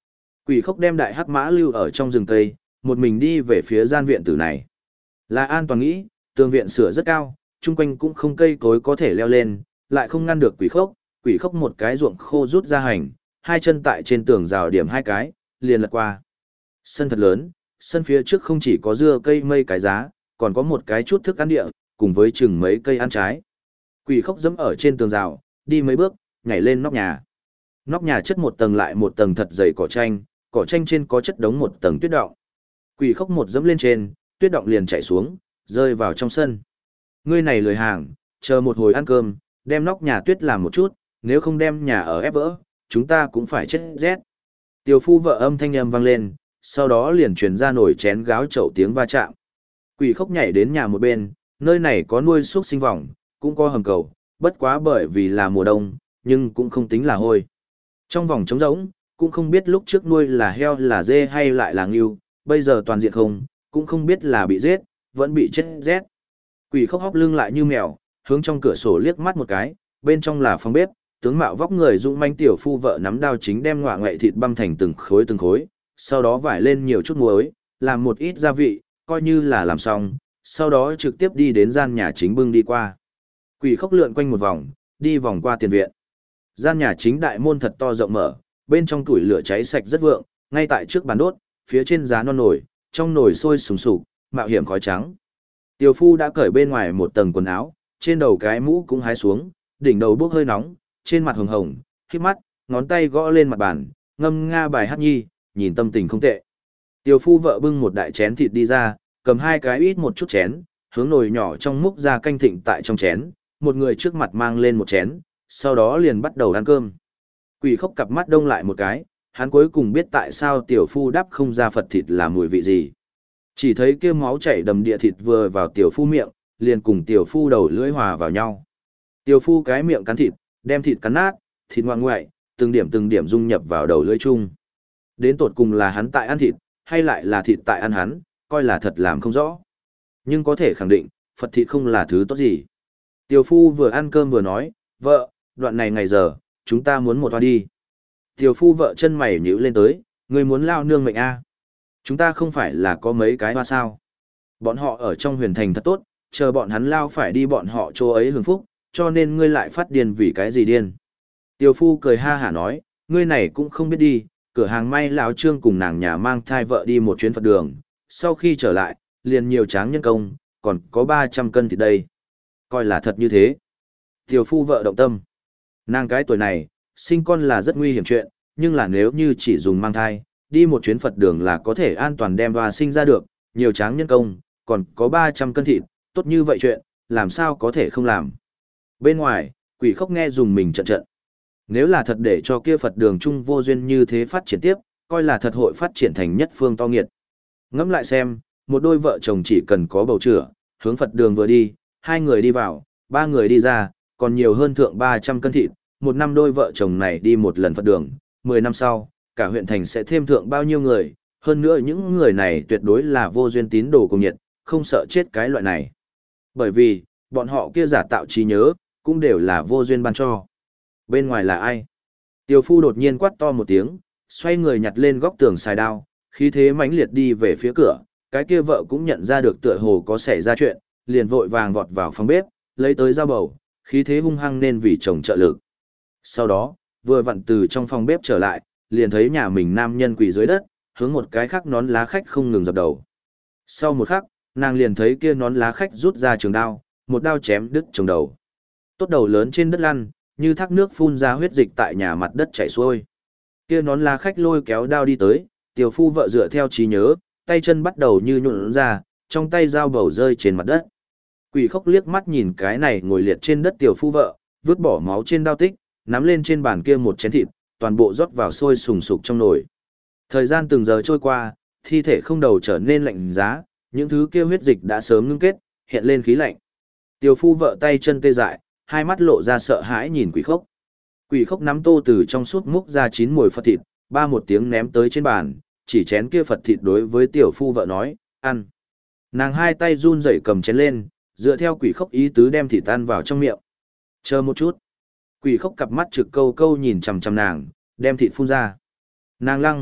A: Quỷ khốc đem đại hắc mã lưu ở trong rừng cây, một mình đi về phía gian viện tử này. Là an toàn nghĩ, tường viện sửa rất cao, chung quanh cũng không cây cối có thể leo lên, lại không ngăn được quỷ khốc một cái ruộng khô rút ra hành, hai chân tại trên tường rào điểm hai cái, liền lật qua. Sân thật lớn, sân phía trước không chỉ có dưa cây mây cái giá, còn có một cái chút thức ăn địa, cùng với chừng mấy cây ăn trái. Quỷ khốc dẫm ở trên tường rào, đi mấy bước, nhảy lên nóc nhà. Nóc nhà chất một tầng lại một tầng thật dày cỏ tranh trên có chất đống một tầng tuyết động. Quỷ khốc một dẫm lên trên, tuyết động liền chạy xuống, rơi vào trong sân. Ngươi này lười hàng, chờ một hồi ăn cơm, đem nóc nhà tuyết làm một chút, nếu không đem nhà ở ép vỡ, chúng ta cũng phải chết rét. Tiểu phu vợ âm thanh âm vang lên, sau đó liền truyền ra nổi chén gáo chậu tiếng va chạm. Quỷ khốc nhảy đến nhà một bên, nơi này có nuôi súc sinh vòng, cũng có hầm cầu, bất quá bởi vì là mùa đông, nhưng cũng không tính là hôi. Trong vòng trống rỗng, cũng không biết lúc trước nuôi là heo là dê hay lại là ngưu, bây giờ toàn diện không, cũng không biết là bị giết, vẫn bị chết rét. Quỷ khốc hóc lưng lại như mèo, hướng trong cửa sổ liếc mắt một cái, bên trong là phòng bếp, tướng mạo vóc người dũng manh tiểu phu vợ nắm đao chính đem ngọa ngoại thịt băm thành từng khối, sau đó vải lên nhiều chút muối, làm một ít gia vị, coi như là làm xong, sau đó trực tiếp đi đến gian nhà chính bưng đi qua. Quỷ khốc lượn quanh một vòng, đi vòng qua tiền viện. Gian nhà chính đại môn thật to rộng mở, bên trong củi lửa cháy sạch rất vượng, ngay tại trước bàn đốt, phía trên giá non nồi, trong nồi sôi sùng sục, mạo hiểm khói trắng. Tiểu phu đã cởi bên ngoài một tầng quần áo, trên đầu cái mũ cũng hái xuống, đỉnh đầu bốc hơi nóng, trên mặt hồng hồng, khít mắt, ngón tay gõ lên mặt bàn, ngâm nga bài hát nhi, nhìn tâm tình không tệ. Tiểu phu vợ bưng một đại chén thịt đi ra, cầm hai cái ít một chút chén, hướng nồi nhỏ trong múc ra canh thịnh tại trong chén, một người trước mặt mang lên một chén, sau đó liền bắt đầu ăn cơm. Quỷ khốc cặp mắt đông lại một cái, hắn cuối cùng biết tại sao tiểu phu đáp không ra phật thịt là mùi vị gì. Chỉ thấy kia máu chảy đầm địa thịt vừa vào tiểu phu miệng, liền cùng tiểu phu đầu lưỡi hòa vào nhau. Tiểu phu cái miệng cắn thịt, đem thịt cắn nát, thịt ngoan ngoại, từng điểm dung nhập vào đầu lưỡi chung. Đến tột cùng là hắn tại ăn thịt, hay lại là thịt tại ăn hắn, coi là thật làm không rõ. Nhưng có thể khẳng định, Phật thịt không là thứ tốt gì. Tiểu phu vừa ăn cơm vừa nói, vợ, đoạn này ngày giờ, chúng ta muốn một toa đi. Tiểu phu vợ chân mày nhíu lên tới, người muốn lao nương mệnh a? Chúng ta không phải là có mấy cái hoa sao? Bọn họ ở trong huyền thành thật tốt, chờ bọn hắn lao phải đi bọn họ chỗ ấy hưởng phúc, cho nên ngươi lại phát điên vì cái gì điên. Tiểu phu cười ha hả nói, ngươi này cũng không biết đi, cửa hàng may lão Trương cùng nàng nhà mang thai vợ đi một chuyến Phật đường, sau khi trở lại, liền nhiều tráng nhân công, còn có 300 cân thịt đây. Coi là thật như thế. Tiểu phu vợ động tâm. Nàng cái tuổi này, sinh con là rất nguy hiểm chuyện, nhưng là nếu như chỉ dùng mang thai, đi một chuyến Phật đường là có thể an toàn đem hoa sinh ra được, nhiều tráng nhân công, còn có 300 cân thịt, tốt như vậy chuyện, làm sao có thể không làm. Bên ngoài, quỷ khốc nghe dùng mình trận trận. Nếu là thật để cho kia Phật đường chung vô duyên như thế phát triển tiếp, coi là thật hội phát triển thành nhất phương to nghiệt. Ngẫm lại xem, một đôi vợ chồng chỉ cần có bầu chữa, hướng Phật đường vừa đi, 2 người đi vào, 3 người đi ra, còn nhiều hơn thượng 300 cân thịt, một năm đôi vợ chồng này đi một lần Phật đường, 10 năm sau, cả huyện thành sẽ thêm thượng bao nhiêu người, hơn nữa những người này tuyệt đối là vô duyên tín đồ cùng nhiệt, không sợ chết cái loại này. Bởi vì, bọn họ kia giả tạo trí nhớ, cũng đều là vô duyên ban cho. Bên ngoài là ai? Tiểu phu đột nhiên quát to một tiếng, xoay người nhặt lên góc tường xài đao, khí thế mãnh liệt đi về phía cửa, cái kia vợ cũng nhận ra được tựa hồ có xảy ra chuyện, liền vội vàng vọt vào phòng bếp, lấy tới dao bầu, khí thế hung hăng nên vì chồng trợ lực. Sau đó, vừa vặn từ trong phòng bếp trở lại, liền thấy nhà mình nam nhân quỳ dưới đất, hướng một cái khác nón lá khách không ngừng dập đầu. Sau một khắc, nàng liền thấy kia nón lá khách rút ra trường đao, một đao chém đứt chồng đầu. Tốt đầu lớn trên đất lăn, như thác nước phun ra huyết dịch tại nhà mặt đất chảy xuôi. Kia nón lá khách lôi kéo đao đi tới, tiểu phu vợ dựa theo trí nhớ, tay chân bắt đầu như nhuộn ra, trong tay dao bầu rơi trên mặt đất. Quỷ khốc liếc mắt nhìn cái này ngồi liệt trên đất tiểu phu vợ, vứt bỏ máu trên đao tích, nắm lên trên bàn kia một chén thịt, toàn bộ rót vào sôi sùng sục trong nồi. Thời gian từng giờ trôi qua, thi thể không đầu trở nên lạnh giá, những thứ kia huyết dịch đã sớm ngưng kết, hiện lên khí lạnh. Tiểu phu vợ tay chân tê dại, hai mắt lộ ra sợ hãi nhìn quỷ khốc. Quỷ khốc nắm tô từ trong suốt múc ra 9 mùi Phật thịt, ba một tiếng ném tới trên bàn, chỉ chén kia Phật thịt đối với tiểu phu vợ nói, ăn. Nàng hai tay run rẩy cầm chén lên, dựa theo quỷ khốc ý tứ đem thịt ăn vào trong miệng. Chờ một chút. Quỷ khốc cặp mắt trực câu câu nhìn chằm chằm nàng, đem thịt phun ra. Nàng lăng,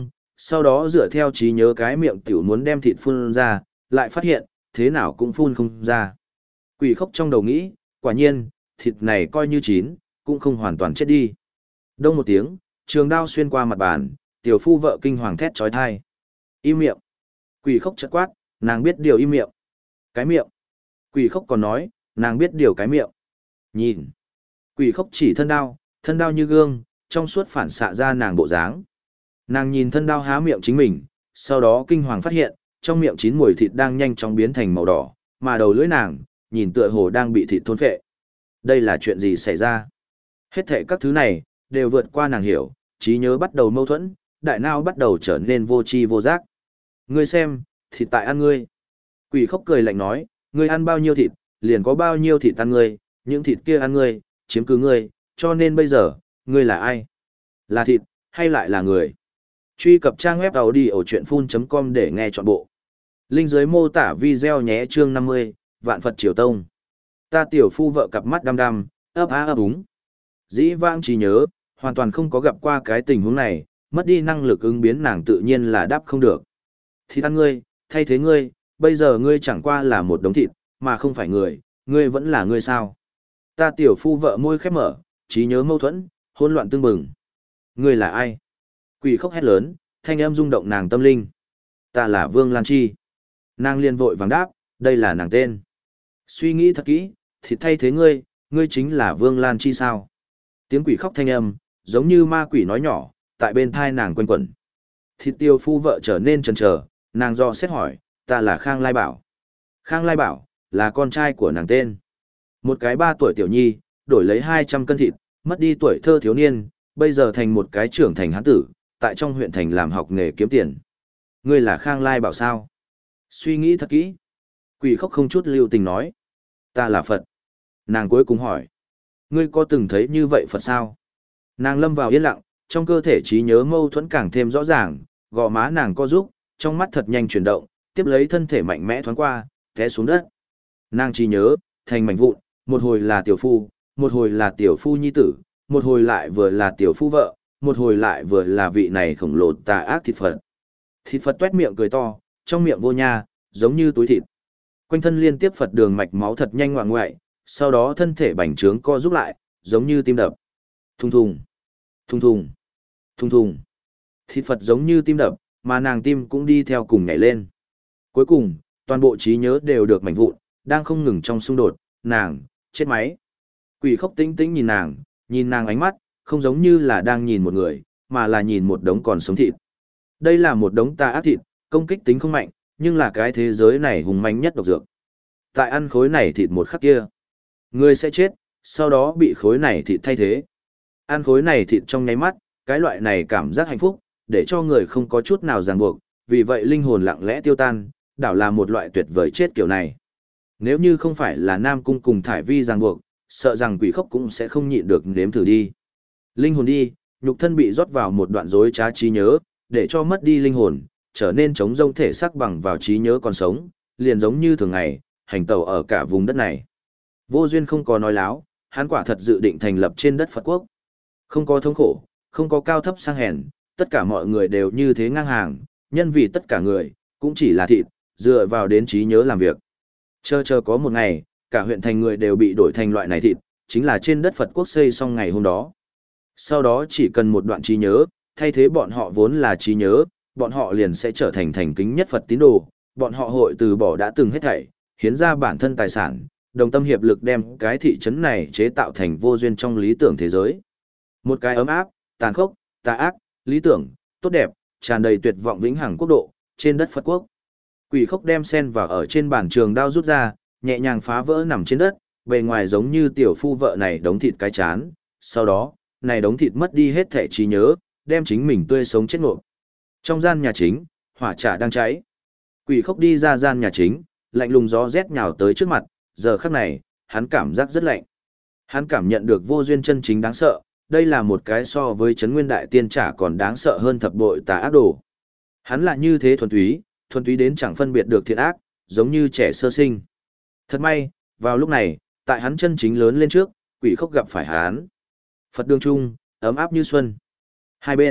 A: Sau đó dựa theo trí nhớ cái miệng tiểu muốn đem thịt phun ra, lại phát hiện, thế nào cũng phun không ra. Quỷ khốc trong đầu nghĩ, quả nhiên, thịt này coi như chín, cũng không hoàn toàn chết đi. Đông một tiếng, trường đao xuyên qua mặt bàn, tiểu phu vợ kinh hoàng thét chói tai. Im miệng. Quỷ khốc chợt quát, nàng biết điều im miệng. Cái miệng. Quỷ khốc còn nói, nàng biết điều cái miệng. Nhìn. Quỷ khốc chỉ thân đao như gương, trong suốt phản xạ ra nàng bộ dáng. Nàng nhìn thân đao há miệng chính mình, sau đó kinh hoàng phát hiện, trong miệng chín mùi thịt đang nhanh chóng biến thành màu đỏ, mà đầu lưỡi nàng, nhìn tựa hồ đang bị thịt thôn phệ. Đây là chuyện gì xảy ra? Hết thảy các thứ này, đều vượt qua nàng hiểu, trí nhớ bắt đầu mâu thuẫn, đại não bắt đầu trở nên vô tri vô giác. Ngươi xem, thịt tại ăn ngươi. Quỷ khốc cười lạnh nói, ngươi ăn bao nhiêu thịt, liền có bao nhiêu thịt ăn ngươi, những thịt kia ăn ngươi, chiếm cứ ngươi, cho nên bây giờ, ngươi là ai? Là thịt, hay lại là người? Truy cập trang web audiochuyenphun.com để nghe trọn bộ. Link dưới mô tả video nhé chương 50, Vạn Phật Triều Tông. Ta tiểu phu vợ cặp mắt đăm đăm, ấp á ấp úng. Dĩ vãng trí nhớ, hoàn toàn không có gặp qua cái tình huống này, mất đi năng lực ứng biến nàng tự nhiên là đáp không được. Thịt ăn ngươi, thay thế ngươi, bây giờ ngươi chẳng qua là một đống thịt, mà không phải người, ngươi vẫn là ngươi sao? Ta tiểu phu vợ môi khép mở, trí nhớ mâu thuẫn, hỗn loạn tương bừng. Ngươi là ai? Quỷ khóc hét lớn, thanh âm rung động nàng tâm linh. Ta là Vương Lan Chi. Nàng liền vội vàng đáp, đây là nàng tên. Suy nghĩ thật kỹ, thịt thay thế ngươi, ngươi chính là Vương Lan Chi sao? Tiếng quỷ khóc thanh âm, giống như ma quỷ nói nhỏ, tại bên thai nàng quanh quẩn. Thịt tiêu phu vợ trở nên chần chờ, nàng do xét hỏi, ta là Khang Lai Bảo. Khang Lai Bảo, là con trai của nàng tên. Một cái 3 tuổi tiểu nhi, đổi lấy 200 cân thịt, mất đi tuổi thơ thiếu niên, bây giờ thành một cái trưởng thành hán tử, tại trong huyện thành làm học nghề kiếm tiền. Ngươi là Khang Lai Bảo sao? Suy nghĩ thật kỹ. Quỷ khóc không chút lưu tình nói. Ta là Phật. Nàng cuối cùng hỏi. Ngươi có từng thấy như vậy Phật sao? Nàng lâm vào yên lặng, trong cơ thể trí nhớ mâu thuẫn càng thêm rõ ràng, gò má nàng co rúc, trong mắt thật nhanh chuyển động, tiếp lấy thân thể mạnh mẽ thoáng qua, té xuống đất. Nàng trí nhớ, thành mảnh vụn, một hồi là tiểu phu, một hồi là tiểu phu nhi tử, một hồi lại vừa là tiểu phu vợ, một hồi lại vừa là vị này khổng lồ tà ác thịt Phật. Thịt Phật tuét miệng cười to, trong miệng vô nha, giống như túi thịt. Quanh thân liên tiếp Phật đường mạch máu thật nhanh ngoạng ngoại, sau đó thân thể bành trướng co rút lại, giống như tim đập. Thùng thùng, thùng thùng, thùng thùng. Thịt Phật giống như tim đập, mà nàng tim cũng đi theo cùng nhảy lên. Cuối cùng, toàn bộ trí nhớ đều được mảnh vụn, đang không ngừng trong xung đột, nàng, chết máy. Quỷ khóc tĩnh tĩnh nhìn nàng ánh mắt, không giống như là đang nhìn một người, mà là nhìn một đống còn sống thịt. Đây là một đống tà ác thịt, công kích tính không mạnh, nhưng là cái thế giới này hùng manh nhất độc dược. Tại ăn khối này thịt một khắc kia, người sẽ chết, sau đó bị khối này thịt thay thế. Ăn khối này thịt trong nháy mắt, cái loại này cảm giác hạnh phúc, để cho người không có chút nào ràng buộc, vì vậy linh hồn lặng lẽ tiêu tan, đảo là một loại tuyệt vời chết kiểu này. Nếu như không phải là Nam Cung cùng Thải Vi ràng buộc, sợ rằng quỷ khốc cũng sẽ không nhịn được nếm thử đi. Linh hồn đi, nhục thân bị rót vào một đoạn rối trá trí nhớ, để cho mất đi linh hồn, trở nên trống rông thể xác bằng vào trí nhớ còn sống, liền giống như thường ngày, hành tẩu ở cả vùng đất này. Vô duyên không có nói láo, hắn quả thật dự định thành lập trên đất Phật quốc. Không có thống khổ, không có cao thấp sang hèn, tất cả mọi người đều như thế ngang hàng, nhân vì tất cả người, cũng chỉ là thịt, dựa vào đến trí nhớ làm việc. Chờ có một ngày, cả huyện thành người đều bị đổi thành loại này thịt, chính là trên đất Phật quốc xây xong ngày hôm đó. Sau đó chỉ cần một đoạn trí nhớ, thay thế bọn họ vốn là trí nhớ, bọn họ liền sẽ trở thành thành kính nhất Phật tín đồ, bọn họ hội từ bỏ đã từng hết thảy, hiến ra bản thân tài sản, đồng tâm hiệp lực đem cái thị trấn này chế tạo thành vô duyên trong lý tưởng thế giới. Một cái ấm áp, tàn khốc, tà ác, lý tưởng, tốt đẹp, tràn đầy tuyệt vọng vĩnh hằng quốc độ, trên đất Phật quốc. Quỷ khốc đem sen vào ở trên bàn trường đao rút ra, nhẹ nhàng phá vỡ nằm trên đất, bề ngoài giống như tiểu phu vợ này đống thịt cái chán, sau đó, này đống thịt mất đi hết thể trí nhớ, đem chính mình tươi sống chết ngộp. Trong gian nhà chính, hỏa trà đang cháy. Quỷ khốc đi ra gian nhà chính, lạnh lùng gió rét nhào tới trước mặt, giờ khắc này, hắn cảm giác rất lạnh. Hắn cảm nhận được vô duyên chân chính đáng sợ, đây là một cái so với Trấn Nguyên Đại Tiên Trả còn đáng sợ hơn thập bội tà ác đồ. Hắn là như thế thuần túy đến chẳng phân biệt được thiện ác, giống như trẻ sơ sinh. Thật may, vào lúc này, tại hắn chân chính lớn lên trước, quỷ khốc gặp phải hắn. Phật đường trung, ấm áp như xuân. Hai bên,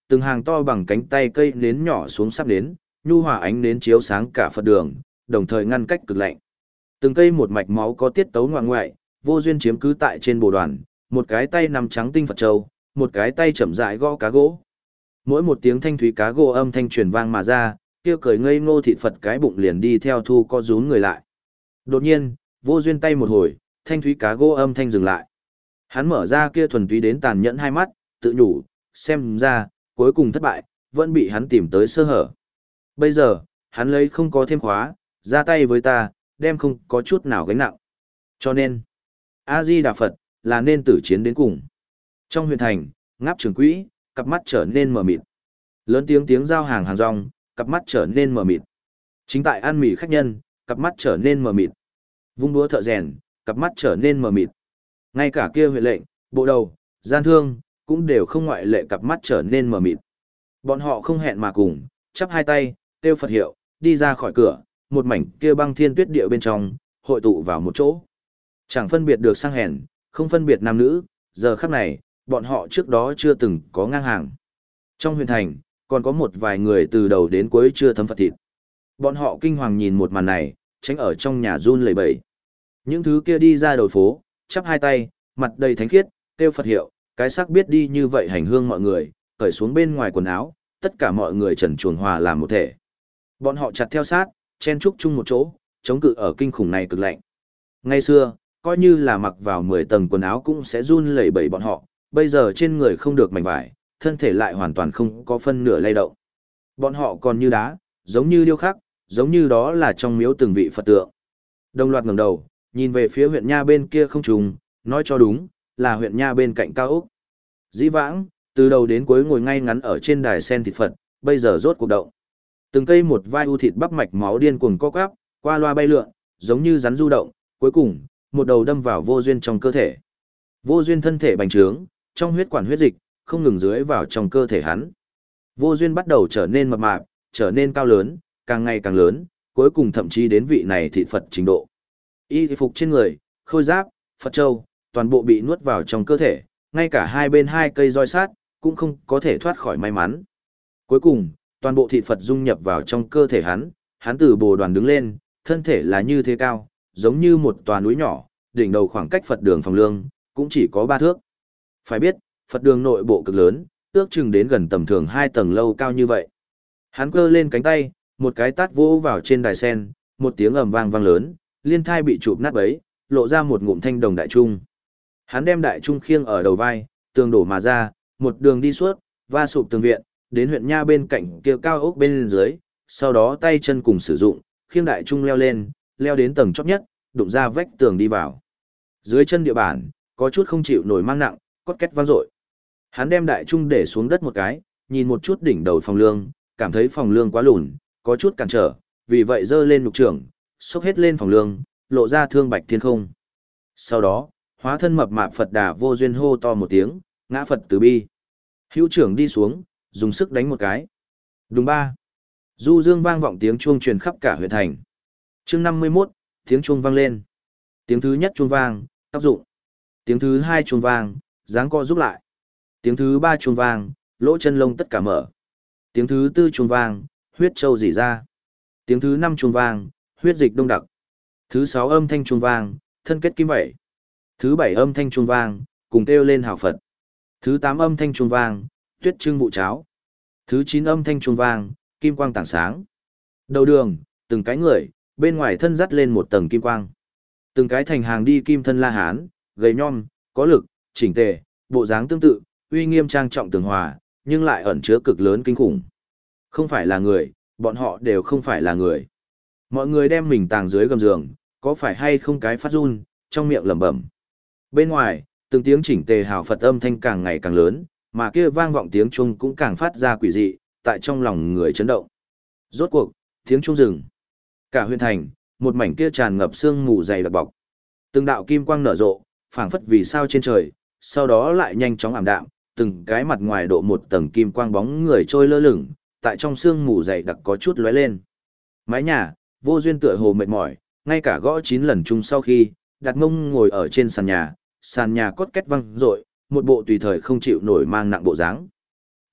A: từng hàng to bằng cánh tay cây nến nhỏ xuống sắp nến, nhu hòa ánh nến chiếu sáng cả Phật đường, đồng thời ngăn cách cực lạnh. Từng cây một mạch máu có tiết tấu ngoạn ngoại, vô duyên chiếm cứ tại trên bồ đoàn, một cái tay nằm trắng tinh Phật châu, một cái tay chậm rãi gõ cá gỗ. Mỗi một tiếng thanh thúy cá gỗ âm thanh truyền vang mà ra, kia cười ngây ngô thịt Phật cái bụng liền đi theo thu co rúm người lại. Đột nhiên, vô duyên tay một hồi, thanh thúy cá gỗ âm thanh dừng lại. Hắn mở ra kia thuần túy đến tàn nhẫn hai mắt, tự nhủ, xem ra, cuối cùng thất bại, vẫn bị hắn tìm tới sơ hở. Bây giờ, hắn lấy không có thêm khóa, ra tay với ta, đem không có chút nào gánh nặng. Cho nên, A-di-đà Phật, là nên tử chiến đến cùng. Trong huyện thành, ngáp trường quỹ, cặp mắt trở nên mờ mịt. Lớn tiếng giao hàng hàng rong, cặp mắt trở nên mờ mịt. Chính tại ăn mì khách nhân, cặp mắt trở nên mờ mịt. Vung đũa thợ rèn, cặp mắt trở nên mờ mịt. Ngay cả kia huyện lệnh, bộ đầu, gian thương, cũng đều không ngoại lệ cặp mắt trở nên mờ mịt. Bọn họ không hẹn mà cùng, chắp hai tay, kêu Phật hiệu, đi ra khỏi cửa, một mảnh kia băng thiên tuyết địa bên trong, hội tụ vào một chỗ. Chẳng phân biệt được sang hèn, không phân biệt nam nữ, giờ khắc này, bọn họ trước đó chưa từng có ngang hàng. Trong huyện thành, còn có một vài người từ đầu đến cuối chưa thấm Phật thịt. Bọn họ kinh hoàng nhìn một màn này, tránh ở trong nhà run lẩy bẩy. Những thứ kia đi ra đầu phố, chắp hai tay, mặt đầy thánh khiết, kêu Phật hiệu, cái xác biết đi như vậy hành hương mọi người, cởi xuống bên ngoài quần áo, tất cả mọi người trần truồng hòa làm một thể. Bọn họ chặt theo sát, chen chúc chung một chỗ, chống cự ở kinh khủng này cực lạnh. Ngày xưa, coi như là mặc vào 10 tầng quần áo cũng sẽ run lẩy bẩy bọn họ, bây giờ trên người không được mảnh vải, thân thể lại hoàn toàn không có phân nửa lay động. Bọn họ còn như đá, giống như điêu khắc, giống như đó là trong miếu từng vị Phật tượng. Đồng loạt ngẩng đầu, nhìn về phía huyện nha bên kia không trùng, nói cho đúng, là huyện nha bên cạnh cao ốc. Dĩ vãng, từ đầu đến cuối ngồi ngay ngắn ở trên đài sen thịt Phật, bây giờ rốt cuộc động. Từng cây một vai u thịt bắp mạch máu điên cuồng co quắp, qua loa bay lượn, giống như rắn du động, cuối cùng, một đầu đâm vào vô duyên trong cơ thể. Vô duyên thân thể bành trướng, trong huyết quản huyết dịch không ngừng dưới vào trong cơ thể hắn. Vô duyên bắt đầu trở nên mập mạp, trở nên cao lớn, càng ngày càng lớn, cuối cùng thậm chí đến vị này thịt Phật trình độ. Y phục trên người, khôi giáp, Phật châu, toàn bộ bị nuốt vào trong cơ thể, ngay cả hai bên hai cây roi sát, cũng không có thể thoát khỏi may mắn. Cuối cùng, toàn bộ thịt Phật dung nhập vào trong cơ thể hắn từ bồ đoàn đứng lên, thân thể là như thế cao, giống như một tòa núi nhỏ, đỉnh đầu khoảng cách Phật đường phòng lương, cũng chỉ có 3 thước. Phải biết, Phật đường nội bộ cực lớn, ước chừng đến gần tầm thường 2 tầng lâu cao như vậy. Hắn cơ lên cánh tay, một cái tát vỗ vào trên đài sen, một tiếng ầm vang vang lớn, liên thai bị chụp nát bấy, lộ ra một ngụm thanh đồng đại trung. Hắn đem đại trung khiêng ở đầu vai, tường đổ mà ra, một đường đi suốt, va sụp tường viện, đến huyện nha bên cạnh kia cao ốc bên dưới, sau đó tay chân cùng sử dụng, khiêng đại trung leo lên, leo đến tầng chót nhất, đụng ra vách tường đi vào. Dưới chân địa bản, có chút không chịu nổi mang nặng, cốt két vang dội. Hắn đem đại trung để xuống đất một cái, nhìn một chút đỉnh đầu phòng lương, cảm thấy phòng lương quá lùn, có chút cản trở, vì vậy giơ lên nhục trưởng, xốc hết lên phòng lương, lộ ra thương bạch thiên không. Sau đó, hóa thân mập mạp Phật Đà vô duyên hô to một tiếng, ngã Phật từ bi. Hữu trưởng đi xuống, dùng sức đánh một cái. Đúng ba. Du dương vang vọng tiếng chuông truyền khắp cả huyện thành. Chương 51, tiếng chuông vang lên. Tiếng thứ nhất chuông vang, tác dụng. Tiếng thứ hai chuông vang, dáng co giúp lại. Tiếng thứ ba chuông vang, lỗ chân lông tất cả mở. Tiếng thứ tư chuông vang, huyết châu rỉ ra. Tiếng thứ năm chuông vang, huyết dịch đông đặc. Thứ sáu âm thanh chuông vang, thân kết kim vậy. Thứ bảy âm thanh chuông vang, cùng kêu lên hào Phật. Thứ tám âm thanh chuông vang, tuyết trưng vụ cháo. Thứ chín âm thanh chuông vang, kim quang tảng sáng. Đầu đường, từng cái người, bên ngoài thân dắt lên một tầng kim quang. Từng cái thành hàng đi kim thân La Hán, gầy nhom, có lực, chỉnh tề, bộ dáng tương tự, uy nghiêm trang trọng tường hòa, nhưng lại ẩn chứa cực lớn kinh khủng. Không phải là người, bọn họ đều không phải là người. Mọi người đem mình tàng dưới gầm giường, có phải hay không cái phát run, trong miệng lẩm bẩm. Bên ngoài, từng tiếng chỉnh tề hào Phật âm thanh càng ngày càng lớn, mà kia vang vọng tiếng chuông cũng càng phát ra quỷ dị, tại trong lòng người chấn động. Rốt cuộc, tiếng chuông dừng. Cả huyện thành, một mảnh kia tràn ngập sương mù dày đặc bọc. Từng đạo kim quang nở rộ, phảng phất vì sao trên trời, sau đó lại nhanh chóng ảm đạm, từng cái mặt ngoài độ một tầng kim quang bóng người trôi lơ lửng, tại trong sương mù dày đặc có chút lóe lên. Mái nhà, vô duyên tựa hồ mệt mỏi, ngay cả gõ 9 lần chung sau khi, đặt mông ngồi ở trên sàn nhà cốt két văng rội, một bộ tùy thời không chịu nổi mang nặng bộ dáng.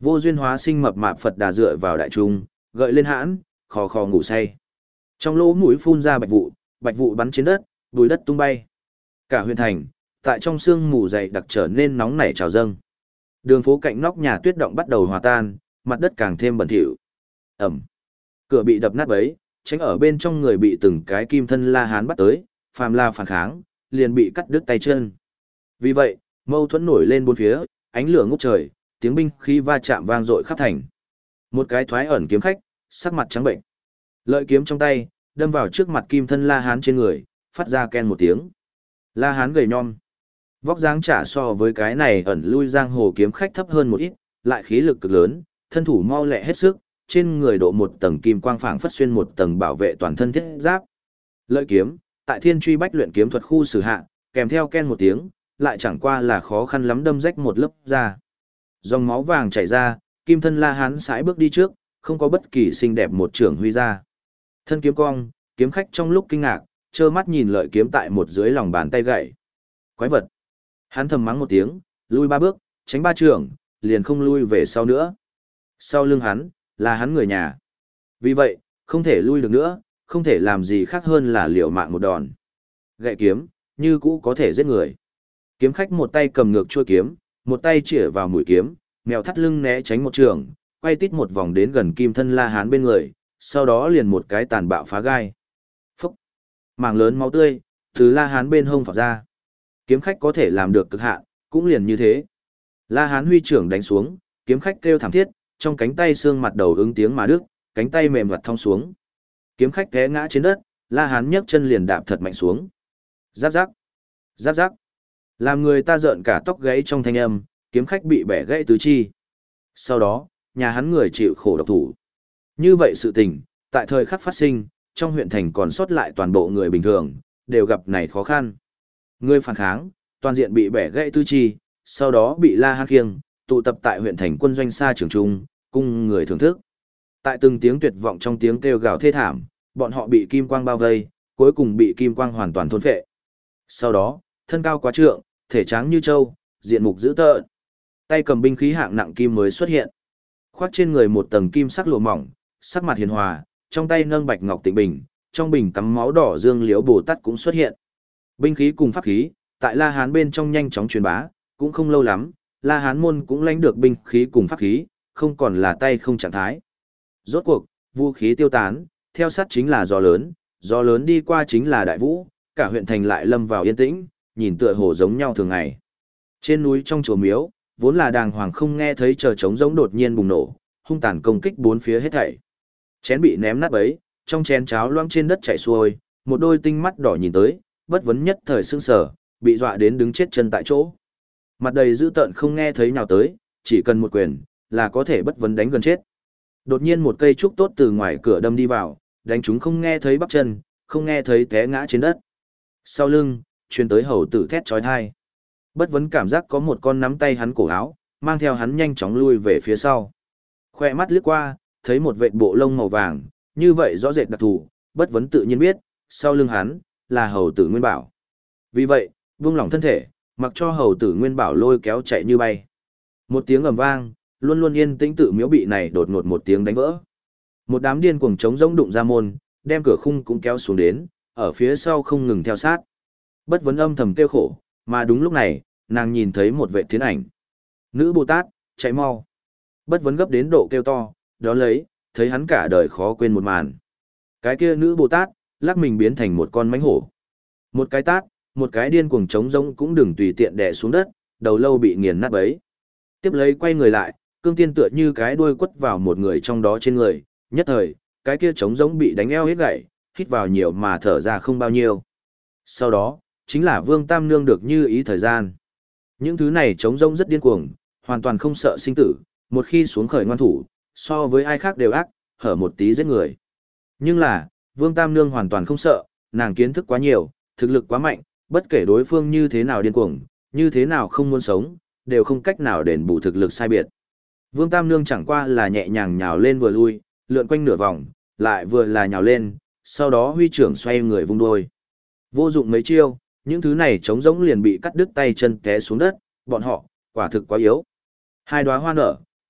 A: Vô duyên hóa sinh mập mạp Phật Đà dựa vào đại trung, gợi lên hãn, khò khò ngủ say. Trong lỗ mũi phun ra bạch vụ bắn trên đất, bùi đất tung bay. Cả huyện thành, tại trong sương mù dày đặc trở nên nóng nảy trào dâng. Đường phố cạnh nóc nhà tuyết động bắt đầu hòa tan, mặt đất càng thêm bẩn thỉu. Ẩm. Cửa bị đập nát bấy, tránh ở bên trong người bị từng cái kim thân La Hán bắt tới, phàm la phản kháng, liền bị cắt đứt tay chân. Vì vậy, mâu thuẫn nổi lên bốn phía, ánh lửa ngút trời, tiếng binh khí va chạm vang dội khắp thành. Một cái thoái ẩn kiếm khách, sắc mặt trắng bệnh. Lợi kiếm trong tay, đâm vào trước mặt kim thân La Hán trên người, phát ra ken một tiếng. La Hán gầy nhom. Vóc dáng chả so với cái này ẩn lui giang hồ kiếm khách thấp hơn một ít, lại khí lực cực lớn, thân thủ mau lẹ hết sức, trên người độ một tầng kim quang phảng phất xuyên một tầng bảo vệ toàn thân thiết giáp. Lợi kiếm, tại Thiên Truy Bách luyện kiếm thuật khu sử hạ, kèm theo ken một tiếng, lại chẳng qua là khó khăn lắm đâm rách một lớp da. Dòng máu vàng chảy ra, kim thân La Hán sải bước đi trước, không có bất kỳ xinh đẹp một trưởng huy ra. Thân kiếm cong, kiếm khách trong lúc kinh ngạc, trơ mắt nhìn lợi kiếm tại một dưới lòng bàn tay gãy. Quái vật. Hắn thầm mắng một tiếng, lui ba bước, tránh ba trưởng, liền không lui về sau nữa. Sau lưng hắn, là hắn người nhà. Vì vậy, không thể lui được nữa, không thể làm gì khác hơn là liều mạng một đòn. Gậy kiếm, như cũ có thể giết người. Kiếm khách một tay cầm ngược chuôi kiếm, một tay chĩa vào mũi kiếm, mèo thắt lưng né tránh một trường, quay tít một vòng đến gần kim thân La Hán bên người, sau đó liền một cái tàn bạo phá gai. Phúc! Mảng lớn máu tươi, từ La Hán bên hông phọt ra. Kiếm khách có thể làm được cực hạn, cũng liền như thế. La Hán huy trưởng đánh xuống, kiếm khách kêu thảm thiết, trong cánh tay xương mặt đầu ứng tiếng mà đứt, cánh tay mềm vặt thong xuống. Kiếm khách té ngã trên đất, La Hán nhấc chân liền đạp thật mạnh xuống. Giáp giáp, giáp giáp. Làm người ta rợn cả tóc gáy trong thanh âm, kiếm khách bị bẻ gãy tứ chi. Sau đó, nhà hắn người chịu khổ độc thủ. Như vậy sự tình, tại thời khắc phát sinh, trong huyện thành còn sót lại toàn bộ người bình thường, đều gặp này khó khăn. Người phản kháng, toàn diện bị bẻ gãy tứ chi, sau đó bị La Hán khiêng, tụ tập tại huyện thành quân doanh xa trường trung, cung người thưởng thức. Tại từng tiếng tuyệt vọng trong tiếng kêu gào thê thảm, bọn họ bị kim quang bao vây, cuối cùng bị kim quang hoàn toàn thôn phệ. Sau đó, thân cao quá trượng, thể tráng như trâu, diện mục dữ tợn. Tay cầm binh khí hạng nặng kim mới xuất hiện. Khoác trên người một tầng kim sắc lụa mỏng, sắc mặt hiền hòa, trong tay nâng bạch ngọc tịnh bình, trong bình cắm máu đỏ dương liễu Bồ Tát cũng xuất hiện. Binh khí cùng pháp khí, tại La Hán bên trong nhanh chóng truyền bá, cũng không lâu lắm, La Hán môn cũng lãnh được binh khí cùng pháp khí, không còn là tay không trạng thái. Rốt cuộc, vũ khí tiêu tán, theo sát chính là gió lớn đi qua chính là đại vũ, cả huyện thành lại lâm vào yên tĩnh, nhìn tựa hồ giống nhau thường ngày. Trên núi trong chùa miếu, vốn là đàng hoàng không nghe thấy chờ trống giống đột nhiên bùng nổ, hung tàn công kích bốn phía hết thảy. Chén bị ném nát bấy, trong chén cháo loãng trên đất chảy xuôi, một đôi tinh mắt đỏ nhìn tới, bất vấn nhất thời sững sờ, bị dọa đến đứng chết chân tại chỗ. Mặt đầy dữ tợn không nghe thấy nào tới, chỉ cần một quyền, là có thể bất vấn đánh gần chết. Đột nhiên một cây trúc tốt từ ngoài cửa đâm đi vào, đánh chúng không nghe thấy bắp chân, không nghe thấy té ngã trên đất. Sau lưng, truyền tới hầu tử thét chói tai. Bất vấn cảm giác có một con nắm tay hắn cổ áo, mang theo hắn nhanh chóng lui về phía sau. Khoe mắt liếc qua, thấy một vệt bộ lông màu vàng, như vậy rõ rệt đặc thù, bất vấn tự nhiên biết, sau lưng hắn, là hầu tử Nguyên Bảo. Vì vậy, buông lỏng thân thể, mặc cho hầu tử Nguyên Bảo lôi kéo chạy như bay. Một tiếng ầm vang, luôn luôn yên tĩnh tự miếu bị này đột ngột một tiếng đánh vỡ. Một đám điên cuồng trống rỗng đụng ra môn, đem cửa khung cũng kéo xuống đến, ở phía sau không ngừng theo sát. Bất vấn âm thầm kêu khổ, mà đúng lúc này, nàng nhìn thấy một vệ tiến ảnh. Nữ Bồ Tát, chạy mau. Bất vấn gấp đến độ kêu to, đó lấy, thấy hắn cả đời khó quên một màn. Cái kia nữ Bồ Tát, lắc mình biến thành một con mãnh hổ. Một cái tát, một cái điên cuồng trống rỗng cũng đừng tùy tiện đè xuống đất, đầu lâu bị nghiền nát bấy. Tiếp lấy quay người lại, cương tiên tựa như cái đuôi quất vào một người trong đó trên người, nhất thời, cái kia trống rỗng bị đánh eo hết gãy, hít vào nhiều mà thở ra không bao nhiêu. Sau đó, chính là Vương Tam Nương được như ý thời gian. Những thứ này trống rỗng rất điên cuồng, hoàn toàn không sợ sinh tử, một khi xuống khởi ngoan thủ, so với ai khác đều ác, hở một tí giết người. Nhưng là, Vương Tam Nương hoàn toàn không sợ, nàng kiến thức quá nhiều, thực lực quá mạnh, bất kể đối phương như thế nào điên cuồng, như thế nào không muốn sống, đều không cách nào đền bù thực lực sai biệt. Vương Tam Nương chẳng qua là nhẹ nhàng nhào lên vừa lui, lượn quanh nửa vòng, lại vừa là nhào lên, sau đó huy trưởng xoay người vung đôi. Vô dụng mấy chiêu, những thứ này trống rỗng liền bị cắt đứt tay chân té xuống đất, bọn họ, quả thực quá yếu. Hai đóa hoa nở,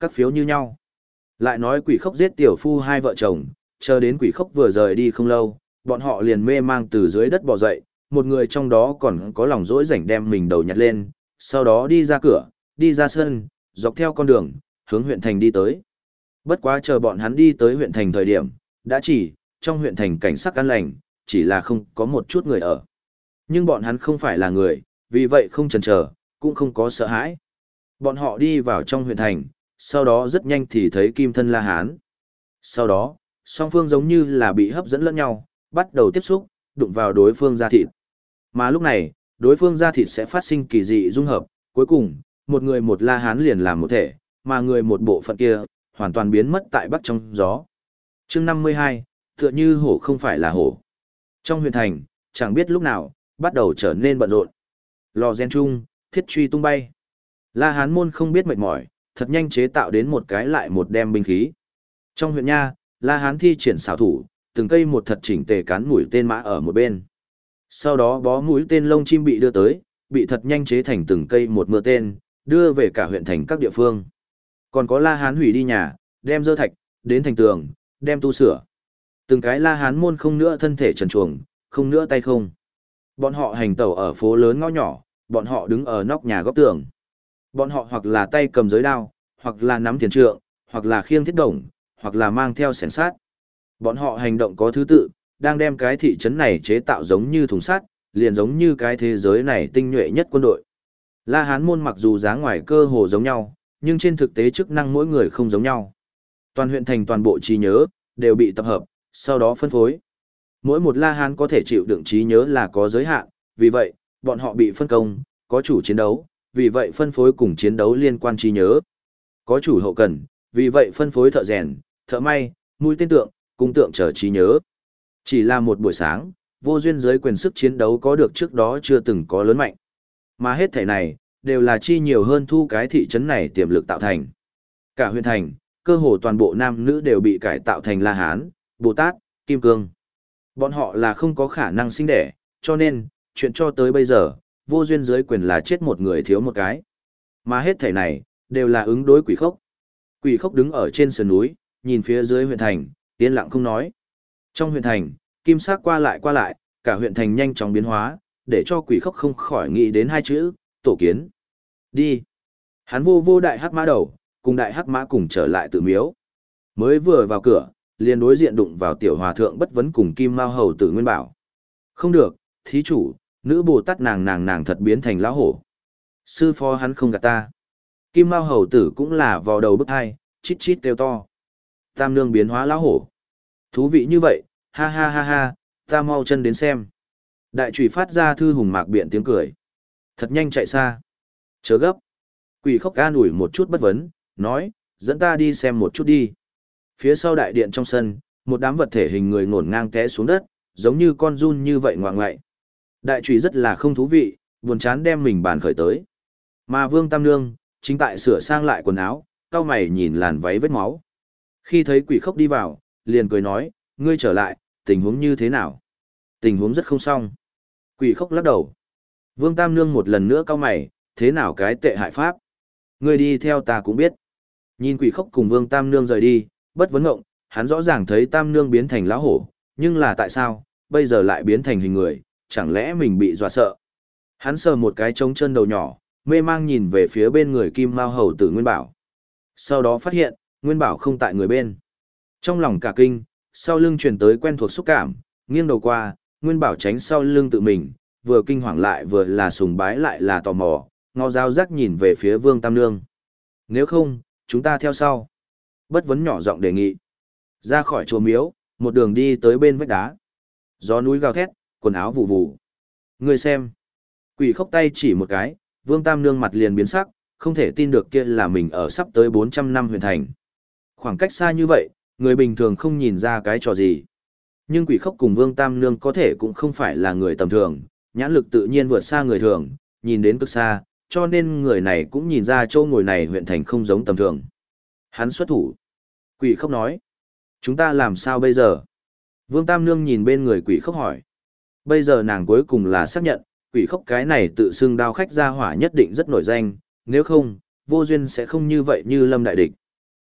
A: các phiếu như nhau. Lại nói quỷ khốc giết tiểu phu hai vợ chồng, chờ đến quỷ khốc vừa rời đi không lâu, bọn họ liền mê mang từ dưới đất bò dậy, một người trong đó còn có lòng dỗi rảnh đem mình đầu nhặt lên, sau đó đi ra cửa, đi ra sân, dọc theo con đường, hướng huyện thành đi tới. Bất quá chờ bọn hắn đi tới huyện thành thời điểm, đã chỉ, trong huyện thành cảnh sắc an lành, chỉ là không có một chút người ở. Nhưng bọn hắn không phải là người, vì vậy không chần chờ, cũng không có sợ hãi. Bọn họ đi vào trong huyện thành, sau đó rất nhanh thì thấy Kim Thân La Hán. Sau đó, song phương giống như là bị hấp dẫn lẫn nhau, bắt đầu tiếp xúc, đụng vào đối phương da thịt. Mà lúc này, đối phương da thịt sẽ phát sinh kỳ dị dung hợp, cuối cùng, một người một La Hán liền làm một thể, mà người một bộ phận kia, hoàn toàn biến mất tại bắc trong gió. Chương 52, tựa như hổ không phải là hổ. Trong huyện thành, chẳng biết lúc nào, bắt đầu trở nên bận rộn. Lò rèn chung, thiết truy tung bay. La Hán môn không biết mệt mỏi, thật nhanh chế tạo đến một cái lại một đem binh khí. Trong huyện nha, La Hán thi triển xảo thủ, từng cây một thật chỉnh tề cán mũi tên mã ở một bên. Sau đó bó mũi tên lông chim bị đưa tới, bị thật nhanh chế thành từng cây một mưa tên, đưa về cả huyện thành các địa phương. Còn có La Hán hủy đi nhà, đem dơ thạch, đến thành tường, đem tu sửa. Từng cái La Hán môn không nữa thân thể trần truồng, không nữa tay không. Bọn họ hành tẩu ở phố lớn ngõ nhỏ, bọn họ đứng ở nóc nhà góc tường. Bọn họ hoặc là tay cầm giới đao, hoặc là nắm tiền trượng, hoặc là khiêng thiết đồng, hoặc là mang theo xẻng sát. Bọn họ hành động có thứ tự, đang đem cái thị trấn này chế tạo giống như thùng sắt, liền giống như cái thế giới này tinh nhuệ nhất quân đội. La Hán môn mặc dù dáng ngoài cơ hồ giống nhau, nhưng trên thực tế chức năng mỗi người không giống nhau. Toàn huyện thành toàn bộ trí nhớ, đều bị tập hợp, sau đó phân phối. Mỗi một La Hán có thể chịu đựng trí nhớ là có giới hạn, vì vậy, bọn họ bị phân công, có chủ chiến đấu, vì vậy phân phối cùng chiến đấu liên quan trí nhớ. Có chủ hậu cần, vì vậy phân phối thợ rèn, thợ may, mũi tên tượng, cung tượng trở trí nhớ. Chỉ là một buổi sáng, vô duyên dưới quyền sức chiến đấu có được trước đó chưa từng có lớn mạnh. Mà hết thể này, đều là chi nhiều hơn thu cái thị trấn này tiềm lực tạo thành. Cả huyện thành, cơ hồ toàn bộ nam nữ đều bị cải tạo thành La Hán, Bồ Tát, Kim Cương. Bọn họ là không có khả năng sinh đẻ, cho nên, chuyện cho tới bây giờ, vô duyên dưới quyền là chết một người thiếu một cái. Mà hết thể này, đều là ứng đối quỷ khốc. Quỷ khốc đứng ở trên sườn núi, nhìn phía dưới huyện thành, yên lặng không nói. Trong huyện thành, kim sắc qua lại, cả huyện thành nhanh chóng biến hóa, để cho quỷ khốc không khỏi nghĩ đến hai chữ, tổ kiến. Đi. Hắn vô đại hắc mã đầu, cùng đại hắc mã cùng trở lại tự miếu. Mới vừa vào cửa, liền đối diện đụng vào tiểu hòa thượng bất vấn cùng kim mao hầu tử Nguyên Bảo. Không được, thí chủ, nữ Bồ Tát nàng thật biến thành lão hổ. Sư phó hắn không gạt ta. Kim mao hầu tử cũng là vào đầu bức hai, chít chít kêu to. Tam nương biến hóa lão hổ. Thú vị như vậy, ha ha ha ha, ta mau chân đến xem. Đại trùy phát ra thư hùng mạc biện tiếng cười. Thật nhanh chạy xa. Chớ gấp. Quỷ khốc an ủi một chút bất vấn, nói, dẫn ta đi xem một chút đi. Phía sau đại điện trong sân, một đám vật thể hình người ngổn ngang té xuống đất, giống như con giun như vậy ngoạng ngoại. Đại trùy rất là không thú vị, buồn chán đem mình bàn khởi tới. Mà Vương Tam Nương, chính tại sửa sang lại quần áo, cau mày nhìn làn váy vết máu. Khi thấy quỷ khốc đi vào, liền cười nói, ngươi trở lại, tình huống như thế nào? Tình huống rất không xong. Quỷ khốc lắc đầu. Vương Tam Nương một lần nữa cau mày, thế nào cái tệ hại pháp? Ngươi đi theo ta cũng biết. Nhìn quỷ khốc cùng Vương Tam Nương rời đi, bất vấn ngộng, hắn rõ ràng thấy Tam Nương biến thành lão hổ, nhưng là tại sao, bây giờ lại biến thành hình người, chẳng lẽ mình bị dọa sợ? Hắn sờ một cái trống chân đầu nhỏ, mê mang nhìn về phía bên người Kim Mao hầu tử Nguyên Bảo. Sau đó phát hiện, Nguyên Bảo không tại người bên. Trong lòng cả kinh, sau lưng truyền tới quen thuộc xúc cảm, nghiêng đầu qua, Nguyên Bảo tránh sau lưng tự mình, vừa kinh hoàng lại vừa là sùng bái lại là tò mò, ngó dao rắc nhìn về phía Vương Tam Nương. Nếu không, chúng ta theo sau. Bất vấn nhỏ giọng đề nghị. Ra khỏi chùa miếu, một đường đi tới bên vách đá. Gió núi gào thét, quần áo vụ vụ. Người xem. Quỷ khốc tay chỉ một cái, Vương Tam Nương mặt liền biến sắc, không thể tin được kia là mình ở sắp tới 400 năm huyền thành. Khoảng cách xa như vậy, người bình thường không nhìn ra cái trò gì. Nhưng quỷ khốc cùng Vương Tam Nương có thể cũng không phải là người tầm thường, nhãn lực tự nhiên vượt xa người thường, nhìn đến cực xa, cho nên người này cũng nhìn ra châu ngồi này huyện thành không giống tầm thường. Hắn xuất thủ. Quỷ khốc nói. Chúng ta làm sao bây giờ? Vương Tam Nương nhìn bên người quỷ khốc hỏi. Bây giờ nàng cuối cùng là xác nhận, quỷ khốc cái này tự xưng đao khách gia hỏa nhất định rất nổi danh, nếu không, vô duyên sẽ không như vậy như lâm đại địch.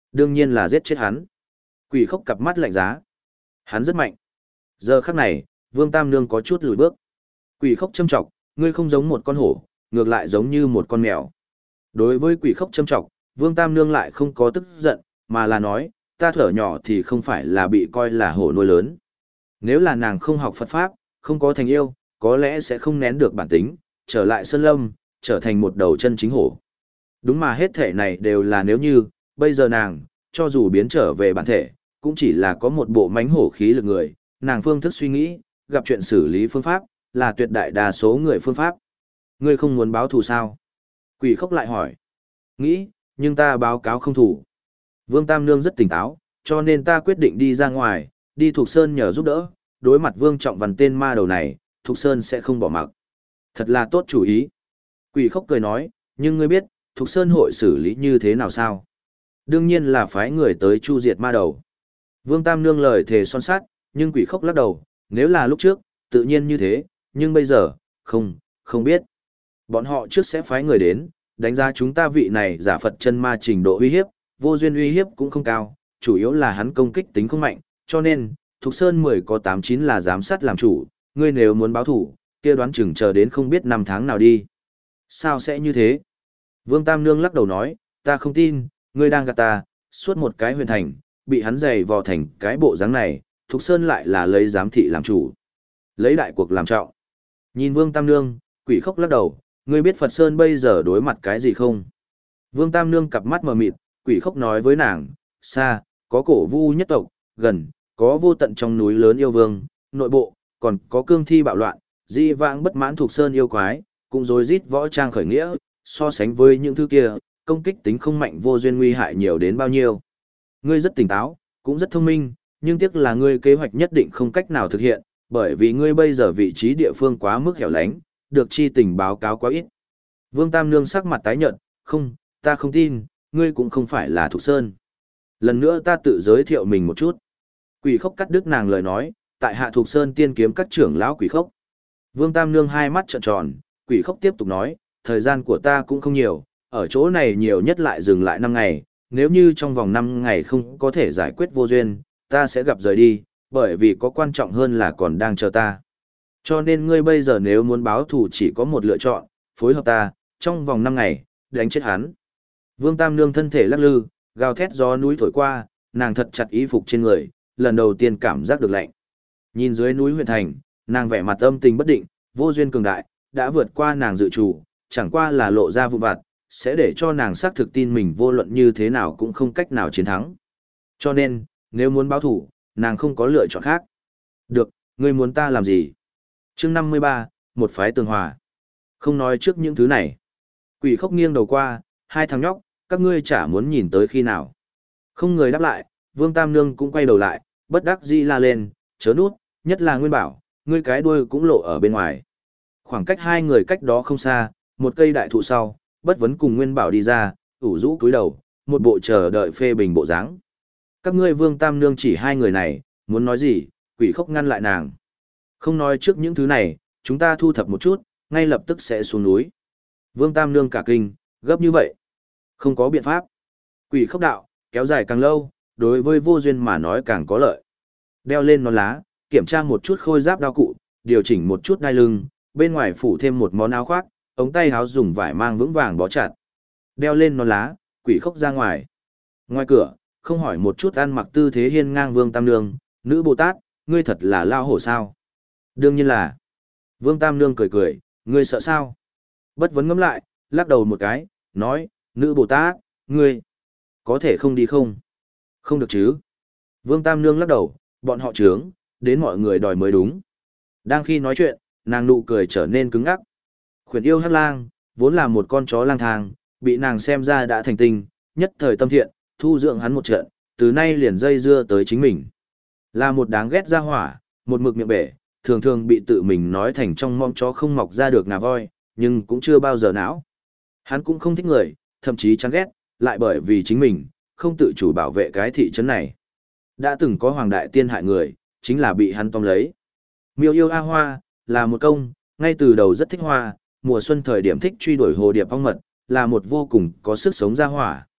A: Đương nhiên là giết chết hắn. Quỷ khốc cặp mắt lạnh giá. Hắn rất mạnh. Giờ khắc này, Vương Tam Nương có chút lùi bước. Quỷ khốc châm trọng, ngươi không giống một con hổ, ngược lại giống như một con mèo. Đối với quỷ khốc châm trọng, Vương Tam Nương lại không có tức giận, mà là nói, ta thở nhỏ thì không phải là bị coi là hổ nuôi lớn. Nếu là nàng không học Phật Pháp, không có thành yêu, có lẽ sẽ không nén được bản tính, trở lại sơn lâm, trở thành một đầu chân chính hổ. Đúng mà hết thể này đều là nếu như, bây giờ nàng, cho dù biến trở về bản thể, cũng chỉ là có một bộ mánh hổ khí lực người, nàng phương thức suy nghĩ, gặp chuyện xử lý phương pháp, là tuyệt đại đa số người phương pháp. Ngươi không muốn báo thù sao? Quỷ khốc lại hỏi. Nghĩ, nhưng ta báo cáo không thủ. Vương Tam Nương rất tỉnh táo, cho nên ta quyết định đi ra ngoài, đi Thục Sơn nhờ giúp đỡ, đối mặt Vương Trọng Văn tên ma đầu này, Thục Sơn sẽ không bỏ mặc. Thật là tốt chủ ý. Quỷ khốc cười nói, nhưng ngươi biết, Thục Sơn hội xử lý như thế nào sao? Đương nhiên là phái người tới chu diệt ma đầu. Vương Tam Nương lời thề son sát, nhưng quỷ khốc lắc đầu, nếu là lúc trước, tự nhiên như thế, nhưng bây giờ, không biết. Bọn họ trước sẽ phái người đến, đánh giá chúng ta vị này giả Phật chân ma trình độ uy hiếp, vô duyên uy hiếp cũng không cao, chủ yếu là hắn công kích tính không mạnh, cho nên, Thục Sơn 10 có 89 là giám sát làm chủ, ngươi nếu muốn báo thủ, kia đoán chừng chờ đến không biết năm tháng nào đi. Sao sẽ như thế? Vương Tam Nương lắc đầu nói, ta không tin, ngươi đang gạt ta, suốt một cái huyền thành, bị hắn giày vò thành cái bộ dáng này, Thục Sơn lại là lấy giám thị làm chủ. Lấy đại cuộc làm trọng. Nhìn Vương Tam Nương, quỷ khốc lắc đầu, ngươi biết Phật Sơn bây giờ đối mặt cái gì không? Vương Tam Nương cặp mắt mờ mịt, quỷ khốc nói với nàng, xa, có cổ vu nhất tộc, gần, có vô tận trong núi lớn yêu vương, nội bộ, còn có cương thi bạo loạn, di vãng bất mãn Thục Sơn yêu quái, cũng rồi rít võ trang khởi nghĩa, so sánh với những thứ kia, công kích tính không mạnh vô duyên nguy hại nhiều đến bao nhiêu. Ngươi rất tỉnh táo, cũng rất thông minh, nhưng tiếc là ngươi kế hoạch nhất định không cách nào thực hiện, bởi vì ngươi bây giờ vị trí địa phương quá mức hẻo lánh, được chi tình báo cáo quá ít. Vương Tam Nương sắc mặt tái nhợt, không, ta không tin, ngươi cũng không phải là Thục Sơn. Lần nữa ta tự giới thiệu mình một chút. Quỷ khốc cắt đứt nàng lời nói, tại hạ Thục Sơn tiên kiếm các trưởng lão quỷ khốc. Vương Tam Nương hai mắt trợn tròn, quỷ khốc tiếp tục nói, thời gian của ta cũng không nhiều, ở chỗ này nhiều nhất lại dừng lại 5 ngày, nếu như trong vòng 5 ngày không có thể giải quyết vô duyên, ta sẽ gặp rời đi, bởi vì có quan trọng hơn là còn đang chờ ta. Cho nên ngươi bây giờ nếu muốn báo thù chỉ có một lựa chọn, phối hợp ta, trong vòng 5 ngày, đánh chết hắn. Vương Tam Nương thân thể lắc lư, gào thét gió núi thổi qua, nàng thật chặt y phục trên người, lần đầu tiên cảm giác được lạnh. Nhìn dưới núi huyện thành, nàng vẻ mặt âm tình bất định, vô duyên cường đại, đã vượt qua nàng dự chủ, chẳng qua là lộ ra vụ vặt, sẽ để cho nàng xác thực tin mình vô luận như thế nào cũng không cách nào chiến thắng. Cho nên, nếu muốn báo thủ, nàng không có lựa chọn khác. Được, ngươi muốn ta làm gì? Chương 53, một phái tường hòa. Không nói trước những thứ này. Quỷ khốc nghiêng đầu qua, hai thằng nhóc, các ngươi chả muốn nhìn tới khi nào. Không người đáp lại, Vương Tam Nương cũng quay đầu lại, bất đắc dĩ la lên, chớ nút, nhất là Nguyên Bảo, ngươi cái đuôi cũng lộ ở bên ngoài. Khoảng cách hai người cách đó không xa, một cây đại thụ sau, bất vấn cùng Nguyên Bảo đi ra, ủ rũ cúi đầu, một bộ chờ đợi phê bình bộ dáng. Các ngươi Vương Tam Nương chỉ hai người này, muốn nói gì, quỷ khốc ngăn lại nàng. Không nói trước những thứ này, chúng ta thu thập một chút, ngay lập tức sẽ xuống núi. Vương Tam Nương cả kinh, gấp như vậy. Không có biện pháp. Quỷ khốc đạo, kéo dài càng lâu, đối với vô duyên mà nói càng có lợi. Đeo lên nón lá, kiểm tra một chút khôi giáp đao cụ, điều chỉnh một chút đai lưng, bên ngoài phủ thêm một món áo khoác, ống tay áo dùng vải mang vững vàng bó chặt. Đeo lên nón lá, quỷ khốc ra ngoài. Ngoài cửa, không hỏi một chút ăn mặc tư thế hiên ngang Vương Tam Nương, nữ Bồ Tát, ngươi thật là lao hổ sao? Đương nhiên là. Vương Tam Nương cười cười, ngươi sợ sao? Bất vấn ngẫm lại, lắc đầu một cái, nói, nữ Bồ Tát, ngươi, có thể không đi không? Không được chứ. Vương Tam Nương lắc đầu, bọn họ trướng, đến mọi người đòi mới đúng. Đang khi nói chuyện, nàng nụ cười trở nên cứng ngắc. Khuyển yêu hắc lang, vốn là một con chó lang thang, bị nàng xem ra đã thành tinh, nhất thời tâm thiện, thu dưỡng hắn một trận, từ nay liền dây dưa tới chính mình. Là một đáng ghét ra hỏa, một mực miệng bể, thường thường bị tự mình nói thành trong mong chó không mọc ra được ngà voi, nhưng cũng chưa bao giờ não. Hắn cũng không thích người, thậm chí chán ghét, lại bởi vì chính mình, không tự chủ bảo vệ cái thị trấn này. Đã từng có hoàng đại tiên hại người, chính là bị hắn tóm lấy. Miêu yêu A Hoa, là một công, ngay từ đầu rất thích hoa, mùa xuân thời điểm thích truy đuổi hồ điệp ong mật, là một vô cùng có sức sống ra hỏa,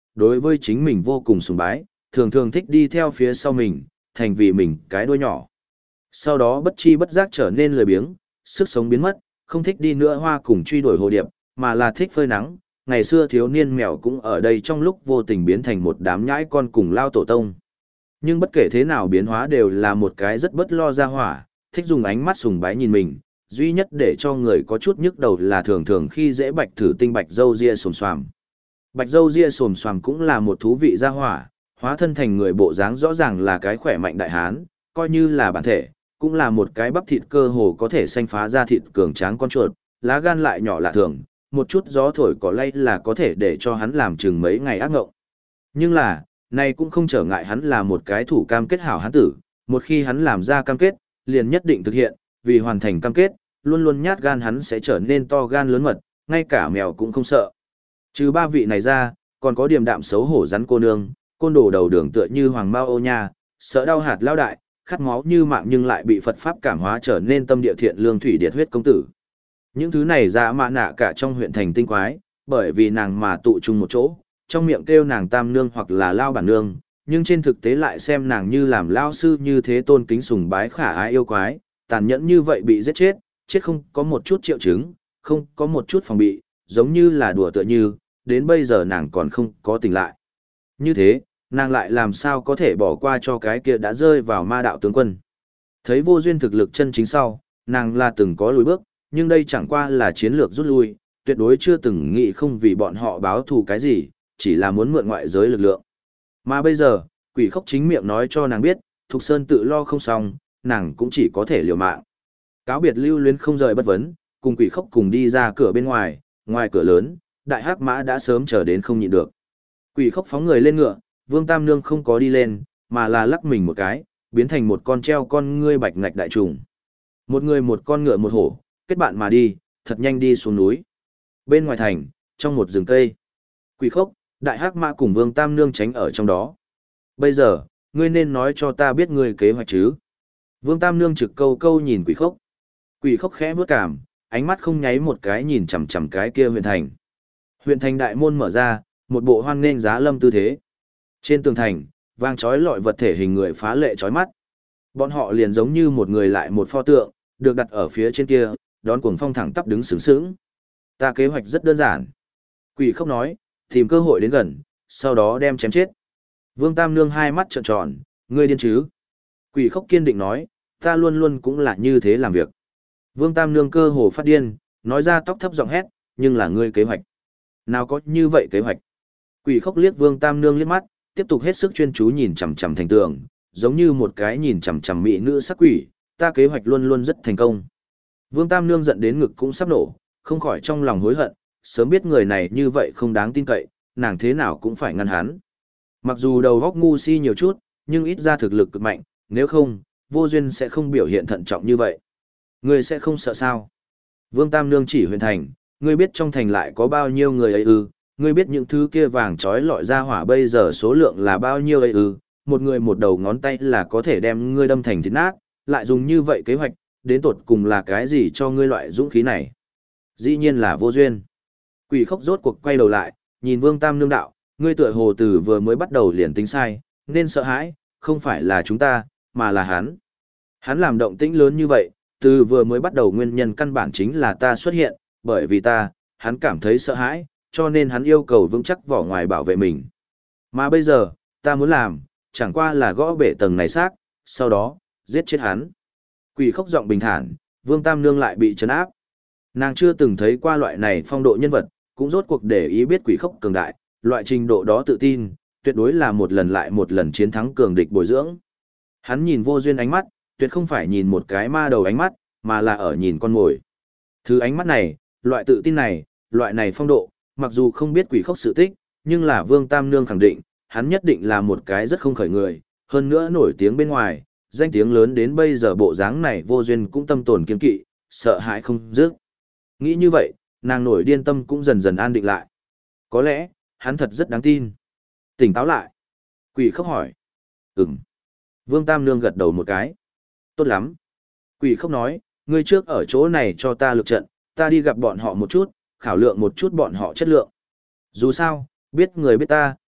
A: đối với chính mình vô cùng sùng bái, thường thường thích đi theo phía sau mình, thành vì mình cái đuôi nhỏ. Sau đó bất chi bất giác trở nên lười biếng, sức sống biến mất, không thích đi nữa hoa cùng truy đuổi hồ điệp, mà là thích phơi nắng. Ngày xưa thiếu niên mèo cũng ở đây trong lúc vô tình biến thành một đám nhãi con cùng lao tổ tông. Nhưng bất kể thế nào biến hóa đều là một cái rất bất lo ra hỏa, thích dùng ánh mắt sùng bái nhìn mình, duy nhất để cho người có chút nhức đầu là thường thường khi dễ bạch thử tinh bạch dâu ria xồm xoàm. Bạch dâu ria xồm xoàm cũng là một thú vị ra hỏa, hóa thân thành người bộ dáng rõ ràng là cái khỏe mạnh đại hán, coi như là bản thể, cũng là một cái bắp thịt cơ hồ có thể xanh phá ra thịt cường tráng con chuột, lá gan lại nhỏ lạ thường, một chút gió thổi cỏ lay là có thể để cho hắn làm chừng mấy ngày ác ngộng. Nhưng là, này cũng không trở ngại hắn là một cái thủ cam kết hảo hán tử, một khi hắn làm ra cam kết, liền nhất định thực hiện, vì hoàn thành cam kết, luôn luôn nhát gan hắn sẽ trở nên to gan lớn mật, ngay cả mèo cũng không sợ. Trừ ba vị này ra, còn có điềm đạm xấu hổ rắn cô nương, côn đồ đầu đường tựa như hoàng mao ô nha, sợ đau hạt lao đại, khát máu như mạng nhưng lại bị Phật Pháp cảm hóa trở nên tâm địa thiện lương thủy điệt huyết công tử. Những thứ này ra mạ nạ cả trong huyện thành tinh quái, bởi vì nàng mà tụ chung một chỗ, trong miệng kêu nàng tam nương hoặc là lao bản nương, nhưng trên thực tế lại xem nàng như làm lao sư như thế tôn kính sùng bái khả ái yêu quái, tàn nhẫn như vậy bị giết chết, chết không có một chút triệu chứng, không có một chút phòng bị, giống như là đùa tựa như, đến bây giờ nàng còn không có tỉnh lại. Như thế, nàng lại làm sao có thể bỏ qua cho cái kia đã rơi vào ma đạo tướng quân. Thấy vô duyên thực lực chân chính sau, nàng là từng có lùi bước, nhưng đây chẳng qua là chiến lược rút lui, tuyệt đối chưa từng nghĩ không vì bọn họ báo thù cái gì, chỉ là muốn mượn ngoại giới lực lượng. Mà bây giờ, quỷ khốc chính miệng nói cho nàng biết, Thục Sơn tự lo không xong, nàng cũng chỉ có thể liều mạng. Cáo biệt lưu luyến không rời bất vấn, cùng quỷ khốc cùng đi ra cửa bên ngoài, ngoài cửa lớn, đại hắc mã đã sớm chờ đến không nhịn được. Quỷ khốc phóng người lên ngựa, Vương Tam Nương không có đi lên, mà là lắc mình một cái, biến thành một con treo con ngươi bạch ngạch đại trùng. Một người một con ngựa một hổ, kết bạn mà đi, thật nhanh đi xuống núi. Bên ngoài thành, trong một rừng cây, quỷ khốc, đại hắc mã cùng Vương Tam Nương tránh ở trong đó. Bây giờ, ngươi nên nói cho ta biết ngươi kế hoạch chứ. Vương Tam Nương trực câu câu nhìn quỷ khốc. Quỷ khốc khẽ bước cảm, ánh mắt không nháy một cái nhìn chằm chằm cái kia huyện thành. Huyện thành đại môn mở ra, một bộ hoan nghênh giá lâm tư thế. Trên tường thành, vang chói lọi vật thể hình người phá lệ chói mắt. Bọn họ liền giống như một người lại một pho tượng, được đặt ở phía trên kia, đón cuồng phong thẳng tắp đứng sướng sướng. Ta kế hoạch rất đơn giản. Quỷ khốc nói, tìm cơ hội đến gần, sau đó đem chém chết. Vương Tam Nương hai mắt trợn tròn, ngươi điên chứ? Quỷ khốc kiên định nói, ta luôn luôn cũng là như thế làm việc. Vương Tam Nương cơ hồ phát điên, nói ra tóc thấp giọng hét, nhưng là ngươi kế hoạch. Nào có như vậy kế hoạch. Quỷ khốc liếc Vương Tam Nương liếc mắt, tiếp tục hết sức chuyên chú nhìn chằm chằm thành tường, giống như một cái nhìn chằm chằm mỹ nữ sắc quỷ, ta kế hoạch luôn luôn rất thành công. Vương Tam Nương giận đến ngực cũng sắp nổ, không khỏi trong lòng hối hận, sớm biết người này như vậy không đáng tin cậy, nàng thế nào cũng phải ngăn hắn. Mặc dù đầu góc ngu si nhiều chút, nhưng ít ra thực lực cực mạnh, nếu không, vô duyên sẽ không biểu hiện thận trọng như vậy. Ngươi sẽ không sợ sao? Vương Tam Nương chỉ huyện thành, ngươi biết trong thành lại có bao nhiêu người ấy ư, ngươi biết những thứ kia vàng trói lọi ra hỏa bây giờ số lượng là bao nhiêu ấy ư, một người một đầu ngón tay là có thể đem ngươi đâm thành thịt nát, lại dùng như vậy kế hoạch, đến tột cùng là cái gì cho ngươi loại dũng khí này? Dĩ nhiên là vô duyên. Quỷ khốc rốt cuộc quay đầu lại, nhìn Vương Tam Nương đạo, ngươi tựa hồ từ vừa mới bắt đầu liền tính sai, nên sợ hãi, không phải là chúng ta, mà là hắn. Hắn làm động tĩnh lớn như vậy, từ vừa mới bắt đầu nguyên nhân căn bản chính là ta xuất hiện, bởi vì ta, hắn cảm thấy sợ hãi, cho nên hắn yêu cầu vững chắc vỏ ngoài bảo vệ mình. Mà bây giờ, ta muốn làm, chẳng qua là gõ bể tầng này xác, sau đó, giết chết hắn. Quỷ khốc giọng bình thản, Vương Tam Nương lại bị trấn áp. Nàng chưa từng thấy qua loại này phong độ nhân vật, cũng rốt cuộc để ý biết quỷ khốc cường đại, loại trình độ đó tự tin, tuyệt đối là một lần lại một lần chiến thắng cường địch bồi dưỡng. Hắn nhìn vô duyên ánh mắt, tuyệt không phải nhìn một cái ma đầu ánh mắt, mà là ở nhìn con mồi. Thứ ánh mắt này, loại tự tin này, loại này phong độ, mặc dù không biết quỷ khốc sự tích, nhưng là Vương Tam Nương khẳng định, hắn nhất định là một cái rất không khởi người, hơn nữa nổi tiếng bên ngoài, danh tiếng lớn đến bây giờ bộ dáng này vô duyên cũng tâm tồn kiên kỵ, sợ hãi không dứt. Nghĩ như vậy, nàng nổi điên tâm cũng dần dần an định lại. Có lẽ, hắn thật rất đáng tin. Tỉnh táo lại. Quỷ khốc hỏi. Ừm. Vương Tam Nương gật đầu một cái. Tốt lắm. Quỷ khốc nói, ngươi trước ở chỗ này cho ta lực trận, ta đi gặp bọn họ một chút, khảo lượng một chút bọn họ chất lượng. Dù sao, biết người biết ta,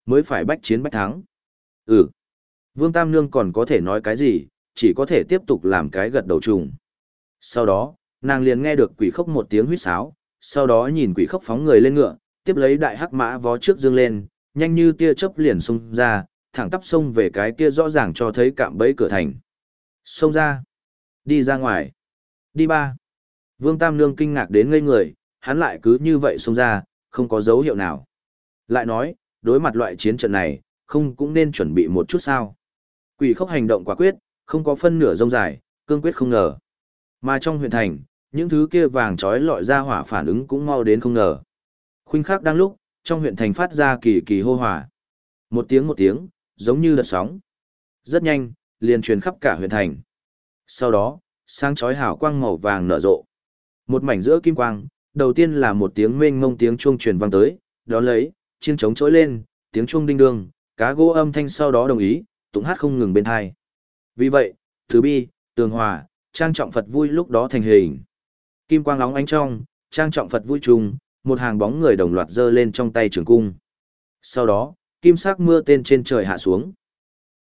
A: mới phải bách chiến bách thắng. Ừ. Vương Tam Nương còn có thể nói cái gì, chỉ có thể tiếp tục làm cái gật đầu trùng. Sau đó, nàng liền nghe được quỷ khốc một tiếng huýt sáo, sau đó nhìn quỷ khốc phóng người lên ngựa, tiếp lấy đại hắc mã vó trước dương lên, nhanh như tia chớp liền xông ra, thẳng tắp xông về cái kia rõ ràng cho thấy cạm bẫy cửa thành. Xông ra, đi ra ngoài, đi ba. Vương Tam Nương kinh ngạc đến ngây người, hắn lại cứ như vậy xông ra, không có dấu hiệu nào. Lại nói, đối mặt loại chiến trận này, không cũng nên chuẩn bị một chút sao. Quỷ khốc hành động quả quyết, không có phân nửa rông dài, cương quyết không ngờ. Mà trong huyện thành, những thứ kia vàng trói lọi ra hỏa phản ứng cũng mau đến không ngờ. Khuynh khắc đang lúc, trong huyện thành phát ra kỳ kỳ hô hỏa. Một tiếng, giống như đợt sóng. Rất nhanh, liền truyền khắp cả huyện thành. Sau đó, sáng chói hào quang màu vàng nở rộ. Một mảnh giữa kim quang, đầu tiên là một tiếng mênh mông tiếng chuông truyền vang tới, đó lấy, chiêng trống trỗi lên, tiếng chuông đinh đương, cá gỗ âm thanh sau đó đồng ý, tụng hát không ngừng bên hai. Vì vậy, Từ Bi, Tường Hòa, trang trọng Phật vui lúc đó thành hình. Kim quang lóng ánh trong, trang trọng Phật vui trùng, một hàng bóng người đồng loạt giơ lên trong tay trường cung. Sau đó, kim sắc mưa tên trên trời hạ xuống.